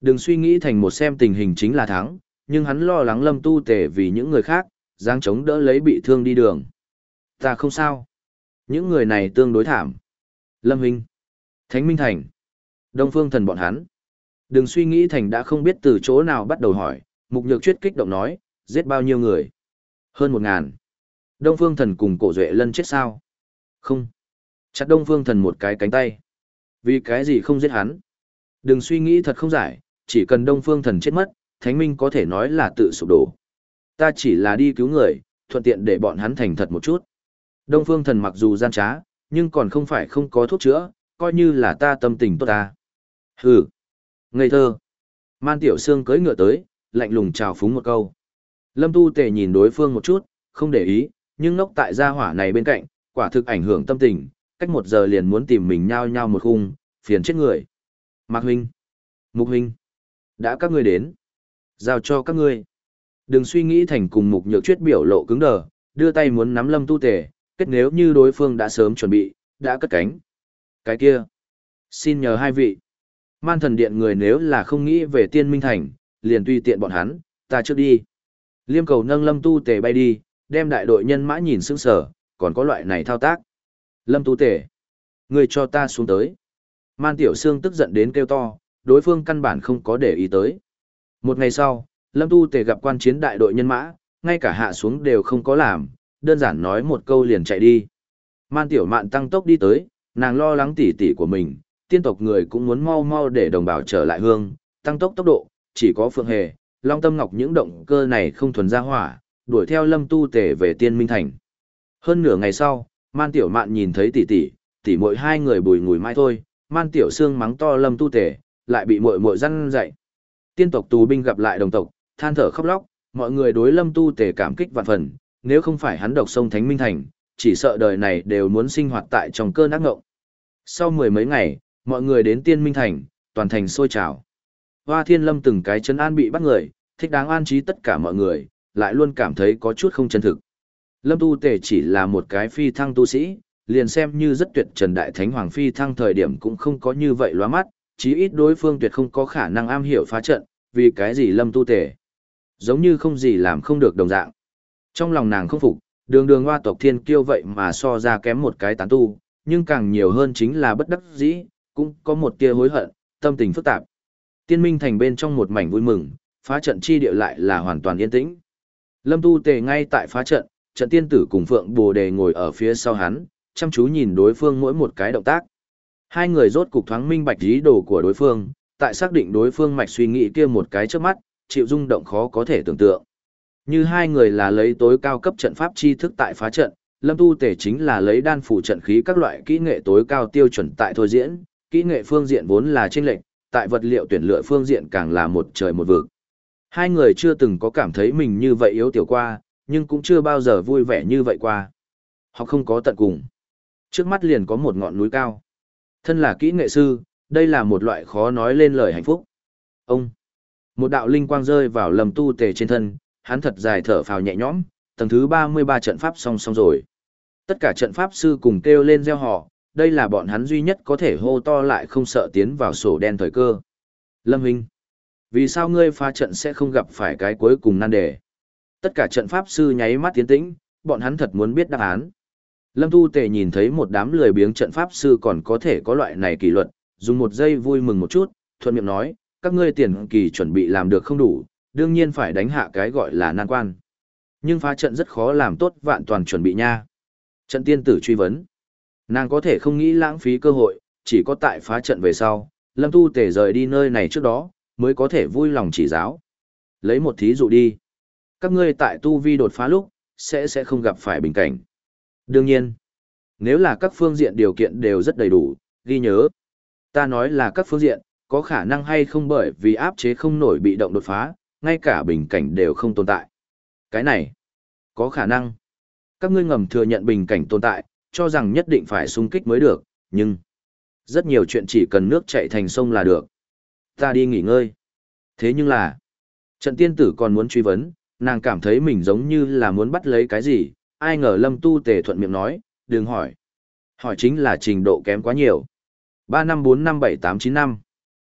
Đừng suy nghĩ thành một xem tình hình chính là thắng, nhưng hắn lo lắng Lâm Tu Tề vì những người khác, giáng chống đỡ lấy bị thương đi đường. Ta không sao. Những người này tương đối thảm. Lâm Huynh, Thánh Minh Thành, Đông Phương Thần bọn hắn. Đừng suy nghĩ thành đã không biết từ chỗ nào bắt đầu hỏi, Mục Nhược Chuyết kích động nói, giết bao nhiêu người? Hơn một ngàn. Đông Phương Thần cùng Cổ Duệ Lân chết sao? Không. Chặt Đông Phương Thần một cái cánh tay. Vì cái gì không giết hắn? Đừng suy nghĩ thật không giải, chỉ cần Đông Phương Thần chết mất, Thánh Minh có thể nói là tự sụp đổ. Ta chỉ là đi cứu người, thuận tiện để bọn hắn thành thật một chút. Đông Phương Thần mặc dù gian trá, nhưng còn không phải không có thuốc chữa, coi như là ta tâm tình tốt ta. Hừ. Ngây thơ. Man Tiểu Sương cưỡi ngựa tới, lạnh lùng chào phúng một câu. Lâm Tu Tề nhìn đối phương một chút, không để ý, nhưng ngốc tại gia hỏa này bên cạnh, quả thực ảnh hưởng tâm tình, cách một giờ liền muốn tìm mình nhao nhao một khung, phiền chết người. Mạc huynh, Mục huynh, đã các ngươi đến, giao cho các ngươi. Đừng suy nghĩ thành cùng Mục Nhược Chuyết biểu lộ cứng đờ, đưa tay muốn nắm Lâm Tu Tề, kết nếu như đối phương đã sớm chuẩn bị, đã cất cánh. Cái kia, xin nhờ hai vị. Man Thần Điện người nếu là không nghĩ về Tiên Minh Thành, liền tùy tiện bọn hắn, ta trước đi. Liêm Cầu nâng Lâm Tu Tề bay đi, đem đại đội nhân mã nhìn sững sờ, còn có loại này thao tác. Lâm Tu Tề, người cho ta xuống tới. Man Tiểu Sương tức giận đến kêu to, đối phương căn bản không có để ý tới. Một ngày sau, Lâm Tu Tề gặp quan chiến đại đội nhân mã, ngay cả hạ xuống đều không có làm, đơn giản nói một câu liền chạy đi. Man Tiểu Mạn tăng tốc đi tới, nàng lo lắng tỉ tỉ của mình, tiên tộc người cũng muốn mau mau để đồng bào trở lại hương, tăng tốc tốc độ, chỉ có Phượng Hề, Long Tâm Ngọc những động cơ này không thuần ra hỏa, đuổi theo Lâm Tu Tề về Tiên Minh Thành. Hơn nửa ngày sau, Man Tiểu Mạn nhìn thấy tỷ tỷ, tỷ muội hai người bùi ngùi mãi thôi, Man Tiểu Sương mắng to Lâm Tu Tề, lại bị muội muội răn dạy. Tiên tộc tù binh gặp lại đồng tộc, than thở khóc lóc, mọi người đối Lâm Tu Tề cảm kích vạn phần, nếu không phải hắn độc sông Thánh Minh Thành, chỉ sợ đời này đều muốn sinh hoạt tại trong cơn ác ngộng. Sau mười mấy ngày, mọi người đến Tiên Minh Thành, toàn thành sôi trào. Hoa Thiên Lâm từng cái chân an bị bắt người, thích đáng an trí tất cả mọi người, lại luôn cảm thấy có chút không chân thực. Lâm Tu Tề chỉ là một cái phi thăng tu sĩ, liền xem như rất tuyệt Trần Đại Thánh Hoàng phi thăng thời điểm cũng không có như vậy lóa mắt, chí ít đối phương tuyệt không có khả năng am hiểu phá trận, vì cái gì Lâm Tu Tề giống như không gì làm không được đồng dạng. Trong lòng nàng không phục, đường đường hoa tộc thiên kiêu vậy mà so ra kém một cái tán tu, nhưng càng nhiều hơn chính là bất đắc dĩ, cũng có một tia hối hận, tâm tình phức tạp. Tiên Minh Thành bên trong một mảnh vui mừng, phá trận chi địa lại là hoàn toàn yên tĩnh. Lâm Tu Tề ngay tại phá trận, trận tiên tử cùng Phượng Bồ Đề ngồi ở phía sau hắn, chăm chú nhìn đối phương mỗi một cái động tác. Hai người rốt cục thoáng minh bạch ý đồ của đối phương, tại xác định đối phương mạch suy nghĩ kia một cái trước mắt, chịu rung động khó có thể tưởng tượng. Như hai người là lấy tối cao cấp trận pháp chi thức tại phá trận, Lâm Tu Tề chính là lấy đan phủ trận khí các loại kỹ nghệ tối cao tiêu chuẩn tại thôi diễn, kỹ nghệ phương diện vốn là chênh lệch, tại vật liệu tuyển lựa phương diện càng là một trời một vực. Hai người chưa từng có cảm thấy mình như vậy yếu tiểu qua, nhưng cũng chưa bao giờ vui vẻ như vậy qua. Họ không có tận cùng. Trước mắt liền có một ngọn núi cao. Thân là kỹ nghệ sư, đây là một loại khó nói lên lời hạnh phúc. Ông, một đạo linh quang rơi vào Lâm Tu Tề trên thân, hắn thật dài thở phào nhẹ nhõm, tầng thứ ba mươi ba trận pháp xong xong rồi. Tất cả trận pháp sư cùng kêu lên reo hò, đây là bọn hắn duy nhất có thể hô to lại không sợ tiến vào sổ đen thời cơ. Lâm Huynh, vì sao ngươi phá trận sẽ không gặp phải cái cuối cùng nan đề? Tất cả trận pháp sư nháy mắt tiến tĩnh, bọn hắn thật muốn biết đáp án. Lâm Tu Tề nhìn thấy một đám lười biếng trận pháp sư còn có thể có loại này kỷ luật, dùng một giây vui mừng một chút, thuận miệng nói, các ngươi tiền kỳ chuẩn bị làm được không đủ, đương nhiên phải đánh hạ cái gọi là nan quan. Nhưng phá trận rất khó làm tốt vạn toàn chuẩn bị nha. Trận tiên tử truy vấn. Nàng có thể không nghĩ lãng phí cơ hội, chỉ có tại phá trận về sau, Lâm Tu Tề rời đi nơi này trước đó, mới có thể vui lòng chỉ giáo. Lấy một thí dụ đi. Các ngươi tại tu vi đột phá lúc, sẽ sẽ không gặp phải bình cảnh. Đương nhiên, nếu là các phương diện điều kiện đều rất đầy đủ, ghi nhớ. Ta nói là các phương diện, có khả năng hay không bởi vì áp chế không nổi bị động đột phá, ngay cả bình cảnh đều không tồn tại. Cái này, có khả năng. Các ngươi ngầm thừa nhận bình cảnh tồn tại, cho rằng nhất định phải xung kích mới được, nhưng rất nhiều chuyện chỉ cần nước chảy thành sông là được. Ta đi nghỉ ngơi. Thế nhưng là, trận tiên tử còn muốn truy vấn, nàng cảm thấy mình giống như là muốn bắt lấy cái gì, ai ngờ Lâm Tu Tề thuận miệng nói, đừng hỏi. Hỏi chính là trình độ kém quá nhiều. ba năm bốn năm bảy tám chín năm.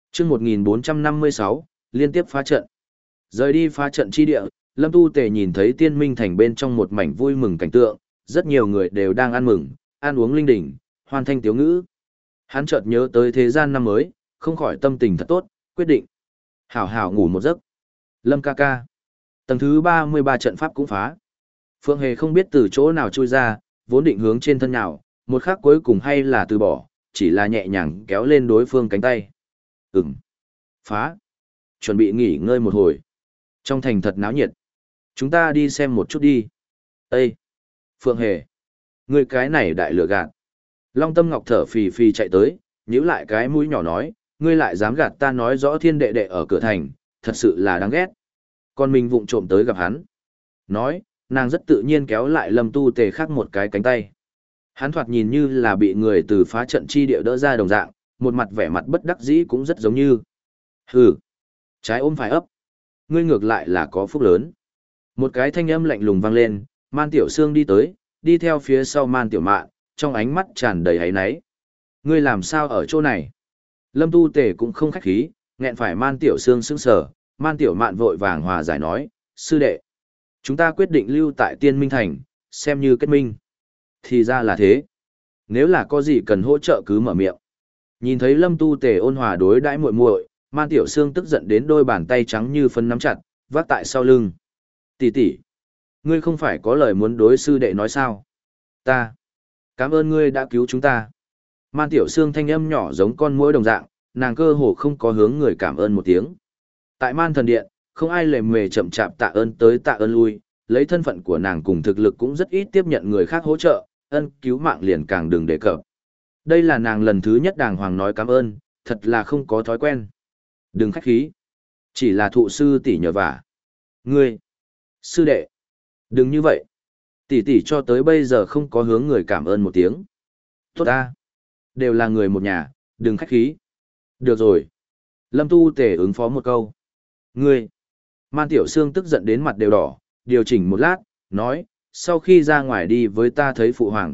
chương một nghìn bốn trăm năm mươi sáu, liên tiếp phá trận. Rời đi phá trận chi địa, Lâm Tu Tề nhìn thấy Tiên Minh Thành bên trong một mảnh vui mừng cảnh tượng, rất nhiều người đều đang ăn mừng, ăn uống linh đình, hoan thanh tiếu ngữ. Hắn chợt nhớ tới thế gian năm mới, không khỏi tâm tình thật tốt, quyết định. Hảo hảo ngủ một giấc. Lâm ca ca. Tầng thứ ba mươi ba trận pháp cũng phá. Phượng Hề không biết từ chỗ nào chui ra, vốn định hướng trên thân nhào, một khắc cuối cùng hay là từ bỏ, chỉ là nhẹ nhàng kéo lên đối phương cánh tay. Ừm. Phá. Chuẩn bị nghỉ ngơi một hồi. Trong thành thật náo nhiệt. Chúng ta đi xem một chút đi. Ê! Phượng Hề! Người cái này đại lừa gạt. Long Tâm Ngọc thở phì phì chạy tới, nhíu lại cái mũi nhỏ nói, ngươi lại dám gạt ta nói rõ thiên đệ đệ ở cửa thành, thật sự là đáng ghét. Còn mình vụng trộm tới gặp hắn. Nói, nàng rất tự nhiên kéo lại Lâm Tu Tề khác một cái cánh tay. Hắn thoạt nhìn như là bị người từ phá trận chi địa đỡ ra đồng dạng, một mặt vẻ mặt bất đắc dĩ cũng rất giống như. Hừ! Trái ôm phải ấp. Ngươi ngược lại là có phúc lớn. Một cái thanh âm lạnh lùng vang lên, Man Tiểu Sương đi tới, đi theo phía sau Man Tiểu Mạn, trong ánh mắt tràn đầy hấy náy. Ngươi làm sao ở chỗ này? Lâm Tu Tề cũng không khách khí, nghẹn phải Man Tiểu Sương sững sờ, Man Tiểu Mạn vội vàng hòa giải nói, sư đệ. Chúng ta quyết định lưu tại Tiên Minh Thành, xem như kết minh. Thì ra là thế. Nếu là có gì cần hỗ trợ cứ mở miệng. Nhìn thấy Lâm Tu Tề ôn hòa đối đãi muội muội, Man Tiểu Sương tức giận đến đôi bàn tay trắng như phấn nắm chặt, vác tại sau lưng. Tỷ tỷ, ngươi không phải có lời muốn đối sư đệ nói sao? Ta, cảm ơn ngươi đã cứu chúng ta. Man Tiểu Sương thanh âm nhỏ giống con muỗi đồng dạng, nàng cơ hồ không có hướng người cảm ơn một tiếng. Tại Man Thần Điện, không ai lề mề chậm chạp tạ ơn tới tạ ơn lui, lấy thân phận của nàng cùng thực lực cũng rất ít tiếp nhận người khác hỗ trợ, ân cứu mạng liền càng đừng đề cập. Đây là nàng lần thứ nhất đàng hoàng nói cảm ơn, thật là không có thói quen. Đừng khách khí. Chỉ là thụ sư tỷ nhờ vả. Ngươi, sư đệ, đừng như vậy. Tỷ tỷ cho tới bây giờ không có hướng người cảm ơn một tiếng. Tốt ta. Đều là người một nhà, đừng khách khí. Được rồi. Lâm Tu Tề ứng phó một câu. Ngươi. Man Tiểu Sương tức giận đến mặt đều đỏ, điều chỉnh một lát, nói, sau khi ra ngoài đi với ta thấy phụ hoàng.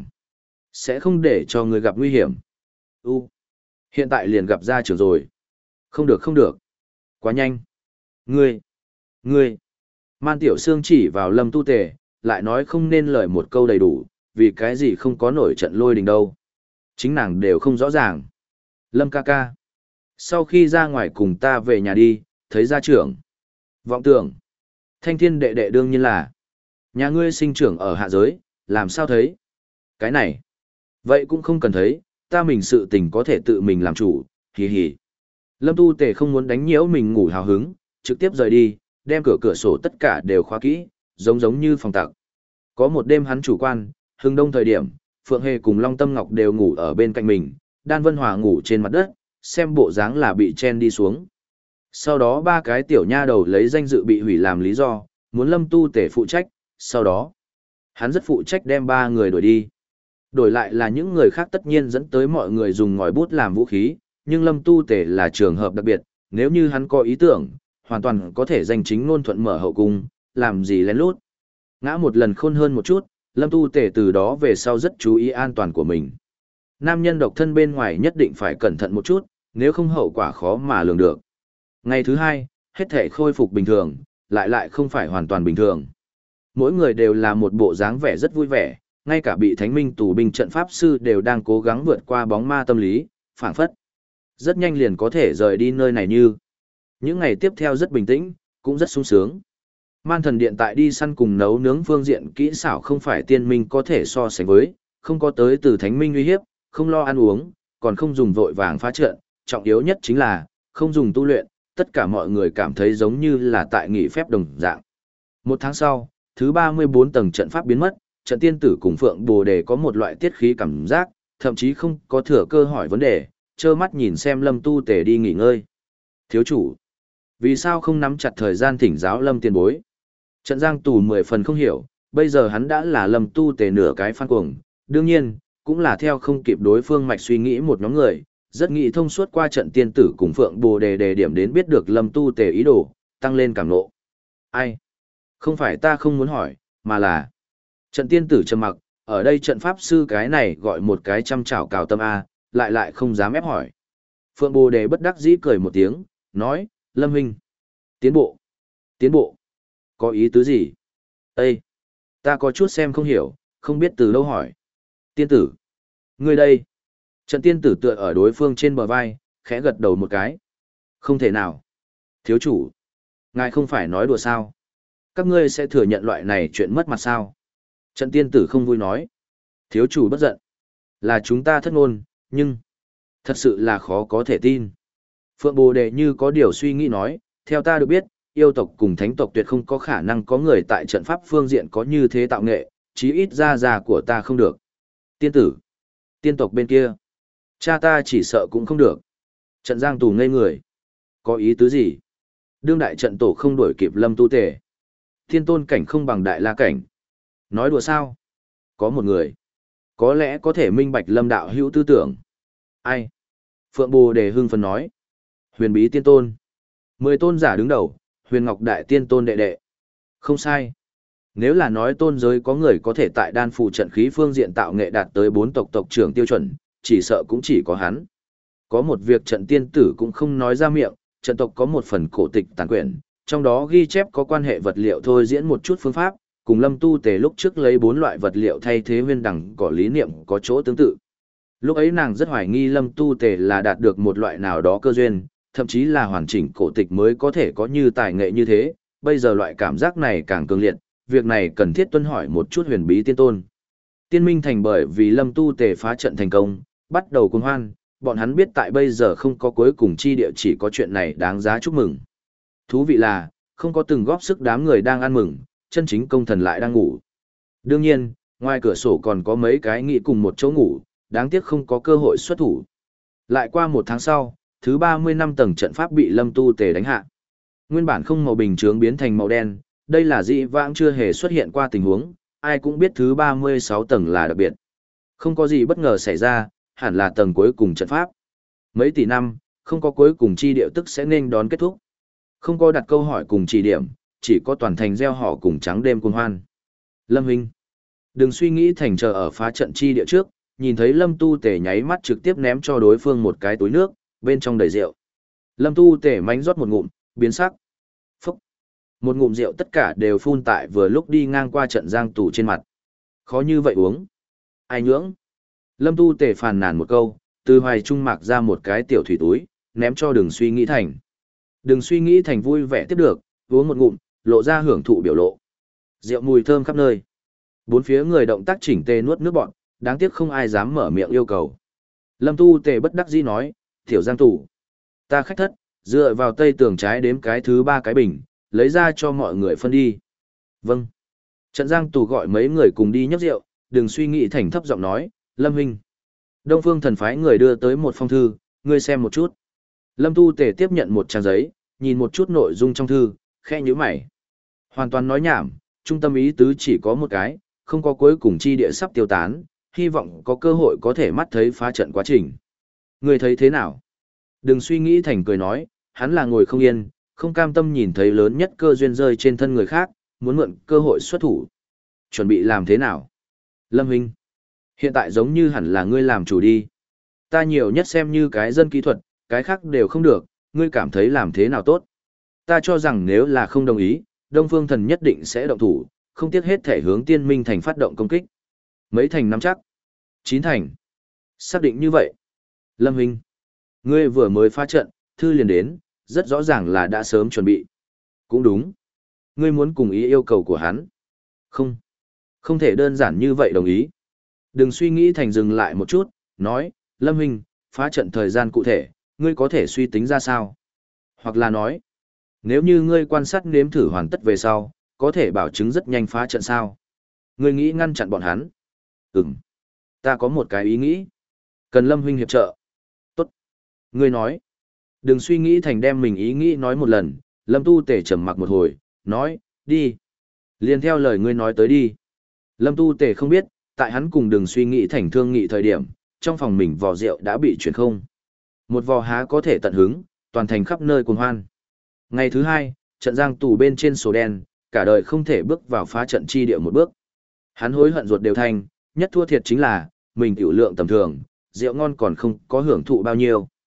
Sẽ không để cho người gặp nguy hiểm. U. Hiện tại liền gặp gia trưởng rồi. Không được không được. Quá nhanh. Ngươi. Ngươi. Man Tiểu Sương chỉ vào Lâm Tu Tề, lại nói không nên lời một câu đầy đủ, vì cái gì không có nổi trận lôi đình đâu. Chính nàng đều không rõ ràng. Lâm ca ca. Sau khi ra ngoài cùng ta về nhà đi, thấy gia trưởng. Vọng tưởng. Thanh thiên đệ đệ đương nhiên là. Nhà ngươi sinh trưởng ở hạ giới, làm sao thấy? Cái này. Vậy cũng không cần thấy, ta mình sự tình có thể tự mình làm chủ, hì hì. Lâm Tu Tề không muốn đánh nhiễu mình ngủ hào hứng, trực tiếp rời đi, đem cửa cửa sổ tất cả đều khóa kỹ, giống giống như phòng tặc. Có một đêm hắn chủ quan, hưng đông thời điểm, Phượng Hề cùng Long Tâm Ngọc đều ngủ ở bên cạnh mình, Đan Vân Hòa ngủ trên mặt đất, xem bộ dáng là bị chen đi xuống. Sau đó ba cái tiểu nha đầu lấy danh dự bị hủy làm lý do, muốn Lâm Tu Tề phụ trách, sau đó hắn rất phụ trách đem ba người đuổi đi. Đổi lại là những người khác tất nhiên dẫn tới mọi người dùng ngòi bút làm vũ khí, nhưng Lâm Tu Tề là trường hợp đặc biệt, nếu như hắn có ý tưởng, hoàn toàn có thể danh chính ngôn thuận mở hậu cung, làm gì lén lút. Ngã một lần khôn hơn một chút, Lâm Tu Tề từ đó về sau rất chú ý an toàn của mình. Nam nhân độc thân bên ngoài nhất định phải cẩn thận một chút, nếu không hậu quả khó mà lường được. Ngày thứ hai, hết thể khôi phục bình thường, lại lại không phải hoàn toàn bình thường. Mỗi người đều là một bộ dáng vẻ rất vui vẻ, ngay cả bị thánh minh tù binh trận pháp sư đều đang cố gắng vượt qua bóng ma tâm lý, phảng phất. Rất nhanh liền có thể rời đi nơi này như. Những ngày tiếp theo rất bình tĩnh, cũng rất sung sướng. Man Thần Điện tại đi săn cùng nấu nướng phương diện kỹ xảo không phải tiên minh có thể so sánh với, không có tới từ thánh minh uy hiếp, không lo ăn uống, còn không dùng vội vàng phá trận, trọng yếu nhất chính là, không dùng tu luyện, tất cả mọi người cảm thấy giống như là tại nghỉ phép đồng dạng. Một tháng sau, thứ ba mươi bốn tầng trận pháp biến mất, trận tiên tử cùng Phượng Bồ Đề có một loại tiết khí cảm giác, thậm chí không có thừa cơ hỏi vấn đề, trơ mắt nhìn xem Lâm Tu Tề đi nghỉ ngơi. Thiếu chủ, vì sao không nắm chặt thời gian thỉnh giáo Lâm tiền bối? Trận Giang Tù mười phần không hiểu, bây giờ hắn đã là Lâm Tu Tề nửa cái phan cuồng, đương nhiên, cũng là theo không kịp đối phương mạch suy nghĩ một nhóm người, rất nghĩ thông suốt qua trận tiên tử cùng Phượng Bồ Đề đề điểm đến biết được Lâm Tu Tề ý đồ, tăng lên cảm nộ. Ai? Không phải ta không muốn hỏi, mà là trận tiên tử trầm mặc, ở đây trận pháp sư cái này gọi một cái chăm chảo cào tâm A, lại lại không dám ép hỏi. Phượng Bồ Đề bất đắc dĩ cười một tiếng, nói, Lâm huynh, tiến bộ, tiến bộ, có ý tứ gì? Ê! Ta có chút xem không hiểu, không biết từ đâu hỏi. Tiên tử! Ngươi đây! Trận tiên tử tựa ở đối phương trên bờ vai, khẽ gật đầu một cái. Không thể nào! Thiếu chủ! Ngài không phải nói đùa sao? Các ngươi sẽ thừa nhận loại này chuyện mất mặt sao? Trận tiên tử không vui nói. Thiếu chủ bất giận. Là chúng ta thất ngôn, nhưng... Thật sự là khó có thể tin. Phượng Bồ Đề như có điều suy nghĩ nói, theo ta được biết, yêu tộc cùng thánh tộc tuyệt không có khả năng có người tại trận pháp phương diện có như thế tạo nghệ, chí ít ra già của ta không được. Tiên tử, tiên tộc bên kia, cha ta chỉ sợ cũng không được. Trận Giang Tù ngây người. Có ý tứ gì? Đương đại trận tổ không đuổi kịp Lâm Tu Tề. Thiên tôn cảnh không bằng đại la cảnh. Nói đùa sao? Có một người, có lẽ có thể minh bạch Lâm đạo hữu tư tưởng. Ai? Phượng Bồ Đề hưng phấn nói. Huyền Bí Tiên Tôn. Mười tôn giả đứng đầu, Huyền Ngọc Đại Tiên Tôn đệ đệ. Không sai. Nếu là nói tôn giới có người có thể tại đan phù trận khí phương diện tạo nghệ đạt tới bốn tộc tộc trưởng tiêu chuẩn, chỉ sợ cũng chỉ có hắn. Có một việc trận tiên tử cũng không nói ra miệng, trận tộc có một phần cổ tịch tàn quyển, trong đó ghi chép có quan hệ vật liệu thôi diễn một chút phương pháp, cùng Lâm Tu Tề lúc trước lấy bốn loại vật liệu thay thế nguyên đẳng cỏ lý niệm có chỗ tương tự. Lúc ấy nàng rất hoài nghi Lâm Tu Tề là đạt được một loại nào đó cơ duyên, thậm chí là hoàn chỉnh cổ tịch mới có thể có như tài nghệ như thế, bây giờ loại cảm giác này càng cường liệt, việc này cần thiết tuân hỏi một chút Huyền Bí Tiên Tôn. Tiên Minh Thành bởi vì Lâm Tu Tề phá trận thành công, bắt đầu cuồng hoan, bọn hắn biết tại bây giờ không có cuối cùng chi địa, chỉ có chuyện này đáng giá chúc mừng. Thú vị là, không có từng góp sức đám người đang ăn mừng, chân chính công thần lại đang ngủ. Đương nhiên, ngoài cửa sổ còn có mấy cái nghị cùng một chỗ ngủ, đáng tiếc không có cơ hội xuất thủ. Lại qua một tháng sau, thứ ba mươi năm tầng trận pháp bị Lâm Tu Tề đánh hạ. Nguyên bản không màu bình chướng biến thành màu đen, đây là dị vãng chưa hề xuất hiện qua tình huống, ai cũng biết thứ ba mươi sáu tầng là đặc biệt. Không có gì bất ngờ xảy ra, hẳn là tầng cuối cùng trận pháp. Mấy tỷ năm, không có cuối cùng chi điệu tức sẽ nên đón kết thúc. Không có đặt câu hỏi cùng chỉ điểm, chỉ có toàn thành gieo họ cùng trắng đêm cuồng hoan. Lâm Hinh, đừng suy nghĩ thành chờ ở phá trận chi địa trước, nhìn thấy Lâm Tu Tề nháy mắt trực tiếp ném cho đối phương một cái túi nước, bên trong đầy rượu. Lâm Tu Tề mánh rót một ngụm, biến sắc. Phúc! Một ngụm rượu tất cả đều phun tại vừa lúc đi ngang qua trận Giang Tù trên mặt. Khó như vậy uống. Ai nhưỡng? Lâm Tu Tề phàn nàn một câu, từ hoài trung mạc ra một cái tiểu thủy túi, ném cho Đừng Suy Nghĩ Thành. Đừng Suy Nghĩ Thành vui vẻ tiếp được, uống một ngụm, lộ ra hưởng thụ biểu lộ. Rượu mùi thơm khắp nơi. Bốn phía người động tác chỉnh tề nuốt nước bọn, đáng tiếc không ai dám mở miệng yêu cầu. Lâm Tu Tề bất đắc dĩ nói, tiểu Giang Tù, ta khách thất, dựa vào tây tường trái đếm cái thứ ba cái bình, lấy ra cho mọi người phân đi. Vâng. Trận Giang Tù gọi mấy người cùng đi nhấp rượu, Đừng Suy Nghĩ Thành thấp giọng nói, Lâm huynh, Đông Phương Thần phái người đưa tới một phong thư, ngươi xem một chút. Lâm Tu Tề tiếp nhận một trang giấy, nhìn một chút nội dung trong thư, khẽ nhíu mày. Hoàn toàn nói nhảm, trung tâm ý tứ chỉ có một cái, không có cuối cùng chi địa sắp tiêu tán, hy vọng có cơ hội có thể mắt thấy phá trận quá trình. Ngươi thấy thế nào? Đừng Suy Nghĩ Thành cười nói, hắn là ngồi không yên, không cam tâm nhìn thấy lớn nhất cơ duyên rơi trên thân người khác, muốn mượn cơ hội xuất thủ. Chuẩn bị làm thế nào? Lâm huynh, hiện tại giống như hẳn là ngươi làm chủ đi. Ta nhiều nhất xem như cái dân kỹ thuật, cái khác đều không được, ngươi cảm thấy làm thế nào tốt? Ta cho rằng nếu là không đồng ý, Đông Phương Thần nhất định sẽ động thủ, không tiếc hết thể hướng Tiên Minh Thành phát động công kích. Mấy thành nắm chắc? Chín thành. Xác định như vậy. Lâm huynh, ngươi vừa mới phá trận, thư liền đến, rất rõ ràng là đã sớm chuẩn bị. Cũng đúng. Ngươi muốn cùng ý yêu cầu của hắn. Không. Không thể đơn giản như vậy đồng ý. Đừng Suy Nghĩ Thành dừng lại một chút, nói, Lâm huynh, phá trận thời gian cụ thể, ngươi có thể suy tính ra sao? Hoặc là nói, nếu như ngươi quan sát nếm thử hoàn tất về sau, có thể bảo chứng rất nhanh phá trận sao? Ngươi nghĩ ngăn chặn bọn hắn? Ừm. Ta có một cái ý nghĩ. Cần Lâm huynh hiệp trợ. Tốt. Ngươi nói. Đừng Suy Nghĩ Thành đem mình ý nghĩ nói một lần, Lâm Tu Tề trầm mặc một hồi, nói, đi. Liền theo lời ngươi nói tới đi. Lâm Tu Tề không biết, tại hắn cùng Đừng Suy Nghĩ Thành thương nghị thời điểm, trong phòng mình vò rượu đã bị chuyển không. Một vò há có thể tận hứng, toàn thành khắp nơi cuồng hoan. Ngày thứ hai, trận Giang Tù bên trên sổ đen, cả đời không thể bước vào phá trận chi địa một bước. Hắn hối hận ruột đều thành, nhất thua thiệt chính là, mình tiểu lượng tầm thường, rượu ngon còn không có hưởng thụ bao nhiêu.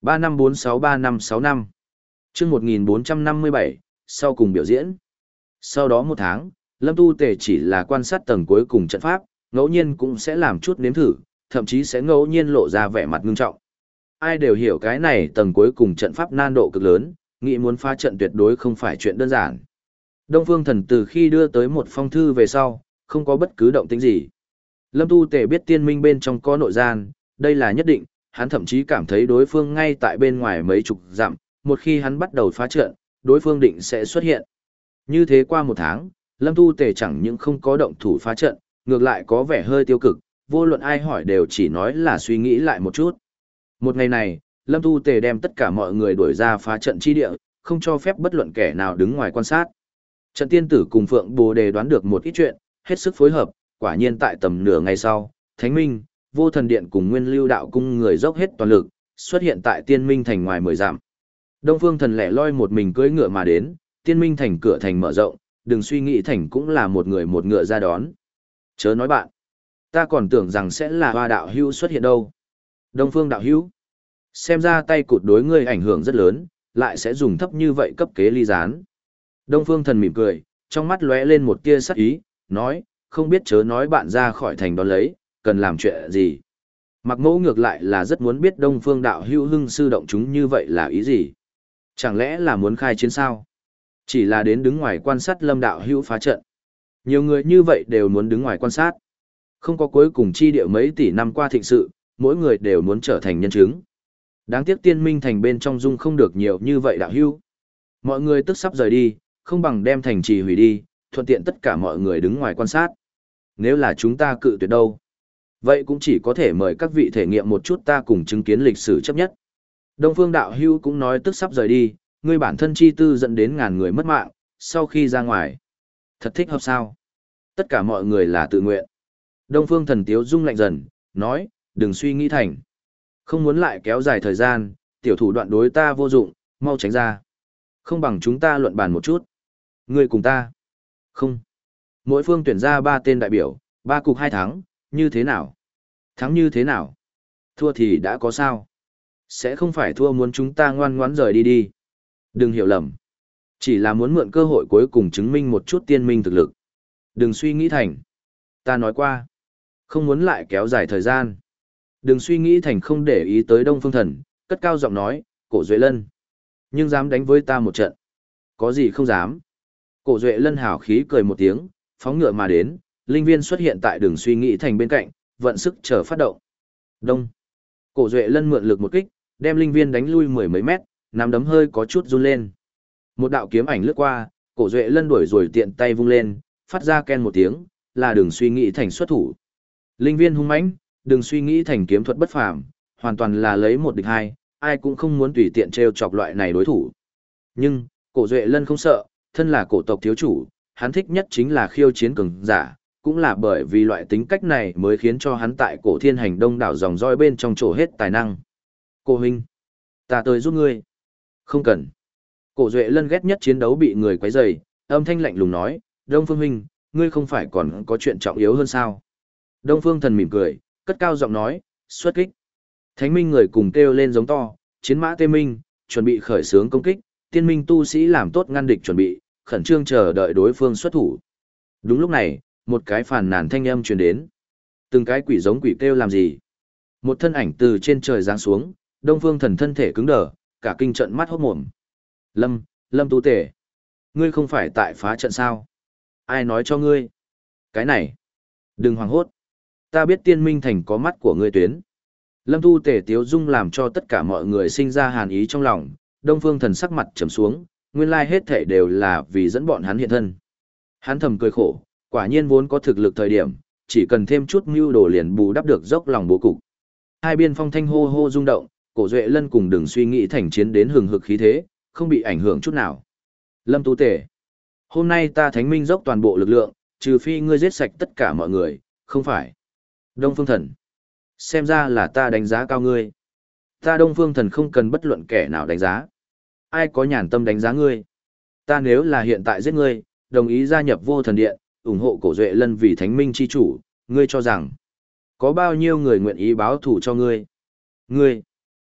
ba năm bốn sáu ba năm sáu năm. Chương một nghìn bốn trăm năm mươi bảy, sau cùng biểu diễn. Sau đó một tháng, Lâm Tu Tề chỉ là quan sát tầng cuối cùng trận pháp, ngẫu nhiên cũng sẽ làm chút nếm thử, thậm chí sẽ ngẫu nhiên lộ ra vẻ mặt ngưng trọng. Ai đều hiểu cái này tầng cuối cùng trận pháp nan độ cực lớn, nghĩ muốn phá trận tuyệt đối không phải chuyện đơn giản. Đông Phương Thần từ khi đưa tới một phong thư về sau, không có bất cứ động tĩnh gì. Lâm Tu Tề biết tiên minh bên trong có nội gian, đây là nhất định, hắn thậm chí cảm thấy đối phương ngay tại bên ngoài mấy chục dặm, một khi hắn bắt đầu phá trận, đối phương định sẽ xuất hiện. Như thế qua một tháng, Lâm Tu Tề chẳng những không có động thủ phá trận, ngược lại có vẻ hơi tiêu cực, vô luận ai hỏi đều chỉ nói là suy nghĩ lại một chút. Một ngày này, Lâm Tu Tề đem tất cả mọi người đuổi ra phá trận chi địa, không cho phép bất luận kẻ nào đứng ngoài quan sát. Trận tiên tử cùng Phượng Bồ Đề đoán được một ít chuyện, hết sức phối hợp, quả nhiên tại tầm nửa ngày sau, Thánh Minh, Vô Thần Điện cùng Nguyên Lưu Đạo cung người dốc hết toàn lực, xuất hiện tại Tiên Minh thành ngoài mười dặm. Đông Phương Thần lẻ loi một mình cưỡi ngựa mà đến, Tiên Minh thành cửa thành mở rộng, đừng suy nghĩ thành cũng là một người một ngựa ra đón. Chớ nói bạn, ta còn tưởng rằng sẽ là Hoa đạo hữu xuất hiện đâu. Đông Phương đạo hữu, xem ra tay cụt đối ngươi ảnh hưởng rất lớn, lại sẽ dùng thấp như vậy cấp kế ly gián. Đông Phương Thần mỉm cười, trong mắt lóe lên một tia sắc ý, nói, không biết chớ nói bạn ra khỏi thành đón lấy, cần làm chuyện gì. Mặc Mẫu ngược lại là rất muốn biết Đông Phương đạo hữu hưng sư động chúng như vậy là ý gì. Chẳng lẽ là muốn khai chiến sao? Chỉ là đến đứng ngoài quan sát Lâm đạo hữu phá trận. Nhiều người như vậy đều muốn đứng ngoài quan sát. Không có cuối cùng chi địa mấy tỷ năm qua thịnh sự, mỗi người đều muốn trở thành nhân chứng. Đáng tiếc Tiên Minh thành bên trong dung không được nhiều như vậy đạo hữu. Mọi người tức sắp rời đi, không bằng đem thành trì hủy đi, thuận tiện tất cả mọi người đứng ngoài quan sát. Nếu là chúng ta cự tuyệt đâu? Vậy cũng chỉ có thể mời các vị thể nghiệm một chút ta cùng chứng kiến lịch sử chấp nhất. Đông Phương đạo hữu cũng nói tức sắp rời đi, ngươi bản thân chi tư dẫn đến ngàn người mất mạng, sau khi ra ngoài. Thật thích hợp sao? Tất cả mọi người là tự nguyện. Đông Phương Thần tiếu dung lạnh dần, nói, đừng suy nghĩ thành. Không muốn lại kéo dài thời gian, tiểu thủ đoạn đối ta vô dụng, mau tránh ra. Không bằng chúng ta luận bàn một chút. Ngươi cùng ta. Không. Mỗi phương tuyển ra ba tên đại biểu, ba cục hai thắng, như thế nào? Thắng như thế nào? Thua thì đã có sao? Sẽ không phải thua muốn chúng ta ngoan ngoãn rời đi đi. Đừng hiểu lầm. Chỉ là muốn mượn cơ hội cuối cùng chứng minh một chút tiên minh thực lực. Đừng suy nghĩ thành. Ta nói qua. Không muốn lại kéo dài thời gian. Đừng suy nghĩ thành không để ý tới Đông Phương Thần, cất cao giọng nói, Cổ Duệ Lân. Nhưng dám đánh với ta một trận. Có gì không dám. Cổ Duệ Lân hào khí cười một tiếng, phóng ngựa mà đến, linh viên xuất hiện tại đường suy nghĩ thành bên cạnh, vận sức chờ phát động. Đông. Cổ Duệ Lân mượn lực một kích, đem linh viên đánh lui mười mấy mét, nắm đấm hơi có chút run lên. Một đạo kiếm ảnh lướt qua, Cổ Duệ Lân đuổi rồi tiện tay vung lên, phát ra ken một tiếng, là đường suy nghĩ thành xuất thủ. Linh viên hung mãnh, đường suy nghĩ thành kiếm thuật bất phàm, hoàn toàn là lấy một địch hai, ai cũng không muốn tùy tiện trêu chọc loại này đối thủ. Nhưng, Cổ Duệ Lân không sợ, thân là cổ tộc thiếu chủ, hắn thích nhất chính là khiêu chiến cường giả, cũng là bởi vì loại tính cách này mới khiến cho hắn tại Cổ Thiên Hành đông đảo dòng roi bên trong trổ hết tài năng. Cô huynh, ta tới giúp ngươi. Không cần. Cổ Duệ Lân ghét nhất chiến đấu bị người quấy rầy, âm thanh lạnh lùng nói, Đông Phương huynh, ngươi không phải còn có chuyện trọng yếu hơn sao? Đông Phương Thần mỉm cười, cất cao giọng nói, xuất kích. Thánh minh người cùng kêu lên giống to, chiến mã tê minh, chuẩn bị khởi xướng công kích, tiên minh tu sĩ làm tốt ngăn địch chuẩn bị, khẩn trương chờ đợi đối phương xuất thủ. Đúng lúc này, một cái phàn nàn thanh âm truyền đến. Từng cái quỷ giống quỷ kêu làm gì? Một thân ảnh từ trên trời giáng xuống, Đông Phương Thần thân thể cứng đờ, cả kinh trận mắt hốt mồm. Lâm, Lâm Tu Tể, ngươi không phải tại phá trận sao? Ai nói cho ngươi? Cái này, đừng hoảng hốt. Ta biết tiên minh thành có mắt của ngươi tuyến. Lâm Tu Tể tiếu dung làm cho tất cả mọi người sinh ra hàn ý trong lòng, Đông Phương Thần sắc mặt trầm xuống, nguyên lai hết thể đều là vì dẫn bọn hắn hiện thân. Hắn thầm cười khổ, quả nhiên vốn có thực lực thời điểm, chỉ cần thêm chút mưu đồ liền bù đắp được dốc lòng bố cục. Hai biên phong thanh hô hô rung động, Cổ Duệ Lân cùng đừng suy nghĩ thành chiến đến hừng hực khí thế, không bị ảnh hưởng chút nào. Lâm Tu Tể, hôm nay ta Thánh Minh dốc toàn bộ lực lượng, trừ phi ngươi giết sạch tất cả mọi người, không phải. Đông Phương Thần, xem ra là ta đánh giá cao ngươi. Ta Đông Phương Thần không cần bất luận kẻ nào đánh giá. Ai có nhàn tâm đánh giá ngươi? Ta nếu là hiện tại giết ngươi, đồng ý gia nhập Vô Thần Điện, ủng hộ Cổ Duệ Lân vì Thánh Minh chi chủ, ngươi cho rằng có bao nhiêu người nguyện ý báo thù cho ngươi? Ngươi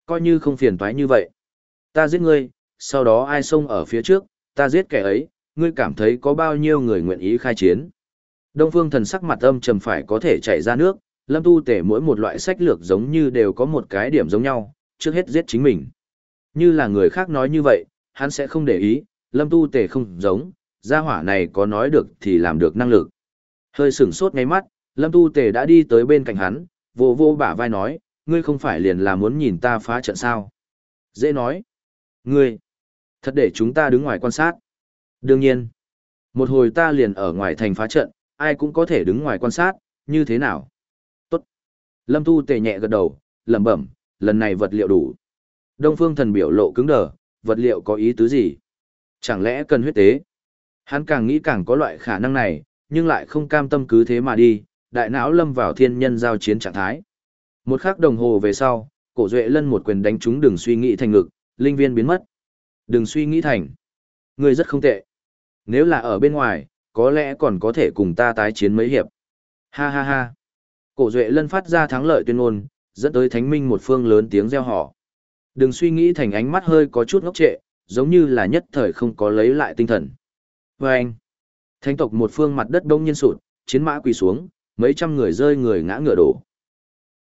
Coi như không phiền toái như vậy. Ta giết ngươi, sau đó ai xông ở phía trước, ta giết kẻ ấy, ngươi cảm thấy có bao nhiêu người nguyện ý khai chiến. Đông Phương Thần sắc mặt âm trầm phải có thể chảy ra nước, Lâm Tu Tể mỗi một loại sách lược giống như đều có một cái điểm giống nhau, trước hết giết chính mình. Như là người khác nói như vậy, hắn sẽ không để ý, Lâm Tu Tể không giống, gia hỏa này có nói được thì làm được năng lực. Hơi sửng sốt ngay mắt, Lâm Tu Tể đã đi tới bên cạnh hắn, vô vô bả vai nói, ngươi không phải liền là muốn nhìn ta phá trận sao? Dễ nói. Ngươi, thật để chúng ta đứng ngoài quan sát. Đương nhiên, một hồi ta liền ở ngoài thành phá trận, ai cũng có thể đứng ngoài quan sát, như thế nào? Tốt. Lâm Tu Tề nhẹ gật đầu, lẩm bẩm, lần này vật liệu đủ. Đông Phương Thần biểu lộ cứng đờ, vật liệu có ý tứ gì? Chẳng lẽ cần huyết tế? Hắn càng nghĩ càng có loại khả năng này, nhưng lại không cam tâm cứ thế mà đi, đại não lâm vào thiên nhân giao chiến trạng thái. Một khắc đồng hồ về sau, Cổ Duệ Lân một quyền đánh trúng Đừng Suy Nghĩ Thành ngực, linh viên biến mất. Đừng suy nghĩ thành. Ngươi rất không tệ. Nếu là ở bên ngoài, có lẽ còn có thể cùng ta tái chiến mấy hiệp. Ha ha ha. Cổ Duệ Lân phát ra thắng lợi tuyên ngôn, dẫn tới Thánh Minh một phương lớn tiếng reo hò. Đừng suy nghĩ thành ánh mắt hơi có chút ngốc trệ, giống như là nhất thời không có lấy lại tinh thần. Và anh. Thánh tộc một phương mặt đất đông nhiên sụt, chiến mã quỳ xuống, mấy trăm người rơi người ngã ngựa đổ.